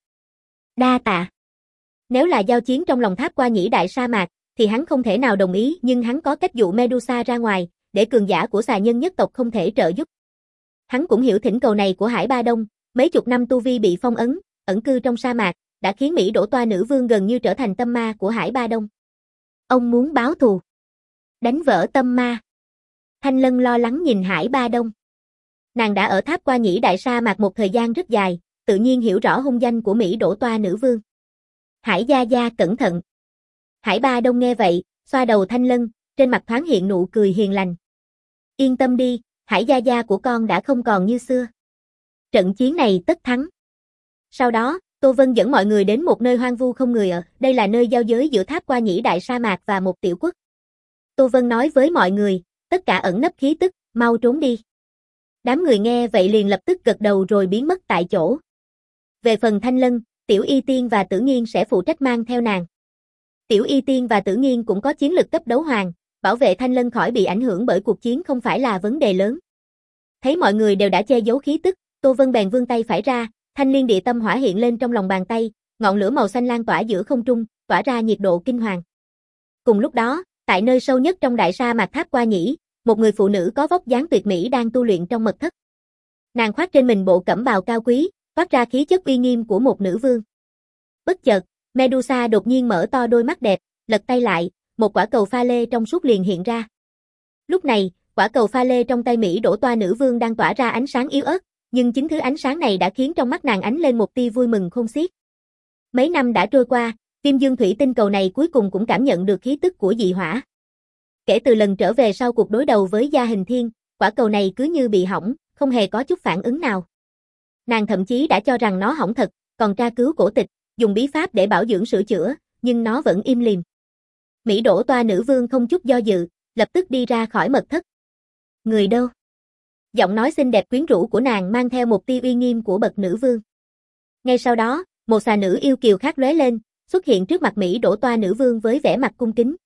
Đa tạ. Nếu là giao chiến trong lòng tháp qua nhĩ đại sa mạc, thì hắn không thể nào đồng ý, nhưng hắn có cách dụ Medusa ra ngoài, để cường giả của xà nhân nhất tộc không thể trợ giúp. Hắn cũng hiểu thỉnh cầu này của Hải Ba Đông, mấy chục năm tu vi bị phong ấn, ẩn cư trong sa mạc, đã khiến Mỹ Đỗ Toa nữ vương gần như trở thành tâm ma của Hải Ba Đông. Ông muốn báo thù. Đánh vỡ tâm ma. Thanh Lân lo lắng nhìn Hải Ba Đông. Nàng đã ở tháp qua nhĩ đại sa mạc một thời gian rất dài, tự nhiên hiểu rõ hung danh của Mỹ Đỗ Toa nữ vương. Hải gia gia cẩn thận. Hải Ba Đông nghe vậy, xoa đầu Thanh Lân, trên mặt thoáng hiện nụ cười hiền lành. Yên tâm đi, Hải gia gia của con đã không còn như xưa. Trận chiến này tất thắng. Sau đó, Tô Vân dẫn mọi người đến một nơi hoang vu không người ở, đây là nơi giao giới giữa tháp qua nhĩ đại sa mạc và một tiểu quốc. Tô Vân nói với mọi người, tất cả ẩn nấp khí tức, mau trốn đi. Đám người nghe vậy liền lập tức gật đầu rồi biến mất tại chỗ. Về phần Thanh Lân, Tiểu Y Tiên và Tử Nghiên sẽ phụ trách mang theo nàng. Tiểu Y Tiên và Tử Nghiên cũng có chiến lực cấp đấu hoàng, bảo vệ Thanh Lân khỏi bị ảnh hưởng bởi cuộc chiến không phải là vấn đề lớn. Thấy mọi người đều đã che giấu khí tức, Tô Vân bèn vươn tay phải ra, thanh liên địa tâm hỏa hiện lên trong lòng bàn tay, ngọn lửa màu xanh lan tỏa giữa không trung, tỏa ra nhiệt độ kinh hoàng. Cùng lúc đó, tại nơi sâu nhất trong đại sa mạc tháp qua nhĩ, một người phụ nữ có vóc dáng tuyệt mỹ đang tu luyện trong mật thất. Nàng khoác trên mình bộ cẩm bào cao quý, toát ra khí chất uy nghiêm của một nữ vương. Bất chợt, Medusa đột nhiên mở to đôi mắt đẹp, lật tay lại, một quả cầu pha lê trong suốt liền hiện ra. Lúc này, quả cầu pha lê trong tay Mỹ Đỗ Toa nữ vương đang tỏa ra ánh sáng yếu ớt, nhưng chính thứ ánh sáng này đã khiến trong mắt nàng ánh lên một tia vui mừng khôn xiết. Mấy năm đã trôi qua, Viêm Dương Thủy Tinh cầu này cuối cùng cũng cảm nhận được khí tức của dị hỏa. Kể từ lần trở về sau cuộc đối đầu với Gia Hình Thiên, quả cầu này cứ như bị hỏng, không hề có chút phản ứng nào. Nàng thậm chí đã cho rằng nó hỏng thật, còn tra cứu cổ tịch, dùng bí pháp để bảo dưỡng sửa chữa, nhưng nó vẫn im lìm. Mỹ Đỗ Toa nữ vương không chút do dự, lập tức đi ra khỏi mật thất. Người đâu? Giọng nói xinh đẹp quyến rũ của nàng mang theo một tia uy nghiêm của bậc nữ vương. Ngay sau đó, một xà nữ yêu kiều khác lóe lên, xuất hiện trước mặt Mỹ Đỗ Toa nữ vương với vẻ mặt cung kính.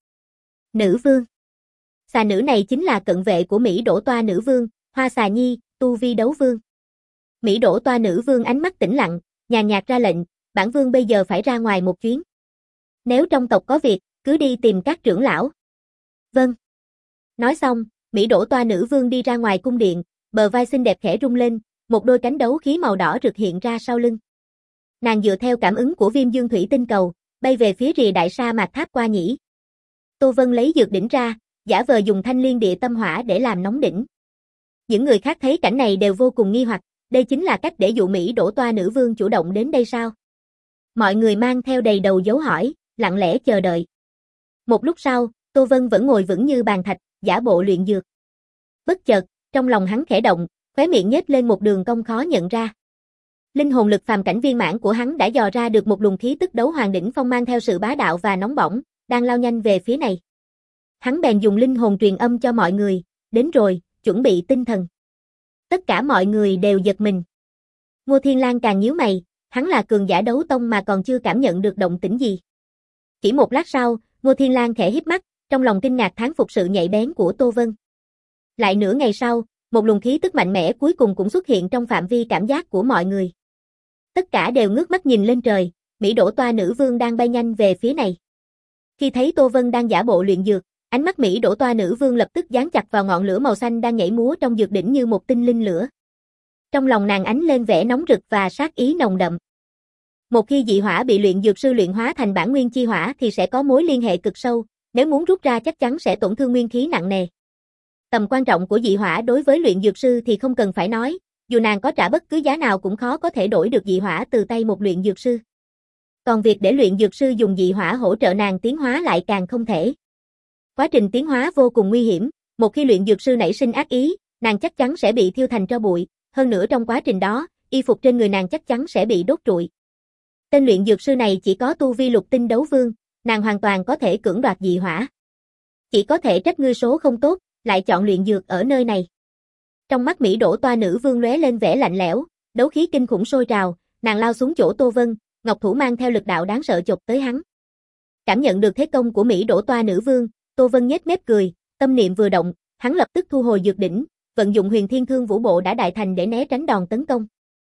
Nữ vương. Xà nữ này chính là cận vệ của Mỹ Đỗ Toa nữ vương, Hoa Xà Nhi, tu vi đấu vương. Mỹ Đỗ Toa nữ vương ánh mắt tĩnh lặng, nhàn nhạt ra lệnh, bản vương bây giờ phải ra ngoài một chuyến. Nếu trong tộc có việc, cứ đi tìm các trưởng lão. Vâng. Nói xong, Mỹ Đỗ Toa nữ vương đi ra ngoài cung điện, bờ vai xinh đẹp khẽ rung lên, một đôi cánh đấu khí màu đỏ rực hiện ra sau lưng. Nàng dựa theo cảm ứng của Viêm Dương Thủy Tinh cầu, bay về phía rìa đại sa mạc tháp qua nhĩ. Tô Vân lấy dược đỉnh ra, giả vờ dùng thanh liên địa tâm hỏa để làm nóng đỉnh. Những người khác thấy cảnh này đều vô cùng nghi hoặc, đây chính là cách để dụ Mỹ Đỗ Toa nữ vương chủ động đến đây sao? Mọi người mang theo đầy đầu dấu hỏi, lặng lẽ chờ đợi. Một lúc sau, Tô Vân vẫn ngồi vững như bàn thạch, giả bộ luyện dược. Bất chợt, trong lòng hắn khẽ động, khóe miệng nhếch lên một đường cong khó nhận ra. Linh hồn lực phàm cảnh viên mãn của hắn đã dò ra được một luồng khí tức đấu hoàng đỉnh phong mang theo sự bá đạo và nóng bỏng, đang lao nhanh về phía này. Hắn bèn dùng linh hồn truyền âm cho mọi người, đến rồi, chuẩn bị tinh thần. Tất cả mọi người đều giật mình. Ngô Thiên Lang càng nhíu mày, hắn là cường giả đấu tông mà còn chưa cảm nhận được động tĩnh gì. Chỉ một lát sau, Ngô Thiên Lang khẽ híp mắt, trong lòng kinh ngạc thán phục sự nhạy bén của Tô Vân. Lại nửa ngày sau, một luồng khí tức mạnh mẽ cuối cùng cũng xuất hiện trong phạm vi cảm giác của mọi người. Tất cả đều ngước mắt nhìn lên trời, Mỹ Đỗ Toa Nữ Vương đang bay nhanh về phía này. Khi thấy Tô Vân đang giả bộ luyện dược, ánh mắt Mỹ Đỗ Toa Nữ Vương lập tức dán chặt vào ngọn lửa màu xanh đang nhảy múa trong dược đỉnh như một tinh linh lửa. Trong lòng nàng ánh lên vẻ nóng rực và sát ý nồng đậm. Một khi dị hỏa bị luyện dược sư luyện hóa thành bản nguyên chi hỏa thì sẽ có mối liên hệ cực sâu, nếu muốn rút ra chắc chắn sẽ tổn thương nguyên khí nặng nề. Tầm quan trọng của dị hỏa đối với luyện dược sư thì không cần phải nói, dù nàng có trả bất cứ giá nào cũng khó có thể đổi được dị hỏa từ tay một luyện dược sư. Còn việc để luyện dược sư dùng dị hỏa hỗ trợ nàng tiến hóa lại càng không thể. Quá trình tiến hóa vô cùng nguy hiểm, một khi luyện dược sư nảy sinh ác ý, nàng chắc chắn sẽ bị thiêu thành tro bụi, hơn nữa trong quá trình đó, y phục trên người nàng chắc chắn sẽ bị đốt trụi. Tên luyện dược sư này chỉ có tu vi lục tinh đấu vương, nàng hoàn toàn có thể cưỡng đoạt dị hỏa. Chỉ có thể trách ngươi số không tốt, lại chọn luyện dược ở nơi này. Trong mắt Mỹ Đỗ Toa Nữ Vương lóe lên vẻ lạnh lẽo, đấu khí kinh khủng sôi trào, nàng lao xuống chỗ Tô Vân, ngọc thủ mang theo lực đạo đáng sợ chộp tới hắn. Cảm nhận được thế công của Mỹ Đỗ Toa Nữ Vương, Tô Vân nhếch mép cười, tâm niệm vừa động, hắn lập tức thu hồi dược đỉnh, vận dụng Huyền Thiên Thương Vũ Bộ đã đại thành để né tránh đòn tấn công.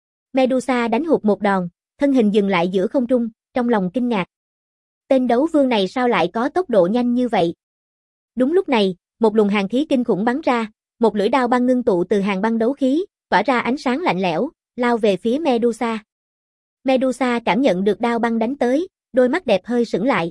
Medusa đánh hụt một đòn, thân hình dừng lại giữa không trung, trong lòng kinh ngạc. Tên đấu vương này sao lại có tốc độ nhanh như vậy? Đúng lúc này, một luồng hàn khí kinh khủng bắn ra, một lưỡi đao băng ngưng tụ từ hàng băng đấu khí, tỏa ra ánh sáng lạnh lẽo, lao về phía Medusa. Medusa cảm nhận được đao băng đánh tới, đôi mắt đẹp hơi sững lại.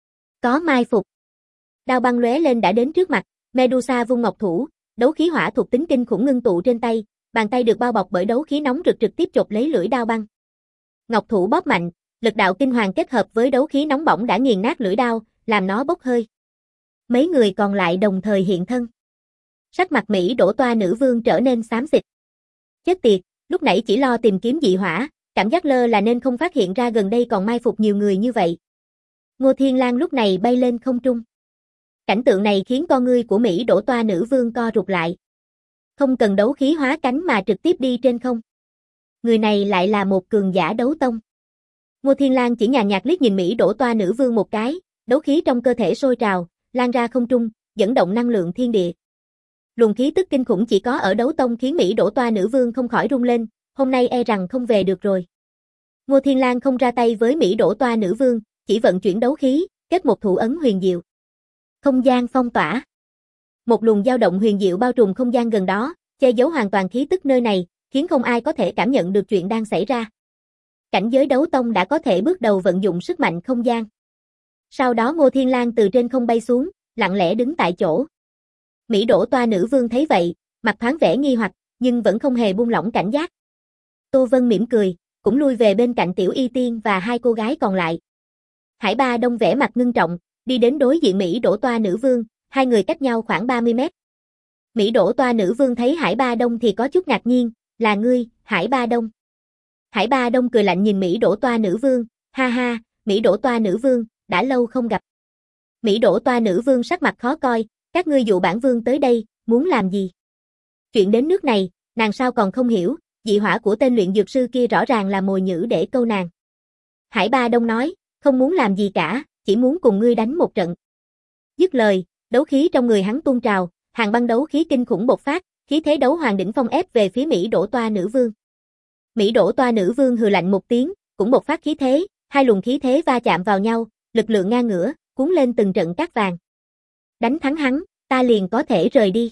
Có mai phục. Đao băng lóe lên đã đến trước mặt, Medusa vung ngọc thủ, đấu khí hỏa thuộc tính kinh khủng ngưng tụ trên tay, bàn tay được bao bọc bởi đấu khí nóng rực trực tiếp chộp lấy lưỡi đao băng. Ngọc thủ bóp mạnh, lực đạo kinh hoàng kết hợp với đấu khí nóng bỏng đã nghiền nát lưỡi đao, làm nó bốc hơi. Mấy người còn lại đồng thời hiện thân. Sắc mặt Mỹ Đỗ Toa Nữ Vương trở nên xám xịt. Chết tiệt, lúc nãy chỉ lo tìm kiếm dị hỏa, cảm giác lơ là nên không phát hiện ra gần đây còn mai phục nhiều người như vậy. Ngô Thiên Lang lúc này bay lên không trung. Cảnh tượng này khiến con ngươi của Mỹ Đỗ Toa Nữ Vương co rụt lại. Không cần đấu khí hóa cánh mà trực tiếp đi trên không. Người này lại là một cường giả đấu tông. Ngô Thiên Lang chỉ nhàn nhạt liếc nhìn Mỹ Đỗ Toa Nữ Vương một cái, đấu khí trong cơ thể sôi trào, lan ra không trung, dẫn động năng lượng thiên địa. Luồng khí tức kinh khủng chỉ có ở đấu tông khiến Mỹ Đỗ Toa Nữ Vương không khỏi rung lên, hôm nay e rằng không về được rồi. Ngô Thiên Lang không ra tay với Mỹ Đỗ Toa Nữ Vương, chỉ vận chuyển đấu khí, kết một thủ ấn huyền diệu. Không gian phong tỏa. Một luồng dao động huyền diệu bao trùm không gian gần đó, che giấu hoàn toàn khí tức nơi này, khiến không ai có thể cảm nhận được chuyện đang xảy ra. Cảnh giới đấu tông đã có thể bước đầu vận dụng sức mạnh không gian. Sau đó Ngô Thiên Lang từ trên không bay xuống, lặng lẽ đứng tại chỗ. Mỹ Đỗ Toa Nữ Vương thấy vậy, mặt thoáng vẻ nghi hoặc, nhưng vẫn không hề buông lỏng cảnh giác. Tô Vân mỉm cười, cũng lui về bên cạnh Tiểu Y Tiên và hai cô gái còn lại. Hải Ba Đông vẻ mặt ngưng trọng, đi đến đối diện Mỹ Đỗ Toa Nữ Vương, hai người cách nhau khoảng ba mươi mét. Mỹ Đỗ Toa Nữ Vương thấy Hải Ba Đông thì có chút ngạc nhiên, là ngươi, Hải Ba Đông. Hải Ba Đông cười lạnh nhìn Mỹ Đỗ Toa Nữ Vương, ha ha, Mỹ Đỗ Toa Nữ Vương, đã lâu không gặp. Mỹ Đỗ Toa Nữ Vương sắc mặt khó coi, các ngươi dụ bản vương tới đây, muốn làm gì? Chuyện đến nước này, nàng sao còn không hiểu, dị hỏa của tên luyện dược sư kia rõ ràng là mồi nhử để câu nàng. Hải Ba Đông nói, không muốn làm gì cả, chỉ muốn cùng ngươi đánh một trận. Dứt lời, đấu khí trong người hắn tuôn trào, hàng băng đấu khí kinh khủng bộc phát, khí thế đấu hoàng đỉnh phong ép về phía Mỹ Đỗ Toa Nữ Vương. Mỹ Đỗ Toa Nữ Vương hừ lạnh một tiếng, cũng bộc phát khí thế, hai luồng khí thế va chạm vào nhau, lực lượng ngang ngửa, cuốn lên từng trận cát vàng. Đánh thắng hắn, ta liền có thể rời đi.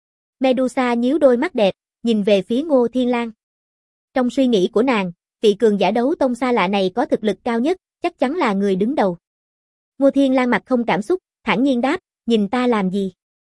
Medusa nhíu đôi mắt đẹp, nhìn về phía Ngô Thiên Lang. Trong suy nghĩ của nàng, vị cường giả đấu tông xa lạ này có thực lực cao nhất, chắc chắn là người đứng đầu. Ngô Thiên Lang mặt không cảm xúc, thản nhiên đáp, nhìn ta làm gì?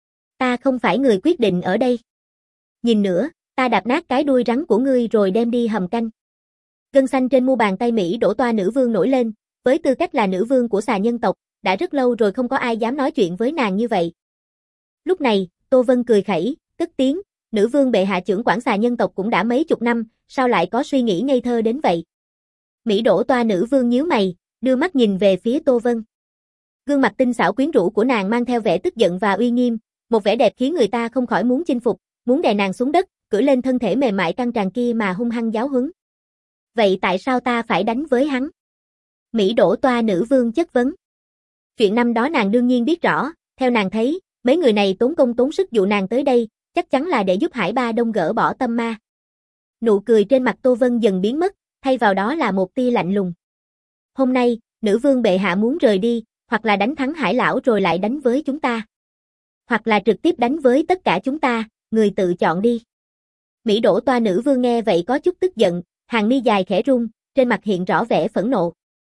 Ta không phải người quyết định ở đây. Nhìn nữa, ta đạp nát cái đuôi rắn của ngươi rồi đem đi hầm canh. Gân xanh trên mu bàn tay Mỹ Đỗ Toa nữ vương nổi lên, với tư cách là nữ vương của xà nhân tộc, đã rất lâu rồi không có ai dám nói chuyện với nàng như vậy. Lúc này, Tô Vân cười khẩy, cất tiếng, nữ vương bệ hạ trưởng quản xà nhân tộc cũng đã mấy chục năm, sao lại có suy nghĩ ngây thơ đến vậy? Mỹ Đỗ Toa nữ vương nhíu mày, đưa mắt nhìn về phía Tô Vân. Gương mặt tinh xảo quyến rũ của nàng mang theo vẻ tức giận và uy nghiêm, một vẻ đẹp khiến người ta không khỏi muốn chinh phục, muốn đè nàng xuống đất, cưỡi lên thân thể mềm mại căng tràn kia mà hung hăng giáo huấn. Vậy tại sao ta phải đánh với hắn? Mỹ Đỗ Toa nữ vương chất vấn. Chuyện năm đó nàng đương nhiên biết rõ, theo nàng thấy, mấy người này tốn công tốn sức dụ nàng tới đây, chắc chắn là để giúp Hải Ba Đông gỡ bỏ tâm ma. Nụ cười trên mặt Tô Vân dần biến mất, thay vào đó là một tia lạnh lùng. Hôm nay, nữ vương bệ hạ muốn rời đi, hoặc là đánh thắng Hải lão rồi lại đánh với chúng ta. Hoặc là trực tiếp đánh với tất cả chúng ta, người tự chọn đi. Mỹ Đỗ Toa nữ vương nghe vậy có chút tức giận, hàng mi dài khẽ rung, trên mặt hiện rõ vẻ phẫn nộ.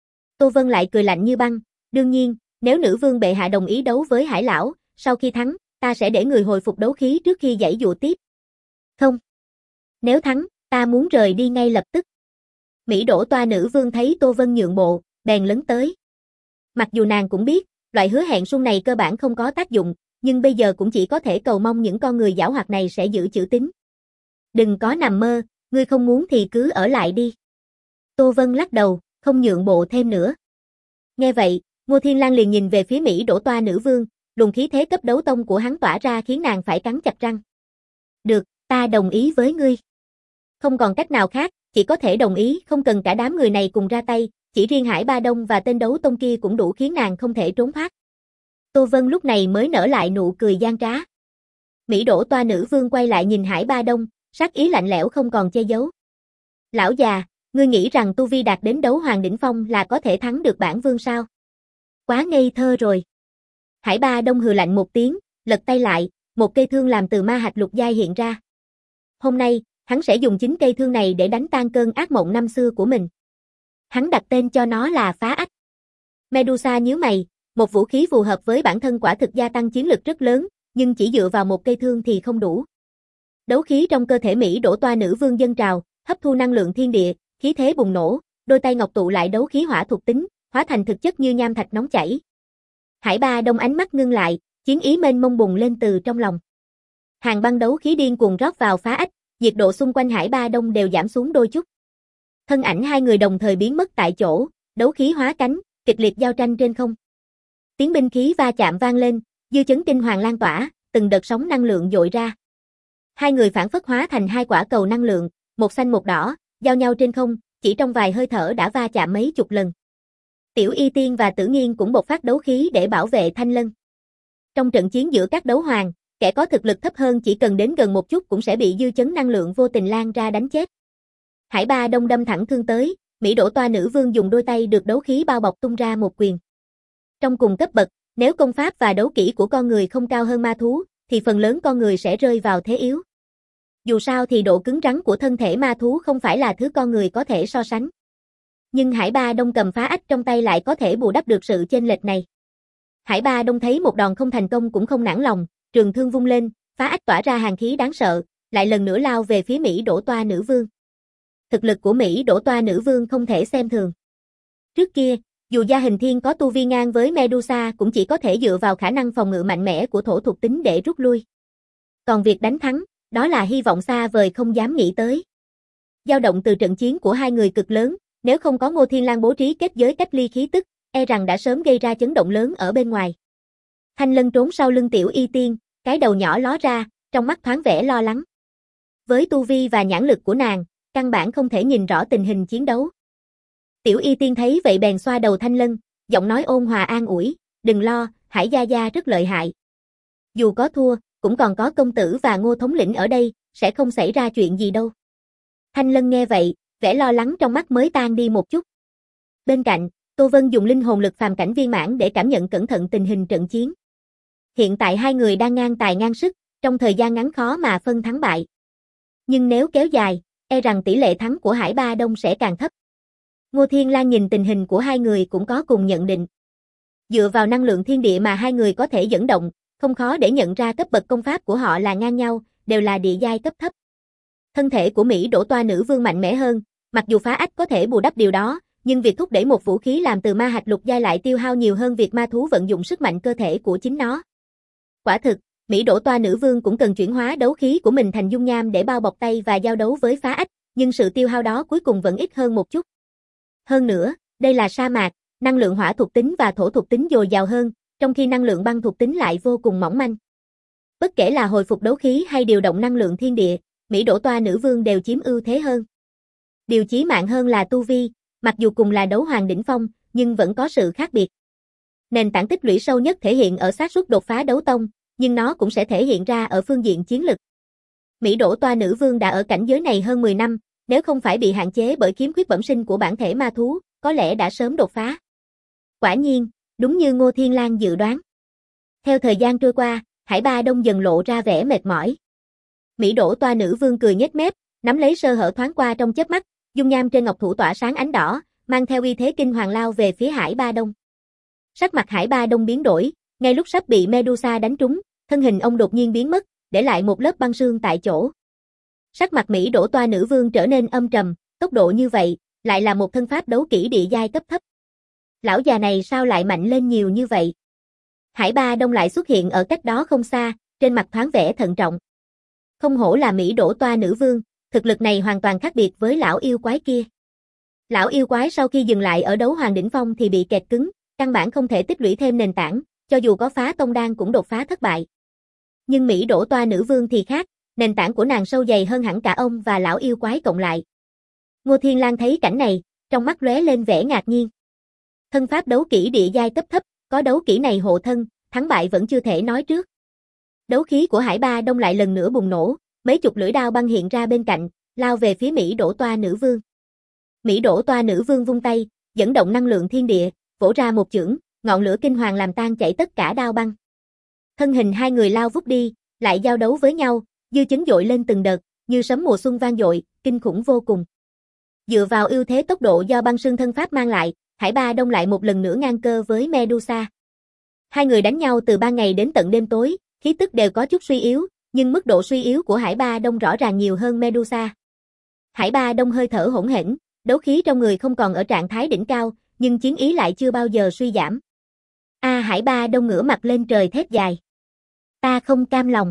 Tô Vân lại cười lạnh như băng, đương nhiên, nếu nữ vương bệ hạ đồng ý đấu với Hải lão, sau khi thắng, ta sẽ để người hồi phục đấu khí trước khi giãy dụa tiếp. Không. Nếu thắng, ta muốn rời đi ngay lập tức. Mỹ Đỗ Toa nữ vương thấy Tô Vân nhượng bộ, bèn lấn tới. Mặc dù nàng cũng biết, loại hứa hẹn suông này cơ bản không có tác dụng, nhưng bây giờ cũng chỉ có thể cầu mong những con người giảo hoạt này sẽ giữ chữ tín. Đừng có nằm mơ, ngươi không muốn thì cứ ở lại đi. Tô Vân lắc đầu, không nhượng bộ thêm nữa. Nghe vậy, Ngô Thiên Lang liền nhìn về phía Mỹ Đỗ Toa nữ vương, luồng khí thế cấp đấu tông của hắn tỏa ra khiến nàng phải cắn chặt răng. Được, ta đồng ý với ngươi. Không còn cách nào khác, chỉ có thể đồng ý, không cần cả đám người này cùng ra tay, chỉ riêng Hải Ba Đông và tên đấu tông kia cũng đủ khiến nàng không thể trốn thoát. Tô Vân lúc này mới nở lại nụ cười gian trá. Mỹ Đỗ Toa nữ vương quay lại nhìn Hải Ba Đông, sát ý lạnh lẽo không còn che giấu. Lão già, ngươi nghĩ rằng tu vi đạt đến đấu hoàng đỉnh phong là có thể thắng được bản vương sao? Quá ngây thơ rồi. Hải Ba Đông hừ lạnh một tiếng, lật tay lại, một cây thương làm từ ma hạch lục giai hiện ra. Hôm nay, hắn sẽ dùng chính cây thương này để đánh tan cơn ác mộng năm xưa của mình. Hắn đặt tên cho nó là Phá Ách. Medusa nhíu mày, một vũ khí phù hợp với bản thân quả thực gia tăng chiến lực rất lớn, nhưng chỉ dựa vào một cây thương thì không đủ. Đấu khí trong cơ thể Mỹ Đỗ Toa nữ vương dâng trào, hấp thu năng lượng thiên địa, khí thế bùng nổ, đôi tay ngọc tụ lại đấu khí hỏa thuộc tính, hóa thành thực chất như nham thạch nóng chảy. Hải Ba Đông ánh mắt ngưng lại, chiến ý mênh mông bùng lên từ trong lòng. Hàng băng đấu khí điên cuồng rót vào Phá Ách, nhiệt độ xung quanh Hải Ba Đông đều giảm xuống đôi chút. Thân ảnh hai người đồng thời biến mất tại chỗ, đấu khí hóa cánh, kịch liệt giao tranh trên không. Tiếng binh khí va chạm vang lên, dư chấn kinh hoàng lan tỏa, từng đợt sóng năng lượng dội ra. Hai người phản phất hóa thành hai quả cầu năng lượng, một xanh một đỏ, giao nhau trên không, chỉ trong vài hơi thở đã va chạm mấy chục lần. Tiểu Y Tiên và Tử Nghiên cũng bộc phát đấu khí để bảo vệ Thanh Lân. Trong trận chiến giữa các đấu hoàng, kẻ có thực lực thấp hơn chỉ cần đến gần một chút cũng sẽ bị dư chấn năng lượng vô tình lan ra đánh chết. Hải Ba Đông đâm thẳng thương tới, Mỹ Đỗ Toa nữ vương dùng đôi tay được đấu khí bao bọc tung ra một quyền. Trong cùng cấp bậc, nếu công pháp và đấu kỹ của con người không cao hơn ma thú, thì phần lớn con người sẽ rơi vào thế yếu. Dù sao thì độ cứng rắn của thân thể ma thú không phải là thứ con người có thể so sánh. Nhưng Hải Ba Đông cầm Phá Ách trong tay lại có thể bù đắp được sự chênh lệch này. Hải Ba Đông thấy một đòn không thành công cũng không nản lòng, trường thương vung lên, Phá Ách tỏa ra hàn khí đáng sợ, lại lần nữa lao về phía Mỹ Đỗ Toa nữ vương. Thực lực của Mỹ Đỗ Toa nữ vương không thể xem thường. Trước kia, dù Gia Hình Thiên có tu vi ngang với Medusa cũng chỉ có thể dựa vào khả năng phòng ngự mạnh mẽ của thổ thuộc tính để rút lui. Còn việc đánh thắng, đó là hy vọng xa vời không dám nghĩ tới. Dao động từ trận chiến của hai người cực lớn, nếu không có Ngô Thiên Lang bố trí kết giới cách ly khí tức, e rằng đã sớm gây ra chấn động lớn ở bên ngoài. Thanh Lân trốn sau lưng Tiểu Y Tiên, cái đầu nhỏ ló ra, trong mắt thoáng vẻ lo lắng. Với tu vi và nhãn lực của nàng, căn bản không thể nhìn rõ tình hình chiến đấu. Tiểu Y Tiên thấy vậy bèn xoa đầu Thanh Lân, giọng nói ôn hòa an ủi, đừng lo, Hải gia gia rất lợi hại. Dù có thua, cũng còn có công tử và Ngô thống lĩnh ở đây, sẽ không xảy ra chuyện gì đâu. Thanh Lân nghe vậy, vẻ lo lắng trong mắt mới tan đi một chút. Bên cạnh, Tô Vân dùng linh hồn lực phàm cảnh viên mãn để cảm nhận cẩn thận tình hình trận chiến. Hiện tại hai người đang ngang tài ngang sức, trong thời gian ngắn khó mà phân thắng bại. Nhưng nếu kéo dài, e rằng tỷ lệ thắng của Hải Ba Đông sẽ càng thấp. Ngô Thiên Lang nhìn tình hình của hai người cũng có cùng nhận định. Dựa vào năng lượng thiên địa mà hai người có thể dẫn động, không khó để nhận ra cấp bậc công pháp của họ là ngang nhau, đều là địa giai cấp thấp. Thân thể của Mỹ Đỗ Toa nữ vương mạnh mẽ hơn, Mặc dù phá ách có thể bù đắp điều đó, nhưng việc thúc đẩy một vũ khí làm từ ma hạch lục giai lại tiêu hao nhiều hơn việc ma thú vận dụng sức mạnh cơ thể của chính nó. Quả thực, Mỹ Đỗ Toa Nữ Vương cũng cần chuyển hóa đấu khí của mình thành dung nham để bao bọc tay và giao đấu với phá ách, nhưng sự tiêu hao đó cuối cùng vẫn ít hơn một chút. Hơn nữa, đây là sa mạc, năng lượng hỏa thuộc tính và thổ thuộc tính dồi dào hơn, trong khi năng lượng băng thuộc tính lại vô cùng mỏng manh. Bất kể là hồi phục đấu khí hay điều động năng lượng thiên địa, Mỹ Đỗ Toa Nữ Vương đều chiếm ưu thế hơn. Điều chí mạng hơn là tu vi, mặc dù cùng là đấu hoàng đỉnh phong, nhưng vẫn có sự khác biệt. Nền tảng tích lũy sâu nhất thể hiện ở xác suất đột phá đấu tông, nhưng nó cũng sẽ thể hiện ra ở phương diện chiến lực. Mỹ Đỗ Toa Nữ Vương đã ở cảnh giới này hơn mười năm, nếu không phải bị hạn chế bởi khiếm khuyết bẩm sinh của bản thể ma thú, có lẽ đã sớm đột phá. Quả nhiên, đúng như Ngô Thiên Lang dự đoán. Theo thời gian trôi qua, Hải Ba Đông dần lộ ra vẻ mệt mỏi. Mỹ Đỗ Toa Nữ Vương cười nhếch mép, nắm lấy sơ hở thoáng qua trong chớp mắt, dung nham trên ngọc thủ tỏa sáng ánh đỏ, mang theo uy thế kinh hoàng lao về phía Hải Ba Đông. Sắc mặt Hải Ba Đông biến đổi, ngay lúc sắp bị Medusa đánh trúng, thân hình ông đột nhiên biến mất, để lại một lớp băng sương tại chỗ. Sắc mặt Mỹ Đỗ Toa Nữ Vương trở nên âm trầm, tốc độ như vậy, lại là một thân pháp đấu kỹ địa giai cấp thấp. Lão già này sao lại mạnh lên nhiều như vậy? Hải Ba Đông lại xuất hiện ở cách đó không xa, trên mặt thoáng vẻ thận trọng. Không hổ là Mỹ Đỗ Toa Nữ Vương, thực lực này hoàn toàn khác biệt với lão yêu quái kia. Lão yêu quái sau khi dừng lại ở đấu hoàng đỉnh phong thì bị kẹt cứng, căn bản không thể tích lũy thêm nền tảng, cho dù có phá tông đan cũng đột phá thất bại. Nhưng Mỹ Đỗ Toa Nữ Vương thì khác, nền tảng của nàng sâu dày hơn hẳn cả ông và lão yêu quái cộng lại. Ngô Thiên Lang thấy cảnh này, trong mắt lóe lên vẻ ngạc nhiên. Thân pháp đấu kỹ địa giai cấp thấp, có đấu kỹ này hộ thân, thắng bại vẫn chưa thể nói trước. Đấu khí của Hải Ba Đông lại lần nữa bùng nổ, mấy chục lưỡi đao băng hiện ra bên cạnh, lao về phía Mỹ Đỗ Toa Nữ Vương. Mỹ Đỗ Toa Nữ Vương vung tay, dẫn động năng lượng thiên địa, vỗ ra một chưởng, ngọn lửa kinh hoàng làm tan chảy tất cả đao băng. Thân hình hai người lao vút đi, lại giao đấu với nhau, dư chấn dội lên từng đợt, như sấm mùa xuân vang dội, kinh khủng vô cùng. Dựa vào ưu thế tốc độ do băng sương thân pháp mang lại, Hải Ba Đông lại một lần nữa ngang cơ với Medusa. Hai người đánh nhau từ ban ngày đến tận đêm tối, khí tức đều có chút suy yếu, nhưng mức độ suy yếu của Hải Ba Đông rõ ràng nhiều hơn Medusa. Hải Ba Đông hơi thở hỗn hển, đấu khí trong người không còn ở trạng thái đỉnh cao, nhưng chiến ý lại chưa bao giờ suy giảm. A à, Hải Ba Đông ngửa mặt lên trời thét dài. Ta không cam lòng.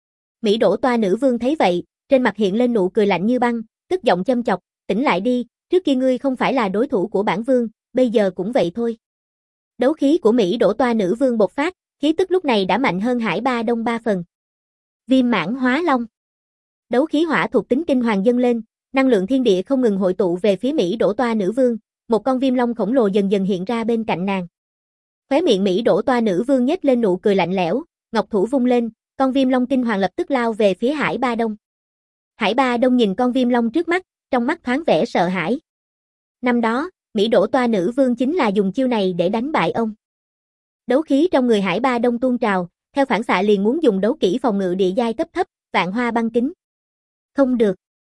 Mỹ Đỗ Toa Nữ Vương thấy vậy, trên mặt hiện lên nụ cười lạnh như băng, tức giọng châm chọc, tỉnh lại đi, trước kia ngươi không phải là đối thủ của bản vương, bây giờ cũng vậy thôi. Đấu khí của Mỹ Đỗ Toa Nữ Vương bộc phát, khí tức lúc này đã mạnh hơn Hải Ba Đông ba phần. Viêm mãn hóa long. Đấu khí hỏa thuộc tính kinh hoàng dâng lên, năng lượng thiên địa không ngừng hội tụ về phía Mỹ Đỗ Toa Nữ Vương, một con viêm long khổng lồ dần dần hiện ra bên cạnh nàng. Khóe miệng Mỹ Đỗ Toa Nữ Vương nhếch lên nụ cười lạnh lẽo, ngọc thủ vung lên, con viêm long kinh hoàng lập tức lao về phía Hải Ba Đông. Hải Ba Đông nhìn con viêm long trước mắt, trong mắt thoáng vẻ sợ hãi. Năm đó, Mỹ Đỗ Toa Nữ Vương chính là dùng chiêu này để đánh bại ông. Đấu khí trong người Hải Ba Đông tuôn trào, theo phản xạ liền muốn dùng đấu kỹ phòng ngự địa giai cấp thấp, Vạn Hoa Băng Kính. Không được.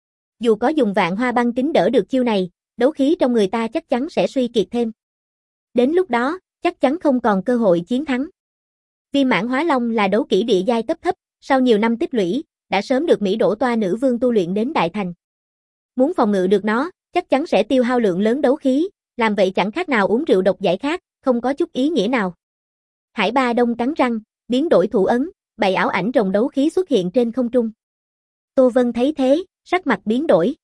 Dù có dùng Vạn Hoa Băng Kính đỡ được chiêu này, đấu khí trong người ta chắc chắn sẽ suy kiệt thêm. Đến lúc đó, chắc chắn không còn cơ hội chiến thắng. Viêm mãn hóa long là đấu kỹ địa giai cấp thấp, sau nhiều năm tích lũy, đã sớm được Mỹ Đỗ Toa Nữ Vương tu luyện đến đại thành. Muốn phòng ngự được nó, chắc chắn sẽ tiêu hao lượng lớn đấu khí, làm vậy chẳng khác nào uống rượu độc giải khát, không có chút ý nghĩa nào. Hải Ba Đông cắn răng, biến đổi thủ ấn, bảy ảo ảnh rồng đấu khí xuất hiện trên không trung. Tô Vân thấy thế, sắc mặt biến đổi.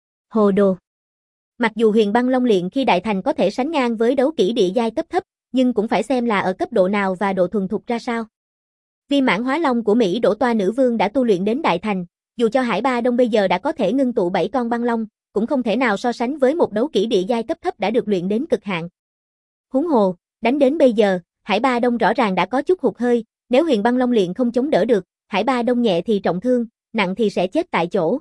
Hồ đồ. Mặc dù Huyền Băng Long Liện khi đại thành có thể sánh ngang với đấu kỹ địa giai cấp thấp, nhưng cũng phải xem là ở cấp độ nào và độ thuần thục ra sao. Viêm mãn hóa long của Mỹ Đỗ Toa Nữ Vương đã tu luyện đến đại thành, dù cho Hải Ba Đông bây giờ đã có thể ngưng tụ bảy con băng long, cũng không thể nào so sánh với một đấu kỹ địa giai cấp thấp đã được luyện đến cực hạn. Huống hồ, đánh đến bây giờ, Hải Ba Đông rõ ràng đã có chút hụt hơi, nếu Huyền Băng Long Liện không chống đỡ được, Hải Ba Đông nhẹ thì trọng thương, nặng thì sẽ chết tại chỗ.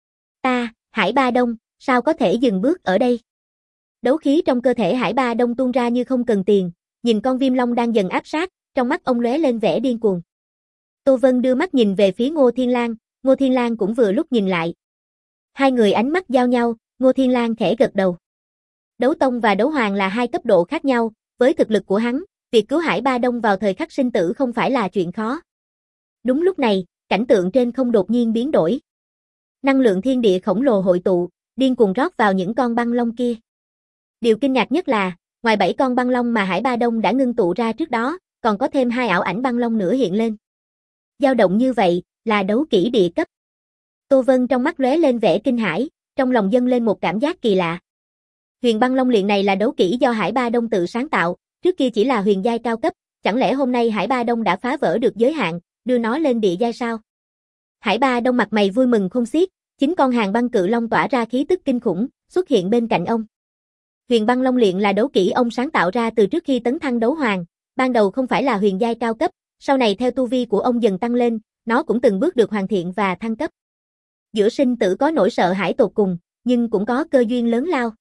Ta, Hải Ba Đông, sao có thể dừng bước ở đây? Đấu khí trong cơ thể Hải Ba Đông tuôn ra như không cần tiền, nhìn con viêm long đang dần áp sát, trong mắt ông lóe lên vẻ điên cuồng. Tô Vân đưa mắt nhìn về phía Ngô Thiên Lang, Ngô Thiên Lang cũng vừa lúc nhìn lại. Hai người ánh mắt giao nhau, Ngô Thiên Lang khẽ gật đầu. Đấu tông và đấu hoàng là hai cấp độ khác nhau, với thực lực của hắn, việc cứu Hải Ba Đông vào thời khắc sinh tử không phải là chuyện khó. Đúng lúc này, cảnh tượng trên không đột nhiên biến đổi. Năng lượng thiên địa khổng lồ hội tụ, điên cuồng rót vào những con băng long kia. Điều kinh ngạc nhất là, ngoài bảy con băng long mà Hải Ba Đông đã ngưng tụ ra trước đó, còn có thêm hai ảo ảnh băng long nữa hiện lên. Dao động như vậy, là đấu kỹ địa cấp. Tô Vân trong mắt lóe lên vẻ kinh hãi, trong lòng dâng lên một cảm giác kỳ lạ. Huyền băng long luyện này là đấu kỹ do Hải Ba Đông tự sáng tạo, trước kia chỉ là huyền giai cao cấp, chẳng lẽ hôm nay Hải Ba Đông đã phá vỡ được giới hạn, đưa nó lên địa giai sao? Hải Ba Đông mặt mày vui mừng không xiết, chính con hàng băng cự long tỏa ra khí tức kinh khủng, xuất hiện bên cạnh ông. Huyền băng long luyện là đấu kỹ ông sáng tạo ra từ trước khi tấn thăng đấu hoàng, ban đầu không phải là huyền giai cao cấp, sau này theo tu vi của ông dần tăng lên, nó cũng từng bước được hoàn thiện và thăng cấp. Giữa sinh tử có nỗi sợ hãi tột cùng, nhưng cũng có cơ duyên lớn lao.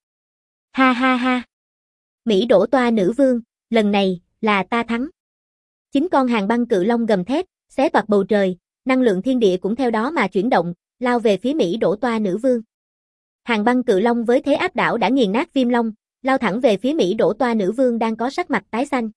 Ha ha ha. Mỹ đổ toa nữ vương, lần này, là ta thắng. Chính con hàng băng cự long gầm thét, xé toạc bầu trời, năng lượng thiên địa cũng theo đó mà chuyển động, lao về phía Mỹ đổ toa nữ vương. Hàng băng cự long với thế áp đảo đã nghiền nát Viêm Long, lao thẳng về phía Mỹ đổ toa nữ vương đang có sắc mặt tái xanh.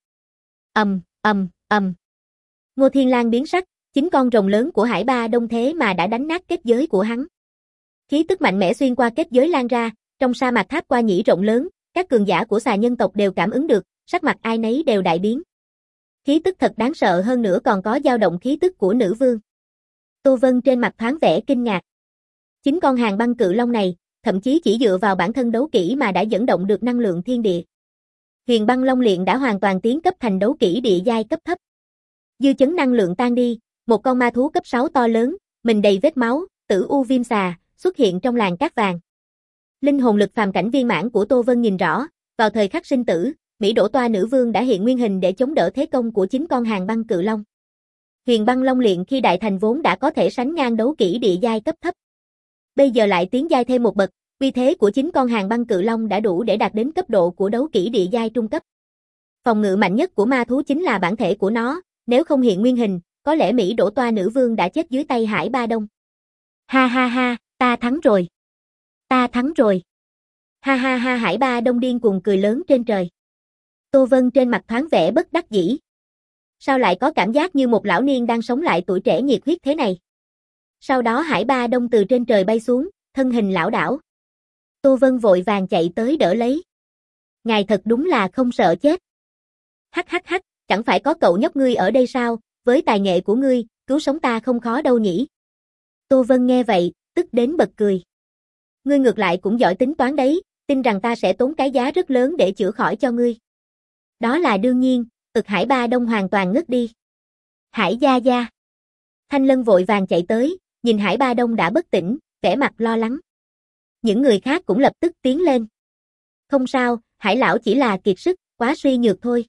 Ầm, ầm, ầm. Ngô Thiên Lang biến sắc, chính con rồng lớn của Hải Ba Đông thế mà đã đánh nát kết giới của hắn. Khí tức mạnh mẽ xuyên qua kết giới lan ra, trong sa mạc tháp qua nhĩ rộng lớn, các cường giả của xà nhân tộc đều cảm ứng được, sắc mặt ai nấy đều đại biến. Khí tức thật đáng sợ hơn nữa còn có dao động khí tức của nữ vương. Tô Vân trên mặt thoáng vẻ kinh ngạc. Chính con hàng băng cự long này, thậm chí chỉ dựa vào bản thân đấu kỹ mà đã dẫn động được năng lượng thiên địa. Huyền băng long luyện đã hoàn toàn tiến cấp thành đấu kỹ địa giai cấp thấp. Dư chấn năng lượng tan đi, một con ma thú cấp sáu to lớn, mình đầy vết máu, tử u viêm xà, xuất hiện trong làng cát vàng. Linh hồn lực phàm cảnh viên mãn của Tô Vân nhìn rõ, vào thời khắc sinh tử, Mỹ đổ toa nữ vương đã hiện nguyên hình để chống đỡ thế công của chính con hàng băng cự long. Huyền băng long luyện khi đại thành vốn đã có thể sánh ngang đấu kỹ địa giai cấp thấp. Bây giờ lại tiến giai thêm một bậc, uy thế của chính con hàng băng cự long đã đủ để đạt đến cấp độ của đấu kỹ địa giai trung cấp. Phòng ngự mạnh nhất của ma thú chính là bản thể của nó, nếu không hiện nguyên hình, có lẽ Mỹ đổ toa nữ vương đã chết dưới tay Hải Ba Đông. Ha ha ha, ta thắng rồi. Ta thắng rồi. Ha ha ha, Hải Ba Đông điên cuồng cười lớn trên trời. Tô Vân trên mặt thoáng vẻ bất đắc dĩ. Sao lại có cảm giác như một lão niên đang sống lại tuổi trẻ nhiệt huyết thế này? Sau đó Hải Ba Đông từ trên trời bay xuống, thân hình lảo đảo. Tô Vân vội vàng chạy tới đỡ lấy. Ngài thật đúng là không sợ chết. Hắc hắc hắc, chẳng phải có cậu nhóc ngươi ở đây sao, với tài nghệ của ngươi, cứu sống ta không khó đâu nhỉ. Tô Vân nghe vậy, tức đến bật cười. Ngươi ngược lại cũng giỏi tính toán đấy, tin rằng ta sẽ tốn cái giá rất lớn để chữa khỏi cho ngươi. Đó là đương nhiên, ực Hải Ba Đông hoàn toàn ngất đi. Hải gia gia. Thanh Lân vội vàng chạy tới, nhìn Hải Ba Đông đã bất tỉnh, vẻ mặt lo lắng. Những người khác cũng lập tức tiến lên. Không sao, Hải lão chỉ là kiệt sức, quá suy nhược thôi.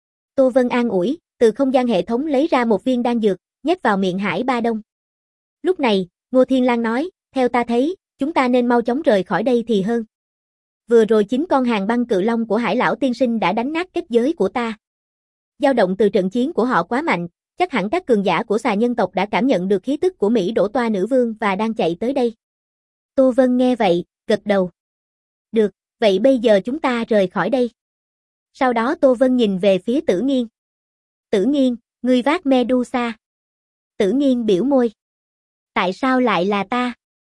Tô Vân an ủi, từ không gian hệ thống lấy ra một viên đan dược, nhét vào miệng Hải Ba Đông. Lúc này, Ngô Thiên Lang nói, theo ta thấy, chúng ta nên mau chóng rời khỏi đây thì hơn. Vừa rồi chính con hàng băng cự long của Hải lão tiên sinh đã đánh nát kết giới của ta. Dao động từ trận chiến của họ quá mạnh, chắc hẳn các cường giả của xà nhân tộc đã cảm nhận được khí tức của Mỹ đổ toa nữ vương và đang chạy tới đây. Tô Vân nghe vậy, gật đầu. Được, vậy bây giờ chúng ta rời khỏi đây. Sau đó Tô Vân nhìn về phía Tử Nghiên. Tử Nghiên, ngươi vác Medusa. Tử Nghiên biểu môi. Tại sao lại là ta?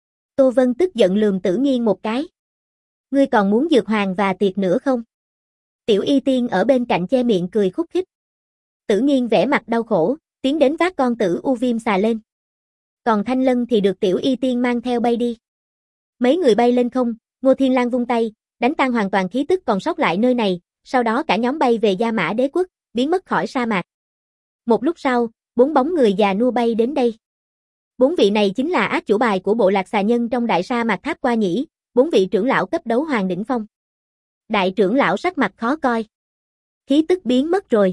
Tô Vân tức giận lườm Tử Nghiên một cái. Ngươi còn muốn dược hoàng và tiệc nữa không? Tiểu Y Tiên ở bên cạnh che miệng cười khúc khích. Tử Nghiên vẻ mặt đau khổ, tiến đến vác con tử u viêm xà lên. Còn Thanh Lân thì được Tiểu Y Tiên mang theo bay đi. Mấy người bay lên không, Ngô Thiên Lang vung tay, đánh tan hoàn toàn khí tức còn sót lại nơi này, sau đó cả nhóm bay về Gia Mã Đế quốc, biến mất khỏi sa mạc. Một lúc sau, bốn bóng người già nua bay đến đây. Bốn vị này chính là át chủ bài của bộ lạc xà nhân trong đại sa mạc tháp qua nhĩ, bốn vị trưởng lão cấp đấu hoàng đỉnh phong. Đại trưởng lão sắc mặt khó coi. Khí tức biến mất rồi.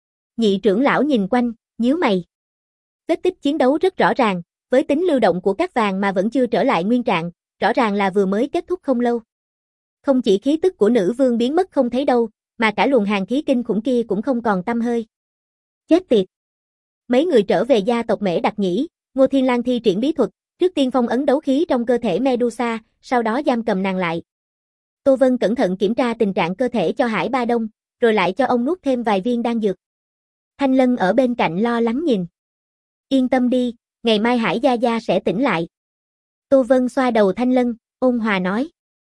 Nhị trưởng lão nhìn quanh, nhíu mày. Vết tích chiến đấu rất rõ ràng, với tính lưu động của các vàng mà vẫn chưa trở lại nguyên trạng, rõ ràng là vừa mới kết thúc không lâu. Không chỉ khí tức của nữ vương biến mất không thấy đâu, mà cả luồng hàn khí kinh khủng kia cũng không còn tăm hơi. Chết tiệt. Mấy người trở về gia tộc Mễ Đặc Nhĩ, Ngô Thiên Lang thi triển bí thuật, trước tiên phong ấn đấu khí trong cơ thể Medusa, sau đó giam cầm nàng lại. Tô Vân cẩn thận kiểm tra tình trạng cơ thể cho Hải Ba Đông, rồi lại cho ông nuốt thêm vài viên đan dược. Thanh Lân ở bên cạnh lo lắng nhìn. Yên tâm đi, ngày mai Hải gia gia sẽ tỉnh lại. Tô Vân xoa đầu Thanh Lân, ôn hòa nói.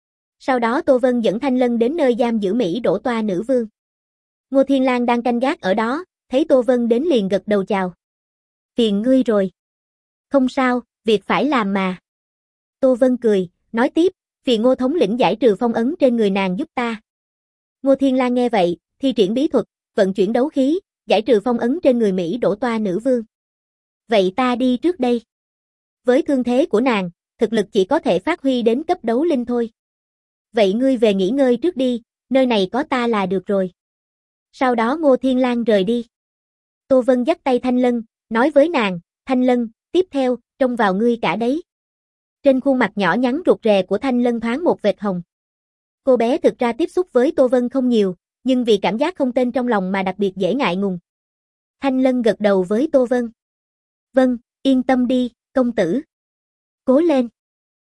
Sau đó Tô Vân dẫn Thanh Lân đến nơi giam giữ Mỹ Đỗ Toa nữ vương. Ngô Thiên Lang đang canh gác ở đó, thấy Tô Vân đến liền gật đầu chào. Phiền ngươi rồi. Không sao, việc phải làm mà. Tô Vân cười, nói tiếp, phiền Ngô thống lĩnh giải trừ phong ấn trên người nàng giúp ta. Ngô Thiên Lang nghe vậy, thi triển bí thuật, vận chuyển đấu khí, giải trừ phong ấn trên người Mỹ Đỗ Toa nữ vương. Vậy ta đi trước đây. Với thương thế của nàng, thực lực chỉ có thể phát huy đến cấp đấu linh thôi. Vậy ngươi về nghỉ ngơi trước đi, nơi này có ta là được rồi. Sau đó Ngô Thiên Lang rời đi. Tô Vân dắt tay Thanh Lân, nói với nàng, Thanh Lân, tiếp theo, trông vào ngươi cả đấy. Trên khuôn mặt nhỏ nhắn rụt rè của Thanh Lân thoáng một vệt hồng. Cô bé thực ra tiếp xúc với Tô Vân không nhiều, nhưng vì cảm giác không tên trong lòng mà đặc biệt dễ ngại ngùng. Thanh Lân gật đầu với Tô Vân. Vâng, yên tâm đi, công tử. Cố lên.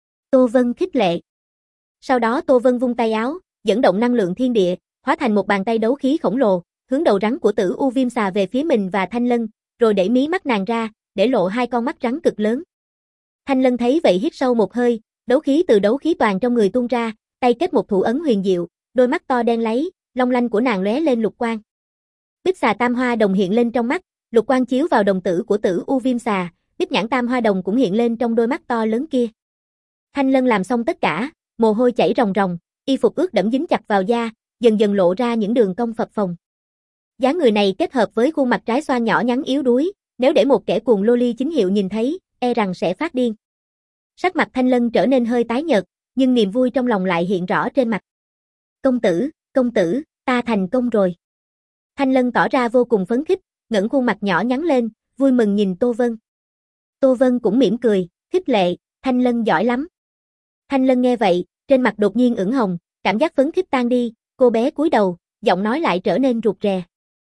Tô Vân khích lệ. Sau đó Tô Vân vung tay áo, dẫn động năng lượng thiên địa, hóa thành một bàn tay đấu khí khổng lồ, hướng đầu rắn của Tử U Viêm Xà về phía mình và Thanh Lân, rồi đẩy mí mắt nàng ra, để lộ hai con mắt rắn cực lớn. Thanh Lân thấy vậy hít sâu một hơi, đấu khí từ đấu khí toàn trong người tuôn ra, tay kết một thủ ấn huyền diệu, đôi mắt to đen láy, long lanh của nàng lóe lên lục quang. Bích xà tam hoa đồng hiện lên trong mắt, lục quang chiếu vào đồng tử của Tử U Viêm Xà, bích nhãn tam hoa đồng cũng hiện lên trong đôi mắt to lớn kia. Thanh Lân làm xong tất cả, mồ hôi chảy ròng ròng, y phục ướt đẫm dính chặt vào da, dần dần lộ ra những đường cong phập phồng. Dáng người này kết hợp với khuôn mặt trái xoan nhỏ nhắn yếu đuối, nếu để một kẻ cuồng loli chính hiệu nhìn thấy, e rằng sẽ phát điên. Sắc mặt Thanh Lân trở nên hơi tái nhợt, nhưng niềm vui trong lòng lại hiện rõ trên mặt. Công tử, công tử, ta thành công rồi. Thanh Lân tỏ ra vô cùng phấn khích, ngẩng khuôn mặt nhỏ nhắn lên, vui mừng nhìn Tô Vân. Tô Vân cũng mỉm cười, khích lệ, Thanh Lân giỏi lắm. Thanh Lân nghe vậy, trên mặt đột nhiên ửng hồng, cảm giác phấn khích tan đi, cô bé cúi đầu, giọng nói lại trở nên rụt rè.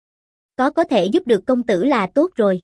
Có có thể giúp được công tử là tốt rồi.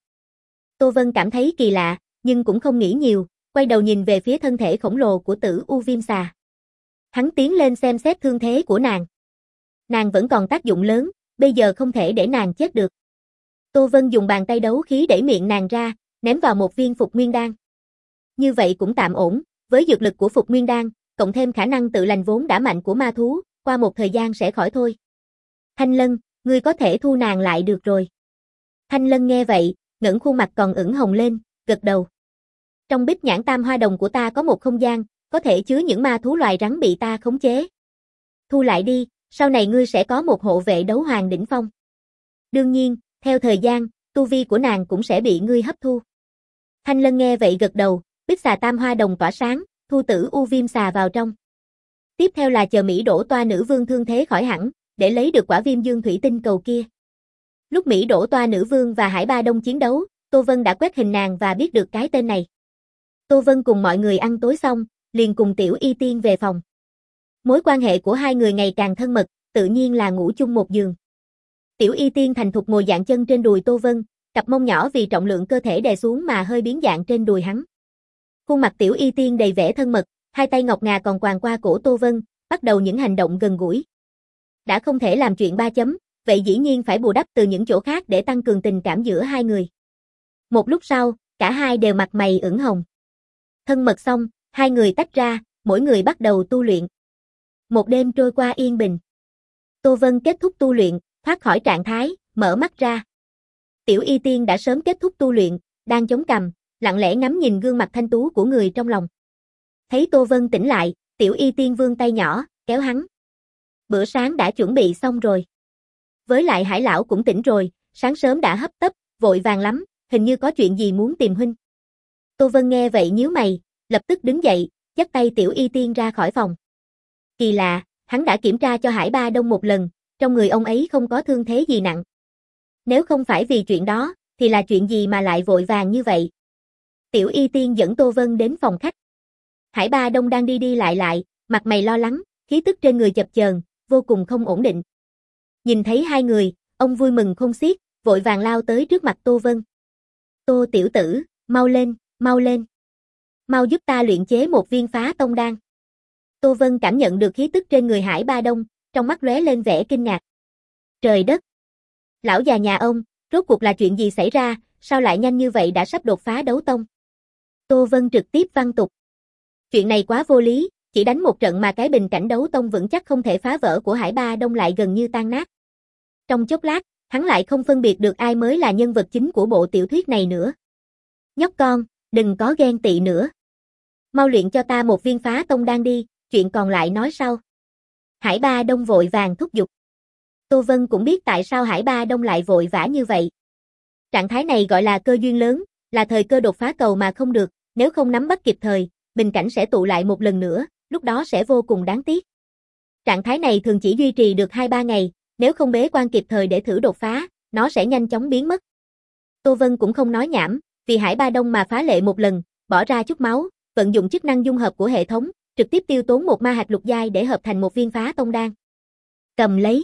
Tô Vân cảm thấy kỳ lạ, nhưng cũng không nghĩ nhiều, quay đầu nhìn về phía thân thể khổng lồ của Tử U Viêm Xà. Hắn tiến lên xem xét thương thế của nàng. Nàng vẫn còn tác dụng lớn, bây giờ không thể để nàng chết được. Tô Vân dùng bàn tay đấu khí đẩy miệng nàng ra, ném vào một viên phục nguyên đan. Như vậy cũng tạm ổn, với dược lực của phục nguyên đan, cộng thêm khả năng tự lành vốn đã mạnh của ma thú, qua một thời gian sẽ khỏi thôi. Thanh Lân, ngươi có thể thu nàng lại được rồi. Thanh Lân nghe vậy, ngẩng khuôn mặt còn ửng hồng lên, gật đầu. Trong bích nhãn tam hoa đồng của ta có một không gian, có thể chứa những ma thú loài rắn bị ta khống chế. Thu lại đi, sau này ngươi sẽ có một hộ vệ đấu hoàng đỉnh phong. Đương nhiên, theo thời gian, tu vi của nàng cũng sẽ bị ngươi hấp thu. Thanh Lân nghe vậy gật đầu, bích xà tam hoa đồng tỏa sáng, thu Tử U Viêm Xà vào trong. Tiếp theo là chờ Mỹ Đỗ Toa nữ vương thương thế khỏi hẳn, để lấy được quả viêm dương thủy tinh cầu kia. Lúc Mỹ Đỗ Toa nữ vương và Hải Ba Đông chiến đấu, Tô Vân đã quét hình nàng và biết được cái tên này. Tô Vân cùng mọi người ăn tối xong, liền cùng Tiểu Y Tiên về phòng. Mối quan hệ của hai người ngày càng thân mật, tự nhiên là ngủ chung một giường. Tiểu Y Tiên thành thục ngồi dạng chân trên đùi Tô Vân, cặp mông nhỏ vì trọng lượng cơ thể đè xuống mà hơi biến dạng trên đùi hắn. Khuôn mặt Tiểu Y Tiên đầy vẻ thân mật, hai tay ngọc ngà còn quàng qua cổ Tô Vân, bắt đầu những hành động gần gũi. Đã không thể làm chuyện ba chấm, vậy dĩ nhiên phải bù đắp từ những chỗ khác để tăng cường tình cảm giữa hai người. Một lúc sau, cả hai đều mặt mày ửng hồng. Thân mật xong, hai người tách ra, mỗi người bắt đầu tu luyện. Một đêm trôi qua yên bình. Tô Vân kết thúc tu luyện, thoát khỏi trạng thái, mở mắt ra. Tiểu Y Tiên đã sớm kết thúc tu luyện, đang chống cằm, lặng lẽ ngắm nhìn gương mặt thanh tú của người trong lòng. Thấy Tô Vân tỉnh lại, Tiểu Y Tiên vươn tay nhỏ, kéo hắn. Bữa sáng đã chuẩn bị xong rồi. Với lại Hải lão cũng tỉnh rồi, sáng sớm đã hấp tấp, vội vàng lắm, hình như có chuyện gì muốn tìm huynh. Tô Vân nghe vậy nhíu mày, lập tức đứng dậy, dắt tay Tiểu Y Tiên ra khỏi phòng. Kỳ lạ, hắn đã kiểm tra cho Hải Ba Đông một lần, trong người ông ấy không có thương thế gì nặng. Nếu không phải vì chuyện đó, thì là chuyện gì mà lại vội vàng như vậy? Tiểu Y Tiên dẫn Tô Vân đến phòng khách. Hải Ba Đông đang đi đi lại lại, mặt mày lo lắng, khí tức trên người chập chờn, vô cùng không ổn định. Nhìn thấy hai người, ông vui mừng khôn xiết, vội vàng lao tới trước mặt Tô Vân. Tô tiểu tử, mau lên, mau lên. Mau giúp ta luyện chế một viên phá tông đan. Tô Vân cảm nhận được khí tức trên người Hải Ba Đông, trong mắt lóe lên vẻ kinh ngạc. Trời đất! Lão già nhà ông, rốt cuộc là chuyện gì xảy ra, sao lại nhanh như vậy đã sắp đột phá đấu tông? Tô Vân trực tiếp văn tục. Chuyện này quá vô lý, chỉ đánh một trận mà cái bình cảnh đấu tông vững chắc không thể phá vỡ của Hải Ba Đông lại gần như tan nát. Trong chốc lát, hắn lại không phân biệt được ai mới là nhân vật chính của bộ tiểu thuyết này nữa. Nhóc con, đừng có ghen tị nữa. Mau luyện cho ta một viên phá tông đan đi, chuyện còn lại nói sau. Hải Ba Đông vội vàng thúc giục. Tô Vân cũng biết tại sao Hải Ba Đông lại vội vã như vậy. Trạng thái này gọi là cơ duyên lớn, là thời cơ đột phá cầu mà không được, nếu không nắm bắt kịp thời, bình cảnh sẽ tụ lại một lần nữa, lúc đó sẽ vô cùng đáng tiếc. Trạng thái này thường chỉ duy trì được hai ba ngày, nếu không bế quan kịp thời để thử đột phá, nó sẽ nhanh chóng biến mất. Tô Vân cũng không nói nhảm, vì Hải Ba Đông mà phá lệ một lần, bỏ ra chút máu, vận dụng chức năng dung hợp của hệ thống, trực tiếp tiêu tốn một ma hạt lục giai để hợp thành một viên phá tông đan. Cầm lấy.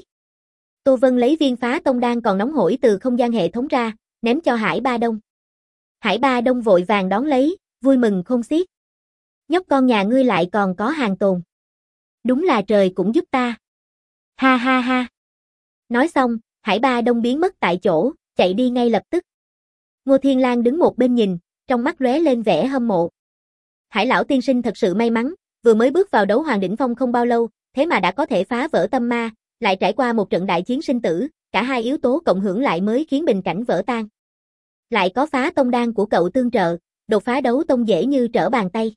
Tô Vân lấy viên phá tông đan còn nóng hổi từ không gian hệ thống ra, ném cho Hải Ba Đông. Hải Ba Đông vội vàng đón lấy, vui mừng khôn xiết. Nhóc con nhà ngươi lại còn có hàng tồn. Đúng là trời cũng giúp ta. Ha ha ha. Nói xong, Hải Ba Đông biến mất tại chỗ, chạy đi ngay lập tức. Ngô Thiên Lang đứng một bên nhìn, trong mắt lóe lên vẻ hâm mộ. Hải lão tiên sinh thật sự may mắn, vừa mới bước vào đấu hoàng đỉnh phong không bao lâu, thế mà đã có thể phá vỡ tâm ma, lại trải qua một trận đại chiến sinh tử, cả hai yếu tố cộng hưởng lại mới khiến bình cảnh vỡ tan. Lại có phá tông đan của cậu tương trợ, đột phá đấu tông dễ như trở bàn tay.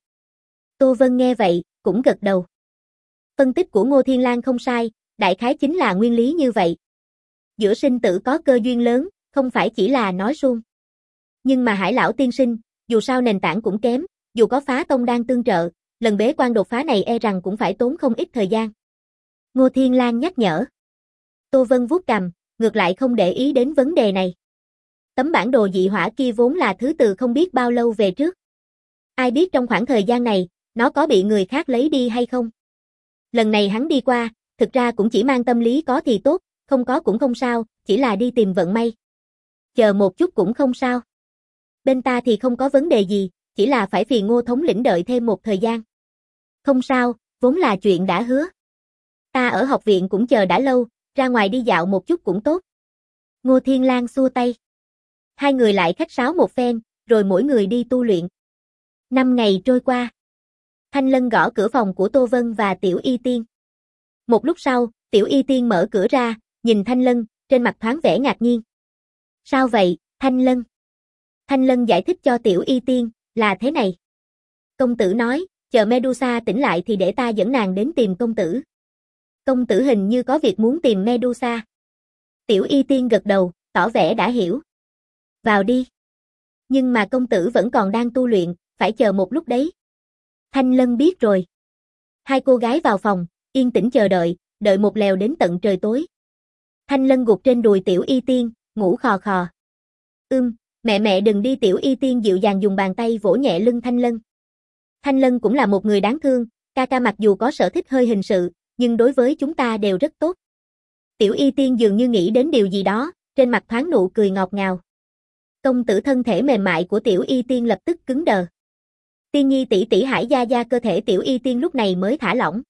Tô Vân nghe vậy, cũng gật đầu. Phân tích của Ngô Thiên Lang không sai, đại khái chính là nguyên lý như vậy. Giữa sinh tử có cơ duyên lớn, không phải chỉ là nói suông. Nhưng mà Hải lão tiên sinh, dù sao nền tảng cũng kém, dù có phá tông đan tương trợ, lần bế quan đột phá này e rằng cũng phải tốn không ít thời gian. Ngô Thiên Lang nhắc nhở. Tô Vân vuốt cằm, ngược lại không để ý đến vấn đề này. Tấm bản đồ dị hỏa kia vốn là thứ từ không biết bao lâu về trước. Ai biết trong khoảng thời gian này, nó có bị người khác lấy đi hay không? Lần này hắn đi qua, thực ra cũng chỉ mang tâm lý có thì tốt, không có cũng không sao, chỉ là đi tìm vận may. Chờ một chút cũng không sao. Bên ta thì không có vấn đề gì, chỉ là phải phiền Ngô thống lĩnh đợi thêm một thời gian. Không sao, vốn là chuyện đã hứa. Ta ở học viện cũng chờ đã lâu, ra ngoài đi dạo một chút cũng tốt. Ngô Thiên Lang xua tay. Hai người lại khách sáo một phen, rồi mỗi người đi tu luyện. Năm ngày trôi qua. Thanh Lân gõ cửa phòng của Tô Vân và Tiểu Y Tiên. Một lúc sau, Tiểu Y Tiên mở cửa ra, nhìn Thanh Lân, trên mặt thoáng vẻ ngạc nhiên. Sao vậy, Thanh Lân? Thanh Lân giải thích cho Tiểu Y Tiên, là thế này. Công tử nói, chờ Medusa tỉnh lại thì để ta dẫn nàng đến tìm công tử. Công tử hình như có việc muốn tìm Medusa. Tiểu Y Tiên gật đầu, tỏ vẻ đã hiểu. Vào đi. Nhưng mà công tử vẫn còn đang tu luyện, phải chờ một lúc đấy. Thanh Lân biết rồi. Hai cô gái vào phòng, yên tĩnh chờ đợi, đợi một lèo đến tận trời tối. Thanh Lân gục trên đùi Tiểu Y Tiên, ngủ khò khò. Ưm, mẹ mẹ đừng đi. Tiểu Y Tiên dịu dàng dùng bàn tay vỗ nhẹ lưng Thanh Lân. Thanh Lân cũng là một người đáng thương, ca ca mặc dù có sở thích hơi hình sự, nhưng đối với chúng ta đều rất tốt. Tiểu Y Tiên dường như nghĩ đến điều gì đó, trên mặt thoáng nụ cười ngọt ngào. Công tử thân thể mềm mại của Tiểu Y Tiên lập tức cứng đờ. Tiên nhi tỷ tỷ Hải gia gia. Cơ thể Tiểu Y Tiên lúc này mới thả lỏng.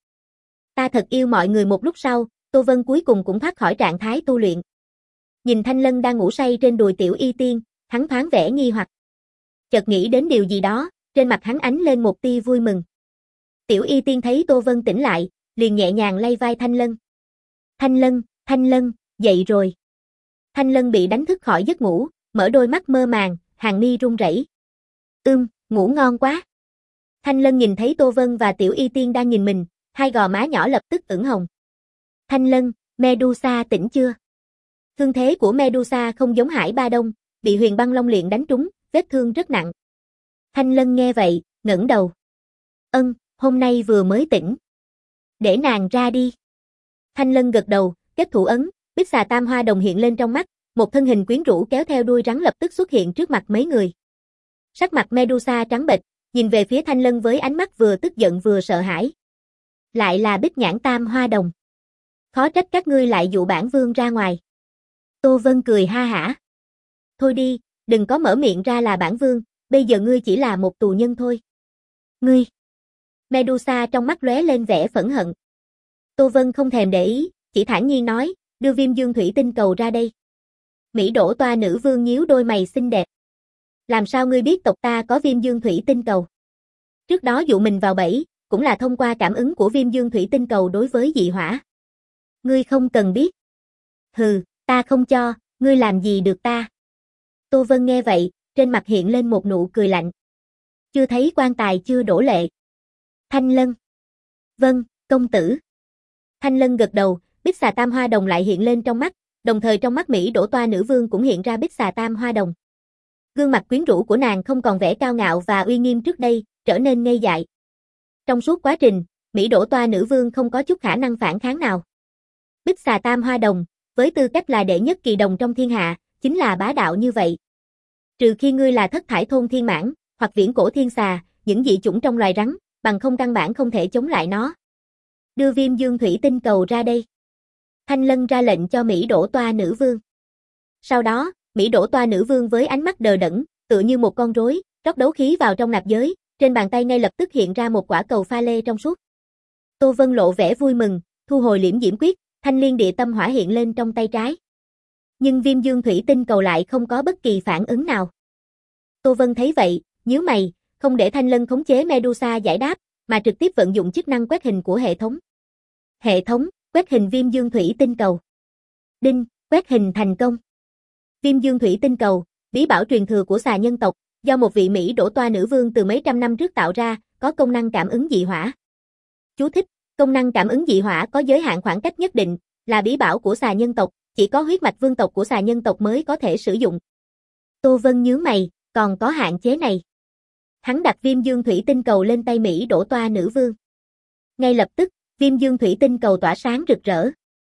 Ta thật yêu mọi người. Một lúc sau, Tô Vân cuối cùng cũng thoát khỏi trạng thái tu luyện. Nhìn Thanh Lân đang ngủ say trên đùi Tiểu Y Tiên, hắn thoáng vẻ nghi hoặc. Chợt nghĩ đến điều gì đó, trên mặt hắn ánh lên một tia vui mừng. Tiểu Y Tiên thấy Tô Vân tỉnh lại, liền nhẹ nhàng lay vai Thanh Lân. Thanh Lân, Thanh Lân, dậy rồi. Thanh Lân bị đánh thức khỏi giấc ngủ, mở đôi mắt mơ màng, hàng mi run rẩy. Ưm, ngủ ngon quá. Thanh Lân nhìn thấy Tô Vân và Tiểu Y Tiên đang nhìn mình, hai gò má nhỏ lập tức ửng hồng. Thanh Lân, Medusa tỉnh chưa? Thương thế của Medusa không giống Hải Ba Đông, bị Huyền Băng Long Liện đánh trúng, vết thương rất nặng. Thanh Lân nghe vậy, ngẩng đầu. Ân, hôm nay vừa mới tỉnh. Để nàng ra đi. Thanh Lân gật đầu, kết thủ ấn, bích xà tam hoa đồng hiện lên trong mắt, một thân hình quyến rũ kéo theo đuôi rắn lập tức xuất hiện trước mặt mấy người. Sắc mặt Medusa trắng bệch, nhìn về phía Thanh Lân với ánh mắt vừa tức giận vừa sợ hãi. Lại là bích nhãn tam hoa đồng. Khó trách các ngươi lại dụ bản vương ra ngoài. Tô Vân cười ha hả. Thôi đi, đừng có mở miệng ra là bản vương, bây giờ ngươi chỉ là một tù nhân thôi. Ngươi. Medusa trong mắt lóe lên vẻ phẫn hận. Tô Vân không thèm để ý, chỉ thản nhiên nói, đưa Viêm Dương thủy tinh cầu ra đây. Mỹ đổ toa nữ vương nhíu đôi mày xinh đẹp. Làm sao ngươi biết tộc ta có Viêm Dương thủy tinh cầu? Trước đó dụ mình vào bẫy, cũng là thông qua cảm ứng của Viêm Dương Thủy Tinh Cầu đối với dị hỏa. Ngươi không cần biết. Hừ, ta không cho, ngươi làm gì được ta. Tô Vân nghe vậy, trên mặt hiện lên một nụ cười lạnh. Chưa thấy quan tài chưa đổ lệ. Thanh Lân. Vâng, công tử. Thanh Lân gật đầu, bích xà tam hoa đồng lại hiện lên trong mắt, đồng thời trong mắt Mỹ Đỗ Toa nữ vương cũng hiện ra bích xà tam hoa đồng. Gương mặt quyến rũ của nàng không còn vẻ cao ngạo và uy nghiêm trước đây, trở nên ngây dại. Trong suốt quá trình, Mỹ Đỗ Toa nữ vương không có chút khả năng phản kháng nào. Bích xà tam hoa đồng, với tư cách là đệ nhất kỳ đồng trong thiên hạ, chính là bá đạo như vậy. Trừ khi ngươi là thất thải thôn thiên mãn, hoặc viễn cổ thiên xà, những dị chủng trong loài rắn, bằng không căn bản không thể chống lại nó. Đưa Viêm Dương Thủy Tinh Cầu ra đây. Thanh Lân ra lệnh cho Mỹ Đỗ Toa nữ vương. Sau đó, Mỹ Đỗ Toa nữ vương với ánh mắt đờ đẫn, tựa như một con rối, rót đấu khí vào trong nạp giới, trên bàn tay ngay lập tức hiện ra một quả cầu pha lê trong suốt. Tô Vân lộ vẻ vui mừng, thu hồi liễm diễm quyết, thanh liên địa tâm hỏa hiện lên trong tay trái. Nhưng Viêm Dương Thủy Tinh Cầu lại không có bất kỳ phản ứng nào. Tô Vân thấy vậy, nhíu mày, không để Thanh Lân khống chế Medusa giải đáp, mà trực tiếp vận dụng chức năng quét hình của hệ thống. Hệ thống, quét hình Viêm Dương Thủy Tinh Cầu. Đinh, quét hình thành công. Viêm Dương Thủy Tinh Cầu, bí bảo truyền thừa của xà nhân tộc, do một vị Mỹ Đỗ Toa nữ vương từ mấy trăm năm trước tạo ra, có công năng cảm ứng dị hỏa. Chú thích, công năng cảm ứng dị hỏa có giới hạn khoảng cách nhất định, là bí bảo của xà nhân tộc, chỉ có huyết mạch vương tộc của xà nhân tộc mới có thể sử dụng. Tô Vân nhướng mày, còn có hạn chế này. Hắn đặt Viêm Dương Thủy Tinh Cầu lên tay Mỹ Đỗ Toa nữ vương. Ngay lập tức, Viêm Dương Thủy Tinh Cầu tỏa sáng rực rỡ.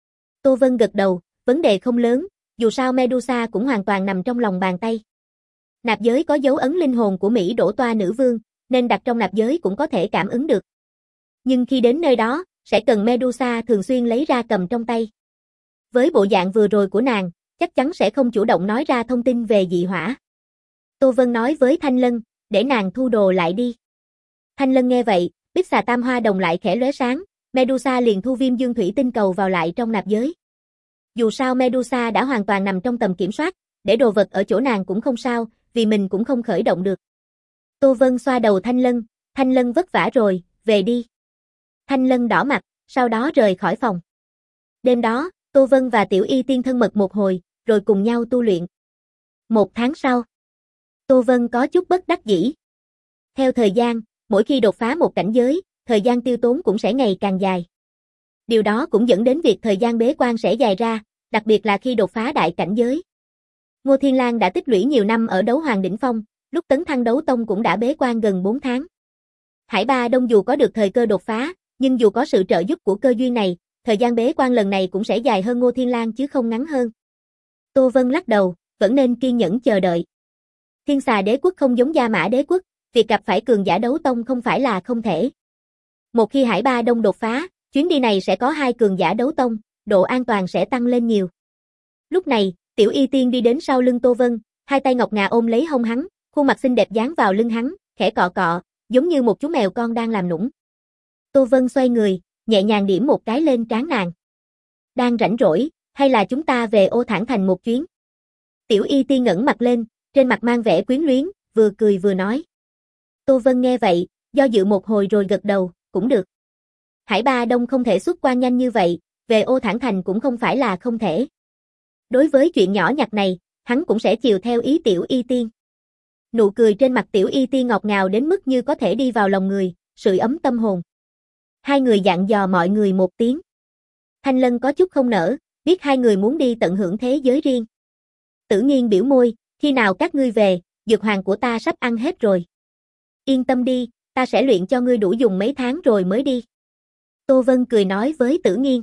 Tô Vân gật đầu, vấn đề không lớn, dù sao Medusa cũng hoàn toàn nằm trong lòng bàn tay. Nạp giới có dấu ấn linh hồn của Mỹ Đỗ Toa nữ vương, nên đặt trong nạp giới cũng có thể cảm ứng được. Nhưng khi đến nơi đó, sẽ cần Medusa thường xuyên lấy ra cầm trong tay. Với bộ dạng vừa rồi của nàng, chắc chắn sẽ không chủ động nói ra thông tin về dị hỏa. Tô Vân nói với Thanh Lân, để nàng thu đồ lại đi. Thanh Lân nghe vậy, bích xà tam hoa đồng lại khẽ lóe sáng, Medusa liền thu Viêm Dương Thủy Tinh Cầu vào lại trong nạp giới. Dù sao Medusa đã hoàn toàn nằm trong tầm kiểm soát, để đồ vật ở chỗ nàng cũng không sao, vì mình cũng không khởi động được. Tô Vân xoa đầu Thanh Lân, Thanh Lân vất vả rồi, về đi. Thanh Lân đỏ mặt, sau đó rời khỏi phòng. Đêm đó, Tô Vân và Tiểu Y Tiên thân mật một hồi, rồi cùng nhau tu luyện. Một tháng sau, Tô Vân có chút bất đắc dĩ. Theo thời gian, mỗi khi đột phá một cảnh giới, thời gian tiêu tốn cũng sẽ ngày càng dài. Điều đó cũng dẫn đến việc thời gian bế quan sẽ dài ra, đặc biệt là khi đột phá đại cảnh giới. Ngô Thiên Lang đã tích lũy nhiều năm ở đấu hoàng đỉnh phong, lúc tấn thăng đấu tông cũng đã bế quan gần bốn tháng. Hải Ba Đông dù có được thời cơ đột phá, nhưng dù có sự trợ giúp của cơ duyên này, thời gian bế quan lần này cũng sẽ dài hơn Ngô Thiên Lang chứ không ngắn hơn. Tô Vân lắc đầu, vẫn nên kiên nhẫn chờ đợi. Thiên Xà Đế quốc không giống Gia Mã Đế quốc, việc gặp phải cường giả đấu tông không phải là không thể. Một khi Hải Ba Đông đột phá, chuyến đi này sẽ có hai cường giả đấu tông, độ an toàn sẽ tăng lên nhiều. Lúc này, Tiểu Y Tiên đi đến sau lưng Tô Vân, hai tay ngọc ngà ôm lấy hông hắn, khuôn mặt xinh đẹp dán vào lưng hắn, khẽ cọ cọ, giống như một chú mèo con đang làm nũng. Tô Vân xoay người, nhẹ nhàng điểm một cái lên trán nàng. Đang rảnh rỗi, hay là chúng ta về Ô Thản Thành một chuyến? Tiểu Y Tiên ngẩng mặt lên, trên mặt mang vẻ quyến luyến, vừa cười vừa nói. Tô Vân nghe vậy, do dự một hồi rồi gật đầu, cũng được. Hải Ba Đông không thể xuất quan nhanh như vậy, về Ô Thản Thành cũng không phải là không thể. Đối với chuyện nhỏ nhặt này, hắn cũng sẽ chiều theo ý Tiểu Y Tiên. Nụ cười trên mặt Tiểu Y Tiên ngọt ngào đến mức như có thể đi vào lòng người, sưởi ấm tâm hồn. Hai người dặn dò mọi người một tiếng. Thanh Lân có chút không nỡ, biết hai người muốn đi tận hưởng thế giới riêng. Tử Nghiên biểu môi, khi nào các ngươi về, dược hoàng của ta sắp ăn hết rồi. Yên tâm đi, ta sẽ luyện cho ngươi đủ dùng mấy tháng rồi mới đi. Tô Vân cười nói với Tử Nghiên.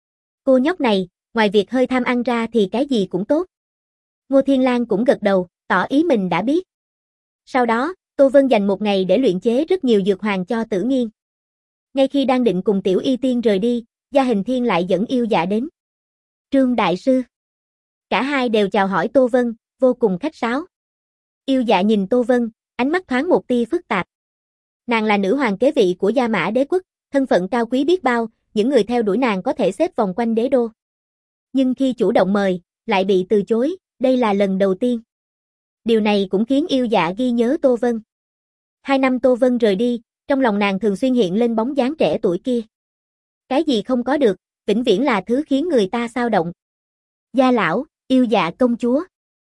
Cô nhóc này, ngoài việc hơi tham ăn ra thì cái gì cũng tốt. Ngô Thiên Lang cũng gật đầu, tỏ ý mình đã biết. Sau đó, Tô Vân dành một ngày để luyện chế rất nhiều dược hoàng cho Tử Nghiên. Ngay khi đang định cùng Tiểu Y Tiên rời đi, Gia Hình Thiên lại dẫn Yêu Dạ đến. Trương Đại Sư. Cả hai đều chào hỏi Tô Vân, vô cùng khách sáo. Yêu Dạ nhìn Tô Vân, ánh mắt thoáng một tia phức tạp. Nàng là nữ hoàng kế vị của Gia Mã Đế quốc, thân phận cao quý biết bao, những người theo đuổi nàng có thể xếp vòng quanh đế đô. Nhưng khi chủ động mời, lại bị từ chối, đây là lần đầu tiên. Điều này cũng khiến Yêu Dạ ghi nhớ Tô Vân. Hai năm Tô Vân rời đi, trong lòng nàng thường xuyên hiện lên bóng dáng trẻ tuổi kia. Cái gì không có được, vĩnh viễn là thứ khiến người ta xao động. Gia lão, yêu dạ công chúa.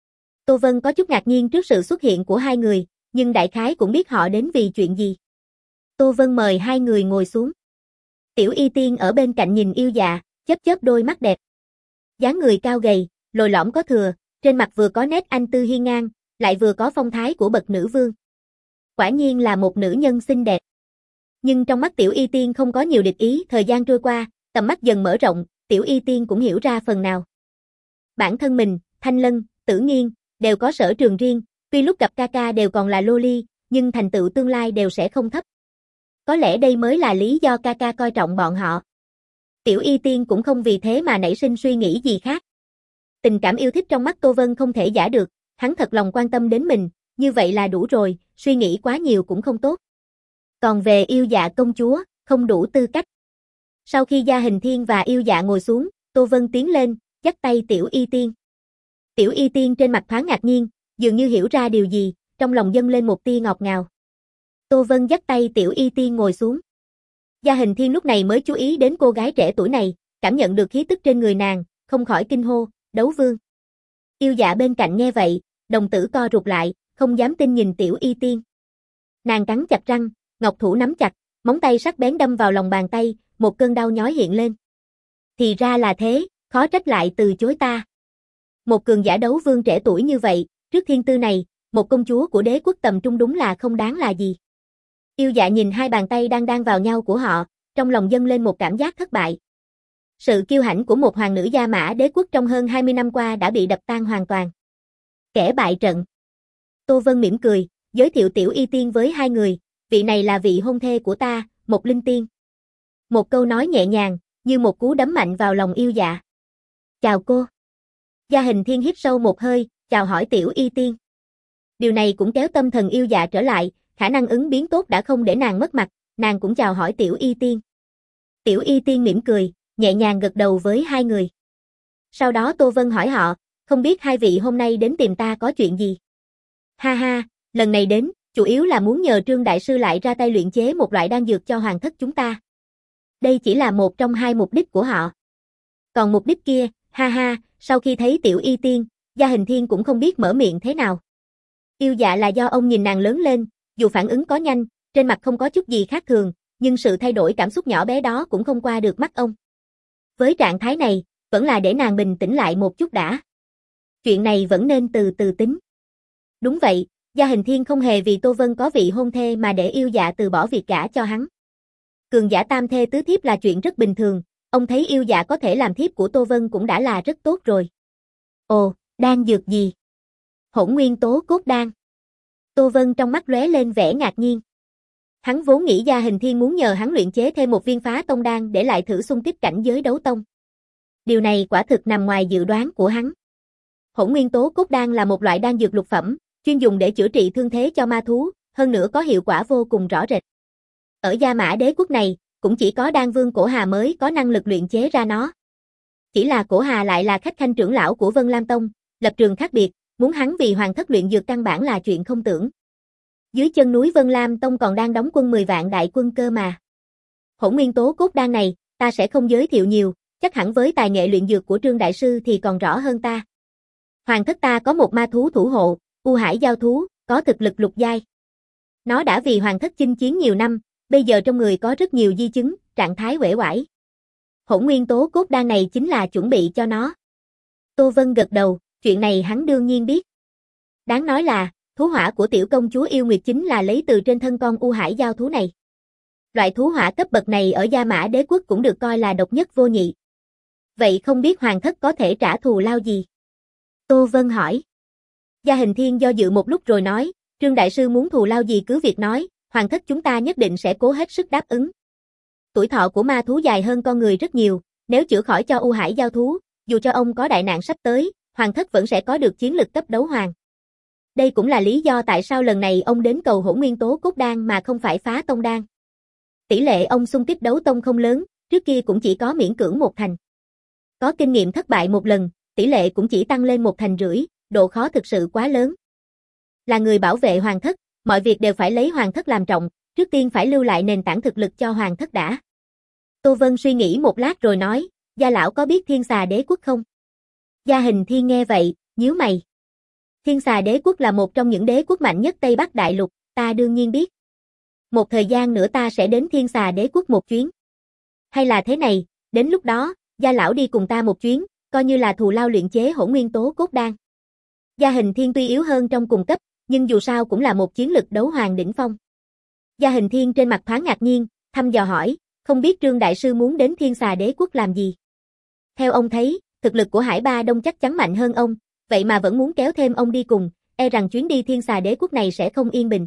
Tô Vân có chút ngạc nhiên trước sự xuất hiện của hai người, nhưng đại khái cũng biết họ đến vì chuyện gì. Tô Vân mời hai người ngồi xuống. Tiểu Y Tiên ở bên cạnh nhìn yêu dạ, chớp chớp đôi mắt đẹp. Dáng người cao gầy, lồi lõm có thừa, trên mặt vừa có nét anh tư hiên ngang, lại vừa có phong thái của bậc nữ vương. Quả nhiên là một nữ nhân xinh đẹp. Nhưng trong mắt Tiểu Y Tiên không có nhiều địch ý, thời gian trôi qua, tầm mắt dần mở rộng, Tiểu Y Tiên cũng hiểu ra phần nào. Bản thân mình, Thanh Lân, Tử Nghiên, đều có sở trường riêng, tuy lúc gặp ca ca đều còn là lô ly, nhưng thành tựu tương lai đều sẽ không thấp. Có lẽ đây mới là lý do ca ca coi trọng bọn họ. Tiểu Y Tiên cũng không vì thế mà nảy sinh suy nghĩ gì khác. Tình cảm yêu thích trong mắt Tô Vân không thể giả được, hắn thật lòng quan tâm đến mình, như vậy là đủ rồi, suy nghĩ quá nhiều cũng không tốt. Còn về yêu dạ công chúa, không đủ tư cách. Sau khi Gia Hình Thiên và yêu dạ ngồi xuống, Tô Vân tiến lên, dắt tay Tiểu Y Tiên. Tiểu Y Tiên trên mặt thoáng ngạc nhiên, dường như hiểu ra điều gì, trong lòng dâng lên một tia ngọt ngào. Tô Vân dắt tay Tiểu Y Tiên ngồi xuống. Gia Hình Thiên lúc này mới chú ý đến cô gái trẻ tuổi này, cảm nhận được khí tức trên người nàng, không khỏi kinh hô, đấu vương. Yêu dạ bên cạnh nghe vậy, đồng tử co rụt lại, không dám tin nhìn Tiểu Y Tiên. Nàng cắn chặt răng, ngọc thủ nắm chặt, móng tay sắc bén đâm vào lòng bàn tay, một cơn đau nhói hiện lên. Thì ra là thế, khó trách lại từ chối ta. Một cường giả đấu vương trẻ tuổi như vậy, trước thiên tư này, một công chúa của đế quốc tầm trung đúng là không đáng là gì. Yêu dạ nhìn hai bàn tay đang đan vào nhau của họ, trong lòng dâng lên một cảm giác thất bại. Sự kiêu hãnh của một hoàng nữ Gia Mã đế quốc trong hơn hai mươi năm qua đã bị đập tan hoàn toàn. Kẻ bại trận. Tô Vân mỉm cười, giới thiệu Tiểu Y Tiên với hai người, vị này là vị hôn thê của ta, Một Linh Tiên. Một câu nói nhẹ nhàng, như một cú đấm mạnh vào lòng yêu dạ. Chào cô. Gia Hình Thiên hít sâu một hơi, chào hỏi Tiểu Y Tiên. Điều này cũng kéo tâm thần yêu dạ trở lại, khả năng ứng biến tốt đã không để nàng mất mặt, nàng cũng chào hỏi Tiểu Y Tiên. Tiểu Y Tiên mỉm cười, nhẹ nhàng gật đầu với hai người. Sau đó Tô Vân hỏi họ, không biết hai vị hôm nay đến tìm ta có chuyện gì? Ha ha, lần này đến, chủ yếu là muốn nhờ Trương Đại Sư lại ra tay luyện chế một loại đan dược cho hoàng thất chúng ta. Đây chỉ là một trong hai mục đích của họ. Còn mục đích kia, ha ha, sau khi thấy Tiểu Y Tiên, Gia Hình Thiên cũng không biết mở miệng thế nào. Yêu dạ là do ông nhìn nàng lớn lên, dù phản ứng có nhanh, trên mặt không có chút gì khác thường, nhưng sự thay đổi cảm xúc nhỏ bé đó cũng không qua được mắt ông. Với trạng thái này, vẫn là để nàng bình tĩnh lại một chút đã. Chuyện này vẫn nên từ từ tính. Đúng vậy, Gia Hình Thiên không hề vì Tô Vân có vị hôn thê mà để yêu dạ từ bỏ việc gả cho hắn. Cường giả tam thê tứ thiếp là chuyện rất bình thường, ông thấy yêu dạ có thể làm thiếp của Tô Vân cũng đã là rất tốt rồi. Ồ, đan dược gì? Hỗn nguyên tố cốt đan. Tô Vân trong mắt lóe lên vẻ ngạc nhiên. Hắn vốn nghĩ Gia Hình Thiên muốn nhờ hắn luyện chế thêm một viên phá tông đan để lại thử xung kích cảnh giới đấu tông. Điều này quả thực nằm ngoài dự đoán của hắn. Hỗn nguyên tố cốt đan là một loại đan dược lục phẩm, chuyên dùng để chữa trị thương thế cho ma thú, hơn nữa có hiệu quả vô cùng rõ rệt. Ở Gia Mã đế quốc này, cũng chỉ có đan vương Cổ Hà mới có năng lực luyện chế ra nó. Chỉ là Cổ Hà lại là khách khanh trưởng lão của Vân Lam Tông, lập trường khác biệt, muốn hắn vì hoàng thất luyện dược căn bản là chuyện không tưởng. Dưới chân núi Vân Lam Tông còn đang đóng quân mười vạn đại quân cơ mà. Hỗn nguyên tố cốt đan này, ta sẽ không giới thiệu nhiều, chắc hẳn với tài nghệ luyện dược của Trương Đại Sư thì còn rõ hơn ta. Hoàng thất ta có một ma thú thủ hộ, U Hải giao thú, có thực lực lục giai. Nó đã vì hoàng thất chinh chiến nhiều năm, bây giờ trong người có rất nhiều di chứng, trạng thái uể oải. Hỗn nguyên tố cốt đan này chính là chuẩn bị cho nó. Tô Vân gật đầu, chuyện này hắn đương nhiên biết. Đáng nói là, thú hỏa của tiểu công chúa yêu nguyệt chính là lấy từ trên thân con U Hải giao thú này. Loại thú hỏa cấp bậc này ở Gia Mã đế quốc cũng được coi là độc nhất vô nhị. Vậy không biết hoàng thất có thể trả thù lao gì? Tô Vân hỏi. Gia Hình Thiên do dự một lúc rồi nói, Trương Đại Sư muốn thù lao gì cứ việc nói, hoàng thất chúng ta nhất định sẽ cố hết sức đáp ứng. Tuổi thọ của ma thú dài hơn con người rất nhiều, nếu chữa khỏi cho U Hải giao thú, dù cho ông có đại nạn sắp tới, hoàng thất vẫn sẽ có được chiến lực cấp đấu hoàng. Đây cũng là lý do tại sao lần này ông đến cầu hỗn nguyên tố cốt đan mà không phải phá tông đan. Tỷ lệ ông xung kích đấu tông không lớn, trước kia cũng chỉ có miễn cưỡng một thành. Có kinh nghiệm thất bại một lần, tỷ lệ cũng chỉ tăng lên một thành rưỡi, độ khó thực sự quá lớn. Là người bảo vệ hoàng thất, mọi việc đều phải lấy hoàng thất làm trọng, trước tiên phải lưu lại nền tảng thực lực cho hoàng thất đã. Tô Vân suy nghĩ một lát rồi nói, gia lão có biết Thiên Xà Đế Quốc không? Gia Hình Thiên nghe vậy, nhíu mày. Thiên Xà Đế Quốc là một trong những đế quốc mạnh nhất Tây Bắc Đại Lục, ta đương nhiên biết. Một thời gian nữa ta sẽ đến Thiên Xà Đế Quốc một chuyến. Hay là thế này, đến lúc đó, gia lão đi cùng ta một chuyến, coi như là thù lao luyện chế hỗn nguyên tố cốt đan. Gia Hình Thiên tuy yếu hơn trong cùng cấp, nhưng dù sao cũng là một chiến lực đấu hoàng đỉnh phong. Gia Hình Thiên trên mặt thoáng ngạc nhiên, thăm dò hỏi, không biết Trương Đại Sư muốn đến Thiên Xà Đế Quốc làm gì? Theo ông thấy, thực lực của Hải Ba Đông chắc chắn mạnh hơn ông, vậy mà vẫn muốn kéo thêm ông đi cùng, e rằng chuyến đi Thiên Xà Đế Quốc này sẽ không yên bình.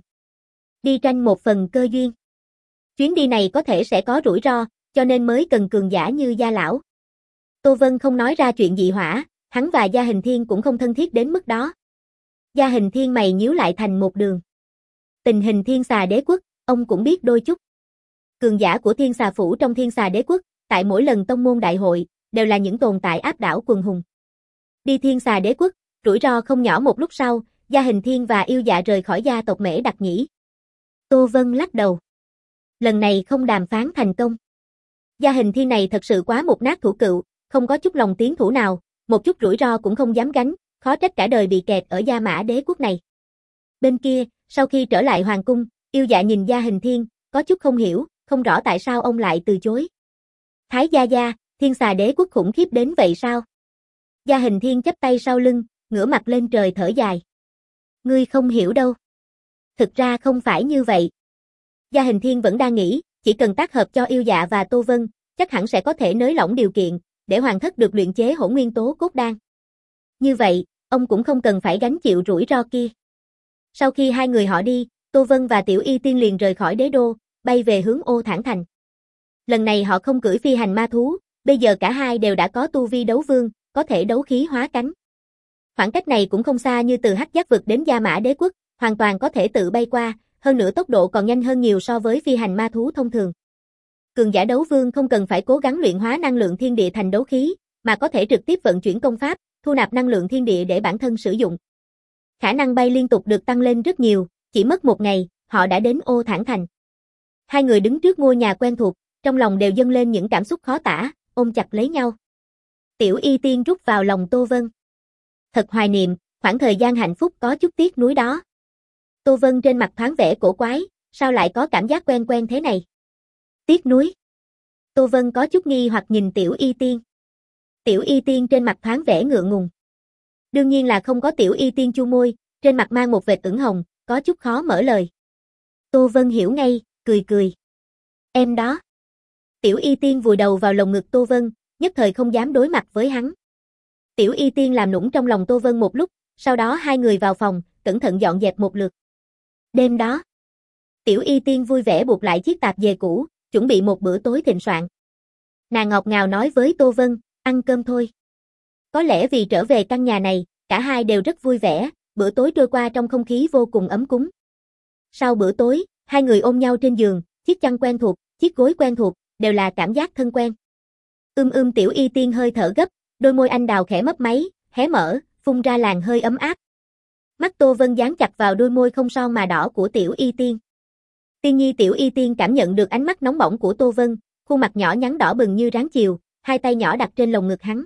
Đi tranh một phần cơ duyên. Chuyến đi này có thể sẽ có rủi ro, cho nên mới cần cường giả như gia lão. Tô Vân không nói ra chuyện dị hỏa, hắn và Gia Hình Thiên cũng không thân thiết đến mức đó. Gia Hình Thiên mày nhíu lại thành một đường. Tình hình Thiên Xà Đế Quốc, ông cũng biết đôi chút. Cường giả của Thiên Xà Phủ trong Thiên Xà Đế Quốc, tại mỗi lần tông môn đại hội, đều là những tồn tại áp đảo quần hùng. Đi Thiên Xà Đế Quốc, rủi ro không nhỏ. Một lúc sau, Gia Hình Thiên và Yêu Dạ rời khỏi gia tộc Mễ Đặc Nhĩ. Tô Vân lắc đầu. Lần này không đàm phán thành công. Gia Hình Thiên này thật sự quá một nát thủ cựu, không có chút lòng tiến thủ nào, một chút rủi ro cũng không dám gánh, khó trách cả đời bị kẹt ở Gia Mã Đế Quốc này. Bên kia, sau khi trở lại hoàng cung, Yêu Dạ nhìn Gia Hình Thiên, có chút không hiểu, không rõ tại sao ông lại từ chối. Thái gia gia, Thiên Xà Đế Quốc khủng khiếp đến vậy sao? Gia Hình Thiên chắp tay sau lưng, ngửa mặt lên trời thở dài. Ngươi không hiểu đâu. Thực ra không phải như vậy. Gia Hình Thiên vẫn đang nghĩ, chỉ cần tác hợp cho Yêu Dạ và Tô Vân, chắc hẳn sẽ có thể nới lỏng điều kiện, để hoàng thất được luyện chế hỗn nguyên tố cốt đan. Như vậy, ông cũng không cần phải gánh chịu rủi ro kia. Sau khi hai người họ đi, Tô Vân và Tiểu Y Tiên liền rời khỏi đế đô, bay về hướng Ô Thản Thành. Lần này họ không cưỡi phi hành ma thú, bây giờ cả hai đều đã có tu vi đấu vương, có thể đấu khí hóa cánh. Khoảng cách này cũng không xa như từ Hắc Giác vực đến Gia Mã Đế Quốc, hoàn toàn có thể tự bay qua, hơn nữa tốc độ còn nhanh hơn nhiều so với phi hành ma thú thông thường. Cường giả đấu vương không cần phải cố gắng luyện hóa năng lượng thiên địa thành đấu khí, mà có thể trực tiếp vận chuyển công pháp, thu nạp năng lượng thiên địa để bản thân sử dụng. Khả năng bay liên tục được tăng lên rất nhiều, chỉ mất một ngày, họ đã đến Ô Thản Thành. Hai người đứng trước ngôi nhà quen thuộc, trong lòng đều dâng lên những cảm xúc khó tả, ôm chặt lấy nhau. Tiểu Y Tiên rút vào lòng Tô Vân. Thật hoài niệm, khoảng thời gian hạnh phúc có chút tiếc nuối đó. Tô Vân trên mặt thoáng vẻ cổ quái, sao lại có cảm giác quen quen thế này? Tiếc nuối. Tô Vân có chút nghi hoặc nhìn Tiểu Y Tiên. Tiểu Y Tiên trên mặt thoáng vẻ ngượng ngùng. Đương nhiên là không có. Tiểu Y Tiên chu môi, trên mặt mang một vệt ửng hồng, có chút khó mở lời. Tô Vân hiểu ngay, cười cười. Em đó. Tiểu Y Tiên vùi đầu vào lồng ngực Tô Vân, nhất thời không dám đối mặt với hắn. Tiểu Y Tiên làm nũng trong lòng Tô Vân một lúc, sau đó hai người vào phòng, cẩn thận dọn dẹp một lượt. Đêm đó, Tiểu Y Tiên vui vẻ buộc lại chiếc tạp dề cũ, chuẩn bị một bữa tối thịnh soạn. Nàng ngọt ngào nói với Tô Vân, ăn cơm thôi. Có lẽ vì trở về căn nhà này, cả hai đều rất vui vẻ, bữa tối trôi qua trong không khí vô cùng ấm cúng. Sau bữa tối, hai người ôm nhau trên giường, chiếc chăn quen thuộc, chiếc gối quen thuộc, đều là cảm giác thân quen. Ưm ưm Tiểu Y Tiên hơi thở gấp, đôi môi anh đào khẽ mấp máy, hé mở, phun ra làn hơi ấm áp. Mắt Tô Vân dán chặt vào đôi môi không son mà đỏ của Tiểu Y Tiên. Tiên nhi Tiểu Y Tiên cảm nhận được ánh mắt nóng bỏng của Tô Vân, khuôn mặt nhỏ nhắn đỏ bừng như ráng chiều, hai tay nhỏ đặt trên lồng ngực hắn.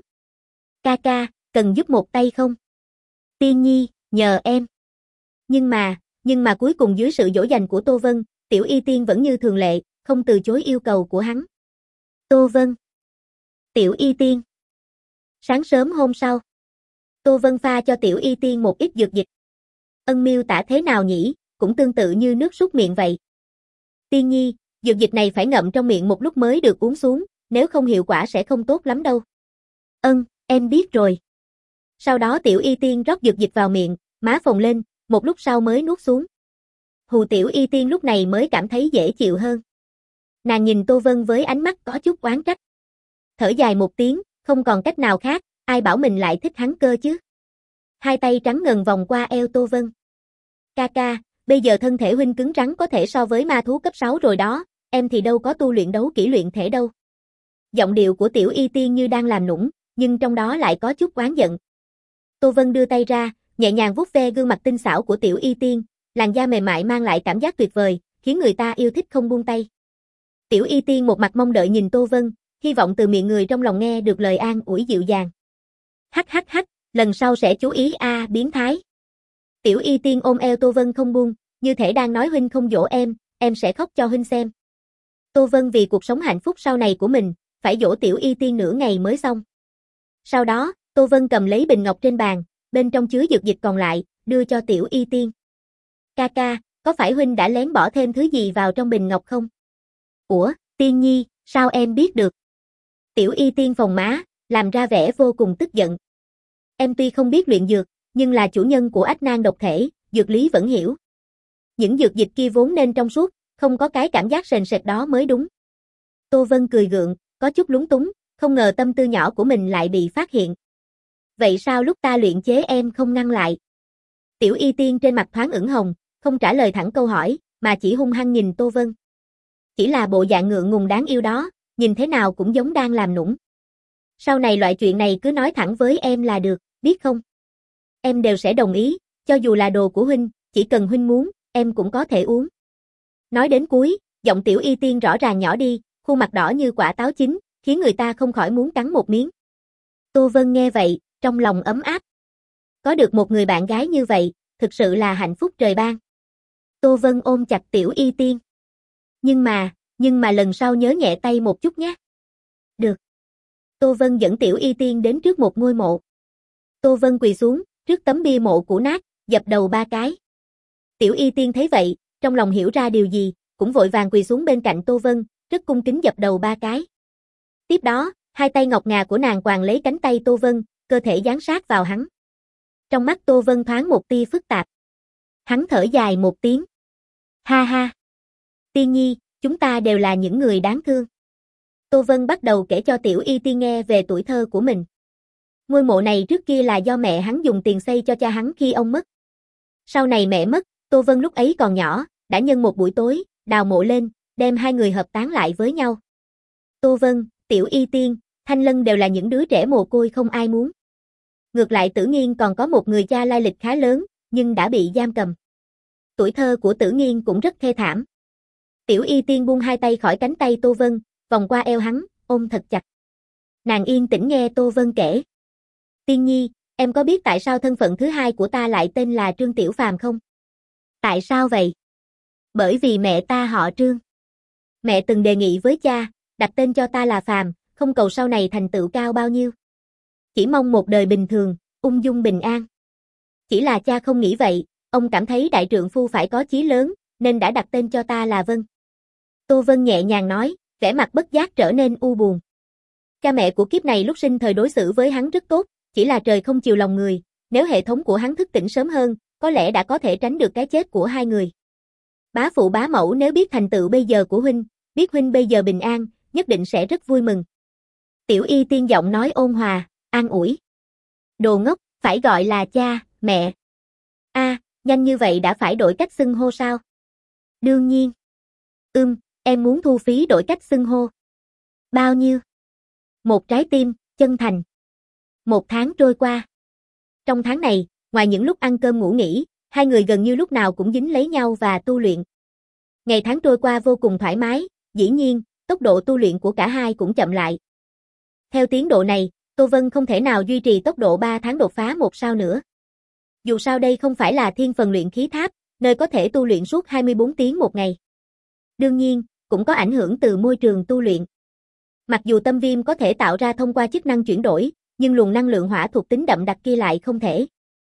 Ca ca, cần giúp một tay không? Tiên nhi, nhờ em. Nhưng mà, nhưng mà cuối cùng dưới sự dỗ dành của Tô Vân, Tiểu Y Tiên vẫn như thường lệ, không từ chối yêu cầu của hắn. Tô Vân. Tiểu Y Tiên. Sáng sớm hôm sau, Tô Vân pha cho Tiểu Y Tiên một ít dược dịch. Ân miêu tả thế nào nhỉ, cũng tương tự như nước súc miệng vậy. Tiên nhi, dược dịch này phải ngậm trong miệng một lúc mới được uống xuống, nếu không hiệu quả sẽ không tốt lắm đâu. Ân, em biết rồi. Sau đó Tiểu Y Tiên rót dược dịch vào miệng, má phồng lên, một lúc sau mới nuốt xuống. Hù Tiểu Y Tiên lúc này mới cảm thấy dễ chịu hơn. Nàng nhìn Tô Vân với ánh mắt có chút oán trách. Thở dài một tiếng, không còn cách nào khác, ai bảo mình lại thích hắn cơ chứ. Hai tay trắng ngần vòng qua eo Tô Vân. Ca ca, bây giờ thân thể huynh cứng rắn có thể so với ma thú cấp sáu rồi đó, em thì đâu có tu luyện đấu kỹ luyện thể đâu. Giọng điệu của Tiểu Y Tiên như đang làm nũng, nhưng trong đó lại có chút oán giận. Tô Vân đưa tay ra, nhẹ nhàng vuốt ve gương mặt tinh xảo của Tiểu Y Tiên, làn da mềm mại mang lại cảm giác tuyệt vời, khiến người ta yêu thích không buông tay. Tiểu Y Tiên một mặt mong đợi nhìn Tô Vân, hy vọng từ miệng người trong lòng nghe được lời an ủi dịu dàng. Hắc hắc hắc, lần sau sẽ chú ý a, à, biến thái. Tiểu Y Tiên ôm eo Tô Vân không buông, như thể đang nói huynh không dỗ em, em sẽ khóc cho huynh xem. Tô Vân vì cuộc sống hạnh phúc sau này của mình, phải dỗ Tiểu Y Tiên nửa ngày mới xong. Sau đó, Tô Vân cầm lấy bình ngọc trên bàn, bên trong chứa dược dịch còn lại, đưa cho Tiểu Y Tiên. Ca ca, có phải huynh đã lén bỏ thêm thứ gì vào trong bình ngọc không? Ủa, Tiên Nhi, sao em biết được? Tiểu Y Tiên phồng má, làm ra vẻ vô cùng tức giận. Em tuy không biết luyện dược, nhưng là chủ nhân của ách nan độc thể, dược lý vẫn hiểu. Những dược dịch kia vốn nên trong suốt, không có cái cảm giác sền sệt đó mới đúng. Tô Vân cười gượng, có chút lúng túng, không ngờ tâm tư nhỏ của mình lại bị phát hiện. Vậy sao lúc ta luyện chế em không ngăn lại? Tiểu Y Tiên trên mặt thoáng ửng hồng, không trả lời thẳng câu hỏi, mà chỉ hung hăng nhìn Tô Vân. Chỉ là bộ dạng ngượng ngùng đáng yêu đó, nhìn thế nào cũng giống đang làm nũng. Sau này loại chuyện này cứ nói thẳng với em là được, biết không? Em đều sẽ đồng ý, cho dù là đồ của huynh, chỉ cần huynh muốn, em cũng có thể uống. Nói đến cuối, giọng Tiểu Y Tiên rõ ràng nhỏ đi, khuôn mặt đỏ như quả táo chín, khiến người ta không khỏi muốn cắn một miếng. Tô Vân nghe vậy, trong lòng ấm áp. Có được một người bạn gái như vậy, thực sự là hạnh phúc trời ban. Tô Vân ôm chặt Tiểu Y Tiên. Nhưng mà, nhưng mà lần sau nhớ nhẹ tay một chút nhé. Được. Tô Vân dẫn Tiểu Y Tiên đến trước một ngôi mộ. Tô Vân quỳ xuống, trước tấm bia mộ cũ nát, dập đầu ba cái. Tiểu Y Tiên thấy vậy, trong lòng hiểu ra điều gì, cũng vội vàng quỳ xuống bên cạnh Tô Vân, rất cung kính dập đầu ba cái. Tiếp đó, hai tay ngọc ngà của nàng quàng lấy cánh tay Tô Vân, cơ thể dán sát vào hắn. Trong mắt Tô Vân thoáng một tia phức tạp. Hắn thở dài một tiếng. Ha ha. Tiên Nhi, chúng ta đều là những người đáng thương. Tô Vân bắt đầu kể cho Tiểu Y Tiên nghe về tuổi thơ của mình. Ngôi mộ này trước kia là do mẹ hắn dùng tiền xây cho cha hắn khi ông mất. Sau này mẹ mất, Tô Vân lúc ấy còn nhỏ, đã nhân một buổi tối, đào mộ lên, đem hai người hợp táng lại với nhau. Tô Vân, Tiểu Y Tiên, Thanh Lân đều là những đứa trẻ mồ côi không ai muốn. Ngược lại Tử Nghiên còn có một người cha lai lịch khá lớn, nhưng đã bị giam cầm. Tuổi thơ của Tử Nghiên cũng rất thê thảm. Tiểu Y Tiên buông hai tay khỏi cánh tay Tô Vân, vòng qua eo hắn, ôm thật chặt. Nàng yên tĩnh nghe Tô Vân kể. Tiên Nhi, em có biết tại sao thân phận thứ hai của ta lại tên là Trương Tiểu Phàm không? Tại sao vậy? Bởi vì mẹ ta họ Trương. Mẹ từng đề nghị với cha, đặt tên cho ta là Phàm, không cầu sau này thành tựu cao bao nhiêu. Chỉ mong một đời bình thường, ung dung bình an. Chỉ là cha không nghĩ vậy, ông cảm thấy đại trượng phu phải có chí lớn, nên đã đặt tên cho ta là Vân. Tô Vân nhẹ nhàng nói, vẻ mặt bất giác trở nên u buồn. Cha mẹ của kiếp này lúc sinh thời đối xử với hắn rất tốt, chỉ là trời không chiều lòng người, nếu hệ thống của hắn thức tỉnh sớm hơn, có lẽ đã có thể tránh được cái chết của hai người. Bá phụ bá mẫu nếu biết thành tựu bây giờ của huynh, biết huynh bây giờ bình an, nhất định sẽ rất vui mừng. Tiểu Y Tiên giọng nói ôn hòa, an ủi. Đồ ngốc, phải gọi là cha, mẹ. A, à, nhanh như vậy đã phải đổi cách xưng hô sao? Đương nhiên. Ừm, em muốn thu phí đổi cách xưng hô. Bao nhiêu? Một trái tim, chân thành. Một tháng trôi qua. Trong tháng này, ngoài những lúc ăn cơm ngủ nghỉ, hai người gần như lúc nào cũng dính lấy nhau và tu luyện. Ngày tháng trôi qua vô cùng thoải mái, dĩ nhiên, tốc độ tu luyện của cả hai cũng chậm lại. Theo tiến độ này, Tô Vân không thể nào duy trì tốc độ ba tháng đột phá một sao nữa. Dù sao đây không phải là thiên phần luyện khí tháp, nơi có thể tu luyện suốt hai mươi bốn tiếng một ngày. Đương nhiên, cũng có ảnh hưởng từ môi trường tu luyện. Mặc dù tâm viêm có thể tạo ra thông qua chức năng chuyển đổi, nhưng luồng năng lượng hỏa thuộc tính đậm đặc kia lại không thể.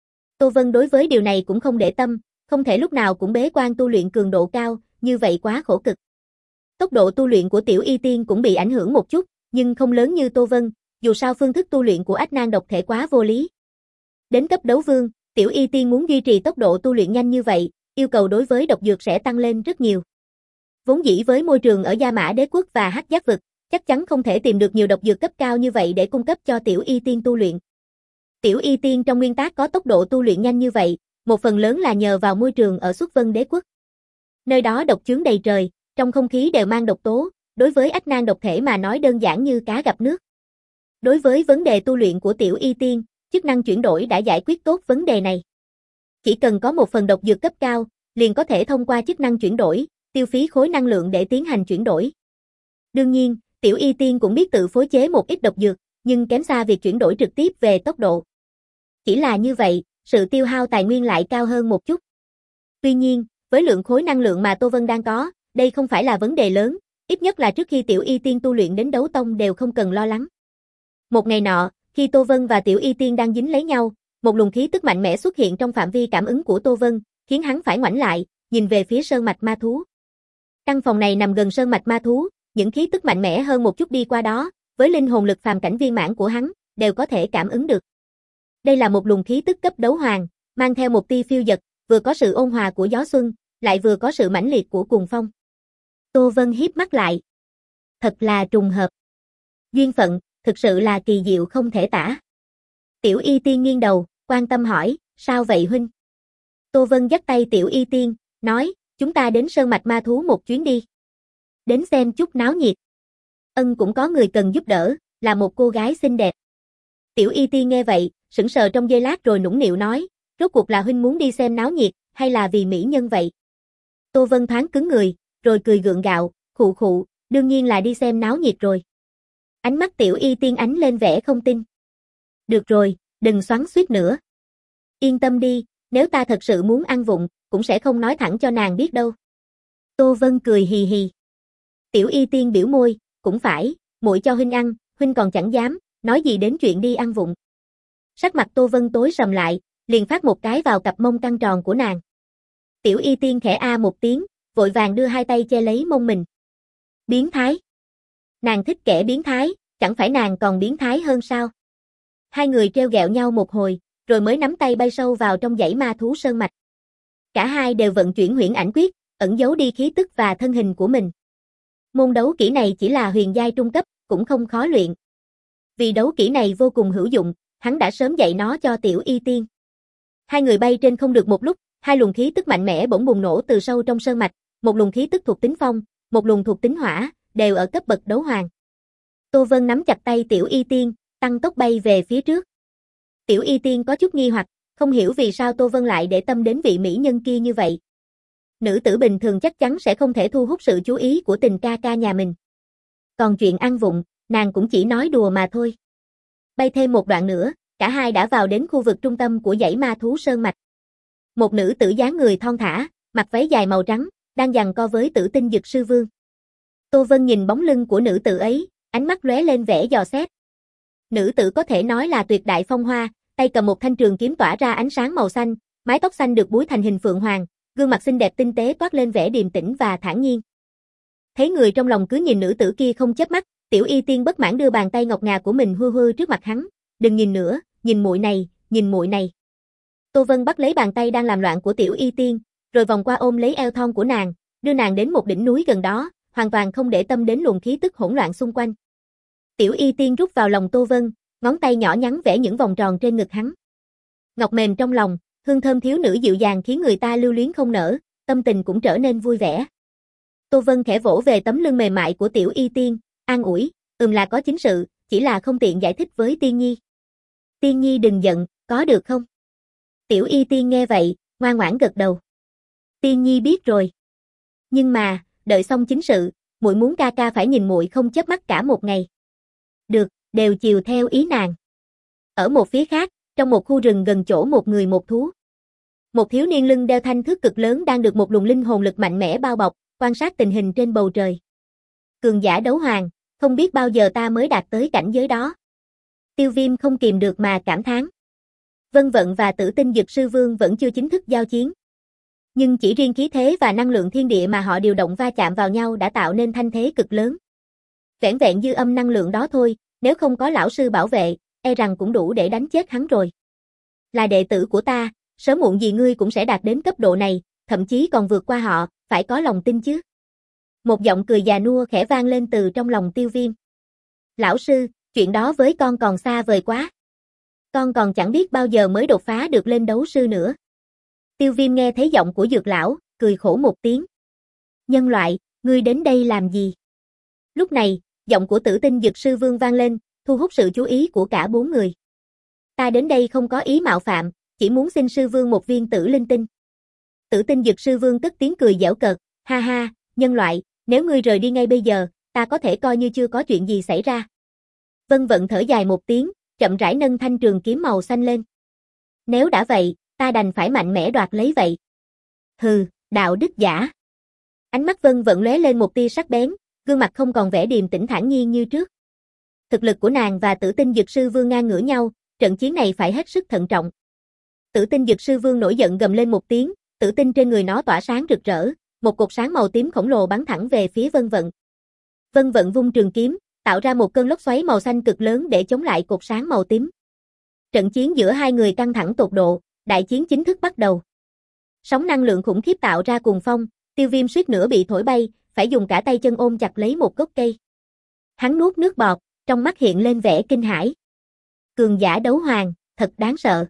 Tô Vân đối với điều này cũng không để tâm, không thể lúc nào cũng bế quan tu luyện cường độ cao, như vậy quá khổ cực. Tốc độ tu luyện của Tiểu Y Tiên cũng bị ảnh hưởng một chút, nhưng không lớn như Tô Vân, dù sao phương thức tu luyện của ách nan độc thể quá vô lý. Đến cấp đấu vương, Tiểu Y Tiên muốn duy trì tốc độ tu luyện nhanh như vậy, yêu cầu đối với độc dược sẽ tăng lên rất nhiều. Vốn dĩ với môi trường ở Gia Mã Đế Quốc và Hắc Giác Vực, chắc chắn không thể tìm được nhiều độc dược cấp cao như vậy để cung cấp cho Tiểu Y Tiên tu luyện. Tiểu Y Tiên trong nguyên tắc có tốc độ tu luyện nhanh như vậy, một phần lớn là nhờ vào môi trường ở Xuất Vân Đế Quốc. Nơi đó độc chướng đầy trời, trong không khí đều mang độc tố, đối với ách nan độc thể mà nói đơn giản như cá gặp nước. Đối với vấn đề tu luyện của Tiểu Y Tiên, chức năng chuyển đổi đã giải quyết tốt vấn đề này. Chỉ cần có một phần độc dược cấp cao, liền có thể thông qua chức năng chuyển đổi, tiêu phí khối năng lượng để tiến hành chuyển đổi. Đương nhiên, Tiểu Y Tiên cũng biết tự phối chế một ít độc dược, nhưng kém xa việc chuyển đổi trực tiếp về tốc độ. Chỉ là như vậy, sự tiêu hao tài nguyên lại cao hơn một chút. Tuy nhiên, với lượng khối năng lượng mà Tô Vân đang có, đây không phải là vấn đề lớn, ít nhất là trước khi Tiểu Y Tiên tu luyện đến đấu tông đều không cần lo lắng. Một ngày nọ, khi Tô Vân và Tiểu Y Tiên đang dính lấy nhau, một luồng khí tức mạnh mẽ xuất hiện trong phạm vi cảm ứng của Tô Vân, khiến hắn phải ngoảnh lại, nhìn về phía sơn mạch ma thú. Căn phòng này nằm gần sơn mạch ma thú, những khí tức mạnh mẽ hơn một chút đi qua đó, với linh hồn lực phàm cảnh viên mãn của hắn, đều có thể cảm ứng được. Đây là một luồng khí tức cấp đấu hoàng, mang theo một tia phiêu dật, vừa có sự ôn hòa của gió xuân, lại vừa có sự mãnh liệt của cuồng phong. Tô Vân híp mắt lại. Thật là trùng hợp. Duyên phận, thực sự là kỳ diệu không thể tả. Tiểu Y Tiên nghiêng đầu, quan tâm hỏi, sao vậy huynh? Tô Vân dắt tay Tiểu Y Tiên, nói, chúng ta đến sơn mạch ma thú một chuyến đi. Đến xem chút náo nhiệt. Ân cũng có người cần giúp đỡ, là một cô gái xinh đẹp. Tiểu Y Tiên nghe vậy, sững sờ trong giây lát rồi nũng nịu nói, rốt cuộc là huynh muốn đi xem náo nhiệt, hay là vì mỹ nhân vậy? Tô Vân thoáng cứng người, rồi cười gượng gạo, khụ khụ, đương nhiên là đi xem náo nhiệt rồi. Ánh mắt Tiểu Y Tiên ánh lên vẻ không tin. Được rồi, đừng xoắn xuýt nữa. Yên tâm đi, nếu ta thật sự muốn ăn vụng, cũng sẽ không nói thẳng cho nàng biết đâu. Tô Vân cười hì hì. Tiểu Y Tiên biểu môi, cũng phải, muội cho huynh ăn, huynh còn chẳng dám, nói gì đến chuyện đi ăn vụng. Sắc mặt Tô Vân tối sầm lại, liền phát một cái vào cặp mông căng tròn của nàng. Tiểu Y Tiên khẽ a một tiếng, vội vàng đưa hai tay che lấy mông mình. Biến thái. Nàng thích kẻ biến thái, chẳng phải nàng còn biến thái hơn sao? Hai người treo gẹo nhau một hồi, rồi mới nắm tay bay sâu vào trong dãy ma thú sơn mạch. Cả hai đều vận chuyển huyễn ảnh quyết, ẩn giấu đi khí tức và thân hình của mình. Môn đấu kỹ này chỉ là huyền giai trung cấp, cũng không khó luyện. Vì đấu kỹ này vô cùng hữu dụng, hắn đã sớm dạy nó cho Tiểu Y Tiên. Hai người bay trên không được một lúc, hai luồng khí tức mạnh mẽ bỗng bùng nổ từ sâu trong sơn mạch, một luồng khí tức thuộc tính phong, một luồng thuộc tính hỏa, đều ở cấp bậc đấu hoàng. Tô Vân nắm chặt tay Tiểu Y Tiên, tăng tốc bay về phía trước. Tiểu Y Tiên có chút nghi hoặc, không hiểu vì sao Tô Vân lại để tâm đến vị mỹ nhân kia như vậy. Nữ tử bình thường chắc chắn sẽ không thể thu hút sự chú ý của tình ca ca nhà mình. Còn chuyện ăn vụng, nàng cũng chỉ nói đùa mà thôi. Bay thêm một đoạn nữa, cả hai đã vào đến khu vực trung tâm của dãy ma thú sơn mạch. Một nữ tử dáng người thon thả, mặc váy dài màu trắng, đang giằng co với Tử Tinh Dực Sư Vương. Tô Vân nhìn bóng lưng của nữ tử ấy, ánh mắt lóe lên vẻ dò xét. Nữ tử có thể nói là tuyệt đại phong hoa, tay cầm một thanh trường kiếm tỏa ra ánh sáng màu xanh, mái tóc xanh được búi thành hình phượng hoàng, gương mặt xinh đẹp tinh tế toát lên vẻ điềm tĩnh và thản nhiên. Thấy người trong lòng cứ nhìn nữ tử kia không chớp mắt, Tiểu Y Tiên bất mãn đưa bàn tay ngọc ngà của mình hư hư trước mặt hắn, "Đừng nhìn nữa, nhìn muội này, nhìn muội này." Tô Vân bắt lấy bàn tay đang làm loạn của Tiểu Y Tiên, rồi vòng qua ôm lấy eo thon của nàng, đưa nàng đến một đỉnh núi gần đó, hoàn toàn không để tâm đến luồng khí tức hỗn loạn xung quanh. Tiểu Y Tiên rút vào lòng Tô Vân, ngón tay nhỏ nhắn vẽ những vòng tròn trên ngực hắn. Ngọc mềm trong lòng, hương thơm thiếu nữ dịu dàng khiến người ta lưu luyến không nỡ, tâm tình cũng trở nên vui vẻ. Tô Vân khẽ vỗ về tấm lưng mềm mại của Tiểu Y Tiên, an ủi, "Ừm là có chính sự, chỉ là không tiện giải thích với Tiên Nhi." "Tiên Nhi đừng giận, có được không?" Tiểu Y Tiên nghe vậy, ngoan ngoãn gật đầu. "Tiên Nhi biết rồi. Nhưng mà, đợi xong chính sự, muội muốn ca ca phải nhìn muội không chớp mắt cả một ngày." "Được, đều chiều theo ý nàng." Ở một phía khác, trong một khu rừng gần chỗ một người một thú. Một thiếu niên lưng đeo thanh thước cực lớn đang được một luồng linh hồn lực mạnh mẽ bao bọc, quan sát tình hình trên bầu trời. "Cường giả đấu hoàng, không biết bao giờ ta mới đạt tới cảnh giới đó." Tiêu Viêm không kìm được mà cảm thán. Vân Vận và Tử Tinh Dực Sư Vương vẫn chưa chính thức giao chiến. Nhưng chỉ riêng khí thế và năng lượng thiên địa mà họ điều động va chạm vào nhau đã tạo nên thanh thế cực lớn. Vẻn vẹn dư âm năng lượng đó thôi, nếu không có lão sư bảo vệ, e rằng cũng đủ để đánh chết hắn rồi. "Là đệ tử của ta, sớm muộn gì ngươi cũng sẽ đạt đến cấp độ này, thậm chí còn vượt qua họ, phải có lòng tin chứ." Một giọng cười già nua khẽ vang lên từ trong lòng Tiêu Viêm. "Lão sư, chuyện đó với con còn xa vời quá. Con còn chẳng biết bao giờ mới đột phá được lên đấu sư nữa." Tiêu Viêm nghe thấy giọng của Dược lão, cười khổ một tiếng. "Nhân loại, ngươi đến đây làm gì?" Lúc này, giọng của Tử Tinh Dực Sư Vương vang lên, thu hút sự chú ý của cả bốn người. "Ta đến đây không có ý mạo phạm, chỉ muốn xin sư vương một viên tử linh tinh." Tử Tinh Dực Sư Vương cất tiếng cười giễu cợt, "Ha ha, nhân loại, nếu ngươi rời đi ngay bây giờ, ta có thể coi như chưa có chuyện gì xảy ra. Vân Vận thở dài một tiếng, chậm rãi nâng thanh trường kiếm màu xanh lên. Nếu đã vậy, ta đành phải mạnh mẽ đoạt lấy vậy. Hừ, đạo đức giả. Ánh mắt Vân Vận lóe lên một tia sắc bén, gương mặt không còn vẻ điềm tĩnh thản nhiên như trước. Thực lực của nàng và Tử Tinh Dực Sư Vương ngang ngửa nhau, trận chiến này phải hết sức thận trọng. Tử Tinh Dực Sư Vương nổi giận gầm lên một tiếng, tử tinh trên người nó tỏa sáng rực rỡ, một cột sáng màu tím khổng lồ bắn thẳng về phía Vân Vận. Vân Vận vung trường kiếm, tạo ra một cơn lốc xoáy màu xanh cực lớn để chống lại cột sáng màu tím. Trận chiến giữa hai người căng thẳng tột độ, đại chiến chính thức bắt đầu. Sóng năng lượng khủng khiếp tạo ra cuồng phong, Tiêu Viêm suýt nữa bị thổi bay, phải dùng cả tay chân ôm chặt lấy một gốc cây. Hắn nuốt nước bọt, trong mắt hiện lên vẻ kinh hãi. Cường giả đấu hoàng, thật đáng sợ.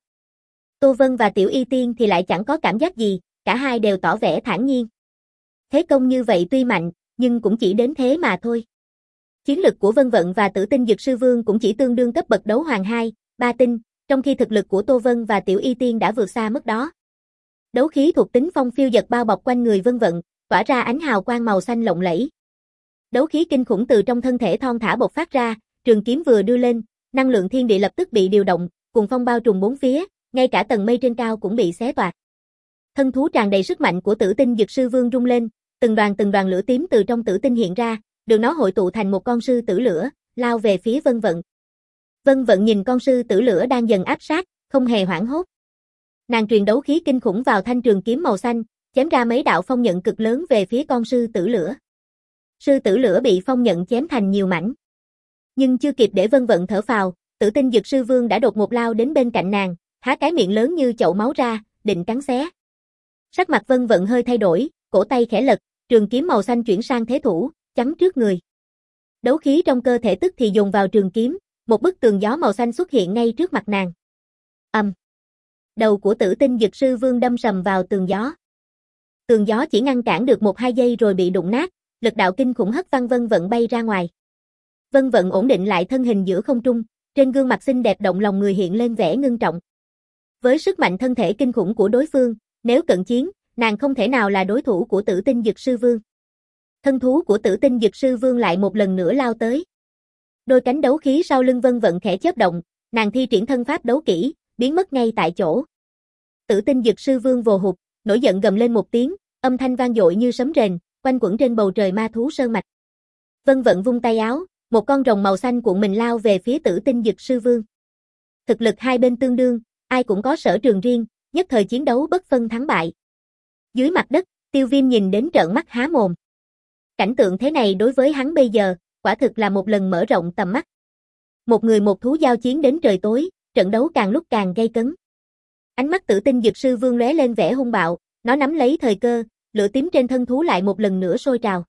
Tô Vân và Tiểu Y Tiên thì lại chẳng có cảm giác gì, cả hai đều tỏ vẻ thản nhiên. Thế công như vậy tuy mạnh, nhưng cũng chỉ đến thế mà thôi. Chiến lực của Vân Vận và Tử Tinh Dực Sư Vương cũng chỉ tương đương cấp bậc đấu hoàng hai, ba tinh, trong khi thực lực của Tô Vân và Tiểu Y Tiên đã vượt xa mức đó. Đấu khí thuộc tính phong phiêu dật bao bọc quanh người Vân Vận, tỏa ra ánh hào quang màu xanh lộng lẫy. Đấu khí kinh khủng từ trong thân thể thon thả bộc phát ra, trường kiếm vừa đưa lên, năng lượng thiên địa lập tức bị điều động, cuồng phong bao trùm bốn phía, ngay cả tầng mây trên cao cũng bị xé toạc. Thân thú tràn đầy sức mạnh của Tử Tinh Dực Sư Vương rung lên, từng đoàn từng đoàn lửa tím từ trong tử tinh hiện ra, được nó hội tụ thành một con sư tử lửa, lao về phía Vân Vận. Vân Vận nhìn con sư tử lửa đang dần áp sát, không hề hoảng hốt. Nàng truyền đấu khí kinh khủng vào thanh trường kiếm màu xanh, chém ra mấy đạo phong nhận cực lớn về phía con sư tử lửa. Sư tử lửa bị phong nhận chém thành nhiều mảnh. Nhưng chưa kịp để Vân Vận thở phào, Tử Tinh Dực Sư Vương đã đột ngột lao đến bên cạnh nàng, há cái miệng lớn như chậu máu ra, định cắn xé. Sắc mặt Vân Vận hơi thay đổi, cổ tay khẽ lật, trường kiếm màu xanh chuyển sang thế thủ, chắn trước người. Đấu khí trong cơ thể tức thì dồn vào trường kiếm, một bức tường gió màu xanh xuất hiện ngay trước mặt nàng. Ầm. Um. Đầu của Tử Tinh Dực Sư Vương đâm sầm vào tường gió. Tường gió chỉ ngăn cản được một hai giây rồi bị đụng nát, lực đạo kinh khủng hất văng Vân Vận bay ra ngoài. Vân Vận ổn định lại thân hình giữa không trung, trên gương mặt xinh đẹp động lòng người hiện lên vẻ ngưng trọng. Với sức mạnh thân thể kinh khủng của đối phương, nếu cận chiến, nàng không thể nào là đối thủ của Tử Tinh Dực Sư Vương. Thân thú của Tử Tinh Dực Sư Vương lại một lần nữa lao tới. Đôi cánh đấu khí sau lưng Vân Vận khẽ chớp động, nàng thi triển thân pháp đấu kỹ, biến mất ngay tại chỗ. Tử Tinh Dực Sư Vương vồ hụt, nổi giận gầm lên một tiếng, âm thanh vang dội như sấm rền, quanh quẩn trên bầu trời ma thú sơn mạch. Vân Vận vung tay áo, một con rồng màu xanh cuộn mình lao về phía Tử Tinh Dực Sư Vương. Thực lực hai bên tương đương, ai cũng có sở trường riêng, nhất thời chiến đấu bất phân thắng bại. Dưới mặt đất, Tiêu Viêm nhìn đến trợn mắt há mồm. Cảnh tượng thế này đối với hắn bây giờ, quả thực là một lần mở rộng tầm mắt. Một người một thú giao chiến đến trời tối, trận đấu càng lúc càng gay cấn. Ánh mắt Tử Tinh Dực Sư Vương lóe lên vẻ hung bạo, nó nắm lấy thời cơ, lửa tím trên thân thú lại một lần nữa sôi trào.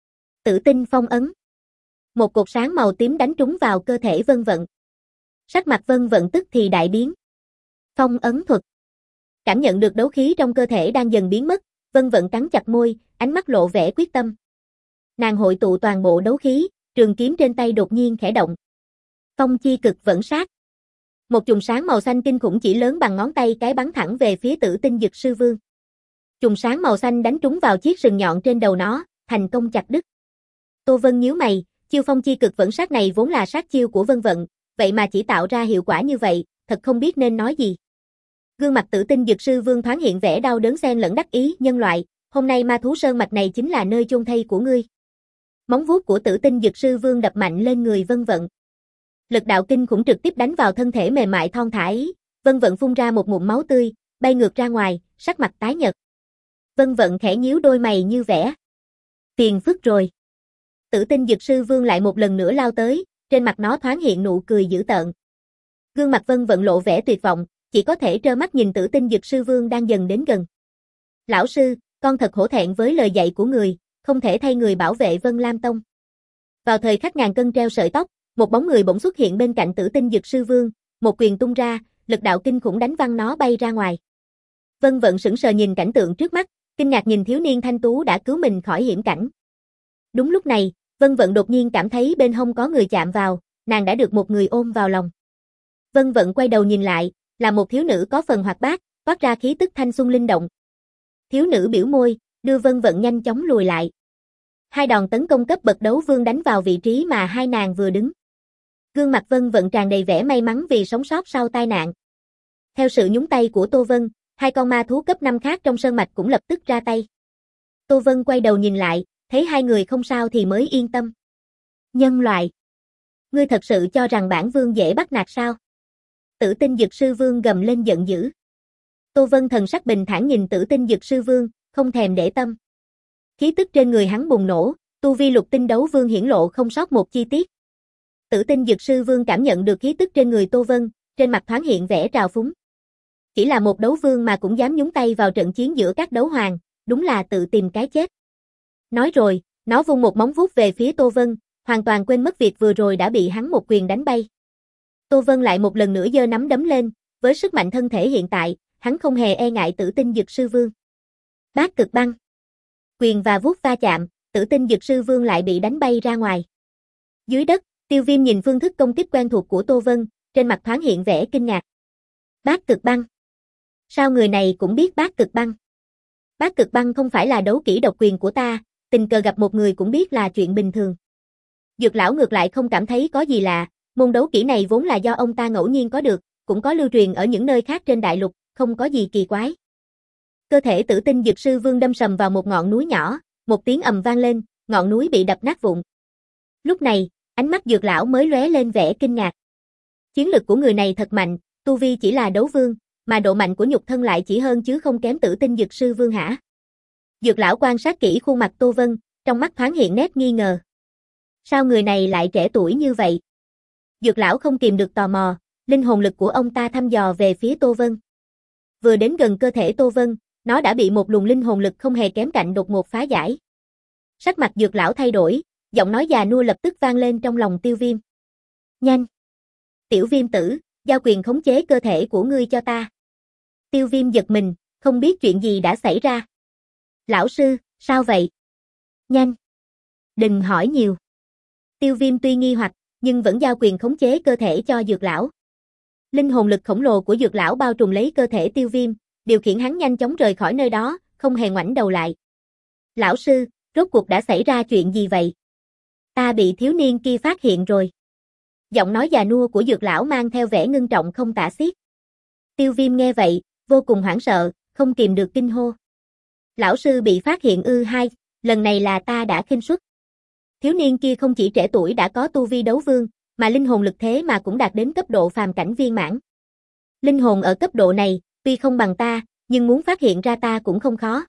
Tử Tinh Phong Ấn. Một cột sáng màu tím đánh trúng vào cơ thể Vân Vận. Sắc mặt Vân Vận tức thì đại biến. Phong ấn thuật. Cảm nhận được đấu khí trong cơ thể đang dần biến mất, Vân Vận cắn chặt môi, ánh mắt lộ vẻ quyết tâm. Nàng hội tụ toàn bộ đấu khí, trường kiếm trên tay đột nhiên khẽ động. Phong chi cực vẫn sát. Một chùm sáng màu xanh kinh khủng chỉ lớn bằng ngón tay cái bắn thẳng về phía Tử Tinh Dực Sư Vương. Chùm sáng màu xanh đánh trúng vào chiếc sừng nhọn trên đầu nó, thành công chặt đứt. Tô Vân nhíu mày, chiêu phong chi cực vẫn sát này vốn là sát chiêu của Vân Vận, vậy mà chỉ tạo ra hiệu quả như vậy, thật không biết nên nói gì. Gương mặt Tử Tinh Dực Sư Vương thoáng hiện vẻ đau đớn xen lẫn đắc ý, nhân loại, hôm nay ma thú sơn mạch này chính là nơi chôn thây của ngươi. Móng vuốt của Tử Tinh Dực Sư Vương đập mạnh lên người Vân Vận. Lực đạo kinh khủng trực tiếp đánh vào thân thể mềm mại thon thả ấy, Vân Vận phun ra một ngụm máu tươi, bay ngược ra ngoài, sắc mặt tái nhợt. Vân Vận khẽ nhíu đôi mày như vẽ. Phiền phức rồi. Tử Tinh Dực Sư Vương lại một lần nữa lao tới, trên mặt nó thoáng hiện nụ cười dữ tợn. Gương mặt Vân Vận lộ vẻ tuyệt vọng, chỉ có thể trơ mắt nhìn Tử Tinh Dực Sư Vương đang dần đến gần. Lão sư, con thật hổ thẹn với lời dạy của người, không thể thay người bảo vệ Vân Lam Tông. Vào thời khắc ngàn cân treo sợi tóc, một bóng người bỗng xuất hiện bên cạnh Tử Tinh Dực Sư Vương, một quyền tung ra, lực đạo kinh khủng đánh văng nó bay ra ngoài. Vân Vận sững sờ nhìn cảnh tượng trước mắt, kinh ngạc nhìn thiếu niên thanh tú đã cứu mình khỏi hiểm cảnh. Đúng lúc này, Vân Vận đột nhiên cảm thấy bên hông có người chạm vào, nàng đã được một người ôm vào lòng. Vân Vận quay đầu nhìn lại, là một thiếu nữ có phần hoạt bát, toát ra khí tức thanh xuân linh động. Thiếu nữ biểu môi, đưa Vân Vận nhanh chóng lùi lại. Hai đòn tấn công cấp bậc đấu vương đánh vào vị trí mà hai nàng vừa đứng. Gương mặt Vân Vận tràn đầy vẻ may mắn vì sống sót sau tai nạn. Theo sự nhúng tay của Tô Vân, hai con ma thú cấp năm khác trong sơn mạch cũng lập tức ra tay. Tô Vân quay đầu nhìn lại, thấy hai người không sao thì mới yên tâm. Nhân loại! Ngươi thật sự cho rằng bản vương dễ bắt nạt sao? Tử Tinh Dực Sư Vương gầm lên giận dữ. Tô Vân thần sắc bình thản nhìn Tử Tinh Dực Sư Vương, không thèm để tâm. Khí tức trên người hắn bùng nổ, tu vi lục tinh đấu vương hiển lộ không sót một chi tiết. Tử Tinh Dực Sư Vương cảm nhận được khí tức trên người Tô Vân, trên mặt thoáng hiện vẻ trào phúng. Chỉ là một đấu vương mà cũng dám nhúng tay vào trận chiến giữa các đấu hoàng, đúng là tự tìm cái chết. Nói rồi, nó vung một móng vuốt về phía Tô Vân, hoàn toàn quên mất việc vừa rồi đã bị hắn một quyền đánh bay. Tô Vân lại một lần nữa giơ nắm đấm lên, với sức mạnh thân thể hiện tại, hắn không hề e ngại Tử Tinh Dực Sư Vương. Bát cực băng. Quyền và vuốt va chạm, Tử Tinh Dực Sư Vương lại bị đánh bay ra ngoài. Dưới đất, Tiêu Viêm nhìn phương thức công kích quen thuộc của Tô Vân, trên mặt thoáng hiện vẻ kinh ngạc. Bát cực băng. Sao người này cũng biết bát cực băng? Bát cực băng không phải là đấu kỹ độc quyền của ta, tình cờ gặp một người cũng biết là chuyện bình thường. Dược lão ngược lại không cảm thấy có gì lạ, môn đấu kỹ này vốn là do ông ta ngẫu nhiên có được, cũng có lưu truyền ở những nơi khác trên đại lục, không có gì kỳ quái. Cơ thể Tử Tinh Dực Sư Vương đâm sầm vào một ngọn núi nhỏ, một tiếng ầm vang lên, ngọn núi bị đập nát vụn. Lúc này, ánh mắt dược lão mới lóe lên vẻ kinh ngạc. Chiến lực của người này thật mạnh, tu vi chỉ là đấu vương, mà độ mạnh của nhục thân lại chỉ hơn chứ không kém Tử Tinh Dực Sư Vương hả? Dược lão quan sát kỹ khuôn mặt Tô Vân, trong mắt thoáng hiện nét nghi ngờ. Sao người này lại trẻ tuổi như vậy? Dược lão không kìm được tò mò, linh hồn lực của ông ta thăm dò về phía Tô Vân. Vừa đến gần cơ thể Tô Vân, nó đã bị một luồng linh hồn lực không hề kém cạnh đột ngột phá giải. Sắc mặt dược lão thay đổi, giọng nói già nua lập tức vang lên trong lòng Tiêu Viêm. Nhanh! Tiểu Viêm tử, giao quyền khống chế cơ thể của ngươi cho ta. Tiêu Viêm giật mình, không biết chuyện gì đã xảy ra. Lão sư, sao vậy? Nhanh! Đừng hỏi nhiều. Tiêu Viêm tuy nghi hoặc, nhưng vẫn giao quyền khống chế cơ thể cho dược lão. Linh hồn lực khổng lồ của dược lão bao trùm lấy cơ thể Tiêu Viêm, điều khiển hắn nhanh chóng rời khỏi nơi đó, không hề ngoảnh đầu lại. Lão sư, rốt cuộc đã xảy ra chuyện gì vậy? Ta bị thiếu niên kia phát hiện rồi. Giọng nói già nua của dược lão mang theo vẻ ngưng trọng không tả xiết. Tiêu Viêm nghe vậy, vô cùng hoảng sợ, không kìm được kinh hô. Lão sư bị phát hiện ư? Hai, lần này là ta đã khinh suất. Thiếu niên kia không chỉ trẻ tuổi đã có tu vi đấu vương, mà linh hồn lực thế mà cũng đạt đến cấp độ phàm cảnh viên mãn. Linh hồn ở cấp độ này, tuy không bằng ta, nhưng muốn phát hiện ra ta cũng không khó.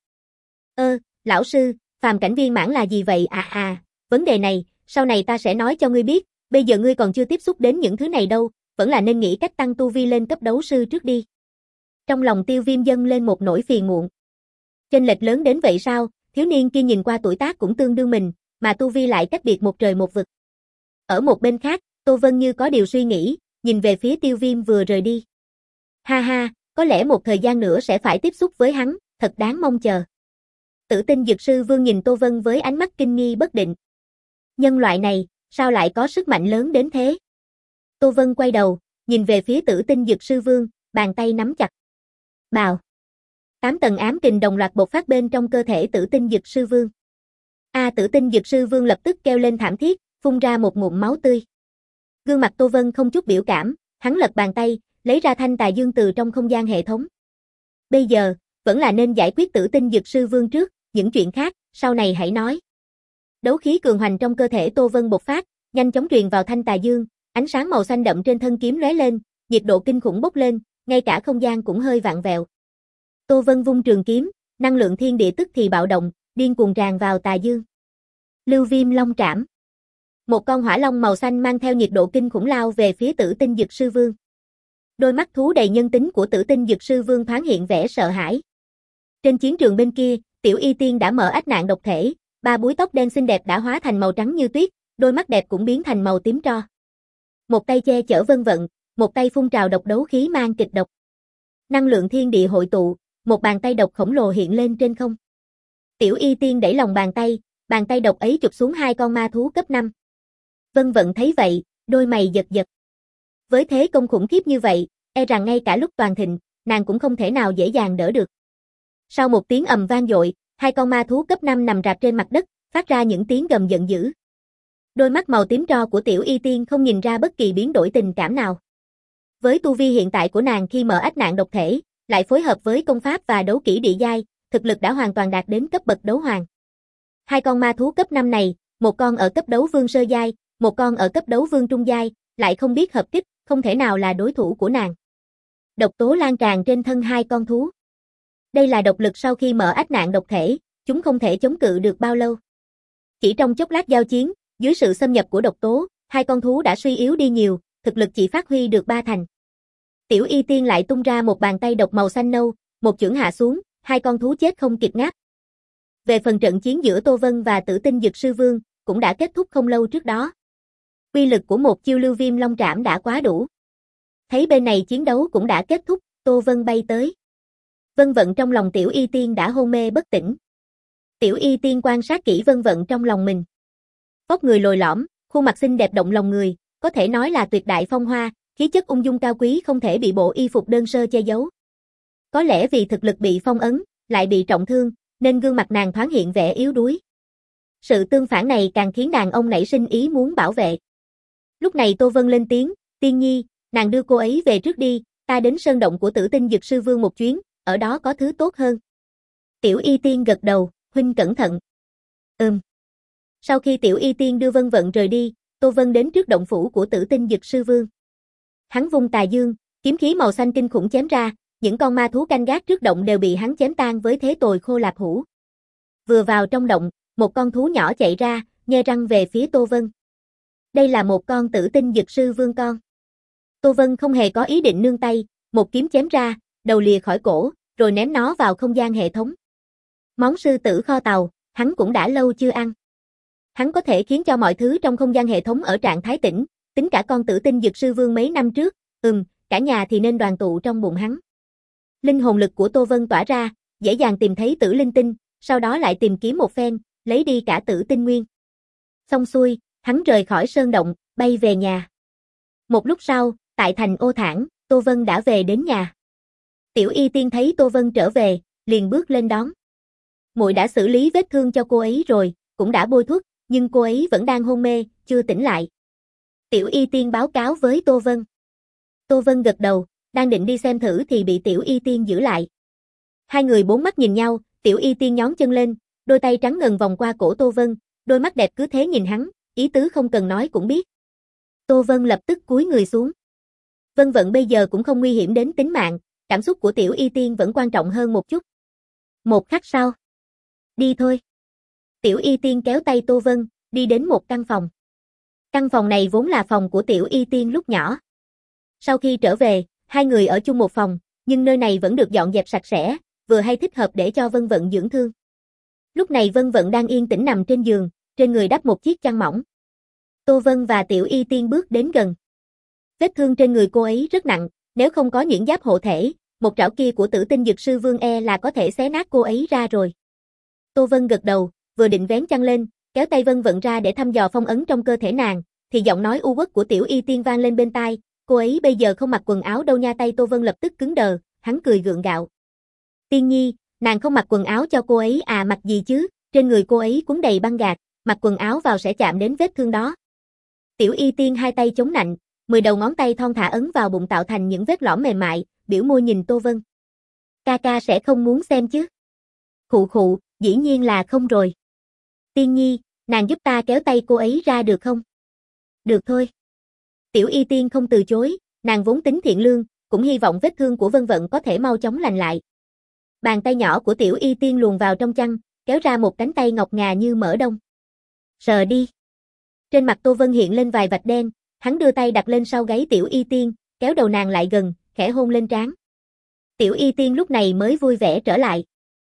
Ơ, lão sư, phàm cảnh viên mãn là gì vậy? À à, vấn đề này, sau này ta sẽ nói cho ngươi biết, bây giờ ngươi còn chưa tiếp xúc đến những thứ này đâu, vẫn là nên nghĩ cách tăng tu vi lên cấp đấu sư trước đi. Trong lòng Tiêu Viêm dâng lên một nỗi phiền muộn. Chênh lệch lớn đến vậy sao? Thiếu niên kia nhìn qua tuổi tác cũng tương đương mình, mà tu vi lại cách biệt một trời một vực. Ở một bên khác, Tô Vân như có điều suy nghĩ, nhìn về phía Tiêu Viêm vừa rời đi. Ha ha, có lẽ một thời gian nữa sẽ phải tiếp xúc với hắn, thật đáng mong chờ. Tử Tinh Dực Sư Vương nhìn Tô Vân với ánh mắt kinh nghi bất định. Nhân loại này, sao lại có sức mạnh lớn đến thế? Tô Vân quay đầu, nhìn về phía Tử Tinh Dực Sư Vương, bàn tay nắm chặt. Bào. Tám tầng ám kình đồng loạt bộc phát bên trong cơ thể Tử Tinh Dực Sư Vương. A Tử Tinh Dực Sư Vương lập tức kêu lên thảm thiết, phun ra một ngụm máu tươi. Gương mặt Tô Vân không chút biểu cảm, hắn lật bàn tay, lấy ra thanh tà dương từ trong không gian hệ thống. Bây giờ, vẫn là nên giải quyết Tử Tinh Dực Sư Vương trước, những chuyện khác, sau này hãy nói. Đấu khí cường hoành trong cơ thể Tô Vân bộc phát, nhanh chóng truyền vào thanh tà dương, ánh sáng màu xanh đậm trên thân kiếm lóe lên, nhiệt độ kinh khủng bốc lên, ngay cả không gian cũng hơi vặn vẹo. Tô Vân vung trường kiếm, năng lượng thiên địa tức thì bạo động, điên cuồng tràn vào tà dương. Lưu Viêm Long Trảm. Một con hỏa long màu xanh mang theo nhiệt độ kinh khủng lao về phía Tử Tinh Dực Sư Vương. Đôi mắt thú đầy nhân tính của Tử Tinh Dực Sư Vương thoáng hiện vẻ sợ hãi. Trên chiến trường bên kia, Tiểu Y Tiên đã mở ách nạn độc thể, ba búi tóc đen xinh đẹp đã hóa thành màu trắng như tuyết, đôi mắt đẹp cũng biến thành màu tím tro. Một tay che chở Vân Vận, một tay phun trào độc đấu khí mang kịch độc. Năng lượng thiên địa hội tụ, một bàn tay độc khổng lồ hiện lên trên không. Tiểu Y Tiên đẩy lòng bàn tay, bàn tay độc ấy chụp xuống hai con ma thú cấp năm. Vân Vận thấy vậy, đôi mày giật giật. Với thế công khủng khiếp như vậy, e rằng ngay cả lúc toàn thịnh, nàng cũng không thể nào dễ dàng đỡ được. Sau một tiếng ầm vang dội, hai con ma thú cấp năm nằm rạp trên mặt đất, phát ra những tiếng gầm giận dữ. Đôi mắt màu tím tro của Tiểu Y Tiên không nhìn ra bất kỳ biến đổi tình cảm nào. Với tu vi hiện tại của nàng khi mở ách nạn độc thể, lại phối hợp với công pháp và đấu kỹ địa giai, thực lực đã hoàn toàn đạt đến cấp bậc đấu hoàng. Hai con ma thú cấp năm này, một con ở cấp đấu vương sơ giai, một con ở cấp đấu vương trung giai, lại không biết hợp kích, không thể nào là đối thủ của nàng. Độc tố lan tràn trên thân hai con thú. Đây là độc lực sau khi mở ách nạn độc thể, chúng không thể chống cự được bao lâu. Chỉ trong chốc lát giao chiến, dưới sự xâm nhập của độc tố, hai con thú đã suy yếu đi nhiều, thực lực chỉ phát huy được ba thành. Tiểu Y Tiên lại tung ra một bàn tay độc màu xanh nâu, một chưởng hạ xuống, hai con thú chết không kịp ngáp. Về phần trận chiến giữa Tô Vân và Tử Tinh Dực Sư Vương, cũng đã kết thúc không lâu trước đó. Uy lực của một chiêu Lưu Viêm Long Trảm đã quá đủ. Thấy bên này chiến đấu cũng đã kết thúc, Tô Vân bay tới. Vân Vận trong lòng Tiểu Y Tiên đã hôn mê bất tỉnh. Tiểu Y Tiên quan sát kỹ Vân Vận trong lòng mình. Vóc người lồi lõm, khuôn mặt xinh đẹp động lòng người, có thể nói là tuyệt đại phong hoa, khí chất ung dung cao quý không thể bị bộ y phục đơn sơ che giấu. Có lẽ vì thực lực bị phong ấn, lại bị trọng thương, nên gương mặt nàng thoáng hiện vẻ yếu đuối. Sự tương phản này càng khiến đàn ông nảy sinh ý muốn bảo vệ. Lúc này Tô Vân lên tiếng, Tiên Nhi, nàng đưa cô ấy về trước đi, ta đến sơn động của Tử Tinh Dực Sư Vương một chuyến, ở đó có thứ tốt hơn. Tiểu Y Tiên gật đầu, huynh cẩn thận. Ừm. Sau khi Tiểu Y Tiên đưa Vân Vận rời đi, Tô Vân đến trước động phủ của Tử Tinh Dực Sư Vương. Hắn vung tà dương, kiếm khí màu xanh kinh khủng chém ra, những con ma thú canh gác trước động đều bị hắn chém tan với thế tồi khô lạp hủ. Vừa vào trong động, một con thú nhỏ chạy ra, nhe răng về phía Tô Vân. Đây là một con Tử Tinh Dực Sư Vương con. Tô Vân không hề có ý định nương tay, một kiếm chém ra, đầu lìa khỏi cổ, rồi ném nó vào không gian hệ thống. Món sư tử kho tàu, hắn cũng đã lâu chưa ăn. Hắn có thể khiến cho mọi thứ trong không gian hệ thống ở trạng thái tĩnh, tính cả con Tử Tinh Dực Sư Vương mấy năm trước, ừm, cả nhà thì nên đoàn tụ trong bụng hắn. Linh hồn lực của Tô Vân tỏa ra, dễ dàng tìm thấy tử linh tinh, sau đó lại tìm kiếm một phen, lấy đi cả tử tinh nguyên. Xong xuôi, hắn rời khỏi sơn động, bay về nhà. Một lúc sau, tại thành Ô Thản, Tô Vân đã về đến nhà. Tiểu Y Tiên thấy Tô Vân trở về, liền bước lên đón. Muội đã xử lý vết thương cho cô ấy rồi, cũng đã bôi thuốc, nhưng cô ấy vẫn đang hôn mê, chưa tỉnh lại. Tiểu Y Tiên báo cáo với Tô Vân. Tô Vân gật đầu, đang định đi xem thử thì bị Tiểu Y Tiên giữ lại. Hai người bốn mắt nhìn nhau, Tiểu Y Tiên nhón chân lên, đôi tay trắng ngần vòng qua cổ Tô Vân, đôi mắt đẹp cứ thế nhìn hắn, ý tứ không cần nói cũng biết. Tô Vân lập tức cúi người xuống. Vân Vận bây giờ cũng không nguy hiểm đến tính mạng, cảm xúc của Tiểu Y Tiên vẫn quan trọng hơn một chút. Một khắc sau. Đi thôi. Tiểu Y Tiên kéo tay Tô Vân, đi đến một căn phòng. Căn phòng này vốn là phòng của Tiểu Y Tiên lúc nhỏ. Sau khi trở về, hai người ở chung một phòng, nhưng nơi này vẫn được dọn dẹp sạch sẽ, vừa hay thích hợp để cho Vân Vận dưỡng thương. Lúc này Vân Vận đang yên tĩnh nằm trên giường, trên người đắp một chiếc chăn mỏng. Tô Vân và Tiểu Y Tiên bước đến gần. Vết thương trên người cô ấy rất nặng, nếu không có những giáp hộ thể, một trảo kia của Tử Tinh Dực Sư Vương e là có thể xé nát cô ấy ra rồi. Tô Vân gật đầu, vừa định vén chăn lên, kéo tay Vân Vận ra để thăm dò phong ấn trong cơ thể nàng, thì giọng nói u uất của Tiểu Y Tiên vang lên bên tai, cô ấy bây giờ không mặc quần áo đâu nha. Tay Tô Vân lập tức cứng đờ, hắn cười gượng gạo. Tiên Nhi, nàng không mặc quần áo cho cô ấy à? Mặc gì chứ, trên người cô ấy cuốn đầy băng gạc, mặc quần áo vào sẽ chạm đến vết thương đó. Tiểu Y Tiên hai tay chống nạnh, mười đầu ngón tay thon thả ấn vào bụng tạo thành những vết lõm mềm mại, biểu môi nhìn Tô Vân. Ca ca sẽ không muốn xem chứ? Khụ khụ, dĩ nhiên là không rồi. Tiên Nhi, nàng giúp ta kéo tay cô ấy ra được không? Được thôi. Tiểu Y Tiên không từ chối, nàng vốn tính thiện lương, cũng hy vọng vết thương của Vân Vận có thể mau chóng lành lại. Bàn tay nhỏ của Tiểu Y Tiên luồn vào trong chăn, kéo ra một cánh tay ngọc ngà như mỡ đông. Sờ đi. Trên mặt Tô Vân hiện lên vài vạch đen, hắn đưa tay đặt lên sau gáy Tiểu Y Tiên, kéo đầu nàng lại gần, khẽ hôn lên trán. Tiểu Y Tiên lúc này mới vui vẻ trở lại.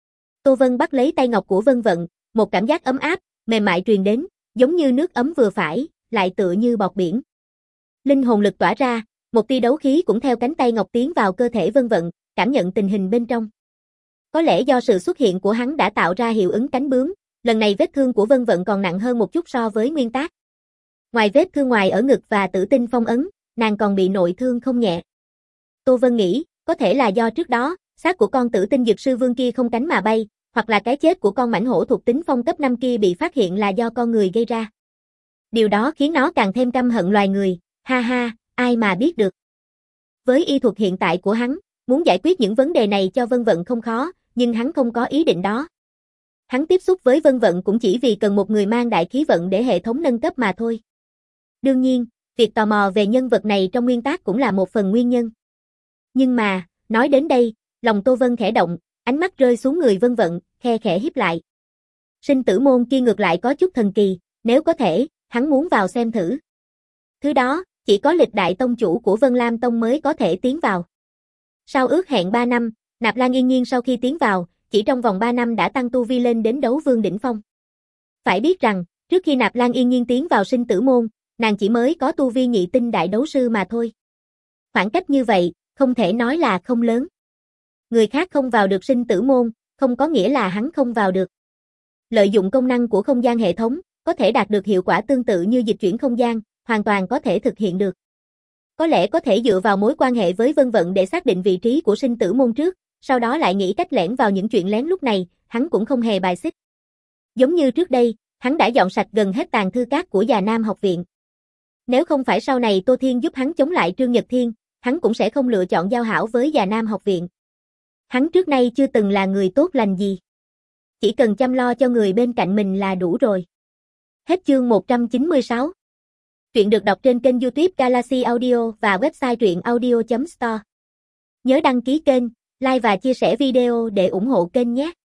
Tô Vân bắt lấy tay ngọc của Vân Vận, một cảm giác ấm áp, mềm mại truyền đến, giống như nước ấm vừa phải, lại tựa như bọt biển. Linh hồn lực tỏa ra, một tia đấu khí cũng theo cánh tay ngọc tiến vào cơ thể Vân Vận, cảm nhận tình hình bên trong. Có lẽ do sự xuất hiện của hắn đã tạo ra hiệu ứng cánh bướm, lần này vết thương của Vân Vận còn nặng hơn một chút so với nguyên tác. Ngoài vết thương ngoài ở ngực và tử tinh phong ấn, nàng còn bị nội thương không nhẹ. Tô Vân nghĩ, có thể là do trước đó, xác của con Tử Tinh Dực Sư Vương kia không cánh mà bay, hoặc là cái chết của con mãnh hổ thuộc tính phong cấp năm kia bị phát hiện là do con người gây ra. Điều đó khiến nó càng thêm căm hận loài người, ha ha, ai mà biết được. Với y thuật hiện tại của hắn, muốn giải quyết những vấn đề này cho Vân Vận không khó, nhưng hắn không có ý định đó. Hắn tiếp xúc với Vân Vận cũng chỉ vì cần một người mang đại khí vận để hệ thống nâng cấp mà thôi. Đương nhiên, việc tò mò về nhân vật này trong nguyên tác cũng là một phần nguyên nhân. Nhưng mà, nói đến đây, lòng Tô Vân khẽ động, ánh mắt rơi xuống người Vân Vận, khe khẽ híp lại. Sinh tử môn kia ngược lại có chút thần kỳ, nếu có thể, hắn muốn vào xem thử. Thứ đó, chỉ có lịch đại tông chủ của Vân Lam Tông mới có thể tiến vào. Sau ước hẹn ba năm, Nạp Lan Yên Nhiên sau khi tiến vào, chỉ trong vòng ba năm đã tăng tu vi lên đến đấu vương đỉnh phong. Phải biết rằng, trước khi Nạp Lan Yên Nhiên tiến vào sinh tử môn, nàng chỉ mới có tu vi nhị tinh đại đấu sư mà thôi. Khoảng cách như vậy, không thể nói là không lớn. Người khác không vào được sinh tử môn, không có nghĩa là hắn không vào được. Lợi dụng công năng của không gian hệ thống, có thể đạt được hiệu quả tương tự như dịch chuyển không gian, hoàn toàn có thể thực hiện được. Có lẽ có thể dựa vào mối quan hệ với Vân Vận để xác định vị trí của sinh tử môn trước, sau đó lại nghĩ cách lẻn vào những chuyện lén lúc này, hắn cũng không hề bài xích. Giống như trước đây, hắn đã dọn sạch gần hết tàng thư các của Già Nam học viện. Nếu không phải sau này Tô Thiên giúp hắn chống lại Trương Nhật Thiên, hắn cũng sẽ không lựa chọn giao hảo với Già Nam học viện. Hắn trước nay chưa từng là người tốt lành gì. Chỉ cần chăm lo cho người bên cạnh mình là đủ rồi. Hết chương một trăm chín mươi sáu. Truyện được đọc trên kênh YouTube Galaxy Audio và website truyện audio chấm store. Nhớ đăng ký kênh, like và chia sẻ video để ủng hộ kênh nhé.